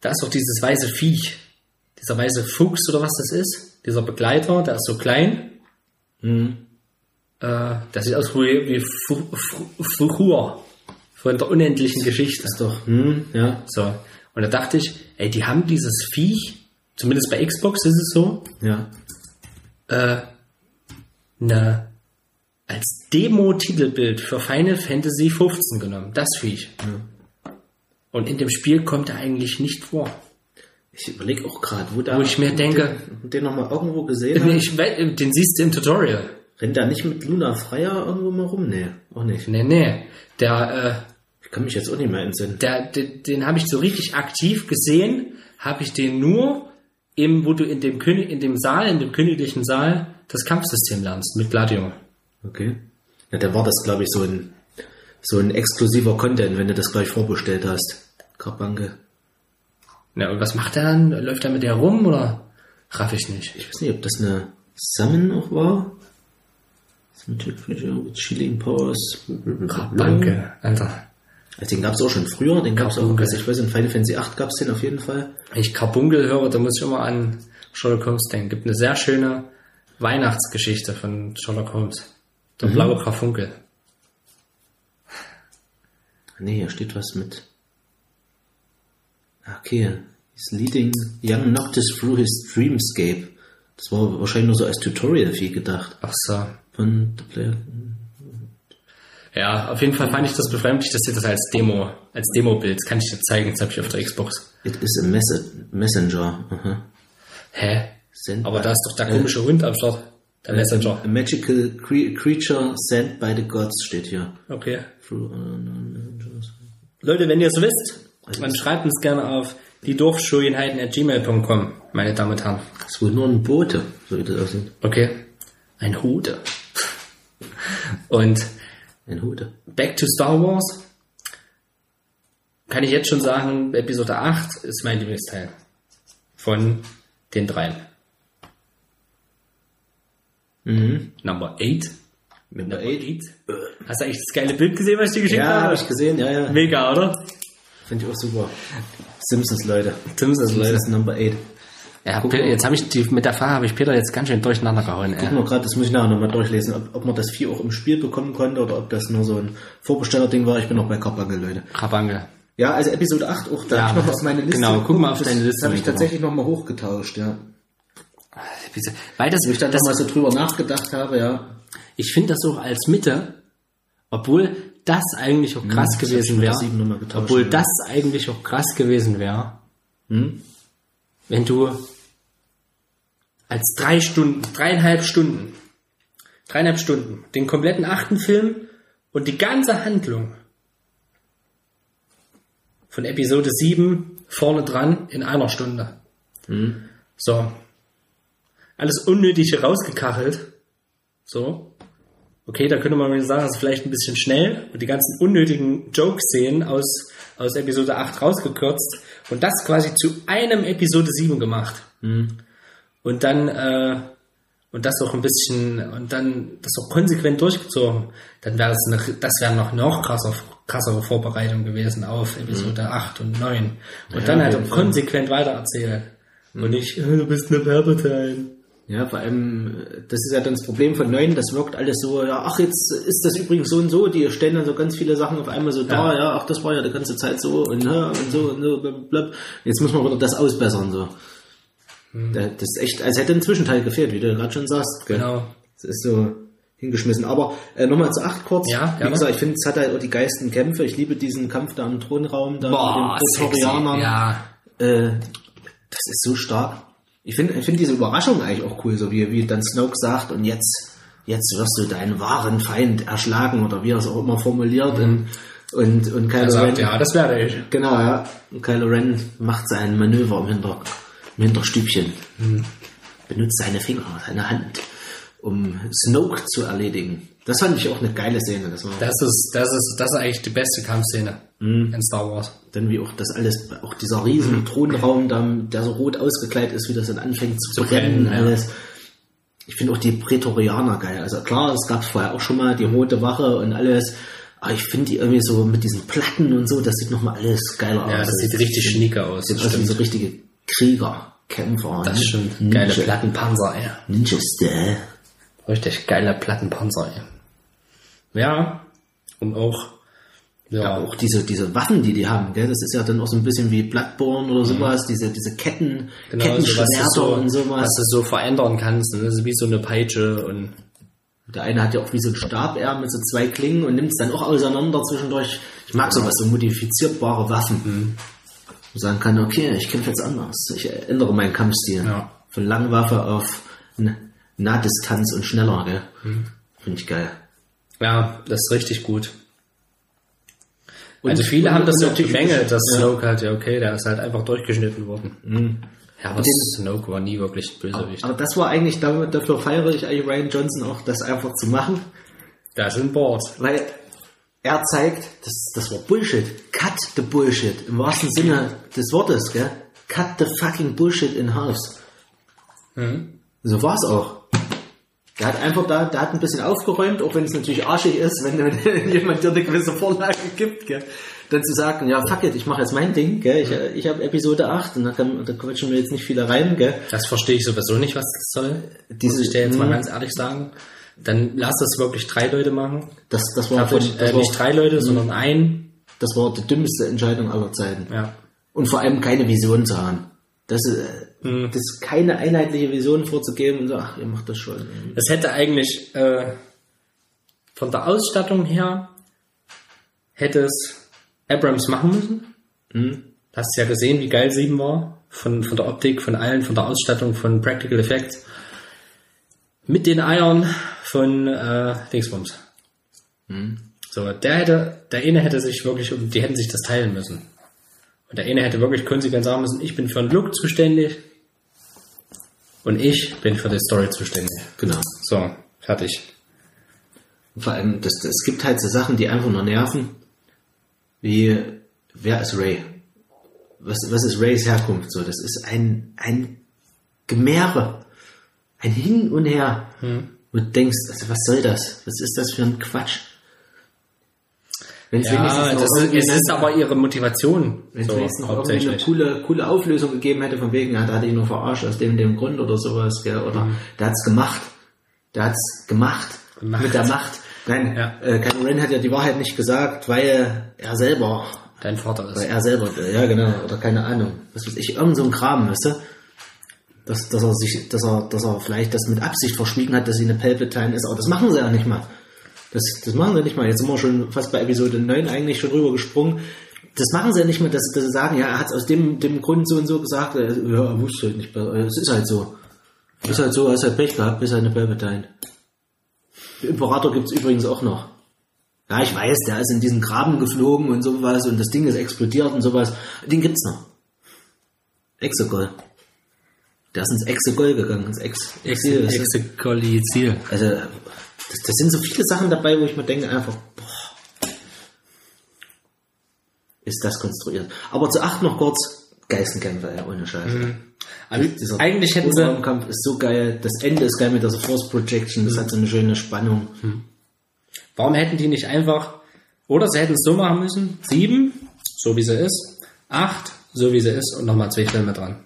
da ist doch dieses weiße Viech, dieser weiße Fuchs oder was das ist, dieser Begleiter, der ist so klein. Mhm. Äh, das sieht aus wie, wie Fuchur von der unendlichen Geschichte. Das ist doch, hm, ja. So. Und da dachte ich, ey, die haben dieses Viech, zumindest bei Xbox ist es so, ja. äh, ne, als Demo-Titelbild für Final Fantasy fünfzehn genommen. Das Viech. Ja. Und in dem Spiel kommt er eigentlich nicht vor. Ich überlege auch gerade, wo da... Wo ich mir denke... Den, den noch mal irgendwo gesehen habe. Ich, den siehst du im Tutorial. Rennt der nicht mit Luna Freier irgendwo mal rum? Nee, auch nicht. Nee, nee. Der, äh, ich kann mich jetzt auch nicht mehr entsinnen. Der, den, den habe ich so richtig aktiv gesehen, habe ich den nur, im, wo du in dem, König, in dem Saal, in dem königlichen Saal, das Kampfsystem lernst, mit Gladio. Okay. Ja, da war das, glaube ich, so ein, so ein exklusiver Content, wenn du das gleich vorbestellt hast. Karbanke. Ja, und was macht er dann? Läuft er mit der rum oder raff ich nicht? Ich weiß nicht, ob das eine Summon auch war. Chilling Powers. Karbanke, Alter. Also den gab es auch schon früher, den gab es auch, also ich weiß, in Final Fantasy acht gab es den auf jeden Fall. Wenn ich Carbunkel höre, da muss ich immer an Sherlock Holmes denken. Gibt eine sehr schöne Weihnachtsgeschichte von Sherlock Holmes. Der mhm. blaue Karfunkel. Nee, hier steht was mit... Okay, he's leading young Noctis through his dreamscape. Das war wahrscheinlich nur so als Tutorial viel gedacht. Ach so. Von The Player... Ja, auf jeden Fall fand ich das befremdlich, dass sie das als Demo, als Demo-Bild, das kann ich dir zeigen, das habe ich auf der Xbox. It is a mess- Messenger. Aha. Hä? Sent Aber da ist doch der komische äh, Hund am Start, der äh, Messenger. A magical cre- creature sent by the gods steht hier. Okay. Leute, wenn ihr es wisst, dann schreibt uns gerne auf die Dorfschulenheiten at gmail punkt com, meine Damen und Herren. Das ist wohl nur ein Bote, so wie das aussieht. Okay. Ein Hude. Und ein Hude. Back to Star Wars. Kann ich jetzt schon sagen, Episode acht ist mein Lieblingsteil. Von den dreien. Mhm. Number eight. Number eight. Hast du eigentlich das geile Bild gesehen, was ich dir geschickt ja, habe? Ja, habe ich gesehen, ja, ja. Mega, oder? Finde ich auch super. Simpsons, Leute. Simpsons, Leute. Das ist Number eight. Ja, Peter, jetzt habe ich die, mit der Frage habe ich Peter jetzt ganz schön durcheinander gehauen. Gucken wir gerade, das muss ich nachher nochmal durchlesen, ob, ob man das Vieh auch im Spiel bekommen konnte oder ob das nur so ein Vorbesteller-Ding war. Ich bin noch bei Karbanke, Leute. Karbanke. Ja, also Episode acht, auch da ja, habe ich noch auf meine Liste. Genau, guck mal auf das, deine Liste. Das habe ich tatsächlich nochmal hochgetauscht, ja. Weil das, Wo ich dann das, nochmal so drüber nachgedacht habe, ja. Ich finde das auch als Mitte, obwohl das eigentlich auch krass hm, gewesen wäre, obwohl ja. das eigentlich auch krass gewesen wäre, hm? wenn du als drei Stunden, dreieinhalb Stunden, dreieinhalb Stunden, den kompletten achten Film und die ganze Handlung von Episode sieben vorne dran in einer Stunde. Mhm. So. Alles Unnötige rausgekachelt. So. Okay, da könnte man mal sagen, das ist vielleicht ein bisschen schnell und die ganzen unnötigen Joke-Szenen aus, aus Episode acht rausgekürzt und das quasi zu einem Episode sieben gemacht. Mhm. Und dann, äh, und das auch ein bisschen, und dann das auch konsequent durchgezogen, dann wäre das eine, das wäre noch, noch krasser, krassere Vorbereitung gewesen auf Episode mhm. acht und neun. Und ja, dann halt auch konsequent weitererzählen. Mhm. Und nicht, du bist eine Palpatine. Ja, vor allem, das ist ja dann das Problem von neun, das wirkt alles so, ja, ach, jetzt ist das übrigens so und so, die stellen dann so ganz viele Sachen auf einmal so ja. da, ja, ach, das war ja die ganze Zeit so und, ja, und so und so, blablabla. Jetzt muss man wieder das ausbessern, so. Das ist echt, als hätte ein Zwischenteil gefehlt, wie du gerade schon sagst. Gell? Genau. Das ist so hingeschmissen. Aber äh, nochmal zu acht kurz. Ja, wie gesagt, ich finde, es hat halt auch die geilsten Kämpfe. Ich liebe diesen Kampf da im Thronraum, da Boah, mit den Praetorianern. Ja. Äh, das ist so stark. Ich finde ich find diese Überraschung eigentlich auch cool, so wie, wie dann Snoke sagt, und jetzt, jetzt wirst du deinen wahren Feind erschlagen, oder wie er es auch immer formuliert. Mhm. Und, und Kylo sagt, Ren. Ja, das werde ich. Genau, ja. Und Kylo Ren macht sein Manöver im Hintergrund. Im Hinterstübchen. Mhm. Benutzt seine Finger, seine Hand, um Snoke zu erledigen. Das fand ich auch eine geile Szene. Das, war das, ist, das, ist, das ist eigentlich die beste Kampfszene mhm. in Star Wars. Dann wie auch das alles, auch dieser riesen mhm. Thronraum, da, der so rot ausgekleidet ist, wie das dann anfängt zu, zu brennen. brennen alles. Ja. Ich finde auch die Prätorianer geil. Also klar, es gab vorher auch schon mal die Rote Wache und alles, Aber ich finde die irgendwie so mit diesen Platten und so, das sieht nochmal alles geiler aus. Ja, das Also sieht richtig schnieke aus. Sieht aus wie so richtige Krieger, Kämpfer. Das ist schon Ninja. geile Plattenpanzer, ey. Ninja-Style. Richtig geile Plattenpanzer, ey. Ja, und auch, ja, Ja, auch diese, diese Waffen, die die haben, gell? Das ist ja dann auch so ein bisschen wie Bloodborne oder sowas, diese, diese Ketten, genau, so, was, du Kettenschwerter so, und sowas. was du so verändern kannst. Ne? Das ist wie so eine Peitsche und Der eine hat ja auch wie so ein Stabärm mit so zwei Klingen und nimmt es dann auch auseinander zwischendurch. Ich mag sowas, so modifizierbare Waffen. Mhm. Und sagen kann, okay, ich kämpfe jetzt anders. Ich ändere meinen Kampfstil. Ja. Von Langwaffe auf Nahdistanz und schneller, gell? Mhm. Finde ich geil. ja, das ist richtig gut. Und, also viele und, haben das und so natürlich bemängelt, dass ja. Snoke halt, ja okay, der ist halt einfach durchgeschnitten worden. Mhm. Ja, aber Snoke war nie wirklich ein Bösewicht. Aber das war eigentlich, damit, dafür feiere ich eigentlich Rian Johnson auch, das einfach zu machen. Das ist ein Board. Weil er zeigt, das, das war Bullshit. Cut the Bullshit. Im wahrsten Sinne des Wortes, gell? Cut the fucking Bullshit in half. Mhm. So war's auch. Der hat einfach da, der hat ein bisschen aufgeräumt, auch wenn es natürlich arschig ist, wenn, wenn jemand dir eine gewisse Vorlage gibt, gell? Dann zu sagen, ja, fuck it, ich mache jetzt mein Ding, gell? Ich, ich habe Episode acht und da, kann, da quatschen wir jetzt nicht viele rein, gell? Das verstehe ich sowieso nicht, was das soll. Diese, muss ich dir jetzt mal mh. ganz ehrlich sagen. Dann lass das wirklich drei Leute machen. Das, das war, Davon, von, das äh, war nicht drei Leute, sondern ein. Das war die dümmste Entscheidung aller Zeiten. Ja. Und vor allem keine Vision zu haben. Das ist, Mhm. das ist keine einheitliche Vision vorzugeben und so, ach, ihr macht das schon. Das hätte eigentlich äh, von der Ausstattung her hätte es Abrams machen müssen. Mhm. Du hast ja gesehen, wie geil sieben war. Von, von der Optik, von allen, von der Ausstattung, von Practical Effects. Mit den Eiern von äh, Dingsbums. Mhm. So, der hätte, der eine hätte sich wirklich, die hätten sich das teilen müssen. Und der eine hätte wirklich konsequent sagen müssen, ich bin für den Look zuständig und ich bin für die Story zuständig. Genau. So, fertig. Vor allem, das, das, es gibt halt so Sachen, die einfach nur nerven, wie, wer ist Ray? Was, was ist Rays Herkunft? So, das ist ein, ein Gemäre, ein Hin und Her. Hm. Und du denkst, also was soll das? Was ist das für ein Quatsch? Wenn's Ja, das ist, es ist eine, aber ihre Motivation. wenn es So, wenigstens noch irgendwie eine hauptsächlich. coole, coole Auflösung gegeben hätte, von wegen, ja, da hatte ich nur verarscht aus dem und dem Grund oder sowas, gell? Oder Mhm. der hat's gemacht. Der hat's gemacht. Gemacht. Mit der Macht. Nein, Ja. äh, Kylo Ren hat ja die Wahrheit nicht gesagt, weil er selber, Dein Vater ist. weil er selber, ja genau, oder keine Ahnung, was weiß ich, irgend so ein Kram, weißt du? Dass, dass er sich, dass er, dass er vielleicht das mit Absicht verschwiegen hat, dass sie eine Palpatine ist, aber das machen sie ja nicht mal. Das, das machen sie nicht mal. Jetzt sind wir schon fast bei Episode neun eigentlich schon rüber gesprungen. Das machen sie ja nicht mal, dass, dass sie sagen, ja, er hat es aus dem, dem Grund so und so gesagt, äh, ja, er wusste halt nicht, es ist halt so. Es ist halt so, er hat halt Pech gehabt, bis er eine Palpatine. Den Imperator gibt's übrigens auch noch. Ja, ich weiß, der ist in diesen Graben geflogen und sowas und das Ding ist explodiert und sowas. Den gibt's noch. Exegol. Der ist ins Exegol gegangen, ins Ex Exil. Exegolizil. Also, das, das sind so viele Sachen dabei, wo ich mir denke einfach, boah, ist das konstruiert. Aber zu acht noch kurz, Geistenkämpfe, ja, ohne Scheiß. Mhm. Also dieser Eigentlich hätten sie, Kampf ist so geil, das Ende ist geil mit der Force Projection, das hat so eine schöne Spannung. warum hätten die nicht einfach, oder sie hätten es so machen müssen, sieben, so wie sie ist, acht, so wie sie ist und nochmal zwei Filme dran.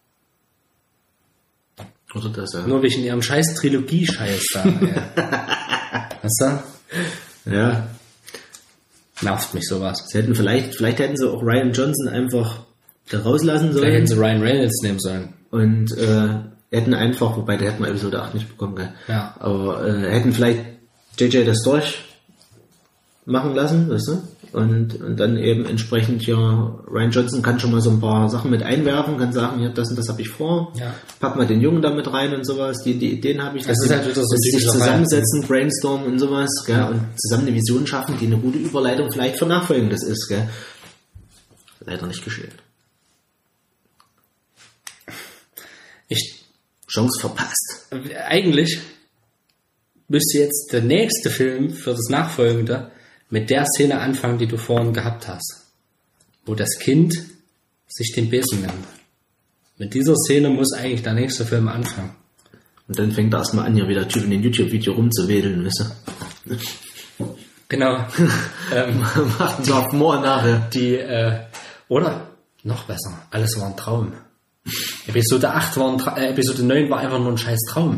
Oder das, ja. Nur wegen ihrem scheiß Trilogie-Scheiß da. Ja. Weißt du? Ja. Nervt mich sowas. Sie hätten vielleicht, vielleicht hätten sie auch Rian Johnson einfach da rauslassen sollen. Vielleicht hätten sie Ryan Reynolds nehmen sollen. Und äh, hätten einfach, wobei der hätten wir Episode acht nicht bekommen, gell? Ja. Aber äh, hätten vielleicht J J das durch machen lassen, weißt du? Und, und dann eben entsprechend, ja, Rian Johnson kann schon mal so ein paar Sachen mit einwerfen, kann sagen, ja, das und das habe ich vor, Ja. pack mal den Jungen da mit rein und sowas, die, die Ideen habe ich, Das ist halt wieder so ein dass sie sich typischer zusammensetzen, brainstormen und sowas, gell, und zusammen eine Vision schaffen, die eine gute Überleitung vielleicht für Nachfolgendes ist, gell. Leider nicht geschehen. Ich, Chance verpasst. eigentlich müsste jetzt der nächste Film für das Nachfolgende mit der Szene anfangen, die du vorhin gehabt hast. Wo das Kind sich den Besen nimmt. Mit dieser Szene muss eigentlich der nächste Film anfangen. Und dann fängt er erstmal an, hier wieder Typ in den YouTube-Video rumzuwedeln, weißt du? Genau. ähm, Macht einen Darth Maul nachher. Die, äh, oder, noch besser, alles war ein Traum. Episode acht war ein Tra- äh, Episode neun war einfach nur ein scheiß Traum.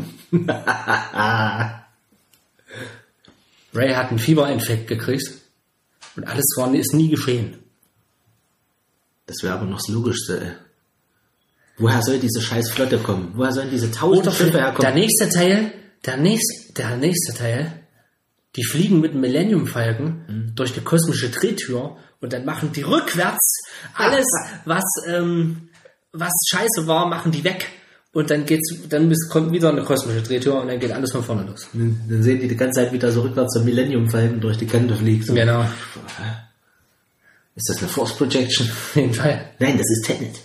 Ray hat einen Fieberinfekt gekriegt und alles war, ist nie geschehen. Das wäre aber noch das Logischste, ey. Woher soll diese scheiß Flotte kommen? Woher sollen diese tausend Oder Schiffe herkommen? der nächste Teil, der nächste, der nächste Teil, die fliegen mit dem Millennium Falcon mhm. durch die kosmische Drehtür und dann machen die rückwärts alles, was, ähm, was scheiße war, machen die weg. Und dann geht's, dann bis, kommt wieder eine kosmische Drehtür und dann geht alles von vorne los. Dann, dann sehen die die ganze Zeit wieder so rückwärts zum Millennium Falcon durch die Kante fliegt. So. Genau. Ist das eine Force Projection? Auf jeden Fall. Nein, das ist Tenet.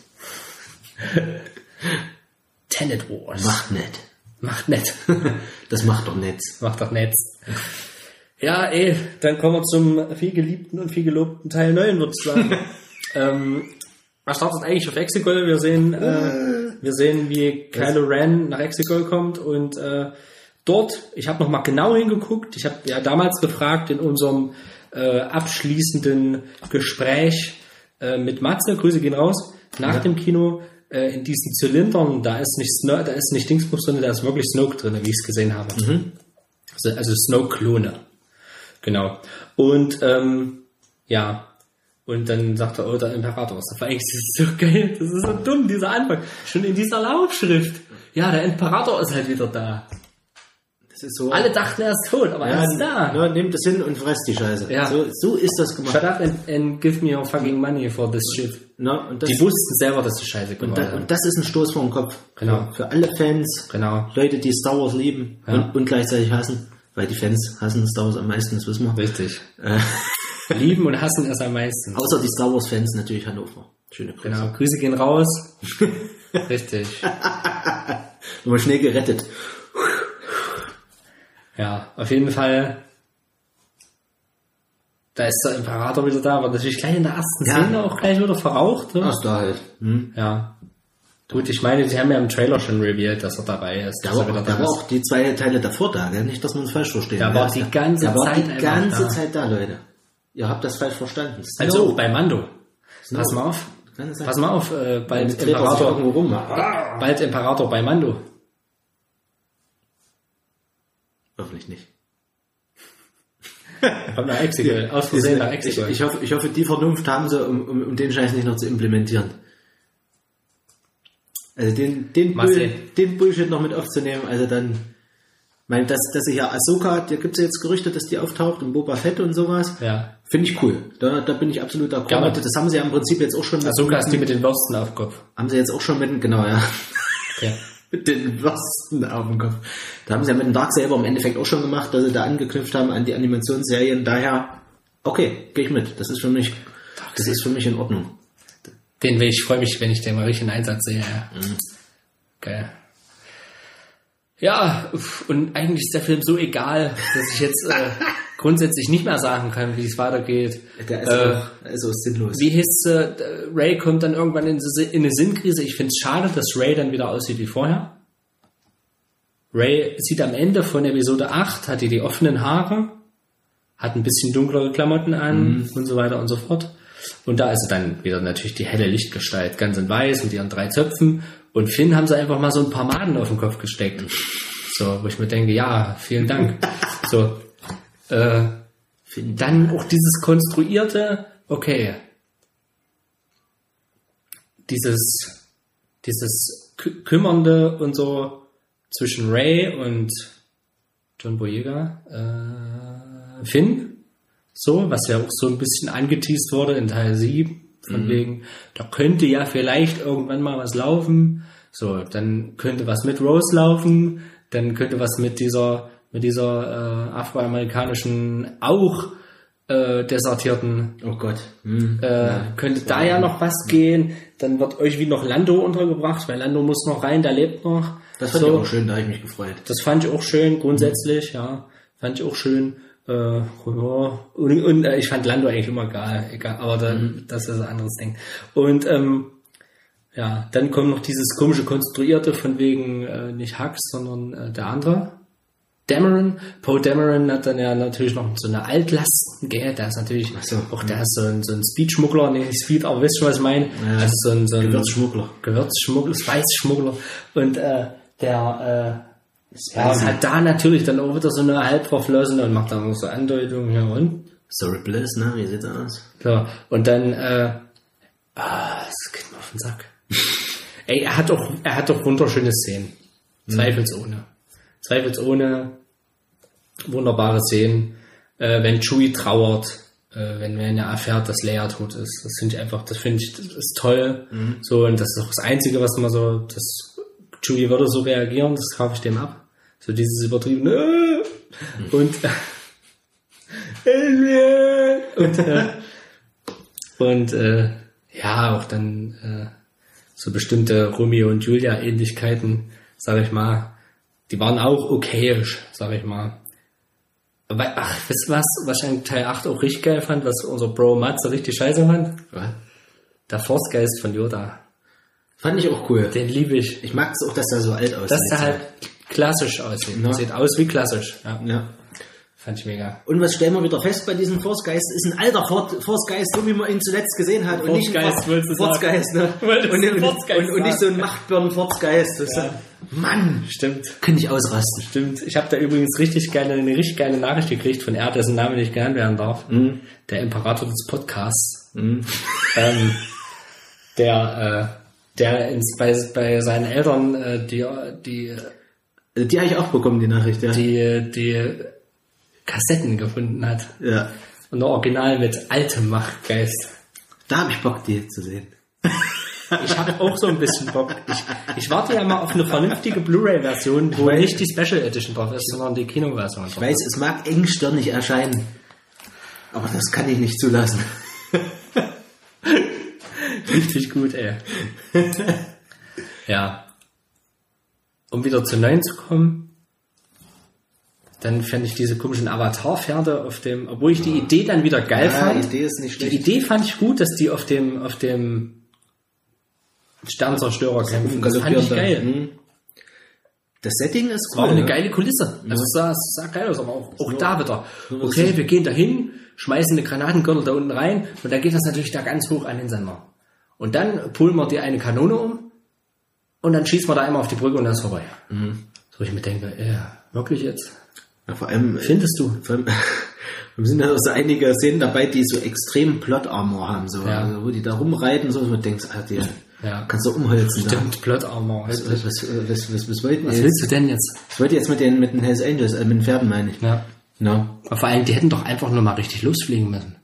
Tenet Wars. Macht nicht. Macht nicht. Das macht doch Netz. Macht doch Netz. Ja, ey, dann kommen wir zum viel geliebten und viel gelobten Teil neun, würde ich sagen. ähm, er startet eigentlich auf Exegol. Wir sehen, äh, wir sehen, wie Kylo Ren nach Exegol kommt und äh, dort, ich habe nochmal genau hingeguckt, ich habe ja damals gefragt in unserem äh, abschließenden Gespräch äh, mit Matze, Grüße gehen raus, nach ja. dem Kino, äh, in diesen Zylindern, da ist nicht Snoke, da ist nicht Dingsbus drin, da ist wirklich Snoke drin, wie ich es gesehen habe. Mhm. Also, also Snoke-Klone. Genau. Und ähm, ja, und dann sagt er, oh, der Imperator ist da. Eigentlich ist das so geil, das ist so dumm, dieser Anfang. Schon in dieser Laufschrift. Ja, der Imperator ist halt wieder da. Das ist so. Alle dachten, er ist tot, aber ja, er ist da. Nur nehmt das hin und fresst die Scheiße. Ja. So, so ist das gemacht. Shut up and, and give me your fucking money for this shit. Na, und das, die wussten selber, dass sie Scheiße gemacht haben. Und, und das ist ein Stoß vor den Kopf. Genau. Für, für alle Fans, genau. Leute, die Star Wars lieben ja. und, und gleichzeitig hassen. Weil die Fans hassen Star Wars am meisten, das wissen wir. Richtig. Äh. Lieben und hassen es am meisten. Außer die Star Wars Fans natürlich Hannover. Schöne Grüße. Genau, Grüße gehen raus. Richtig. Nochmal schnell gerettet. Ja, auf jeden Fall. Da ist der Imperator wieder da, aber natürlich gleich in der ersten ja. Szene auch gleich wieder verraucht. Ne? Ach, da halt. Hm. Ja. Gut, ich meine, sie haben ja im Trailer schon revealed, dass er dabei ist. Der war, er da war auch die zwei Teile davor da, gell? Nicht, dass man es falsch verstehen. Der war die ganze der Zeit war die ganze da. Zeit da, Leute. Ihr habt das falsch verstanden. Snow. Also auch bei Mando. Snow. Pass mal auf. Pass mal auf, äh, bald ja, Imperator irgendwo rum. Bald Imperator bei Mando. Hoffentlich nicht. Kommt nach Exegol. Aus Versehen nach Exegol. Ich, ich, hoffe, ich hoffe, die Vernunft haben sie, um, um, um den Scheiß nicht noch zu implementieren. Also den, den, Bull, den Bullshit noch mit aufzunehmen, also dann, meine, dass, dass sie ja Ahsoka, da gibt es ja jetzt Gerüchte, dass die auftaucht und Boba Fett und sowas. Ja. Finde ich cool. Da, da bin ich absolut d'accord. Das haben sie ja im Prinzip jetzt auch schon mit. Ahsoka ist die mit den Würsten auf dem Kopf. Haben sie jetzt auch schon mit, genau, ja. Okay. Mit den Würsten auf dem Kopf. Da haben sie ja mit dem Darksaber im Endeffekt auch schon gemacht, dass sie da angeknüpft haben an die Animationsserien. Daher, okay, gehe ich mit. Das ist für mich, das ist für mich in Ordnung. Den will ich, freue mich, wenn ich den mal richtig in Einsatz sehe. Ja. Mhm. Geil. Ja, und eigentlich ist der Film so egal, dass ich jetzt äh, grundsätzlich nicht mehr sagen kann, wie es weitergeht. Der ist äh, auch, also sinnlos. Wie hieß äh, Ray kommt dann irgendwann in, in eine Sinnkrise. Ich finde es schade, dass Ray dann wieder aussieht wie vorher. Ray sieht am Ende von Episode acht, hat die die offenen Haare, hat ein bisschen dunklere Klamotten an mhm. und so weiter und so fort. Und da ist dann wieder natürlich die helle Lichtgestalt, ganz in weiß mit ihren drei Zöpfen. Und Finn haben sie einfach mal so ein paar Maden auf den Kopf gesteckt. So, wo ich mir denke, ja, vielen Dank. So, äh, dann auch dieses konstruierte, okay, dieses, dieses kü- kümmernde und so zwischen Ray und John Boyega, äh, Finn. So, was ja auch so ein bisschen angeteased wurde in Teil sieben, von mhm. wegen, da könnte ja vielleicht irgendwann mal was laufen, so, dann könnte was mit Rose laufen, dann könnte was mit dieser, mit dieser äh, afroamerikanischen, auch äh, desertierten, oh Gott, mhm. äh, ja, könnte da ja noch was gehen, dann wird euch wie noch Lando untergebracht, weil Lando muss noch rein, der lebt noch. Das fand so. Ich auch schön, da habe ich mich gefreut. Das fand ich auch schön, grundsätzlich, mhm. ja, fand ich auch schön. Äh, ja. Und, und äh, ich fand Lando eigentlich immer egal, egal aber dann, mhm. das ist ein anderes Ding. Und ähm, ja, dann kommt noch dieses komische Konstruierte von wegen äh, nicht Hux, sondern äh, der andere. Dameron. Poe Dameron hat dann ja natürlich noch so eine Altlasten, gell? Der ist natürlich, so, auch der ist so ein, so ein Speed-Schmuggler, nee, nicht Speed, aber wisst ihr, was ich meine? Ja. Das ist so ein, so ein Gewürzschmuggler. Gewürzschmuggler, Spice-Schmuggler. Und äh, der äh, ja, und hat da natürlich dann auch wieder so eine halbverflossene und macht dann auch so Andeutungen, ja und? Sorry Bliss, ne? Wie sieht's aus? So, und dann, äh, ah, das geht mir auf den Sack. Ey, er hat doch, er hat doch wunderschöne Szenen. Zweifelsohne. Mhm. Zweifelsohne wunderbare Szenen. Äh, wenn Chewie trauert, äh, wenn, wenn er erfährt, dass Leia tot ist. Das finde ich einfach, das finde ich, das ist toll. Mhm. So, und das ist auch das Einzige, was man so, das Chewie würde so reagieren, das kaufe ich dem ab. So dieses übertriebene, äh, mhm. und, äh, und, äh, und, äh, ja, auch dann, äh, so bestimmte Romeo und Julia Ähnlichkeiten, sag ich mal, die waren auch okayisch, sag ich mal. Aber, ach, wisst ihr was, was ich in Teil acht auch richtig geil fand, was unser Bro Matze richtig scheiße fand? Was? Der Force-Geist von Yoda. Fand ich auch cool. Den liebe ich. Ich mag es auch, dass er so alt aussieht. Dass der halt klassisch aussieht. Ja. Sieht aus wie klassisch. Ja. Ja. Fand ich mega. Und was stellen wir wieder fest bei diesem Force-Geist, ist ein alter Force-Geist, so wie man ihn zuletzt gesehen hat. Und nicht ein Force-Geist, ne? Und, und, und, und nicht so ein Machtbirnen-Force-Geist. Ja. Mann! Stimmt. Kann ich ausrasten. Stimmt. Ich habe da übrigens richtig geile, eine richtig geile Nachricht gekriegt von er, dessen Name nicht genannt werden darf. Mhm. Der Imperator des Podcasts. Mhm. Ähm, der, äh, der ins, bei, bei seinen Eltern, äh, die, die, die habe ich auch bekommen, die Nachricht, ja. Die, die Kassetten gefunden hat. Ja. Und ein Original mit altem Machtgeist. Da habe ich Bock, die zu sehen. Ich habe auch so ein bisschen Bock. Ich, ich warte ja mal auf eine vernünftige Blu-ray-Version, wo nicht die Special Edition drauf ist, sondern die Kinoversion. Ich weiß, es mag engstirnig erscheinen, aber das kann ich nicht zulassen. Richtig gut, ey. Ja. Um wieder zu neun zu kommen, dann fände ich diese komischen Avatar-Pferde auf dem, obwohl ich die Idee dann wieder geil ja, fand. Die Idee ist nicht schlecht. Die Idee fand ich gut, dass die auf dem, auf dem Sternzerstörer kämpfen. Das fand ich geil. Mhm. Das Setting ist cool. War auch eine geile Kulisse. Also es sah, es sah geil aus, aber auch, auch da wieder. Okay, wir gehen dahin, schmeißen eine Granatengürtel da unten rein und dann geht das natürlich da ganz hoch an den Sender. Und dann pullen wir die eine Kanone um und dann schießen wir da einmal auf die Brücke und dann ist vorbei. Mhm. So ich mir denke, ja, wirklich jetzt? Ja, vor allem, findest du? Vor allem, wir sind da so einige Szenen dabei, die so extrem Plot-Armor haben, so, ja. Also, wo die da rumreiten, so, und du denkst, ah, die, ja. kannst du umholzen. Stimmt, Plot-Armor. Was, was, was, was, was, was, wollten was jetzt? willst du denn jetzt? Ich wollte jetzt mit den, mit den Hells Angels, äh, mit den Pferden meine ich. Ja. No. Aber vor allem, die hätten doch einfach nur mal richtig losfliegen müssen.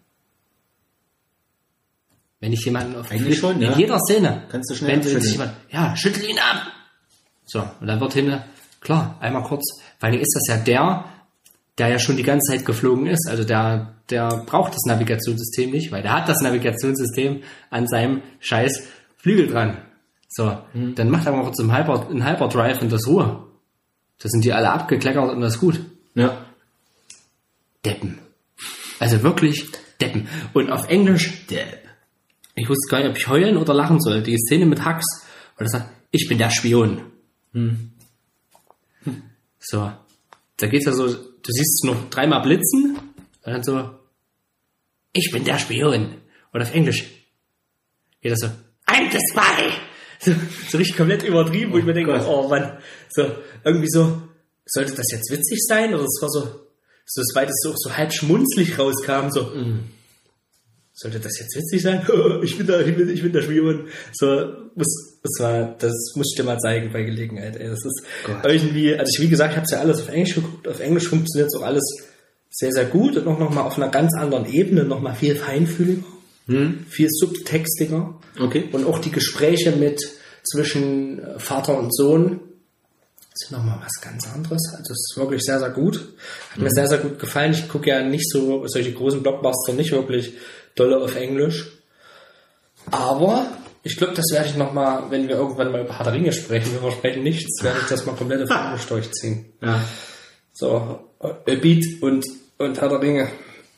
Wenn ich jemanden auf Eigentlich schon, ja. In jeder Szene. Kannst du schnell wenn sich jemand, ja, schüttel ihn ab. So, und dann wird hinten, klar, einmal kurz, weil ist das ja der, der ja schon die ganze Zeit geflogen ist. Also der, der braucht das Navigationssystem nicht, weil der hat das Navigationssystem an seinem scheiß Flügel dran. So, mhm. Dann macht er mal kurz einen, Hyper, einen Hyperdrive und das Ruhe. Da sind die alle abgekleckert und das ist gut. Ja. Deppen. Also wirklich Deppen. Und auf Englisch, Depp. Ich wusste gar nicht, ob ich heulen oder lachen soll. Die Szene mit Hux, weil er sagt, ich bin der Spion. Hm. So. Da geht's ja so, du siehst noch dreimal blitzen, und dann so, ich bin der Spion. Und auf Englisch geht das so, I'm the spy. So, so richtig komplett übertrieben, wo oh ich mir denke, Gott. oh Mann, so, irgendwie so, sollte das jetzt witzig sein? Oder es war so, so, das beides so, so halb schmunzlig rauskam, so, mm. Sollte das jetzt witzig sein? Ich bin da, ich bin, ich bin der Spion. So, muss, das war, das muss ich dir mal zeigen bei Gelegenheit, ey. Das ist Gott. Irgendwie, also ich, wie gesagt, ich habe es ja alles auf Englisch geguckt. Auf Englisch funktioniert es auch alles sehr, sehr gut und auch nochmal auf einer ganz anderen Ebene, nochmal viel feinfühliger, hm. viel subtextiger. Okay. Und auch die Gespräche mit, zwischen Vater und Sohn sind nochmal was ganz anderes. Also es ist wirklich sehr, sehr gut. Hat mhm. mir sehr, sehr gut gefallen. Ich gucke ja nicht so, solche großen Blockbuster nicht wirklich dolle auf Englisch. Aber ich glaube, das werde ich nochmal, wenn wir irgendwann mal über Herr der Ringe sprechen, wir versprechen nichts, werde ich das mal komplett auf Englisch durchziehen. Ja. So, A Beat und, und Herr der Ringe.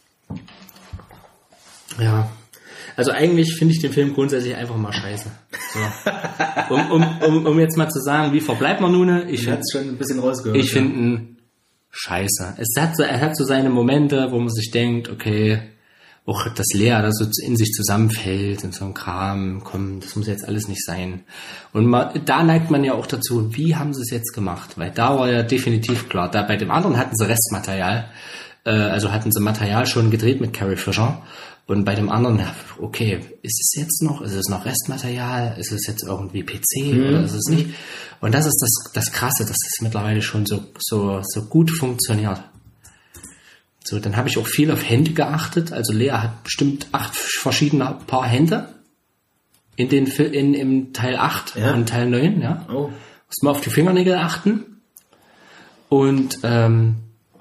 Ja. Also eigentlich finde ich den Film grundsätzlich einfach mal scheiße. So. Um, um, um, um jetzt mal zu sagen, wie verbleibt man nun? Ich finde schon ein bisschen rausgehört. Ich finde ihn scheiße. Es hat so, er hat so seine Momente, wo man sich denkt, okay, auch das Leia da so in sich zusammenfällt und so ein Kram, komm, das muss jetzt alles nicht sein. Und man, da neigt man ja auch dazu, wie haben sie es jetzt gemacht? Weil da war ja definitiv klar, da bei dem anderen hatten sie Restmaterial, äh, also hatten sie Material schon gedreht mit Carrie Fisher. Und bei dem anderen, okay, ist es jetzt noch, ist es noch Restmaterial, ist es jetzt irgendwie P C mhm. oder ist es nicht? Und das ist das, das Krasse, dass das mittlerweile schon so, so, so gut funktioniert. So, dann habe ich auch viel auf Hände geachtet. Also Lea hat bestimmt acht verschiedene Paar Hände in den, in, im Teil acht ja. und Teil neun, ja. Oh. Muss man auf die Fingernägel achten. Und, ähm,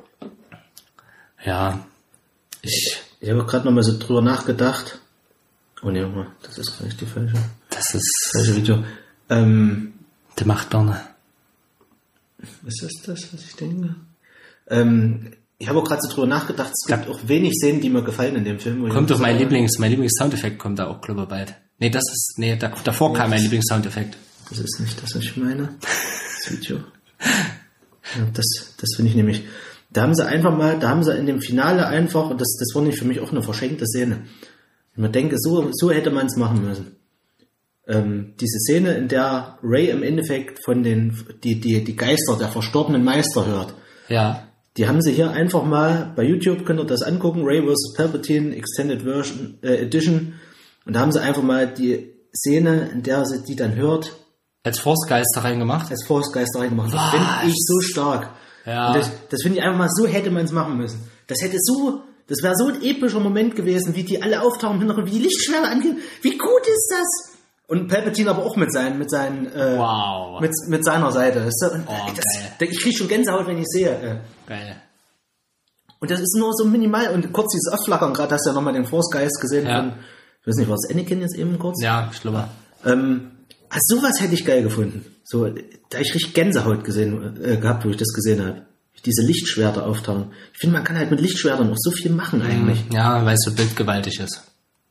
ja, ich, Ich habe gerade noch mal so drüber nachgedacht. Oh ne, das ist gleich die falsche. Das ist falsche Video. Ähm, der macht Birne. Was ist das, was ich denke? Ähm, ich habe auch gerade so drüber nachgedacht. Es gibt ja. auch wenig Szenen, die mir gefallen in dem Film. Kommt doch mein Lieblings, mein Lieblings-Soundeffekt kommt da auch, glaube ich, bald. Nee, das ist, nee, da, davor ja, kam mein Lieblings-Soundeffekt. Das ist nicht das, was ich meine. Das Video. Ja, das, das finde ich nämlich. Da haben sie einfach mal, da haben sie in dem Finale einfach, und das, das war nicht für mich auch eine verschenkte Szene. Ich mir denke, so, so hätte man es machen müssen. Ähm, diese Szene, in der Rey im Endeffekt von den, die, die, die Geister der verstorbenen Meister hört. Ja. Die haben sie hier einfach mal, bei YouTube könnt ihr das angucken, Rey versus. Palpatine Extended Version, äh, Edition. Und da haben sie einfach mal die Szene, in der sie die dann hört. Als Force-Geist da reingemacht? Als Force-Geist da reingemacht. Das finde ich so stark. Ja. Und das, das finde ich einfach mal, so hätte man es machen müssen. Das hätte so, das wäre so ein epischer Moment gewesen, wie die alle auftauchen, wie die Lichtschwerter angehen. Wie gut ist das? Und Palpatine aber auch mit seinen, mit seinen, äh, wow. mit, mit seiner Seite. Das, und, oh, das, ich kriege schon Gänsehaut, wenn ich sehe. Äh. Geil. Und das ist nur so minimal und kurz dieses Aufflackern, gerade hast du ja nochmal den Force-Geist gesehen ja. von, ich weiß nicht, war das Anakin jetzt eben kurz? Ja, ich glaube. Ähm, also sowas hätte ich geil gefunden. So, da habe ich richtig Gänsehaut gesehen, äh, gehabt, wo ich das gesehen habe. Diese Lichtschwerter auftauchen. Ich finde, man kann halt mit Lichtschwertern auch so viel machen eigentlich. Ja, weil es so bildgewaltig ist.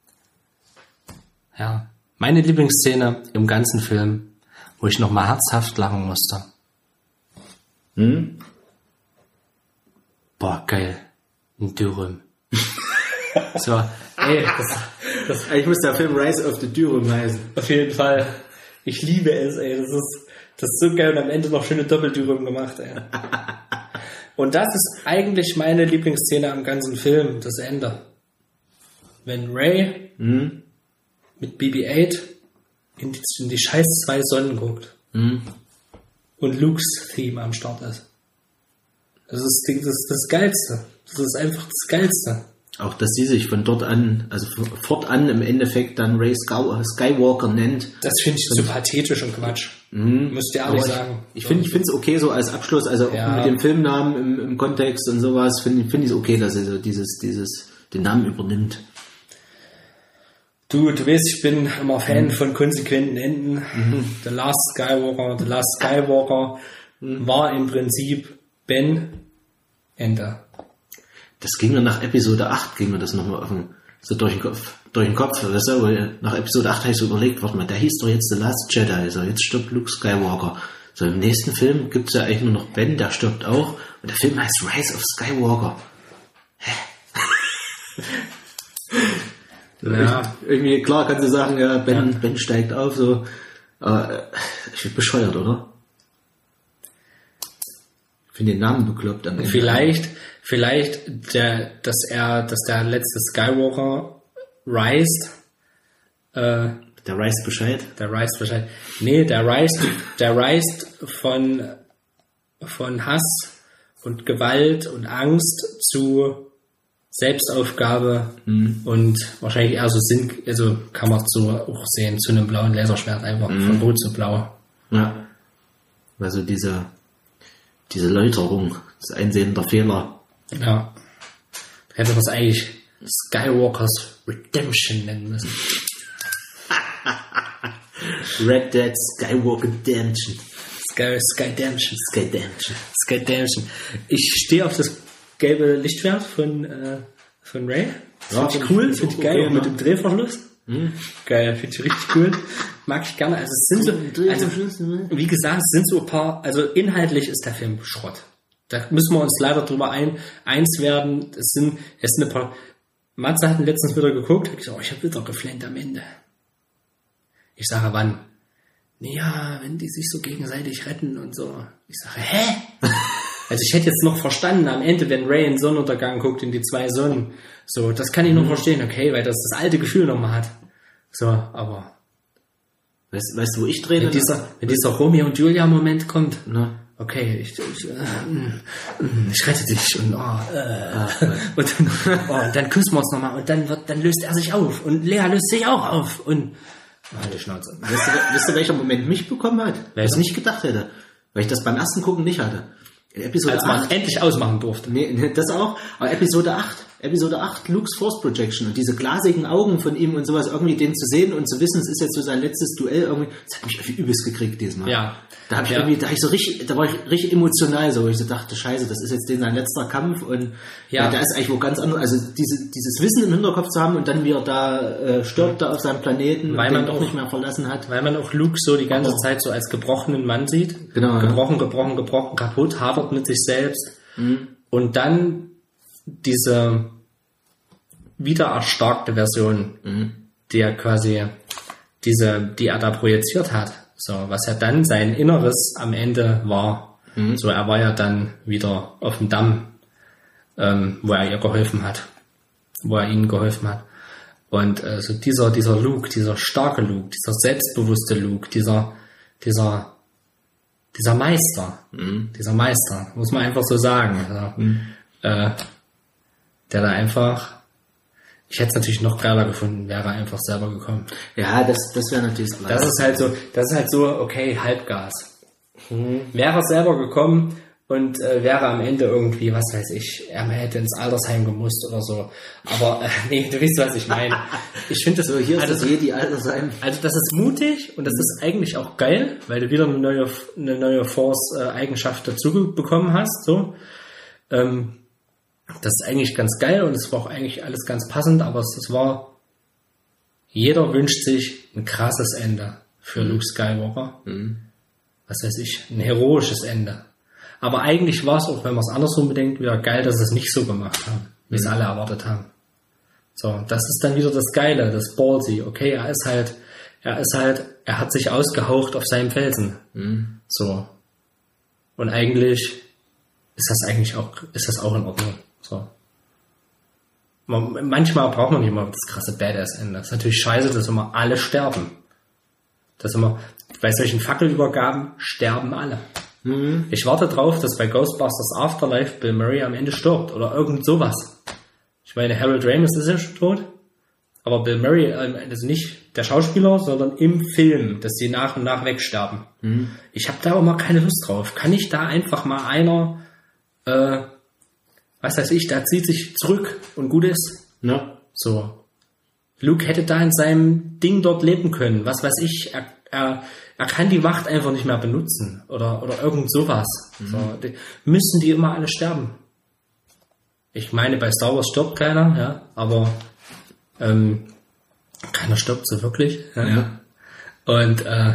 Ja. Meine Lieblingsszene im ganzen Film, wo ich nochmal herzhaft lachen musste. Hm? Boah, geil. Ein Dürüm. So, ey, das, das, ich muss der Film Rise of the Dürüm heißen. Auf jeden Fall. Ich liebe es, ey. Das ist, das ist so geil und am Ende noch schöne Doppeldürüm gemacht, ey. Und das ist eigentlich meine Lieblingsszene am ganzen Film, das Ende. Wenn Rey mhm. mit B B acht in die, in die scheiß zwei Sonnen guckt mhm. und Lukes Theme am Start ist. Das ist das, das, das Geilste. Das ist einfach das Geilste. Auch, dass sie sich von dort an, also fortan im Endeffekt dann Rey Skywalker nennt. Das finde ich so pathetisch und Quatsch. Mhm. Müsst ihr ehrlich ich, sagen. Ich finde ich finde es okay so als Abschluss, also auch ja. mit dem Filmnamen im, im Kontext und sowas, finde find ich es okay, dass er so dieses, dieses, den Namen übernimmt. Du, du weißt, ich bin immer Fan mhm. von konsequenten Enden. Mhm. The Last Skywalker, The Last Skywalker mhm. war im Prinzip Ben Ende. Das ging mir nach Episode acht, ging mir das nochmal auf den, so durch den Kopf, durch den Kopf, weißt du, weil nach Episode acht habe ich so überlegt, warte mal, der hieß doch jetzt The Last Jedi, so jetzt stirbt Luke Skywalker. So im nächsten Film gibt es ja eigentlich nur noch Ben, der stirbt auch, und der Film heißt Rise of Skywalker. Hä? Ja. Irgendwie, klar kannst du sagen, ja, Ben, ja. Ben steigt auf, so, aber ich bin bescheuert, oder? Ich finde den Namen bekloppt am Ende. Vielleicht, vielleicht, der, dass er, dass der letzte Skywalker reist, äh, der reist Bescheid? Der reist Bescheid. Nee, der reist, der reist von, von Hass und Gewalt und Angst zu Selbstaufgabe mhm. und wahrscheinlich eher so Sinn, also kann man so auch sehen, zu einem blauen Laserschwert einfach, mhm. von rot zu blau. Ja. Also diese, diese Läuterung, das Einsehen der Fehler. Ja. Da hätte man es eigentlich Skywalkers Redemption nennen müssen. Red Dead Skywalker Redemption. Sky, Skydemption. Skydemption. Skydemption. Ich stehe auf das gelbe Lichtschwert von, äh, von Rey. Ja, finde ich cool, finde ich geil. Okay, mit dem Drehverschluss. Mhm. Geil, finde ich richtig cool. Mag ich gerne. Also es sind so, also, wie gesagt, es sind so ein paar, also inhaltlich ist der Film Schrott. Da müssen wir uns leider drüber ein, eins werden. Es sind, es sind ein paar, Matze hat letztens wieder geguckt, hat gesagt, oh, ich habe wieder geflennt am Ende. Ich sage, wann? Ja, wenn die sich so gegenseitig retten und so. Ich sage, hä? Also ich hätte jetzt noch verstanden, am Ende, wenn Ray in den Sonnenuntergang guckt, in die zwei Sonnen. So, das kann ich noch verstehen, okay, weil das das alte Gefühl nochmal hat. So, aber... Weißt, weißt du, wo ich drehe? Wenn dieser, wenn dieser Romeo und Julia-Moment kommt, Na? okay, ich, ich, äh, ich rette dich und, oh, äh, und, dann, oh, und dann küssen wir uns nochmal und dann wird, dann löst er sich auf und Lea löst sich auch auf und oh, die Schnauze. Weißt du, weißt du, welcher Moment mich bekommen hat? Weil ich es nicht gedacht hätte. Weil ich das beim ersten Gucken nicht hatte. In Episode Als man acht, endlich ausmachen durfte. Nee, nee, das auch. Aber Episode acht. Episode acht, Luke's Force Projection und diese glasigen Augen von ihm und sowas, irgendwie den zu sehen und zu wissen, es ist jetzt so sein letztes Duell irgendwie, das hat mich irgendwie übelst gekriegt diesmal. Ja. Da hab ich ja. irgendwie, da hab ich so richtig, da war ich richtig emotional, so, wo ich so dachte, scheiße, das ist jetzt den sein letzter Kampf und ja. ja, da ist eigentlich wo ganz anderes, also diese, dieses Wissen im Hinterkopf zu haben und dann wie er da äh, stirbt, da auf seinem Planeten, weil und man den auch nicht mehr verlassen hat. Weil man auch Luke so die ganze Zeit so als gebrochenen Mann sieht. Genau. Gebrochen, gebrochen, gebrochen, kaputt, hadert mit sich selbst. Mhm. Und dann diese wieder erstarkte Version, mhm. die er quasi, diese, die er da projiziert hat. So, was ja dann sein Inneres am Ende war. Mhm. So, er war ja dann wieder auf dem Damm, ähm, wo er ihr geholfen hat. Wo er ihnen geholfen hat. Und äh, so dieser, dieser Luke, dieser starke Luke, dieser selbstbewusste Luke, dieser, dieser, dieser Meister, mhm. dieser Meister, muss man einfach so sagen. Also, mhm. äh, der da einfach, ich hätte es natürlich noch geiler gefunden, wäre er einfach selber gekommen. Ja, das, das wäre natürlich das Das ist halt so, das ist halt so, okay, Halbgas. Mhm. Wäre er selber gekommen und äh, wäre am Ende irgendwie, was weiß ich, er hätte ins Altersheim gemusst oder so. Aber äh, nee, du weißt, was ich meine. Ich finde das so, hier also, ist das Jedi Altersheim. Also das ist mutig und das ist eigentlich auch geil, weil du wieder eine neue, eine neue Force-Eigenschaft dazu bekommen hast. So. Ähm, Das ist eigentlich ganz geil und es war auch eigentlich alles ganz passend, aber es, es war, jeder wünscht sich ein krasses Ende für mhm. Luke Skywalker. Mhm. Was weiß ich, ein heroisches Ende. Aber eigentlich war es auch, wenn man es andersrum bedenkt, wieder geil, dass sie es nicht so gemacht haben, wie mhm. es alle erwartet haben. So, das ist dann wieder das Geile, das Ballsy. Okay, er ist halt, er ist halt, er hat sich ausgehaucht auf seinem Felsen. Mhm. So. Und eigentlich ist das eigentlich auch, ist das auch in Ordnung. So. Man, manchmal braucht man nicht mal das krasse Badass-Ende. Das ist natürlich scheiße, dass immer alle sterben. Dass immer, bei solchen Fackelübergaben sterben alle. Mhm. Ich warte drauf, dass bei Ghostbusters Afterlife Bill Murray am Ende stirbt oder irgend sowas. Ich meine, Harold Ramis ist ja schon tot, aber Bill Murray, also nicht der Schauspieler, sondern im Film, dass die nach und nach wegsterben. Mhm. Ich habe da auch mal keine Lust drauf. Kann ich da einfach mal einer, äh, was weiß ich, der zieht sich zurück und gut ist? Ja. So. Luke hätte da in seinem Ding dort leben können. Was weiß ich, er, er, er kann die Macht einfach nicht mehr benutzen. Oder, oder irgend sowas. Mhm. So, die, müssen die immer alle sterben? Ich meine, bei Star Wars stirbt keiner, ja, aber ähm, keiner stirbt so wirklich. Ja. Ja. Und äh,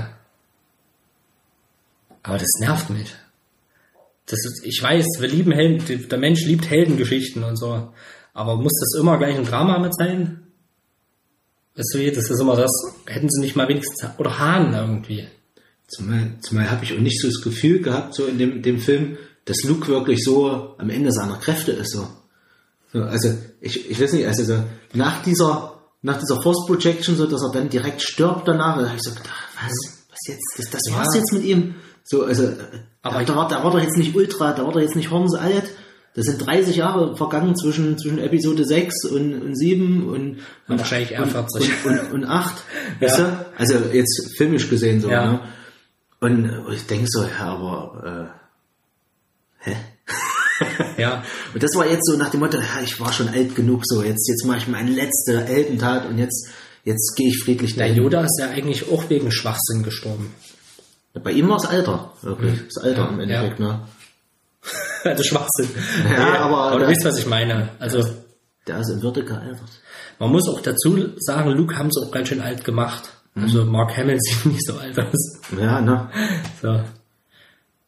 aber das nervt mich. Das ist, ich weiß, wir lieben Helden, der Mensch liebt Heldengeschichten und so, aber muss das immer gleich ein Drama mit sein? Weißt du, das ist immer das, hätten sie nicht mal wenigstens, oder Hahn irgendwie. Zumal, zumal habe ich auch nicht so das Gefühl gehabt, so in dem, dem Film, dass Luke wirklich so am Ende seiner Kräfte ist, so. so also, ich, ich weiß nicht, also so, nach dieser, nach dieser Force Projection, so, dass er dann direkt stirbt danach, da habe ich so gedacht, was, was jetzt, das, das war's ja. jetzt mit ihm? So, also, aber da war, da war doch jetzt nicht Ultra, da war doch jetzt nicht hornsalt. Das sind dreißig Jahre vergangen zwischen, zwischen Episode sechs und, und sieben und, und wahrscheinlich eher vierzig. Und, und, und acht. Ja. Weißt du? Also jetzt filmisch gesehen so. Ja. Ne? Und ich denke so, ja, aber äh, hä? Ja. Und das war jetzt so nach dem Motto, ja, ich war schon alt genug, so jetzt, jetzt mache ich meine letzte Heldentat und jetzt, jetzt gehe ich friedlich dahin. Der Yoda ist ja eigentlich auch wegen Schwachsinn gestorben. Bei ihm war es Alter, wirklich. Das Alter ja, im Endeffekt, ja. ne? Also Schwachsinn. Ja, nee, aber... Aber du weißt, was ich meine. Also, der ist in Würde gealtert. Man muss auch dazu sagen, Luke haben sie auch ganz schön alt gemacht. Mhm. Also Mark Hamill sieht nicht so alt aus. Ja, ne? So.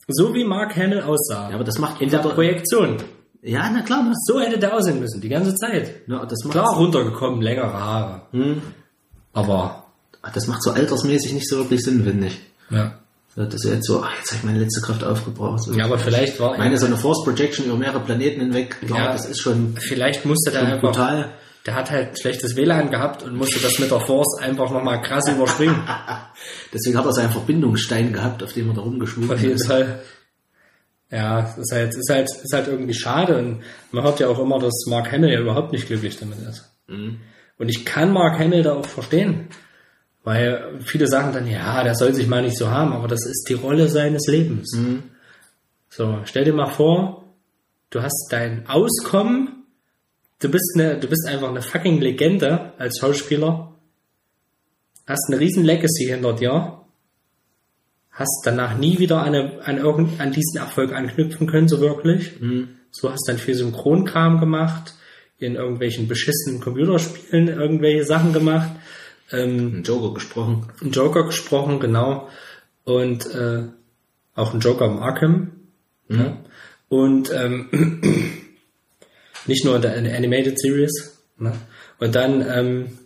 So wie Mark Hamill aussah. Ja, aber das macht in der Projektion. Ja, na klar. Das so hätte der aussehen müssen, die ganze Zeit. Ja, das macht klar runtergekommen, längere Haare. Hm. Aber das macht so altersmäßig nicht so wirklich Sinn, finde ich. Ja. Das ist jetzt so, ach, jetzt habe ich meine letzte Kraft aufgebraucht. So. Ja, aber vielleicht war... Ich meine, so eine Force Projection über mehrere Planeten hinweg, klar, ja, das ist schon... Vielleicht musste der einfach... Brutal. Der hat halt schlechtes W L A N gehabt und musste das mit der Force einfach nochmal krass überspringen. Deswegen hat er seinen Verbindungsstein gehabt, auf dem er da rumgeschwungen ist. Auf jeden Fall. Ja, ist halt, ist halt, ist halt irgendwie schade und man hört ja auch immer, dass Mark Hamill ja überhaupt nicht glücklich damit ist. Mhm. Und ich kann Mark Hamill da auch verstehen. Weil viele sagen dann, ja, der soll sich mal nicht so haben, aber das ist die Rolle seines Lebens. Mhm. So, stell dir mal vor, du hast dein Auskommen, du bist eine, du bist einfach eine fucking Legende als Schauspieler, hast eine riesen Legacy hinter dir, hast danach nie wieder an, eine, an, irgend, an diesen Erfolg anknüpfen können, so wirklich. Mhm. So hast dann viel Synchronkram gemacht, in irgendwelchen beschissenen Computerspielen irgendwelche Sachen gemacht. Ähm, ein Joker gesprochen. Ein Joker gesprochen, genau. Und äh, auch ein Joker im Arkham. Mhm. Ja. Und ähm, nicht nur in der, in der Animated Series. Ne? Und dann ähm,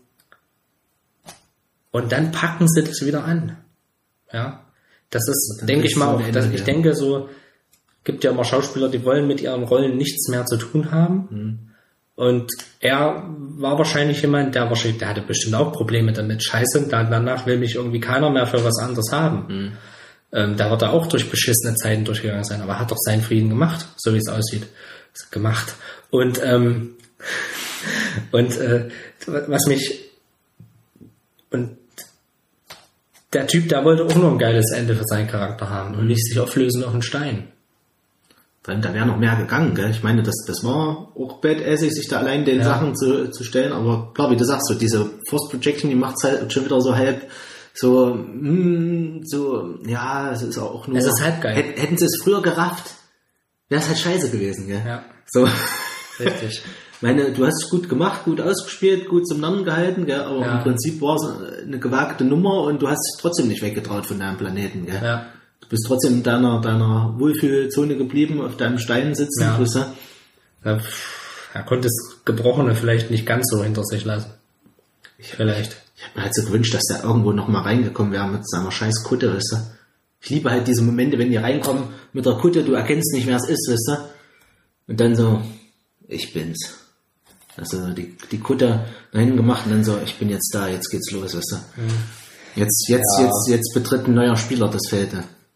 und dann packen sie das wieder an. Ja. Das ist, denke ich mal, auch, dass ich denke, so gibt ja immer Schauspieler, die wollen mit ihren Rollen nichts mehr zu tun haben. Mhm. Und er war wahrscheinlich jemand, der wahrscheinlich, der hatte bestimmt auch Probleme damit. Scheiße, danach will mich irgendwie keiner mehr für was anderes haben. Mhm. Ähm, der wird da auch durch beschissene Zeiten durchgegangen sein, aber hat doch seinen Frieden gemacht, so wie es aussieht. Gemacht. Und, ähm, und, äh, was mich, und der Typ, der wollte auch nur ein geiles Ende für seinen Charakter haben und nicht sich auflösen auf einen Stein. Da wäre noch mehr gegangen, gell? Ich meine, das, das war auch badassig, sich da allein den ja. Sachen zu, zu stellen, aber klar, wie du sagst, so diese Force Projection, die macht es halt schon wieder so halb, so, mh, so, ja, es ist auch nur... Es ist halb geil. Hätt, hätten sie es früher gerafft, wäre es halt scheiße gewesen, gell? Ja. So. Richtig. Ich meine, du hast es gut gemacht, gut ausgespielt, gut zum Namen gehalten, gell? Aber ja. im Prinzip war es eine gewagte Nummer und du hast es trotzdem nicht weggetraut von deinem Planeten, gell? Ja. Du bist trotzdem in deiner, deiner Wohlfühlzone geblieben, auf deinem Stein sitzen. Ja. Ja, er, er konnte das Gebrochene vielleicht nicht ganz so hinter sich lassen. Ich, vielleicht. Ich habe mir halt so gewünscht, dass der irgendwo noch mal reingekommen wäre mit seiner scheiß Kutte, weißt du. Ich liebe halt diese Momente, wenn die reinkommen mit der Kutte, du erkennst nicht, wer es ist, weißt du. Und dann so, ich bin's. Also die, die Kutte dahin gemacht und dann so, ich bin jetzt da, jetzt geht's los, weißt du. Mhm. Jetzt, jetzt, ja. jetzt, jetzt betritt ein neuer Spieler das Feld.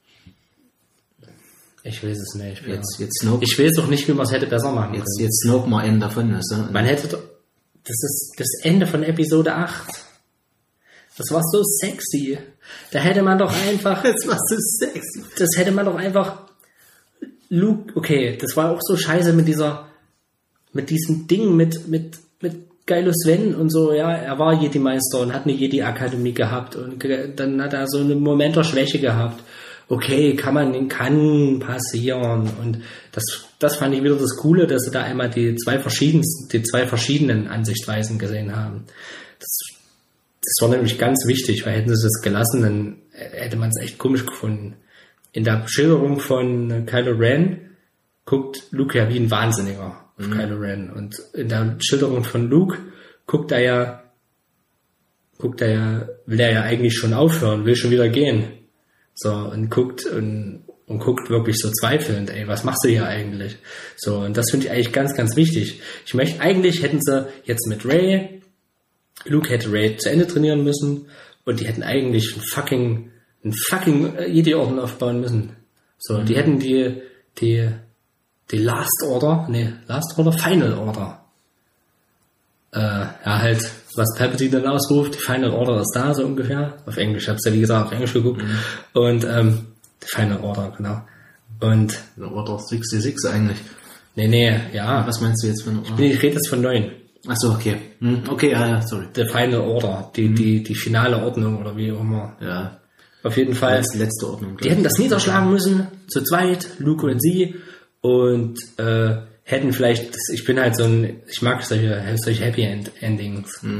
Ich weiß es nicht. Jetzt, jetzt Snoke. Ich weiß auch nicht, wie man es hätte besser machen jetzt, können. Jetzt Snoke mal einen davon. Weißt du? Man hätte doch, das ist das Ende von Episode acht. Das war so sexy. Da hätte man doch einfach... Das war so sexy. Das hätte man doch einfach... Luke, okay, das war auch so scheiße mit dieser... Mit diesem Ding, mit, mit, mit Kylo Sven und so, ja. Er war Jedi-Meister und hat eine Jedi-Akademie gehabt und dann hat er so einen Moment der Schwäche gehabt. Okay, kann man, kann passieren. Und das, das fand ich wieder das Coole, dass sie da einmal die zwei verschiedensten, die zwei verschiedenen Ansichtweisen gesehen haben. Das, das war nämlich ganz wichtig, weil hätten sie das gelassen, dann hätte man es echt komisch gefunden. In der Schilderung von Kylo Ren guckt Luke ja wie ein Wahnsinniger auf mhm. Kylo Ren. Und in der Schilderung von Luke guckt er ja, guckt er ja, will er ja eigentlich schon aufhören, will schon wieder gehen. So, und guckt und, und guckt wirklich so zweifelnd, ey, was machst du hier eigentlich? So, und das finde ich eigentlich ganz, ganz wichtig. Ich möchte, eigentlich hätten sie jetzt mit Rey, Luke hätte Rey zu Ende trainieren müssen und die hätten eigentlich einen fucking, einen fucking Jedi-Orden aufbauen müssen. So, mhm. die hätten die, die, die Last Order, nee, Last Order, Final Order. Äh, ja, halt, was Palpatine dann ausruft, die Final Order ist da, so ungefähr. Auf Englisch, ich hab's ja wie gesagt auf Englisch geguckt. Mhm. Und, ähm, die Final Order, genau. Und... Order sechsundsechzig eigentlich. Nee, nee, ja. Was meinst du jetzt für eine Order? Ich, bin, ich rede jetzt von neun. Ach so, okay. Hm, okay, ja, ja, sorry. Die Final Order, die, mhm. die, die finale Ordnung oder wie auch immer. Ja. Auf jeden Fall. Das ist die letzte Ordnung. Die hätten das niederschlagen müssen, zu zweit, Luke und sie. Und, äh, hätten vielleicht, ich bin halt so ein, ich mag solche, solche Happy End Endings, hm.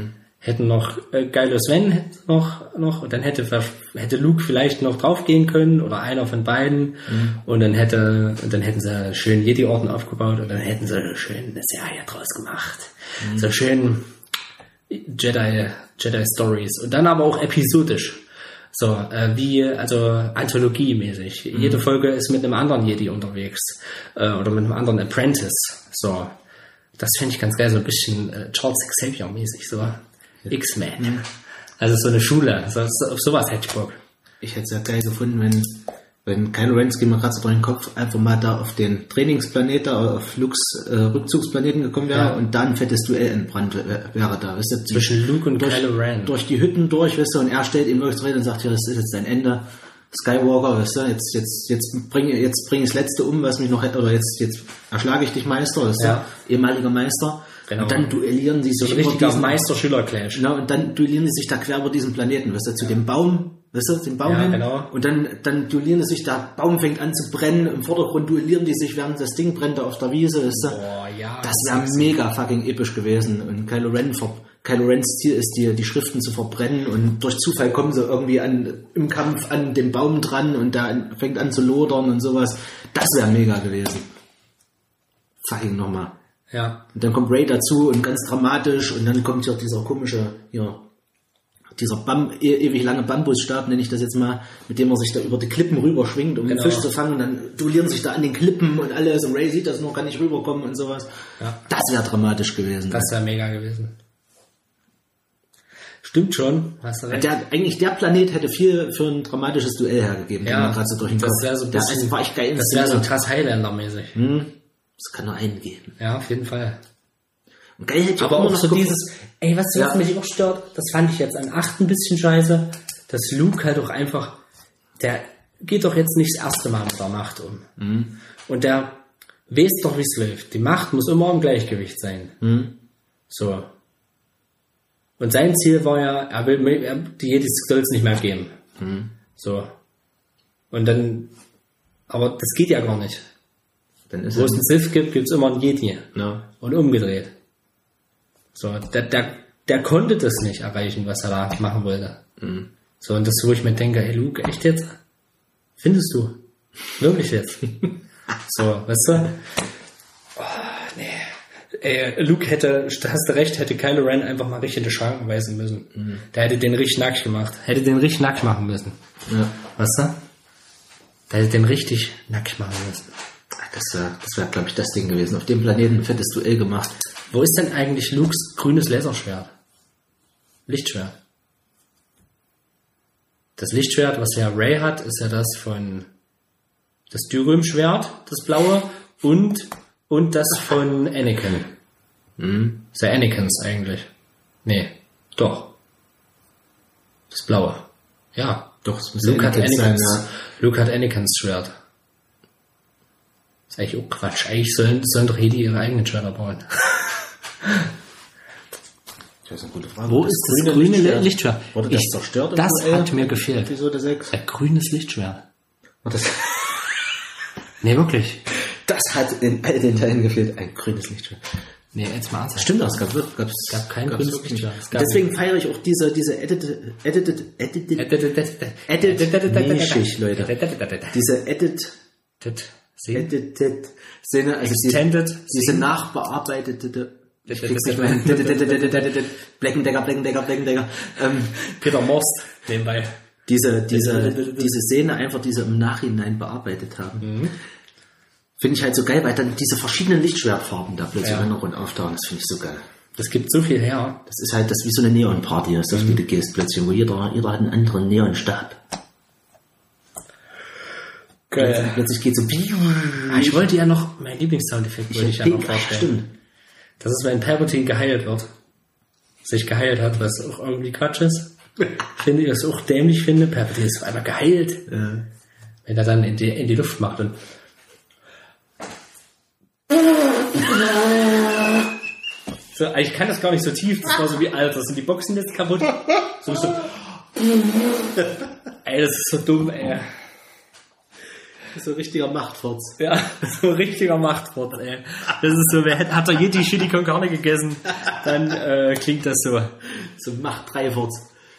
hätten noch äh, Kylo Sven noch, noch und dann hätte, hätte Luke vielleicht noch draufgehen können oder einer von beiden mhm. und dann hätte, und dann hätten sie schön Jedi-Orden aufgebaut und dann hätten sie schön eine Serie draus gemacht. Mhm. So schön Jedi, Jedi Stories und dann aber auch episodisch. So, äh, wie, also Anthologie-mäßig. Mhm. Jede Folge ist mit einem anderen Jedi unterwegs äh, oder mit einem anderen Apprentice. So, das fände ich ganz geil, so ein bisschen äh, Charles Xavier-mäßig, so X-Men. Mhm. Also so eine Schule, so, so, auf sowas hätte ich Bock. Ich hätte es ja geil gefunden, wenn, wenn Kylo Ren, geht mir gerade so durch den Kopf, einfach mal da auf den Trainingsplanet, da auf Lukes äh, Rückzugsplaneten gekommen wäre ja. und da ein fettes Duell entbrannt äh, wäre da. Weißt du, zwischen Luke und durch, Kylo Ren. Durch die Hütten durch, weißt du, und er stellt ihm wirklich rein und sagt, ja, das ist jetzt dein Ende. Skywalker, weißt du, jetzt, jetzt, jetzt bringe jetzt bring ich das Letzte um, was mich noch hätte, oder jetzt, jetzt erschlage ich dich, Meister, weißt du, ja. ehemaliger Meister. Genau. Und dann duellieren die sich so richtig auf Meister-Schüler-Clash. Genau, und dann duellieren die sich da quer über diesen Planeten, weißt du, zu ja. dem Baum, weißt du, den Baum ja, hin. Genau. Und dann, dann duellieren die sich, der Baum fängt an zu brennen, im Vordergrund duellieren die sich, während das Ding brennt da auf der Wiese, weißt du. Boah, ja. Das wäre mega fucking episch gewesen. Und Kylo Ren, Kylo Rens Ziel ist, die, die Schriften zu verbrennen und durch Zufall kommen sie irgendwie an, im Kampf an den Baum dran und da fängt an zu lodern und sowas. Das wäre mega gewesen. Fucking nochmal. Ja. Und dann kommt Rey dazu und ganz dramatisch und dann kommt hier dieser komische, ja, dieser Bam, e- ewig lange Bambusstab, nenne ich das jetzt mal, mit dem er sich da über die Klippen rüberschwingt, um genau. den Fisch zu fangen und dann duellieren sich da an den Klippen und alles und Rey sieht das noch, kann nicht rüberkommen und sowas. Ja. Das wäre dramatisch gewesen. Das wäre mega gewesen. Stimmt schon, hast du recht. Der, eigentlich der Planet hätte viel für ein dramatisches Duell hergegeben, ja, gerade so durch den das Kopf. Wäre so ein der bisschen, war echt geil. Das wäre so krass Highlander-mäßig. Hm, das kann nur einen geben. Ja, auf jeden Fall. Und geil hätte ich aber auch, auch noch so geguckt. dieses, ey, was, was ja. mich auch stört, das fand ich jetzt an acht ein bisschen scheiße, dass Luke halt auch einfach, der geht doch jetzt nicht das erste Mal mit der Macht um. Mhm. Und der weiß doch, wie es läuft. Die Macht muss immer im Gleichgewicht sein. Mhm. So. Und sein Ziel war ja, er will, er, die Jedis soll es nicht mehr geben. Mhm. So. Und dann, aber das geht ja gar nicht. Dann ist Wo es einen Sith gibt, gibt es immer einen Jedi. Ja. Und umgedreht. So, der, der, der konnte das nicht erreichen, was er da machen wollte. Mhm. So, und das, wo ich mir denke, ey Luke, echt jetzt? Findest du? Wirklich jetzt? So, weißt du? Oh, nee. Ey, Luke hätte, hast du recht, hätte Kylo Ren einfach mal richtig in die Schranken weisen müssen. Mhm. Der hätte den richtig nackig gemacht. Hätte den richtig nackig machen müssen. Ja. Weißt du? Der hätte den richtig nackig machen müssen. Das wäre, das wär, glaube ich, das Ding gewesen. Auf dem Planeten ein fettes Duell gemacht. Wo ist denn eigentlich Lukes grünes Laserschwert? Lichtschwert. Das Lichtschwert, was ja Rey hat, ist ja das von das Dürüm-Schwert, das blaue, und, und das von Anakin. Mhm. Das ist ja Anakins eigentlich. Nee, doch. Das blaue. Ja. Doch, das muss Luke hat Anakin Anakins, sein, ja. Luke hat Anakins Schwert. Das ist eigentlich auch Quatsch. Eigentlich sollen, sollen doch Jedi ihre eigenen Schwerter bauen. Das ist eine gute Frage. Wo ist das, das grüne Lichtschwert? Lichtschwert? Wurde das ich, zerstört? Das hat mir gefehlt. Episode sechs? Ein grünes Lichtschwert. Das nee, wirklich. Das hat in all den Teilen gefehlt. Ein grünes Lichtschwert. Nee, jetzt mal ernsthaft. Stimmt, das gab es gab's, gab kein grünes Lichtschwert. Deswegen feiere ich auch diese, diese edited, edited, edited, edited, edited, nischig, Leute. Diese edit, edited Szene, also diese, diese nachbearbeitete, ich krieg's nicht mehr hin. Blackendecker, Blackendecker, Blackendecker. Ähm, Peter Morst nebenbei. Diese, diese, diese Szene einfach, die sie im Nachhinein bearbeitet haben. Mhm. Finde ich halt so geil, weil dann diese verschiedenen Lichtschwertfarben da plötzlich ja. noch und auftauchen. Das finde ich so geil. Das gibt so viel her. Das ist halt das wie so eine Neon-Party, auf die du gehst plötzlich, wo jeder, jeder hat einen anderen Neonstab. Geil. Plötzlich geht so. Ah, ich wollte ja noch, mein Lieblingssoundeffekt wollte ich ja noch vorstellen. Stimmt. Das ist, wenn Palpatine geheilt wird. Sich geheilt hat, was auch irgendwie Quatsch ist. Finde ich, was ich auch dämlich finde. Palpatine ist auf einmal geheilt. Ja. Wenn er dann in die, in die Luft macht und so, ich kann das gar nicht so tief. Das war so wie, Alter, sind die Boxen jetzt kaputt? So, so. Ey, das ist so dumm, ey. So ein richtiger Machtfurz. Ja, so ein richtiger Machtfurz, ey. Das ist so, wer hat, hat er je die Chili con Carne gegessen, dann äh, klingt das so. So ein Macht-Dreifurz.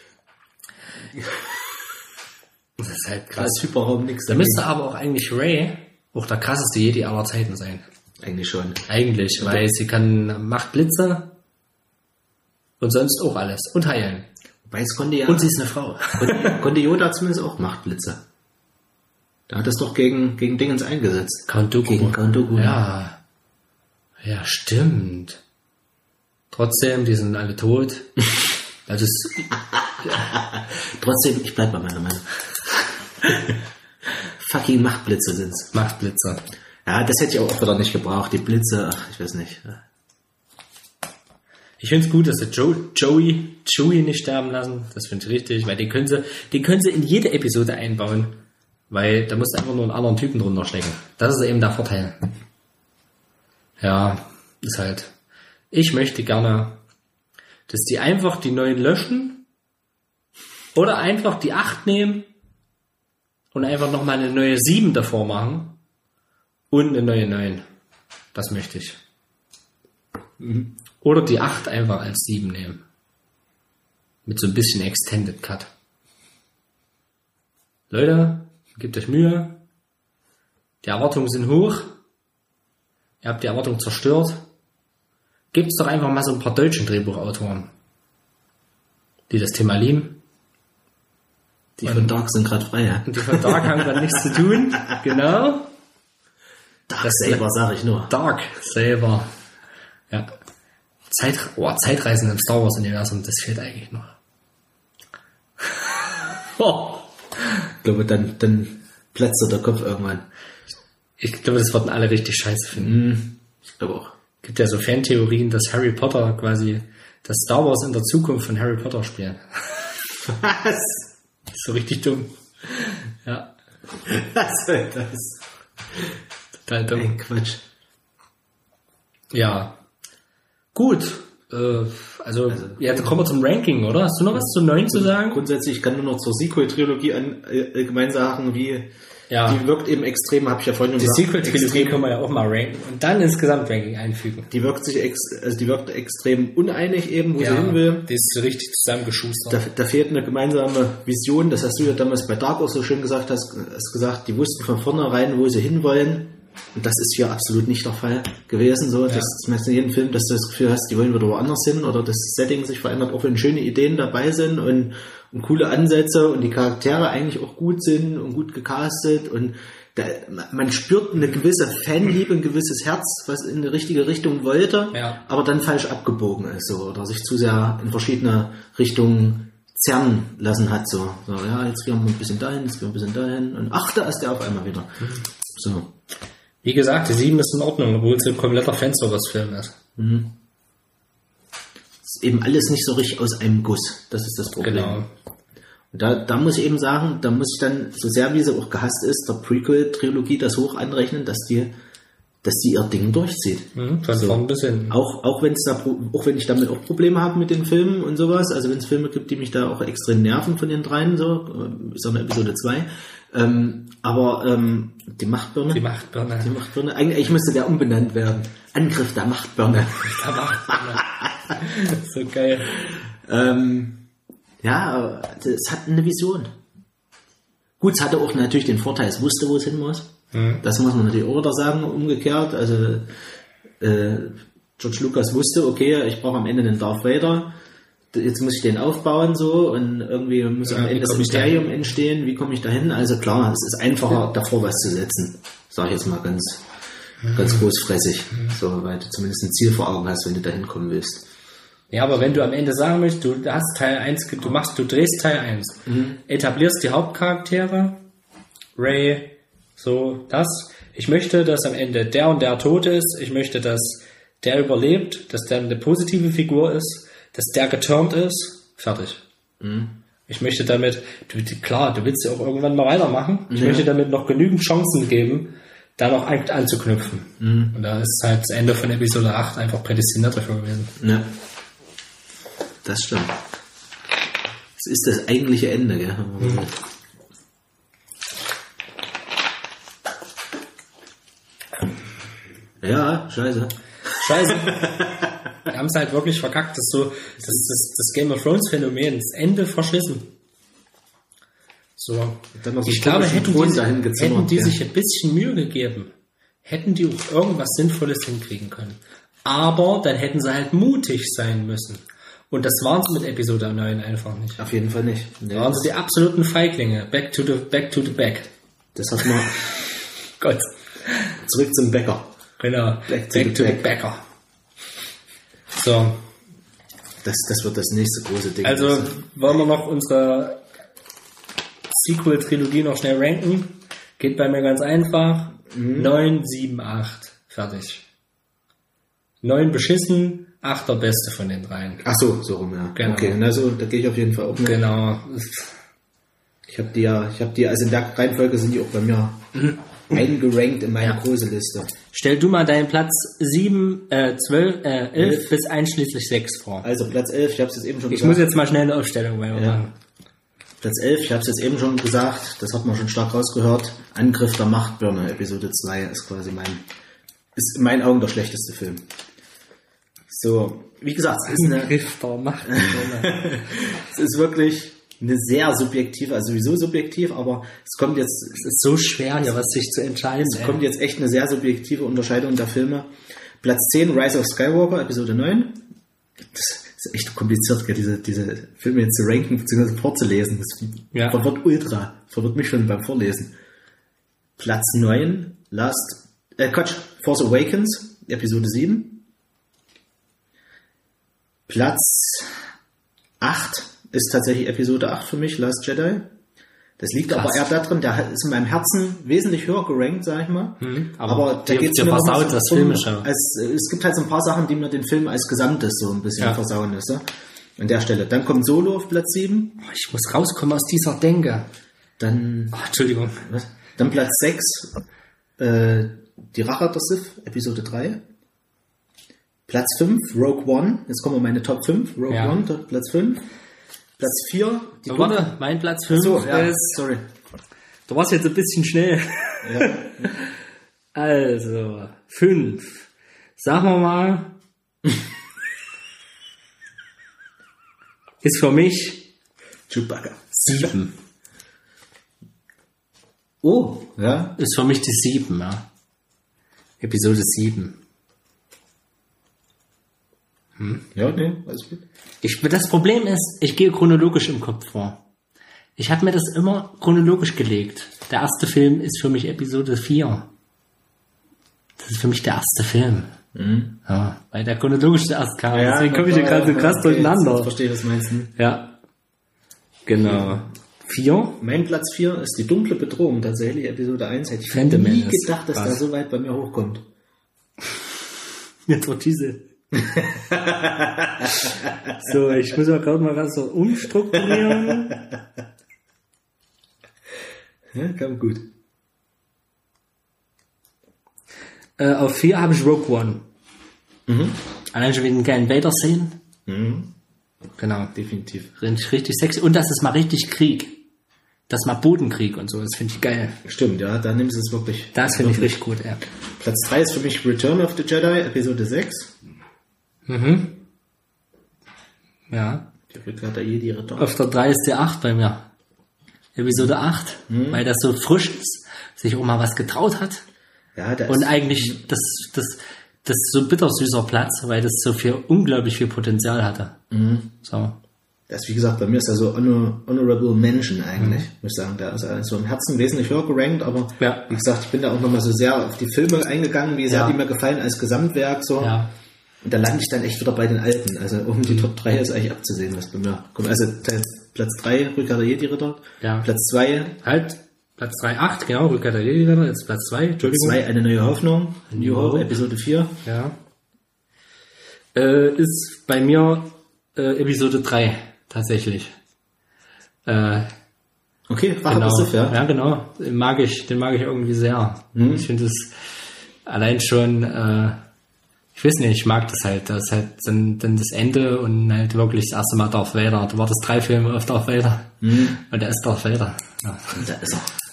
Das ist halt Da krass. ist Hyperraum nix. Da müsste aber auch eigentlich Rey auch der krasseste Jedi aller Zeiten sein. Eigentlich schon. Eigentlich, weil sie kann, macht Blitze und sonst auch alles. Und heilen. Wobei es konnte ja... Und sie ist eine Frau. Konnte, konnte Yoda zumindest auch Machtblitze. Da hat es doch gegen, gegen Dingens eingesetzt. Count Dooku. Gegen Count Dooku. Ja. Ja, stimmt. Trotzdem, die sind alle tot. Also es, Trotzdem, ich bleib bei meiner Meinung. Fucking Machtblitze sind's. Machtblitze. Ja, das hätte ich auch wieder nicht gebraucht. Die Blitze, ach, ich weiß nicht. Ich finde es gut, dass sie Joe, Joey, Chewie nicht sterben lassen. Das finde ich richtig, weil den können sie, den können sie in jede Episode einbauen. Weil da musst du einfach nur einen anderen Typen drunter stecken. Das ist eben der Vorteil. Ja, ist halt. Ich möchte gerne, dass die einfach die neuen löschen oder einfach die acht nehmen und einfach nochmal eine neue sieben davor machen und eine neue neun. Das möchte ich. Mhm. Oder die acht einfach als sieben nehmen. Mit so ein bisschen Extended Cut. Leute, gebt euch Mühe. Die Erwartungen sind hoch. Ihr habt die Erwartungen zerstört. Gebt's doch einfach mal so ein paar deutschen Drehbuchautoren, die das Thema lieben. Die von Dark sind gerade frei, ja? Und die von Dark haben gerade nichts zu tun. Genau. Dark Saber, sag ich nur. Dark Saber. Ja. Zeit, oh, Zeitreisen im Star Wars Universum, das fehlt eigentlich noch. Oh. Ich glaube, dann, dann platzt dir der Kopf irgendwann. Ich glaube, das würden alle richtig scheiße finden. Mhm. Ich glaube auch. Gibt ja so Fantheorien, dass Harry Potter quasi das Star Wars in der Zukunft von Harry Potter spielen. Was? So richtig dumm. Ja. Was soll das? Total dumm. Ein Quatsch. Ja. Gut. Äh, also, also, jetzt kommen wir zum Ranking, oder? Hast du noch was zu neun zu sagen? Grundsätzlich kann nur noch zur Sequel-Trilogie an, äh, allgemein sagen, wie Ja. die wirkt eben extrem, habe ich ja vorhin Die gesagt. Sequel-Trilogie extrem- können wir ja auch mal ranken und dann ins Gesamtranking einfügen. Die wirkt sich ex, also die wirkt extrem uneinig eben, wo Ja, sie hin will. die ist so richtig zusammengeschustert. Da, da fehlt eine gemeinsame Vision, das hast du ja damals bei Dark auch so schön gesagt, hast, hast gesagt, die wussten von vornherein, wo sie hinwollen. Und das ist hier absolut nicht der Fall gewesen. So, Ja. das merkst du in jedem Film, dass du das Gefühl hast, die wollen wieder woanders hin oder das Setting sich verändert, auch wenn schöne Ideen dabei sind und, und coole Ansätze und die Charaktere eigentlich auch gut sind und gut gecastet und da, man spürt eine gewisse Fanliebe, ein gewisses Herz, was in die richtige Richtung wollte, Ja. aber dann falsch abgebogen ist so oder sich zu sehr in verschiedene Richtungen zerren lassen hat. So, so ja, jetzt gehen wir ein bisschen dahin, jetzt gehen wir ein bisschen dahin und ach, da ist der auf einmal wieder. So. Wie gesagt, die sieben ist in Ordnung, obwohl es ein kompletter Fanservice-Film ist. Mhm. Ist eben alles nicht so richtig aus einem Guss. Das ist das Problem. Genau. Und da, da muss ich eben sagen, da muss ich dann, so sehr wie sie auch gehasst ist, der Prequel-Trilogie das hoch anrechnen, dass die, dass die ihr Ding durchzieht. Mhm, von So. vorn ein bisschen. Auch, auch wenn es da, Pro- auch wenn ich damit auch Probleme habe mit den Filmen und sowas, also wenn es Filme gibt, die mich da auch extrem nerven von den dreien, so, äh, ist auch eine Episode zwei, ähm, aber, ähm, die Machtbirne, Die Machtbirne. die Machtbirne, eigentlich, eigentlich müsste der umbenannt werden. Angriff der Machtbirne. Der Machtbirne. So geil. ähm, ja, es hat eine Vision. Gut, es hatte auch natürlich den Vorteil, es wusste, wo es hin muss. Mhm. Das muss man natürlich auch wieder sagen, umgekehrt. Also äh, George Lucas wusste, okay, ich brauche am Ende einen Darth Vader. Jetzt muss ich den aufbauen so und irgendwie muss Ja, am wie Ende das komm ich da Mysterium hin? entstehen. Wie komme ich da hin? Also klar, es ist einfacher, davor was zu setzen. Sag ich jetzt mal ganz, ganz großfressig. So, weil du zumindest ein Ziel vor Augen hast, wenn du da hinkommen willst. Ja, aber wenn du am Ende sagen möchtest, du hast Teil eins, ge- du machst, du drehst Teil eins, Mhm. etablierst die Hauptcharaktere, Rey, so, das. Ich möchte, dass am Ende der und der tot ist. Ich möchte, dass der überlebt, dass der eine positive Figur ist, dass der geturnt ist. Fertig. Mhm. Ich möchte damit, du, klar, du willst ja auch irgendwann mal weitermachen. Ich Ja. möchte damit noch genügend Chancen geben, da noch an, anzuknüpfen. Mhm. Und da ist halt das Ende von Episode acht einfach prädestiniert dafür gewesen. Ja. Das stimmt. Das ist das eigentliche Ende, gell? Mhm. Ja, scheiße. Scheiße. Wir haben es halt wirklich verkackt. Das ist so, das, das, das Game of Thrones Phänomen, das Ende verschissen. So. Dann noch so ich glaube, hätten die, dahin gezimmert, hätten die ja. sich ein bisschen Mühe gegeben, hätten die auch irgendwas Sinnvolles hinkriegen können. Aber dann hätten sie halt mutig sein müssen. Und das waren sie mit Episode neun einfach nicht. Auf jeden Fall nicht. Nee. Da waren sie die absoluten Feiglinge. Back to the, back to the back. Das hat man. Gott. Zurück zum Bäcker. Genau. Back to, back the, to the back. Bäcker. So. Das, das wird das nächste große Ding. Also wollen wir noch unsere Sequel-Trilogie noch schnell ranken. Geht bei mir ganz einfach. Mhm. neun, sieben, acht. Fertig. neun beschissen, acht der beste von den dreien. Ach so, so rum, ja. Genau. Okay, also da gehe ich auf jeden Fall auch mit. Genau. Ich habe die ja, ich habe die, also in der Reihenfolge sind die auch bei mir mhm. eingerankt in meine ja. große Liste. Stell du mal deinen Platz sieben, äh, zwölf, äh, elf bis einschließlich sechs vor. Also Platz elf, ich habe es jetzt eben schon ich gesagt. Ich muss jetzt mal schnell eine Aufstellung bei mir ja. machen. Platz elf, ich habe es jetzt eben schon gesagt, das hat man schon stark rausgehört. Angriff der Machtbirne, Episode zwei, ist quasi mein, ist in meinen Augen der schlechteste Film. So, wie gesagt, es ist eine, Angriff der Machtbirne. es ist wirklich eine sehr subjektive, also sowieso subjektiv, aber es kommt jetzt... Es ist so schwer, hier was sich zu entscheiden. Es ey. kommt jetzt echt eine sehr subjektive Unterscheidung der Filme. Platz zehn, Rise of Skywalker, Episode neun. Das ist echt kompliziert, diese, diese Filme jetzt zu ranken bzw. vorzulesen. Das ja. verwirrt ultra. Verwirrt mich schon beim Vorlesen. Platz neun, Last... Äh, Quatsch, Force Awakens, Episode sieben. Platz acht ist tatsächlich Episode acht für mich, Last Jedi. Das liegt Krass. aber eher darin, der ist in meinem Herzen wesentlich höher gerankt, sag ich mal. Mhm, aber aber da geht es mir versaut, das Filmische. Als, es gibt halt so ein paar Sachen, die mir den Film als Gesamtes so ein bisschen ja. versauen ist. Ja? An der Stelle. Dann kommt Solo auf Platz sieben. Oh, ich muss rauskommen aus dieser Denke. Dann... Oh, Entschuldigung. Was? Dann Platz sechs, äh, Die Rache der Sith, Episode drei. Platz fünf, Rogue One. Jetzt kommen wir meine Top fünf. Rogue ja. One, Platz fünf. Platz vier. Die oh, warte, mein Platz fünf so, ja, ist... Sorry. Du warst jetzt ein bisschen schnell. Ja. Also, fünf. Sagen wir mal... ist für mich... Chewbacca. Sieben. Oh, ja. Ist für mich die sieben, ja. Episode sieben. Hm. Ja, nee, alles gut. Ich, das Problem ist, ich gehe chronologisch im Kopf vor. Ich habe mir das immer chronologisch gelegt. Der erste Film ist für mich Episode vier. Das ist für mich der erste Film. Mhm. Ja, weil der chronologisch zuerst kam. Ja, deswegen komme ich hier gerade so krass okay, durcheinander. Ich verstehe, was meinst du. Ja. Genau. Vier? Mein Platz vier ist die dunkle Bedrohung. Tatsächlich Episode eins. Hätte ich Phantom nie Menace. gedacht, dass der so weit bei mir hochkommt. Jetzt wird diese... So, ich muss auch gerade mal was so umstrukturieren. Ja, kam gut. Äh, auf vier habe ich Rogue One. Mhm. Allein schon wegen geilen Vader-Szenen. Mhm. Genau. Definitiv. Richtig, richtig sexy. Und das ist mal richtig Krieg. Das ist mal Bodenkrieg und so. Das finde ich geil. Stimmt, ja. Da nimmst du es wirklich. Das finde ich richtig gut, ja. Platz drei ist für mich Return of the Jedi, Episode sechs. Mhm. Ja. Die Rückkehr der Jedi Ritter. Auf der drei ist die acht bei mir. Episode acht. Mhm. Weil das so frisch ist, sich auch mal was getraut hat. Ja, das und eigentlich das, das, das ist so ein bittersüßer Platz, weil das so viel, unglaublich viel Potenzial hatte. Mhm. So. Das, wie gesagt, bei mir ist er so honor, Honorable Mention eigentlich, mhm. muss ich sagen. Der ist also im Herzen wesentlich höher gerankt, aber ja. wie gesagt, ich bin da auch nochmal so sehr auf die Filme eingegangen, wie sehr ja. die mir gefallen als Gesamtwerk. So. Ja. Und da lande ich dann echt wieder bei den Alten. Also um die Top drei ist eigentlich abzusehen, was bei mir kommt. Also Platz drei, Rückkehr der Jedi-Ritter. Ja. Platz zwei. Halt, Platz drei, acht, genau, Rückkehr der Jedi-Ritter. Jetzt Platz zwei, Entschuldigung. Platz zwei, Eine neue Hoffnung. New Hope, Episode vier. Ja. Äh, ist bei mir äh, Episode drei, tatsächlich. Äh, okay, Rache genau. der Sith, ja. Ja, genau. Den mag ich, den mag ich irgendwie sehr. Mhm. Ich finde es allein schon... Äh, Ich weiß nicht, ich mag das halt. Das ist halt dann, dann das Ende und halt wirklich das erste Mal Darth Vader. Da war das drei Filme auf Darth Vader. Mhm. Und der ist Darth Vader. Ja. Und da ist er.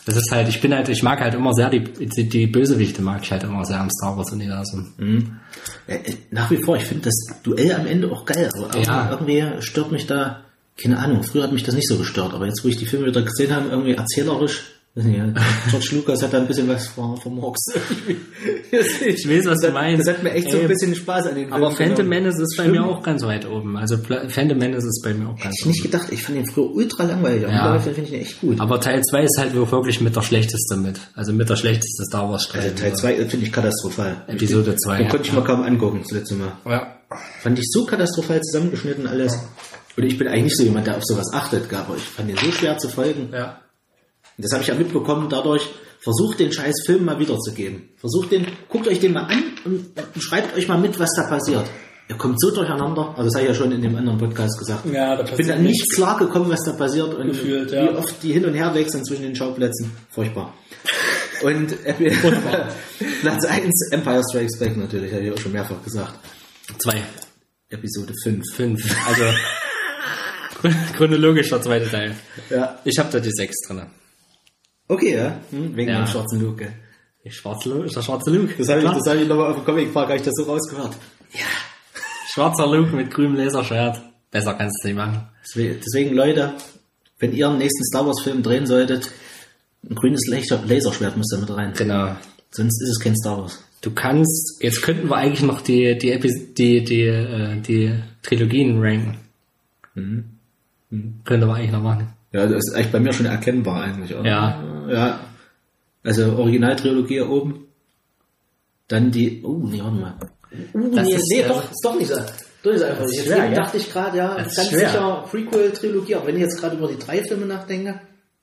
Das ist halt, ich bin halt, ich mag halt immer sehr, die, die, die Bösewichte mag ich halt immer sehr am Star Wars Universum. Mhm. Ja, nach wie vor, ich finde das Duell am Ende auch geil, aber ja. irgendwie stört mich da, keine Ahnung, früher hat mich das nicht so gestört, aber jetzt, wo ich die Filme wieder gesehen habe, irgendwie erzählerisch, weiß nicht, George Lucas hat da ein bisschen was vom, vom Murks. Ich weiß, was du meinst. Das hat mir echt so ein bisschen Spaß an den Filmen. Aber Phantom Menace ist bei mir auch ganz weit oben. Also Phantom Menace ist bei mir auch ganz Hätte ich nicht gedacht, ich fand den früher ultra langweilig, aber ja. finde ich den echt gut. Aber Teil zwei ist halt wirklich mit der schlechteste mit. Also mit der schlechteste Star Wars Strecke. Also Teil zwei finde ich katastrophal. Episode zwei. Den ja. konnte ich mir kaum angucken, das letzte Mal. Ja. Fand ich so katastrophal zusammengeschnitten alles. Ja. Und ich bin eigentlich nicht so jemand, der auf sowas achtet, aber ich fand den so schwer zu folgen. Ja. Das habe ich ja mitbekommen, dadurch, versucht den scheiß Film mal wiederzugeben. Versucht den, guckt euch den mal an und, und schreibt euch mal mit, was da passiert. Ihr kommt so durcheinander, also das habe ich ja schon in dem anderen Podcast gesagt. Ja, da ich bin da nicht klar gekommen, was da passiert und gefühlt, wie ja. oft die hin und her wechseln zwischen den Schauplätzen. Furchtbar. Und Platz eins, Empire Strikes Back natürlich, habe ich auch schon mehrfach gesagt. Zwei. Episode fünf. Fünf, also chronologisch der zweite Teil. Ja. Ich habe da die sechs drin. Okay, ja. Hm, wegen ja. dem schwarzen Luke. Der schwarze Luke? Ist der schwarze Luke? Das habe ich, das hab ich nochmal auf dem Comic Park, habe ich das so rausgehört. Ja. Schwarzer Luke mit grünem Laserschwert. Besser kannst du nicht machen. Deswegen, deswegen, Leute, wenn ihr einen nächsten Star Wars Film drehen solltet, ein grünes Laserschwert muss da mit rein. Genau. Sonst ist es kein Star Wars. Du kannst, jetzt könnten wir eigentlich noch die, die, Epi- die, die, äh, die Trilogien ranken. Mhm. Mhm. Könnte man eigentlich noch machen. Ja, das ist eigentlich bei mir schon erkennbar eigentlich, oder? Ja. Ja. Also Originaltrilogie oben. Dann die, oh, nee, warte mal. Uh, das nee, ist, nee äh, doch, ist doch nicht so. Das ist einfach das nicht. ist Jetzt schwer, eben ja? dachte ich gerade, ja, Das ist ganz schwer. sicher Prequel-Trilogie, auch wenn ich jetzt gerade über die drei Filme nachdenke.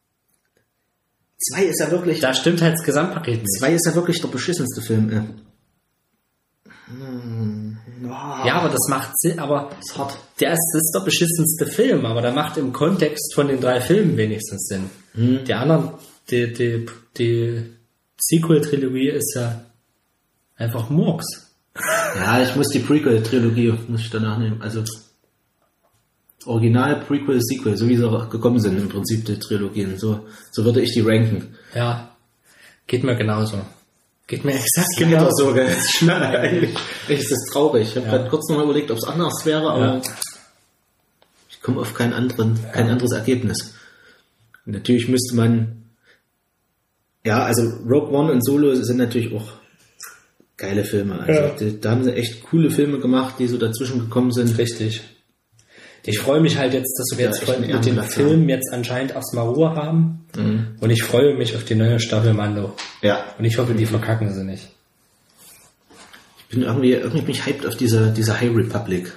Zwei ist ja wirklich, Da stimmt halt das Gesamtpaket nicht. zwei ist ja wirklich der beschissenste Film. Äh. Hm. Oh, Ja, aber das macht Sinn, aber ist hart. der ist, das ist der beschissenste Film, aber der macht im Kontext von den drei Filmen wenigstens Sinn. Hm. Die anderen, die, die, die Sequel-Trilogie ist ja einfach Murks. Ja, ich muss die Prequel-Trilogie, muss ich danach nehmen. Also Original, Prequel, Sequel, so wie sie auch gekommen sind im Prinzip die Trilogien. So, so würde ich die ranken. Ja, geht mir genauso. Geht mir exakt Genau genauso. so, gell? Das ist schlimm eigentlich. Eigentlich ist das traurig. Ich habe Ja. gerade kurz noch mal überlegt, ob es anders wäre, aber Ja. ich komme auf kein, anderen, kein anderes Ergebnis. Und natürlich müsste man, ja, also Rogue One und Solo sind natürlich auch geile Filme. Also Ja. die, da haben sie echt coole Filme gemacht, die so dazwischen gekommen sind. Richtig. Ich freue mich halt jetzt, dass wir Ja, jetzt echt von, einen mit dem Ehrenplatz Film jetzt anscheinend erstmal Ruhe haben. Mhm. Und ich freue mich auf die neue Staffel Mando. Ja. Und ich hoffe, die verkacken sie nicht. Ich bin irgendwie, irgendwie bin ich hyped auf diese, diese High Republic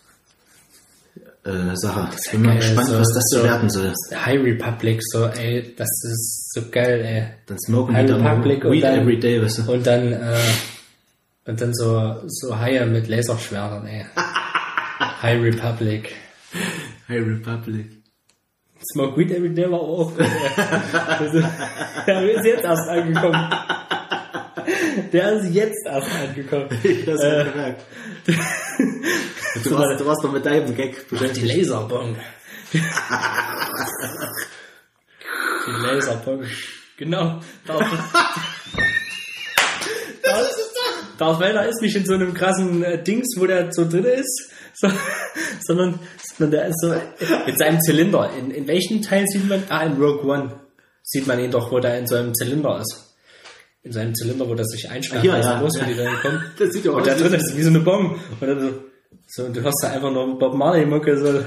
äh, Sache. Ich bin mal geil, gespannt, so- was das so so- werden soll. High Republic, so, ey, das ist so geil, ey. Dann smoken High die dann Republic und Weed dann- every day, weißt du. Und dann, äh, und dann so, so Haie mit Laserschwertern, ey. High Republic. High Republic. Smoke Weed Every Day war auch. Also, der ist jetzt erst angekommen. Der ist jetzt erst angekommen. Ich hab's Äh, gemerkt. Du warst, du warst doch mit deinem Gag Die beschäftigt. Laserbomb. Die Laserbomb. Genau. Darth, Darth, Darth Vader ist nicht in so einem krassen äh, Dings, wo der so drin ist, so, sondern, sondern der ist so mit seinem Zylinder. In, in welchem Teil sieht man? Ah, in Rogue One sieht man ihn doch, wo der in so einem Zylinder ist. In seinem Zylinder, wo das sich einsperrt, Ja, als ja, er los, ja. wenn die dann kommen. Das sieht ja Und aus da wie- drin ist wie so eine Bombe. Und dann so, so, und du hörst da einfach nur Bob Marley-Mucke, so.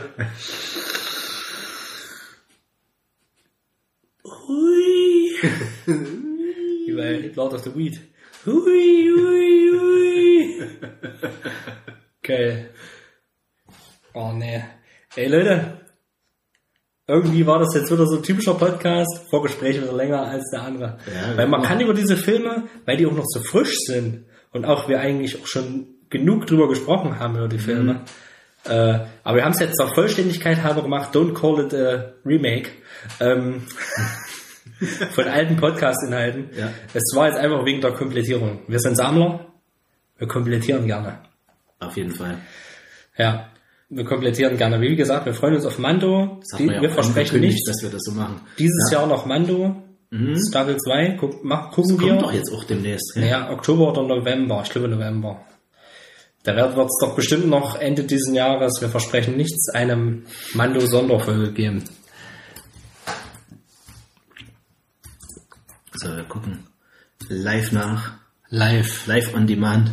Hui. Wie bei Lord of the Weed. Hui, hui, hui. Geil. Oh, nee. Ey, Leute. Irgendwie war das jetzt wieder so ein typischer Podcast. Vorgespräch wieder länger als der andere. Ja, weil man ja. kann über diese Filme, weil die auch noch so frisch sind und auch wir eigentlich auch schon genug drüber gesprochen haben über die Filme. Mhm. Äh, aber wir haben es jetzt zur Vollständigkeit halber gemacht. Don't call it a remake. Ähm, von alten Podcast-Inhalten. Ja. Es war jetzt einfach wegen der Komplettierung. Wir sind Sammler. Wir komplettieren gerne. Auf jeden Fall. Ja. Wir komplettieren gerne. Wie gesagt, wir freuen uns auf Mando. Das hat Die, man ja wir auch versprechen angekündigt, nichts. dass wir das so machen. Dieses Ja. Jahr noch Mando. Mhm. Staffel zwei, guck, mach, gucken das wir. Kommt doch jetzt auch demnächst. Ja, ja Oktober oder November, ich glaube November. Da wird es doch bestimmt noch Ende dieses Jahres, wir versprechen nichts, einem Mando-Sonderfolge geben. So, wir gucken live nach. Live. Live on Demand.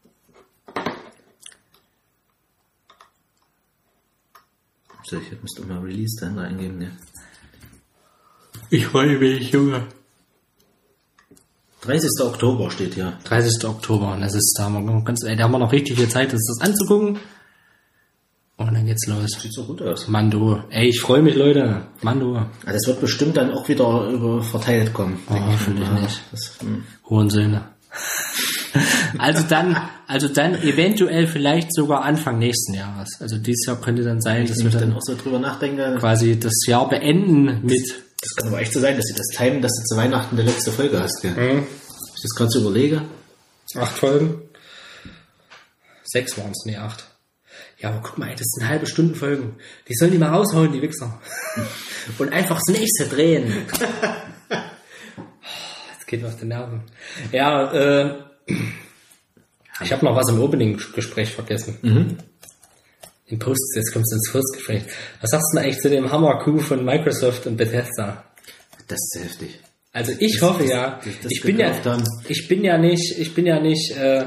So, ich müsste auch mal Release dann eingeben, ne? Ich freue mich, Junge. dreißigster Oktober steht hier. dreißigster Oktober, das ist, da haben wir, ganz, ey, da haben wir noch richtig viel Zeit, das, das anzugucken. Und dann geht's los. Sieht so gut aus. Mando. Ey, ich freue mich, Leute. Mando. Ja, das wird bestimmt dann auch wieder über verteilt kommen. Oh, hoffentlich nicht. Das, hm. Hurensöhne. Also dann, also dann eventuell vielleicht sogar Anfang nächsten Jahres. Also dieses Jahr könnte dann sein, dass wir dann, dann auch so drüber nachdenken. Quasi das Jahr beenden mit. Das kann aber echt so sein, dass sie das timen, dass du zu Weihnachten die letzte Folge hast, gell? Mhm. Ich das gerade so überlege. Acht Folgen. Sechs waren es, nee, acht. Ja, aber guck mal, ey, das sind halbe Stunden Folgen. Die sollen die mal raushauen, die Wichser. Und einfach das nächste drehen. Jetzt geht mir auf die Nerven. Ja, äh, ich habe noch was im Opening-Gespräch vergessen. Mhm. Im Post, jetzt kommst du ins Postgespräch. Was sagst du denn eigentlich zu dem Hammer-Coup von Microsoft und Bethesda? Das ist sehr heftig. Also ich das, hoffe ja, das, das ich bin ja, haben. ich bin ja nicht, ich bin ja nicht, äh,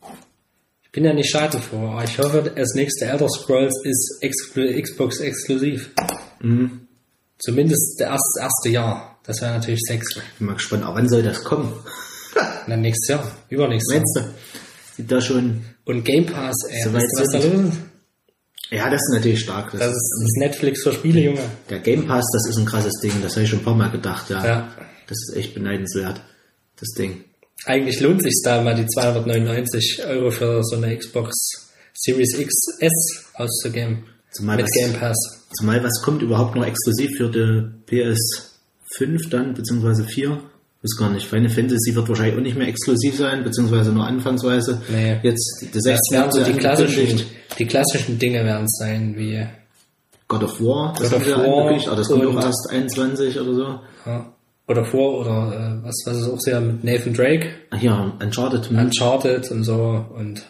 ich bin ja nicht schadenfroh, aber ich hoffe, das nächste Elder Scrolls ist Exclu- Xbox exklusiv. Mhm. Zumindest das erste, erste Jahr. Das wäre natürlich sexy. Ich bin mal gespannt, aber wann soll das kommen? Na, nächstes Jahr, übernächstes Jahr. Meinst du? Sieht da schon. Und Game Pass, ey, so weißt du, was da los ist? Ja, das ist natürlich stark. Das, das ist das Netflix für Spiele, Junge. Der Game Pass, das ist ein krasses Ding. Das habe ich schon ein paar Mal gedacht, ja. ja. Das ist echt beneidenswert, das Ding. Eigentlich lohnt sich da mal die zweihundertneunundneunzig Euro für so eine Xbox Series X S auszugeben. Zumal mit was, Game Pass. Zumal was kommt überhaupt noch exklusiv für die P S fünf dann, beziehungsweise vier. Ich weiß gar nicht. Final Fantasy wird wahrscheinlich auch nicht mehr exklusiv sein, beziehungsweise nur anfangsweise. Nee. Jetzt die das werden so die klassischen, die klassischen Dinge werden es sein, wie God of War. Das God of War. Aber das kommt auch erst einundzwanzig oder so. Ja. Oder vor, oder äh, was, was ist auch sehr mit Nathan Drake. Ja, Uncharted. Uncharted und so. Und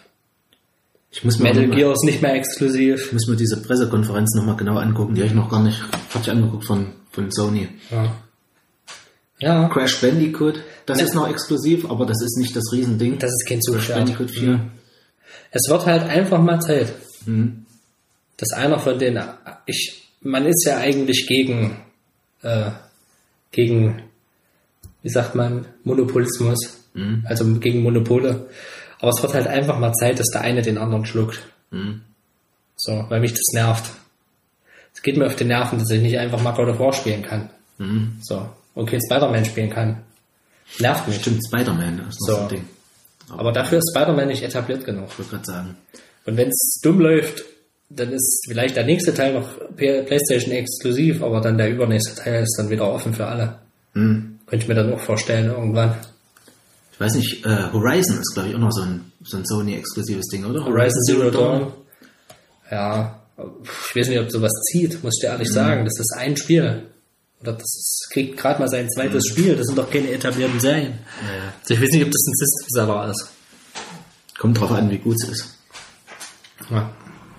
ich muss Metal mal, Gear ist nicht mehr exklusiv. Ich muss mir diese Pressekonferenz nochmal genau angucken. Die habe ich noch gar nicht fertig angeguckt von, von Sony. Ja. Ja. Crash Bandicoot, das ja. ist noch exklusiv, aber das ist nicht das Riesending. Das ist kein Zustand. Crash Bandicoot vier. Mhm. Es wird halt einfach mal Zeit. Mhm. Dass einer von denen, ich, man ist ja eigentlich gegen, äh, gegen, wie sagt man, Monopolismus. Mhm. Also gegen Monopole. Aber es wird halt einfach mal Zeit, dass der eine den anderen schluckt. Mhm. So, weil mich das nervt. Es geht mir auf die Nerven, dass ich nicht einfach mal God of War spielen kann. Mhm. So. Und kein Spider-Man spielen kann. Nervt mich. Stimmt, Spider-Man ist noch so so ein Ding. Aber, Aber dafür ist Spider-Man nicht etabliert genug. Ich wollte gerade sagen. Und wenn es dumm läuft, dann ist vielleicht der nächste Teil noch PlayStation exklusiv, aber dann der übernächste Teil ist dann wieder offen für alle. Mhm. Könnte ich mir dann auch vorstellen irgendwann. Ich weiß nicht, äh, Horizon ist glaube ich auch noch so ein, so ein Sony-exklusives Ding, oder? Horizon, Horizon Zero Dawn. Dawn. Ja, ich weiß nicht, ob sowas zieht, muss ich dir ehrlich mhm. sagen. Das ist ein Spiel. Oder das ist, kriegt gerade mal sein zweites mhm. Spiel. Das sind doch keine etablierten Serien. Ja, ja. Also ich weiß nicht, ob das ein System-Seller ist. Kommt drauf an, wie gut es ist. Ja.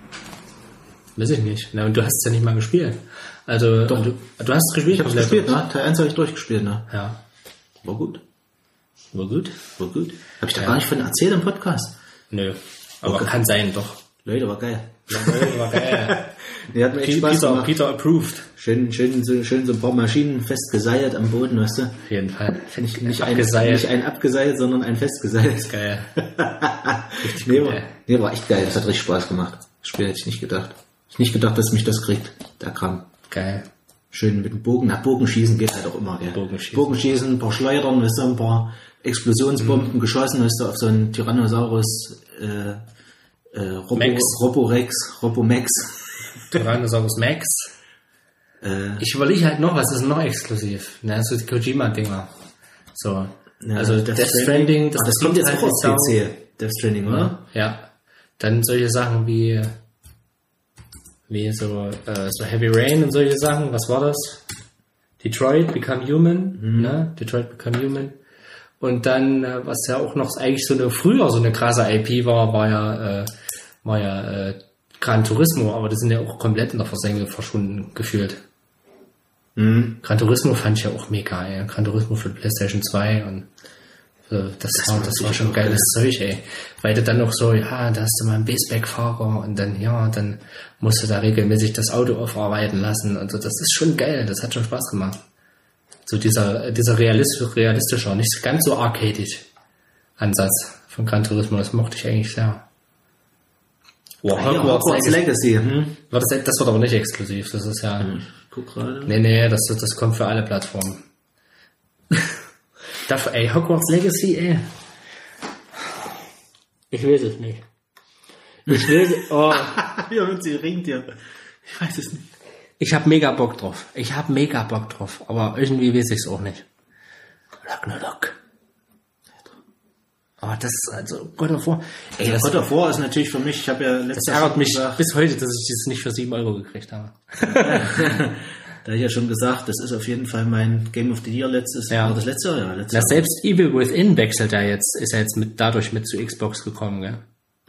Weiß ich nicht. Na, und du hast es ja nicht mal gespielt. Also, doch. Du, du hast es gespielt? Ich hab's gespielt, ne? Teil eins habe ich durchgespielt, ne? Ja. War gut. War gut? War gut. Hab ich da ja. gar nicht von erzählt im Podcast? Nö. Aber okay. Kann sein, doch. Leute, war geil. Ja, Leute, war geil. Die hat mir echt Spaß Peter, gemacht. Peter approved. Schön, schön, so, schön so ein paar Maschinen festgeseilt am Boden, weißt du? Auf jeden Fall. Nicht, nicht, ein, nicht ein abgeseilt, sondern ein festgeseilt. Geil. Richtig nee, gut, war, nee, war echt geil. Das hat richtig Spaß gemacht. Das Spiel hätte ich nicht gedacht. Ich nicht gedacht, dass mich das kriegt, der Kram. Geil. Schön mit dem Bogen. Nach Bogenschießen geht halt auch immer, gell? Bogenschießen. Bogenschießen, ein paar Schleudern, weißt du, ein paar Explosionsbomben mhm. geschossen, weißt du, auf so einen Tyrannosaurus, äh, äh, Robo, Roborex, Robomax. Tyrannosaurus Max. Äh, ich überlege halt noch, was ist noch exklusiv? Na, so die Kojima-Dinger. So. Ja, also Death, Death Stranding, Stranding das, das kommt jetzt auch auf P C. Death Stranding, oder? Ja. Dann solche Sachen wie, wie so, äh, so Heavy Rain und solche Sachen. Was war das? Detroit Become Human, mhm. ne? Detroit Become Human. Und dann, was ja auch noch eigentlich so eine früher so eine krasse I P war, war ja, äh, war ja äh, Gran Turismo, aber die sind ja auch komplett in der Versenkung verschwunden gefühlt. Mhm. Gran Turismo fand ich ja auch mega, ey. Gran Turismo für PlayStation zwei und äh, das, das, war, das war schon geiles geil. Zeug, ey. Weil du dann noch so, ja, da hast du mal einen Baseback-Fahrer und dann, ja, dann musst du da regelmäßig das Auto aufarbeiten lassen und so. Das ist schon geil, das hat schon Spaß gemacht. So dieser, dieser realistisch, realistischer, nicht ganz so arcadisch Ansatz von Gran Turismo, das mochte ich eigentlich sehr. Wow, ja, Hogwarts, Hogwarts Legacy. Hm? Das, das wird aber nicht exklusiv, das ist ja... Hm. Guck gerade. Nee, nee, das, das kommt für alle Plattformen. Dafür, ey, Hogwarts Legacy, ey. Ich weiß es nicht. Ich will, oh. Ja, und sie ringt ja. Ich weiß es nicht. Ich hab mega Bock drauf. Ich hab mega Bock drauf. Aber irgendwie weiß ich es auch nicht. Lock, no, lock. Aber das ist also God of War. Ey, das God of War ist natürlich für mich, ich habe ja letztes Jahr. Das ärgert mich gesagt, bis heute, dass ich das nicht für sieben Euro gekriegt habe. Da habe ich ja schon gesagt, das ist auf jeden Fall mein Game of the Year letztes Jahr. Ja. War das letzte Jahr? Ja, letztes Na, selbst Evil Within wechselt ja jetzt, ist ja jetzt mit, dadurch mit zu Xbox gekommen, gell?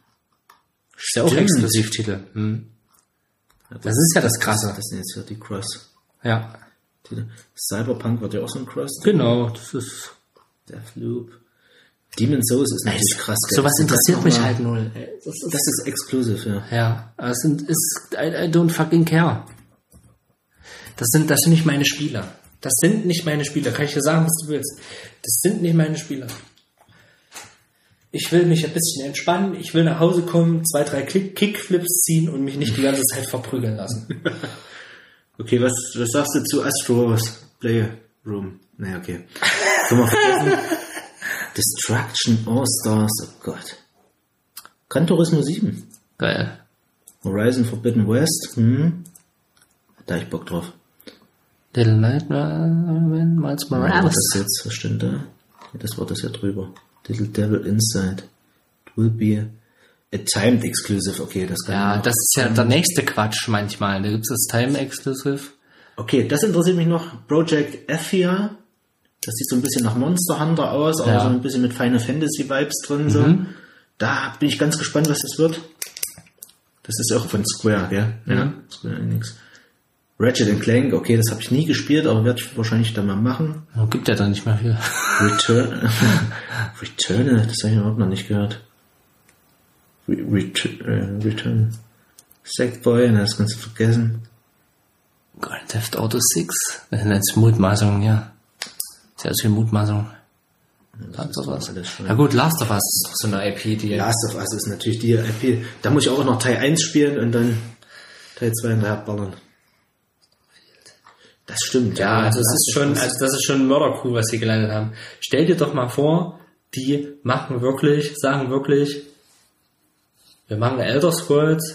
Ist ja auch Exklusivtitel. Hm. Ja, das, das ist ja das Krasse. Das sind jetzt ja die Cross. Ja. Cyberpunk wird ja auch so ein Cross. Genau, das ist... Deathloop. Demon's Souls ist natürlich krass. So was interessiert mich halt null. Das ist, das ist exklusiv, ja. Ja, aber es sind, ist, I, I don't fucking care. Das sind, das sind nicht meine Spieler. Das sind nicht meine Spieler. Kann ich dir sagen, was du willst. Das sind nicht meine Spieler. Ich will mich ein bisschen entspannen. Ich will nach Hause kommen, zwei, drei Kick- Kickflips ziehen und mich nicht die ganze Zeit verprügeln lassen. Okay, was, was sagst du zu Astro's Playroom? Naja, okay. Können wir vergessen. Destruction All-Stars, oh Gott. Gran Turismo sieben. Geil. Horizon Forbidden West. Hm. Da hab ich Bock drauf. Little Nightmare, Miles Morales. Was ist das jetzt? Was stimmt da? Das war das ja drüber. Little Devil Inside. It will be a timed exclusive. Okay, das kann Ja, das ist ja der nächste Quatsch manchmal. Da gibt es das Time Exclusive. Okay, das interessiert mich noch. Project Ephia. Das sieht so ein bisschen nach Monster Hunter aus, aber ja. so ein bisschen mit Final Fantasy Vibes drin. So. Mhm. Da bin ich ganz gespannt, was das wird. Das ist auch von Square, gell? Mhm. Ja, Square Enix. Ratchet and Clank, okay, das habe ich nie gespielt, aber werde ich wahrscheinlich dann mal machen. Oh, gibt ja dann nicht mehr viel. Return, Return, das habe ich überhaupt noch nicht gehört. Re Return, äh, Return. Sackboy, das kannst du vergessen. Grand Theft Auto six, das sind jetzt Mutmaßungen, ja. Sehr viel Mutmaßung. Last of Us. Ja gut, Last of Us ist doch so eine I P, die... Last of Us ist natürlich die I P. Da muss ich auch noch Teil eins spielen und dann Teil zwei und drei abballern. Das stimmt. Ja, also es ist schon, also das ist schon Mördercool, was sie gelandet haben. Stell dir doch mal vor, die machen wirklich, sagen wirklich, wir machen Elder Scrolls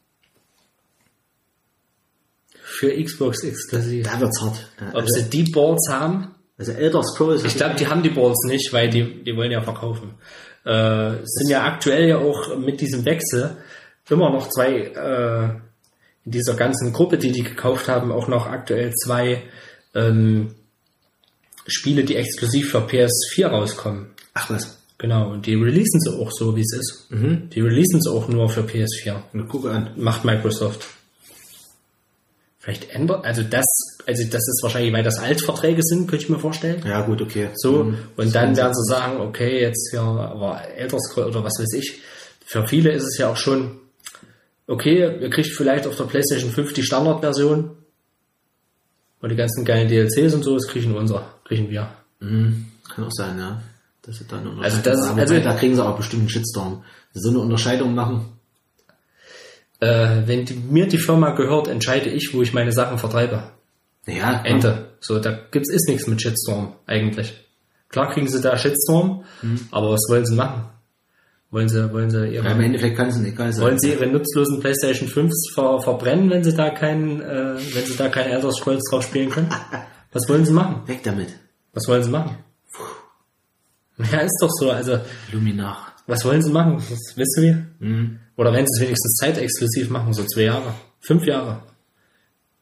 für Xbox exklusiv. Da wird's hart. Ja, Ob also, sie die Boards haben? Also Elder Scrolls. Ich glaube, die haben die Boards nicht, weil die, die wollen ja verkaufen. Äh, es sind ja aktuell ja auch mit diesem Wechsel immer noch zwei, äh, in dieser ganzen Gruppe, die die gekauft haben, auch noch aktuell zwei ähm, Spiele, die exklusiv für P S vier rauskommen. Ach was. Genau, und die releasen sie auch so, wie es ist. Mhm. Die releasen sie auch nur für P S vier. Und guck an. Macht Microsoft. Vielleicht ändert, also das, also das ist wahrscheinlich, weil das Altverträge sind, könnte ich mir vorstellen. Ja, gut, okay. So, mhm. und dann werden sie sagen, okay, jetzt ja, aber Elder Scrolls oder was weiß ich. Für viele ist es ja auch schon, okay, ihr kriegt vielleicht auf der PlayStation fünf die Standardversion und die ganzen geilen D L Cs und so, das kriegen unsere, kriegen wir. Mhm. Kann auch sein, ja. Dass sie dann also das, aber also da kriegen sie auch bestimmt einen Shitstorm. So eine Unterscheidung machen. Äh, wenn die, mir die Firma gehört, entscheide ich, wo ich meine Sachen vertreibe. Ja. Ende. Ja. So, da gibt's ist nichts mit Shitstorm eigentlich. Klar kriegen sie da Shitstorm, mhm. aber was wollen sie machen? Wollen sie, wollen sie ihre, ja, im Endeffekt kann es nicht egal sein. Wollen sie ihre nutzlosen PlayStation fünf ver, verbrennen, wenn sie da keinen, äh, wenn sie da keine Elder Scrolls drauf spielen können? Was wollen sie machen? Weg damit. Was wollen sie machen? Ja, ist doch so, also. Luminar. Was wollen sie machen? Das wissen wir. Mhm. Oder wenn sie es wenigstens zeitexklusiv machen, so zwei Jahre, fünf Jahre.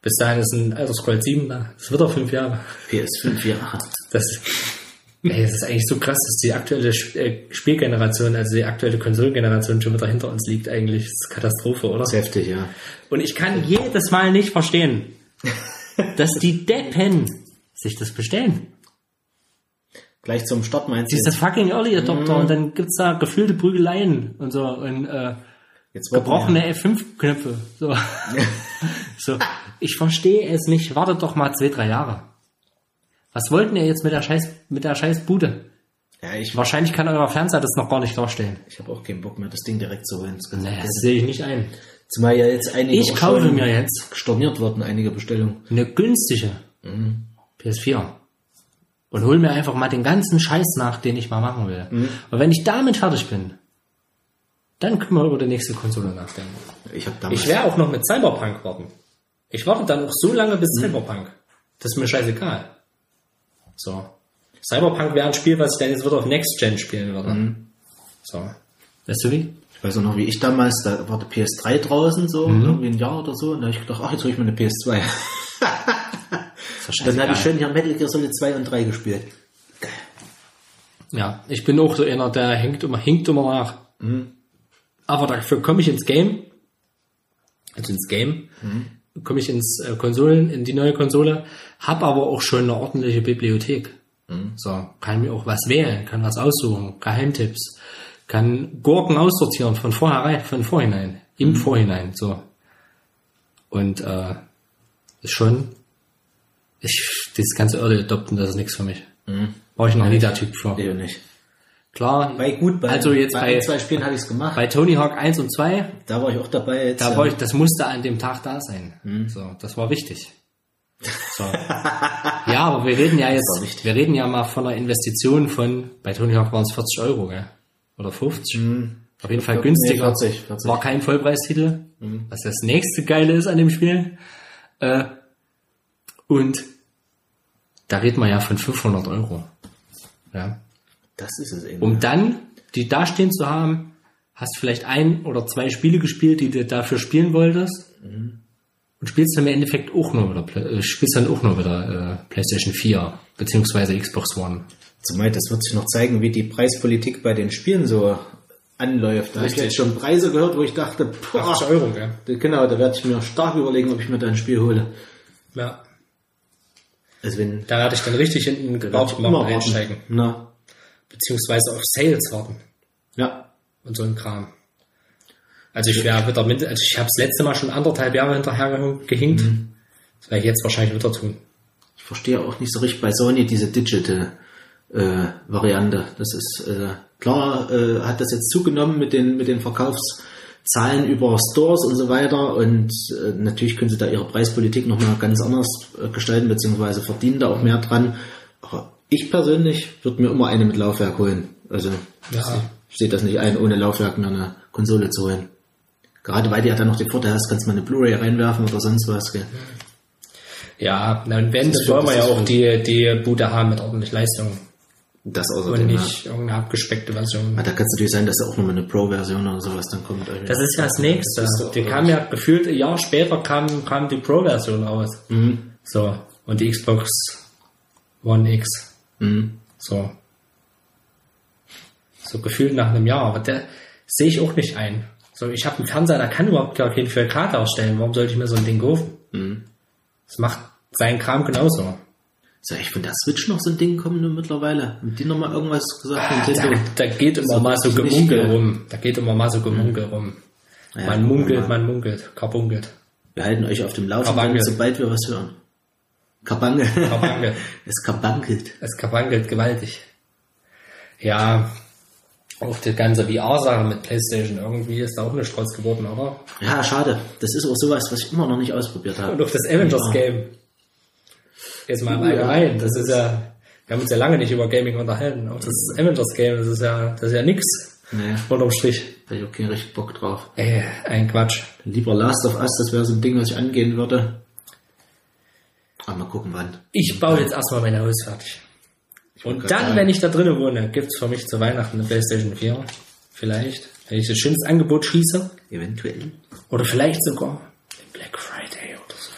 Bis dahin ist ein Elder Scrolls sieben da. Das wird auch fünf Jahre. P S fünf, ja. Das, ey, das ist eigentlich so krass, dass die aktuelle Spielgeneration, also die aktuelle Konsolengeneration schon wieder hinter uns liegt eigentlich. Das ist Katastrophe, oder? Das ist heftig, ja. Und ich kann jedes Mal nicht verstehen, dass die Deppen sich das bestellen. Gleich zum Start meinst du? Dieser fucking Early Adopter mm. und dann gibt's da gefühlte Prügeleien und so und äh, Jetzt gebrochene ja. F fünf Knöpfe. So. So. Ich verstehe es nicht. Wartet doch mal zwei, drei Jahre. Was wollten ihr jetzt mit der scheiß, mit der scheiß Bude? Ja, ich Wahrscheinlich kann euer Fernseher das noch gar nicht darstellen. Ich habe auch keinen Bock mehr, das Ding direkt zu holen. Das, naja, das sehe ich nicht ein. Zumal ja jetzt einige ich kaufe mir jetzt storniert wurden, einige Bestellungen. Eine günstige mhm. P S vier. Und hol mir einfach mal den ganzen Scheiß nach, den ich mal machen will. Mhm. Und wenn ich damit fertig bin, dann können wir über die nächste Konsole nachdenken. Ich, ich werde auch noch mit Cyberpunk warten. Ich warte dann auch so lange bis mhm. Cyberpunk. Das ist mir scheißegal. So. Cyberpunk wäre ein Spiel, was ich dann jetzt wieder auf Next Gen spielen würde. Mhm. So. Weißt du wie? Ich weiß auch noch, wie ich damals, da war der P S drei draußen, so, mhm. irgendwie ein Jahr oder so, und da habe ich gedacht, ach, jetzt hole ich mir eine P S zwei. Dann habe ich schön hier Metal Gear Solid zwei und drei gespielt. Geil. Ja, ich bin auch so einer, der hängt immer, hinkt immer nach. Mhm. Aber dafür komme ich ins Game, also ins Game, mhm. komme ich ins äh, Konsolen, in die neue Konsole, habe aber auch schon eine ordentliche Bibliothek. Mhm. So, kann mir auch was wählen, kann was aussuchen, Geheimtipps, kann Gurken aussortieren von vornherein, von vorhinein, im mhm. Vorhinein, so. Und äh, ist schon, ich, dieses ganze Early Adopten, das ist nichts für mich. Mhm. Brauche ich noch nie der Typ für. Nee, nicht. Klar, bei gut, bei, also jetzt bei, bei zwei Spielen habe ich es gemacht. Bei Tony Hawk eins und zwei, da war ich auch dabei. Jetzt, da war ich, das musste an dem Tag da sein. Hm. So, das war wichtig. So. Ja, aber wir reden ja jetzt, wir reden ja mal von einer Investition von, bei Tony Hawk waren es vierzig Euro, gell? Oder fünfzig. Hm. Auf jeden Fall günstiger. Nee, vierzig, vierzig. War kein Vollpreistitel. Hm. Was das nächste Geile ist an dem Spiel. Äh, und da reden wir ja von fünfhundert Euro. Ja. Das ist es eben. Um dann die da stehen zu haben, hast vielleicht ein oder zwei Spiele gespielt, die du dafür spielen wolltest, mhm. und spielst dann im Endeffekt auch nur wieder, äh, spielst dann auch nur wieder äh, PlayStation vier beziehungsweise Xbox One. Zumal das wird sich noch zeigen, wie die Preispolitik bei den Spielen so anläuft. Da habe ich jetzt schon Preise gehört, wo ich dachte, boah, achtzig Euro, gell? Genau, da werde ich mir stark überlegen, ob ich mir da ein Spiel hole. Ja. Also wenn, da werde ich dann richtig in den Gebrauchtmarkt einsteigen. Na. Beziehungsweise auf Sales warten. Ja. Und so ein Kram. Also ich wäre wieder mit, also ich habe das letzte Mal schon anderthalb Jahre hinterher gehinkt. Mhm. Das werde ich jetzt wahrscheinlich wieder tun. Ich verstehe auch nicht so richtig bei Sony diese Digital äh, Variante. Das ist äh, klar, äh, hat das jetzt zugenommen mit den mit den Verkaufszahlen über Stores und so weiter, und äh, natürlich können sie da ihre Preispolitik nochmal ganz anders äh, gestalten, beziehungsweise verdienen da auch mehr dran. Aber ich persönlich würde mir immer eine mit Laufwerk holen. Also ja. Ich sehe das nicht ein, ohne Laufwerk mir eine Konsole zu holen. Gerade weil die ja dann noch den Vorteil hast, kannst du mal eine Blu-ray reinwerfen oder sonst was. Gell? Ja, und wenn, das wollen wir ja auch die, die Bude haben mit ordentlich Leistung. Das außerdem. Und nicht ja. irgendeine abgespeckte Version. Aber da kann es natürlich sein, dass da auch nochmal eine Pro-Version oder sowas dann kommt. Das ist ja das Nächste. Das die kam ja gefühlt ein Jahr später kam, kam die Pro-Version raus. Mhm. So. Und die Xbox One X. Mhm. So. So gefühlt nach einem Jahr. Aber der sehe ich auch nicht ein. So, ich habe einen Fernseher, da kann überhaupt gar kein vier K darstellen. Warum sollte ich mir so ein Ding kaufen? Mhm. Das macht seinen Kram genauso. Ist ja echt von der Switch noch so ein Ding kommen nur mittlerweile? Haben die nochmal irgendwas gesagt? Ah, da, da geht immer so mal so Gemunkel rum. Da geht immer mal so Gemunkel mhm. rum. Ja, man munkelt, man munkelt, kabunkelt. Wir halten euch auf dem Laufenden, sobald wir was hören. Kabangel. Kabangel. Es kabankelt. Es kabankelt gewaltig. Ja, auch die ganze V R-Sache mit PlayStation, irgendwie ist da auch nicht draus geworden, oder? Ja, schade. Das ist auch sowas, was ich immer noch nicht ausprobiert habe. Und auch das Avengers-Game. Jetzt mal im Allgemeinen. Das ist ja, wir haben uns ja lange nicht über Gaming unterhalten. Auch das Avengers-Game, das ist ja, das ist ja nix. Nee. Unterm Strich. Da hab ich auch keinen richtig Bock drauf. Ey, ein Quatsch. Lieber Last of Us, das wäre so ein Ding, was ich angehen würde. Aber mal gucken, wann. Ich baue jetzt erstmal mein Haus fertig. Und dann, sagen. wenn ich da drinnen wohne, gibt's für mich zu Weihnachten eine PlayStation vier. Vielleicht. Wenn ich ein schönes Angebot schieße. Eventuell. Oder vielleicht sogar Black Friday oder so. Vielleicht kann ich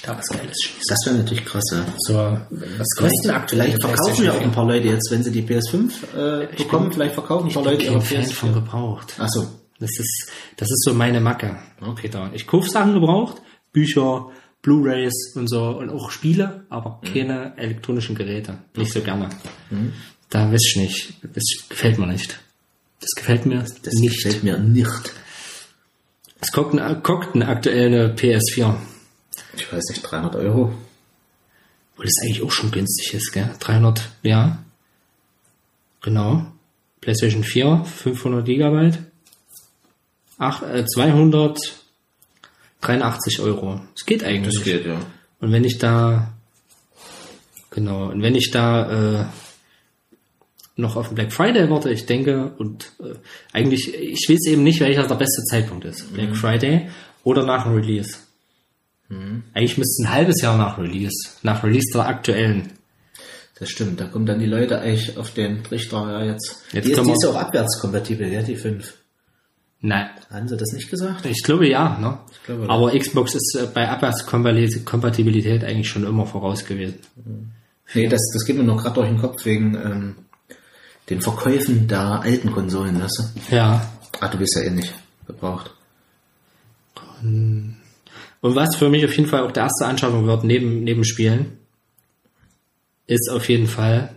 ich da was Geiles schieße. Das wäre natürlich krass, ja. So, was kostet aktuell? Vielleicht verkaufen ja auch ein paar Leute jetzt, wenn sie die P S fünf äh, bekommen, bin, vielleicht verkaufen ein paar Leute ihre P S vier. Von gebraucht. Ach so. Das ist, das ist so meine Macke. Okay, da. Ich kaufe Sachen gebraucht, Bücher, Blu-rays und so und auch Spiele, aber mhm. keine elektronischen Geräte. Nicht okay. so gerne. Mhm. Da weiß ich nicht. Das gefällt mir nicht. Das gefällt mir das nicht. gefällt mir nicht. Es guckt eine aktuelle P S vier. Ich weiß nicht, dreihundert Euro. Wo das eigentlich auch schon günstig ist, gell? dreihundert, ja. Genau. PlayStation vier, fünfhundert Gigabyte. Ach, äh, zweihundertdreiundachtzig Euro. Das geht eigentlich. Das geht, ja. Und wenn ich da, genau, und wenn ich da äh, noch auf den Black Friday warte, ich denke, und äh, eigentlich, ich weiß eben nicht, welcher der beste Zeitpunkt ist. Black mhm. Friday oder nach dem Release. Mhm. Eigentlich müsste es ein halbes Jahr nach Release, nach Release der aktuellen. Das stimmt, da kommen dann die Leute eigentlich auf den Trichter, ja, jetzt. jetzt die, ist, die ist auch abwärtskompatibel, ja, die fünf. Nein. Haben sie das nicht gesagt? Ich glaube ja, ne? Ich glaube, aber Xbox ist äh, bei Abwärtskompatibilität eigentlich schon immer voraus gewesen. Mhm. Nee, das, das geht mir noch gerade durch den Kopf wegen ähm, den Verkäufen der alten Konsolen, weißt du? Ja. Ach, du bist ja eh nicht gebraucht. Und was für mich auf jeden Fall auch der erste Anschaffung wird, neben, neben Spielen, ist auf jeden Fall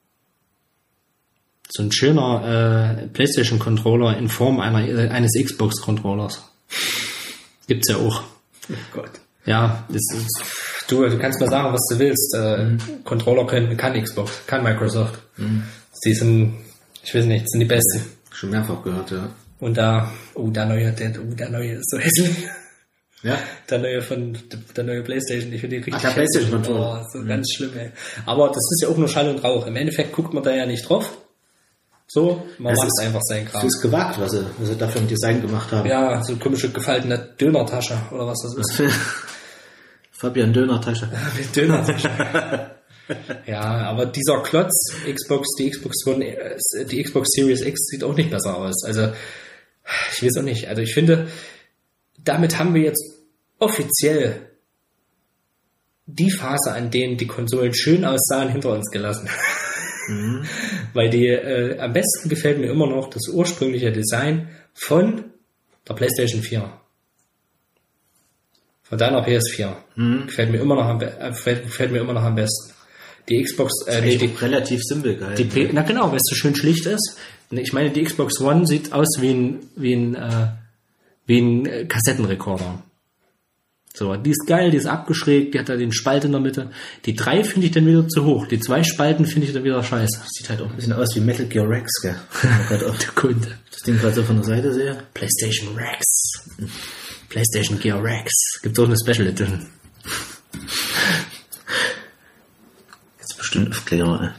so ein schöner äh, PlayStation-Controller in Form einer, eines Xbox-Controllers. Gibt's ja auch. Oh Gott. Ja, das ist, du, du kannst mal sagen, was du willst. Äh, mhm. Controller können, kann Xbox, kann Microsoft. Mhm. Die sind, ich weiß nicht, sind die besten. Schon mehrfach gehört, ja. Und da, oh, der neue, der, oh, der neue ist so hässlich. Ja. Der neue von, der neue PlayStation, ich finde den richtig. Ach, der PlayStation-Controller. Oh, so mhm. ganz schlimm, ey. Aber das ist ja auch nur Schall und Rauch. Im Endeffekt guckt man da ja nicht drauf. So, man das macht ist, einfach sein Kram. Das ist gewagt, was sie, was sie dafür im Design gemacht haben. Ja, so komische gefaltene Dönertasche oder was das ist. Fabian Dönertasche. Dönertasche. Ja, aber dieser Klotz, Xbox, die Xbox One, die Xbox Series X sieht auch nicht besser aus. Also, ich weiß auch nicht. Also ich finde, damit haben wir jetzt offiziell die Phase, an denen die Konsolen schön aussahen, hinter uns gelassen. Mhm. Weil die, äh, am besten gefällt mir immer noch das ursprüngliche Design von der PlayStation vier. Von deiner P S vier. Mhm. Gefällt mir immer noch am, be- gefällt, gefällt mir immer noch am besten. Die Xbox, äh, nee, die, relativ simpel gehalten. Die, na genau, weil es so schön schlicht ist. Ich meine, die Xbox One sieht aus wie ein, wie ein, äh, wie ein Kassettenrekorder. So, die ist geil, die ist abgeschrägt, die hat da den Spalt in der Mitte. Die drei finde ich dann wieder zu hoch. Die zwei Spalten finde ich dann wieder scheiße. Das sieht halt auch ein bisschen aus wie Metal Gear Rex, gell? Der Kunde. Das Ding gerade so von der Seite sehe. PlayStation Rex. PlayStation Gear Rex. Gibt auch eine Special Edition. Jetzt bestimmt Aufklärer,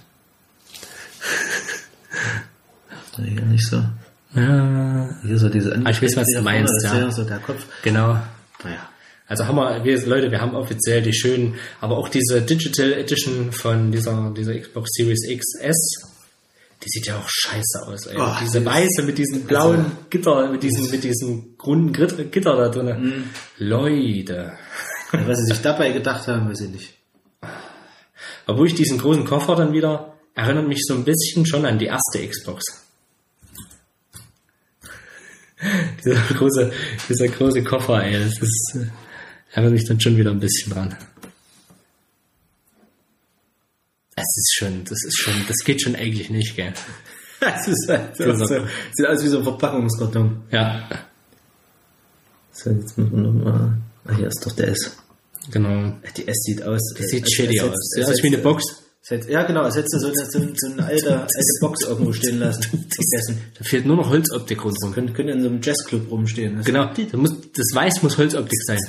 ey. Hier nicht so. Ja. Hier so diese ah, ich weiß, was du meinst, ja. ja. So der Kopf. Genau. Naja. Also haben wir, wir, Leute, wir haben offiziell die schönen, aber auch diese Digital Edition von dieser, dieser Xbox Series X S, die sieht ja auch scheiße aus, ey. Oh, diese weiße mit diesem blauen also, Gitter, mit diesem, mit diesem runden Gitter da drin. Mm. Leute. Ja, was sie sich dabei gedacht haben, weiß ich nicht. Obwohl ich diesen großen Koffer dann wieder, erinnert mich so ein bisschen schon an die erste Xbox. dieser große, dieser große Koffer, ey, das ist, äh, erinnert mich dann schon wieder ein bisschen dran. Es ist schon, das ist schon, das geht schon eigentlich nicht, gell? Das ist halt so, so, sieht aus wie so ein Verpackungskarton. Ja. So, jetzt müssen wir nochmal, ah, hier ist doch der S. Genau. Die S sieht aus. Die sieht shitty aus. Sieht aus wie eine Box. Ja, genau, als hättest du so, so, so eine alte, alte Box irgendwo stehen lassen. Da fehlt nur noch Holzoptik rundherum. Könnte, könnte in so einem Jazzclub rumstehen. Also. Genau, da muss, das Weiß muss Holzoptik sein.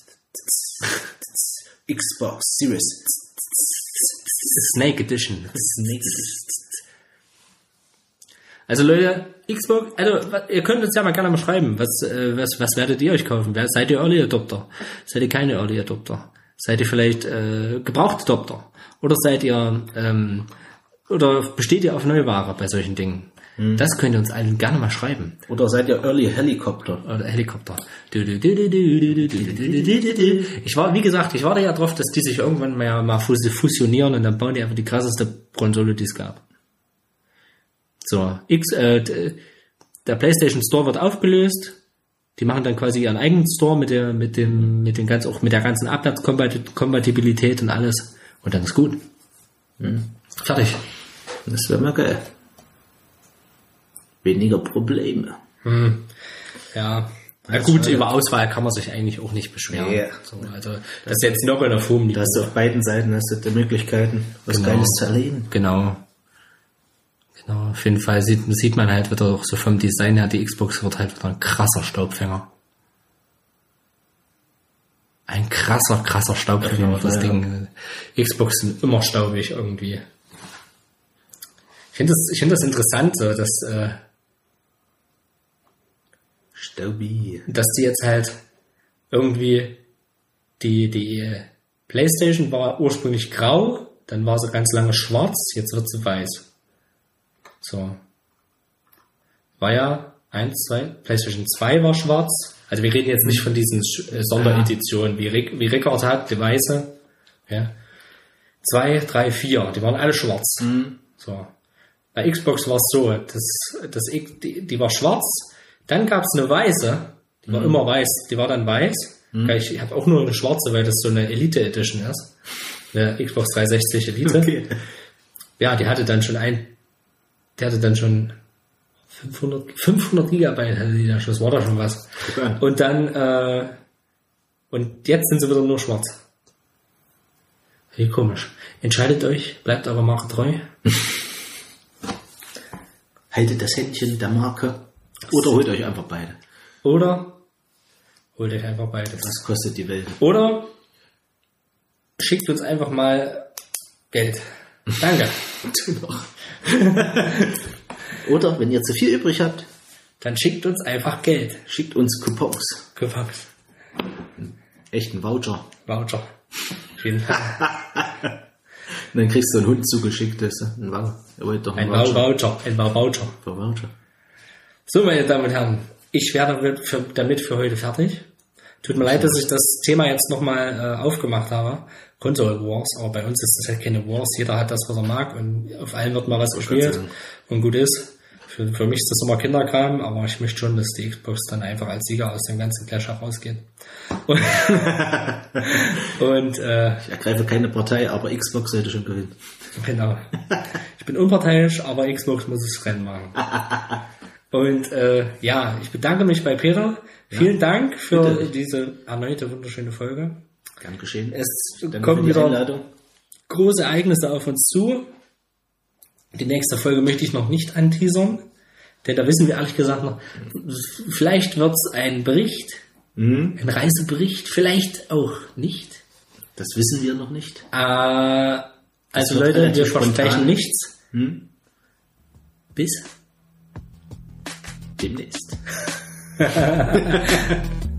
Xbox Series. Snake Edition. Snake Edition. Also Leute, Xbox, also ihr könnt uns ja mal gerne mal schreiben, was, äh, was, was werdet ihr euch kaufen? Seid ihr Early Adopter? Seid ihr keine Early Adopter? Seid ihr vielleicht äh, gebrauchte Adopter? Oder seid ihr, ähm, oder besteht ihr auf Neuware bei solchen Dingen? Hm. Das könnt ihr uns allen gerne mal schreiben. Oder seid ihr Early Helicopter? Oder Helikopter. Ich war, wie gesagt, ich warte ja drauf, dass die sich irgendwann mal, mal fusionieren und dann bauen die einfach die krasseste Konsole, die es gab. So, X, äh, der PlayStation Store wird aufgelöst. Die machen dann quasi ihren eigenen Store mit der, mit dem, mit den ganz, auch mit der ganzen Abwärtskompatibilität und alles. Und dann ist gut. Hm. Fertig. Das wäre mal geil. Weniger Probleme. Hm. Ja. Na ja, gut, über Auswahl kann man sich eigentlich auch nicht beschweren. Nee. So, also, das, das ist jetzt noch in der Form nicht. Da hast du auf beiden Seiten hast du die Möglichkeiten, was genau. Geiles zu erleben. Genau. Genau, auf jeden Fall sieht, sieht man halt wieder auch so vom Design her, die Xbox wird halt wieder ein krasser Staubfänger. Ein krasser, krasser Staubfänger wird das ja. Ding. Xbox sind immer staubig irgendwie. Ich finde das, ich finde das interessant, so, dass, äh, Staubi. dass die jetzt halt irgendwie die, die PlayStation war ursprünglich grau, dann war sie ganz lange schwarz, jetzt wird sie weiß. So. War ja eins, zwei, PlayStation zwei war schwarz. Also wir reden jetzt nicht von diesen äh, Sondereditionen, wie, Rick, wie Rickard hat, die weiße. Ja. zwei, drei, vier, die waren alle schwarz. Mhm. So. Bei Xbox war es so, das, das, die, die war schwarz, dann gab es eine weiße, die war mhm. immer weiß, die war dann weiß. Mhm. Ich habe auch nur eine schwarze, weil das so eine Elite Edition ist. Eine Xbox dreihundertsechzig Elite. Okay. Ja, die hatte dann schon ein Der hatte dann schon fünfhundert, fünfhundert Gigabyte, hatte die da schon, das war da schon was. Okay. Und dann, äh, und jetzt sind sie wieder nur schwarz. Wie komisch. Entscheidet euch, bleibt eurer Marke treu. Haltet das Händchen der Marke. Oder holt euch einfach beide. Oder holt euch einfach beide. Das kostet die Welt. Oder schickt uns einfach mal Geld. Danke. Du noch. Oder wenn ihr zu viel übrig habt, dann schickt uns einfach Geld. Schickt uns Coupons. Coupons. Echten Voucher. Voucher. Vielen Dank. Dann kriegst du einen Hund zugeschickt, das ist ein Voucher. Doch ein Voucher. Voucher. Ein Voucher. Für Voucher. So, meine Damen und Herren, ich werde für, damit für heute fertig. Tut mir leid, dass ich das Thema jetzt nochmal äh, aufgemacht habe. Console Wars, aber bei uns ist das halt keine Wars. Jeder hat das, was er mag und auf allen wird mal was gespielt und gut ist. Für, für mich ist das immer Kinderkram, aber ich möchte schon, dass die Xbox dann einfach als Sieger aus dem ganzen Clash herausgeht. Und, und äh, ich ergreife keine Partei, aber Xbox sollte schon gewinnen. Genau. Ich bin unparteiisch, aber Xbox muss es Rennen machen. Und äh, ja, ich bedanke mich bei Peter. Vielen ja, Dank für bitte. Diese erneute wunderschöne Folge. Gern geschehen. Es Danke kommen wieder Einladung. Große Ereignisse auf uns zu. Die nächste Folge möchte ich noch nicht anteasern, denn da wissen wir ehrlich gesagt noch, vielleicht wird es ein Bericht, mhm. ein Reisebericht, vielleicht auch nicht. Das wissen wir noch nicht. Äh, also Leute, wir versprechen nichts. Hm? Bis demnächst.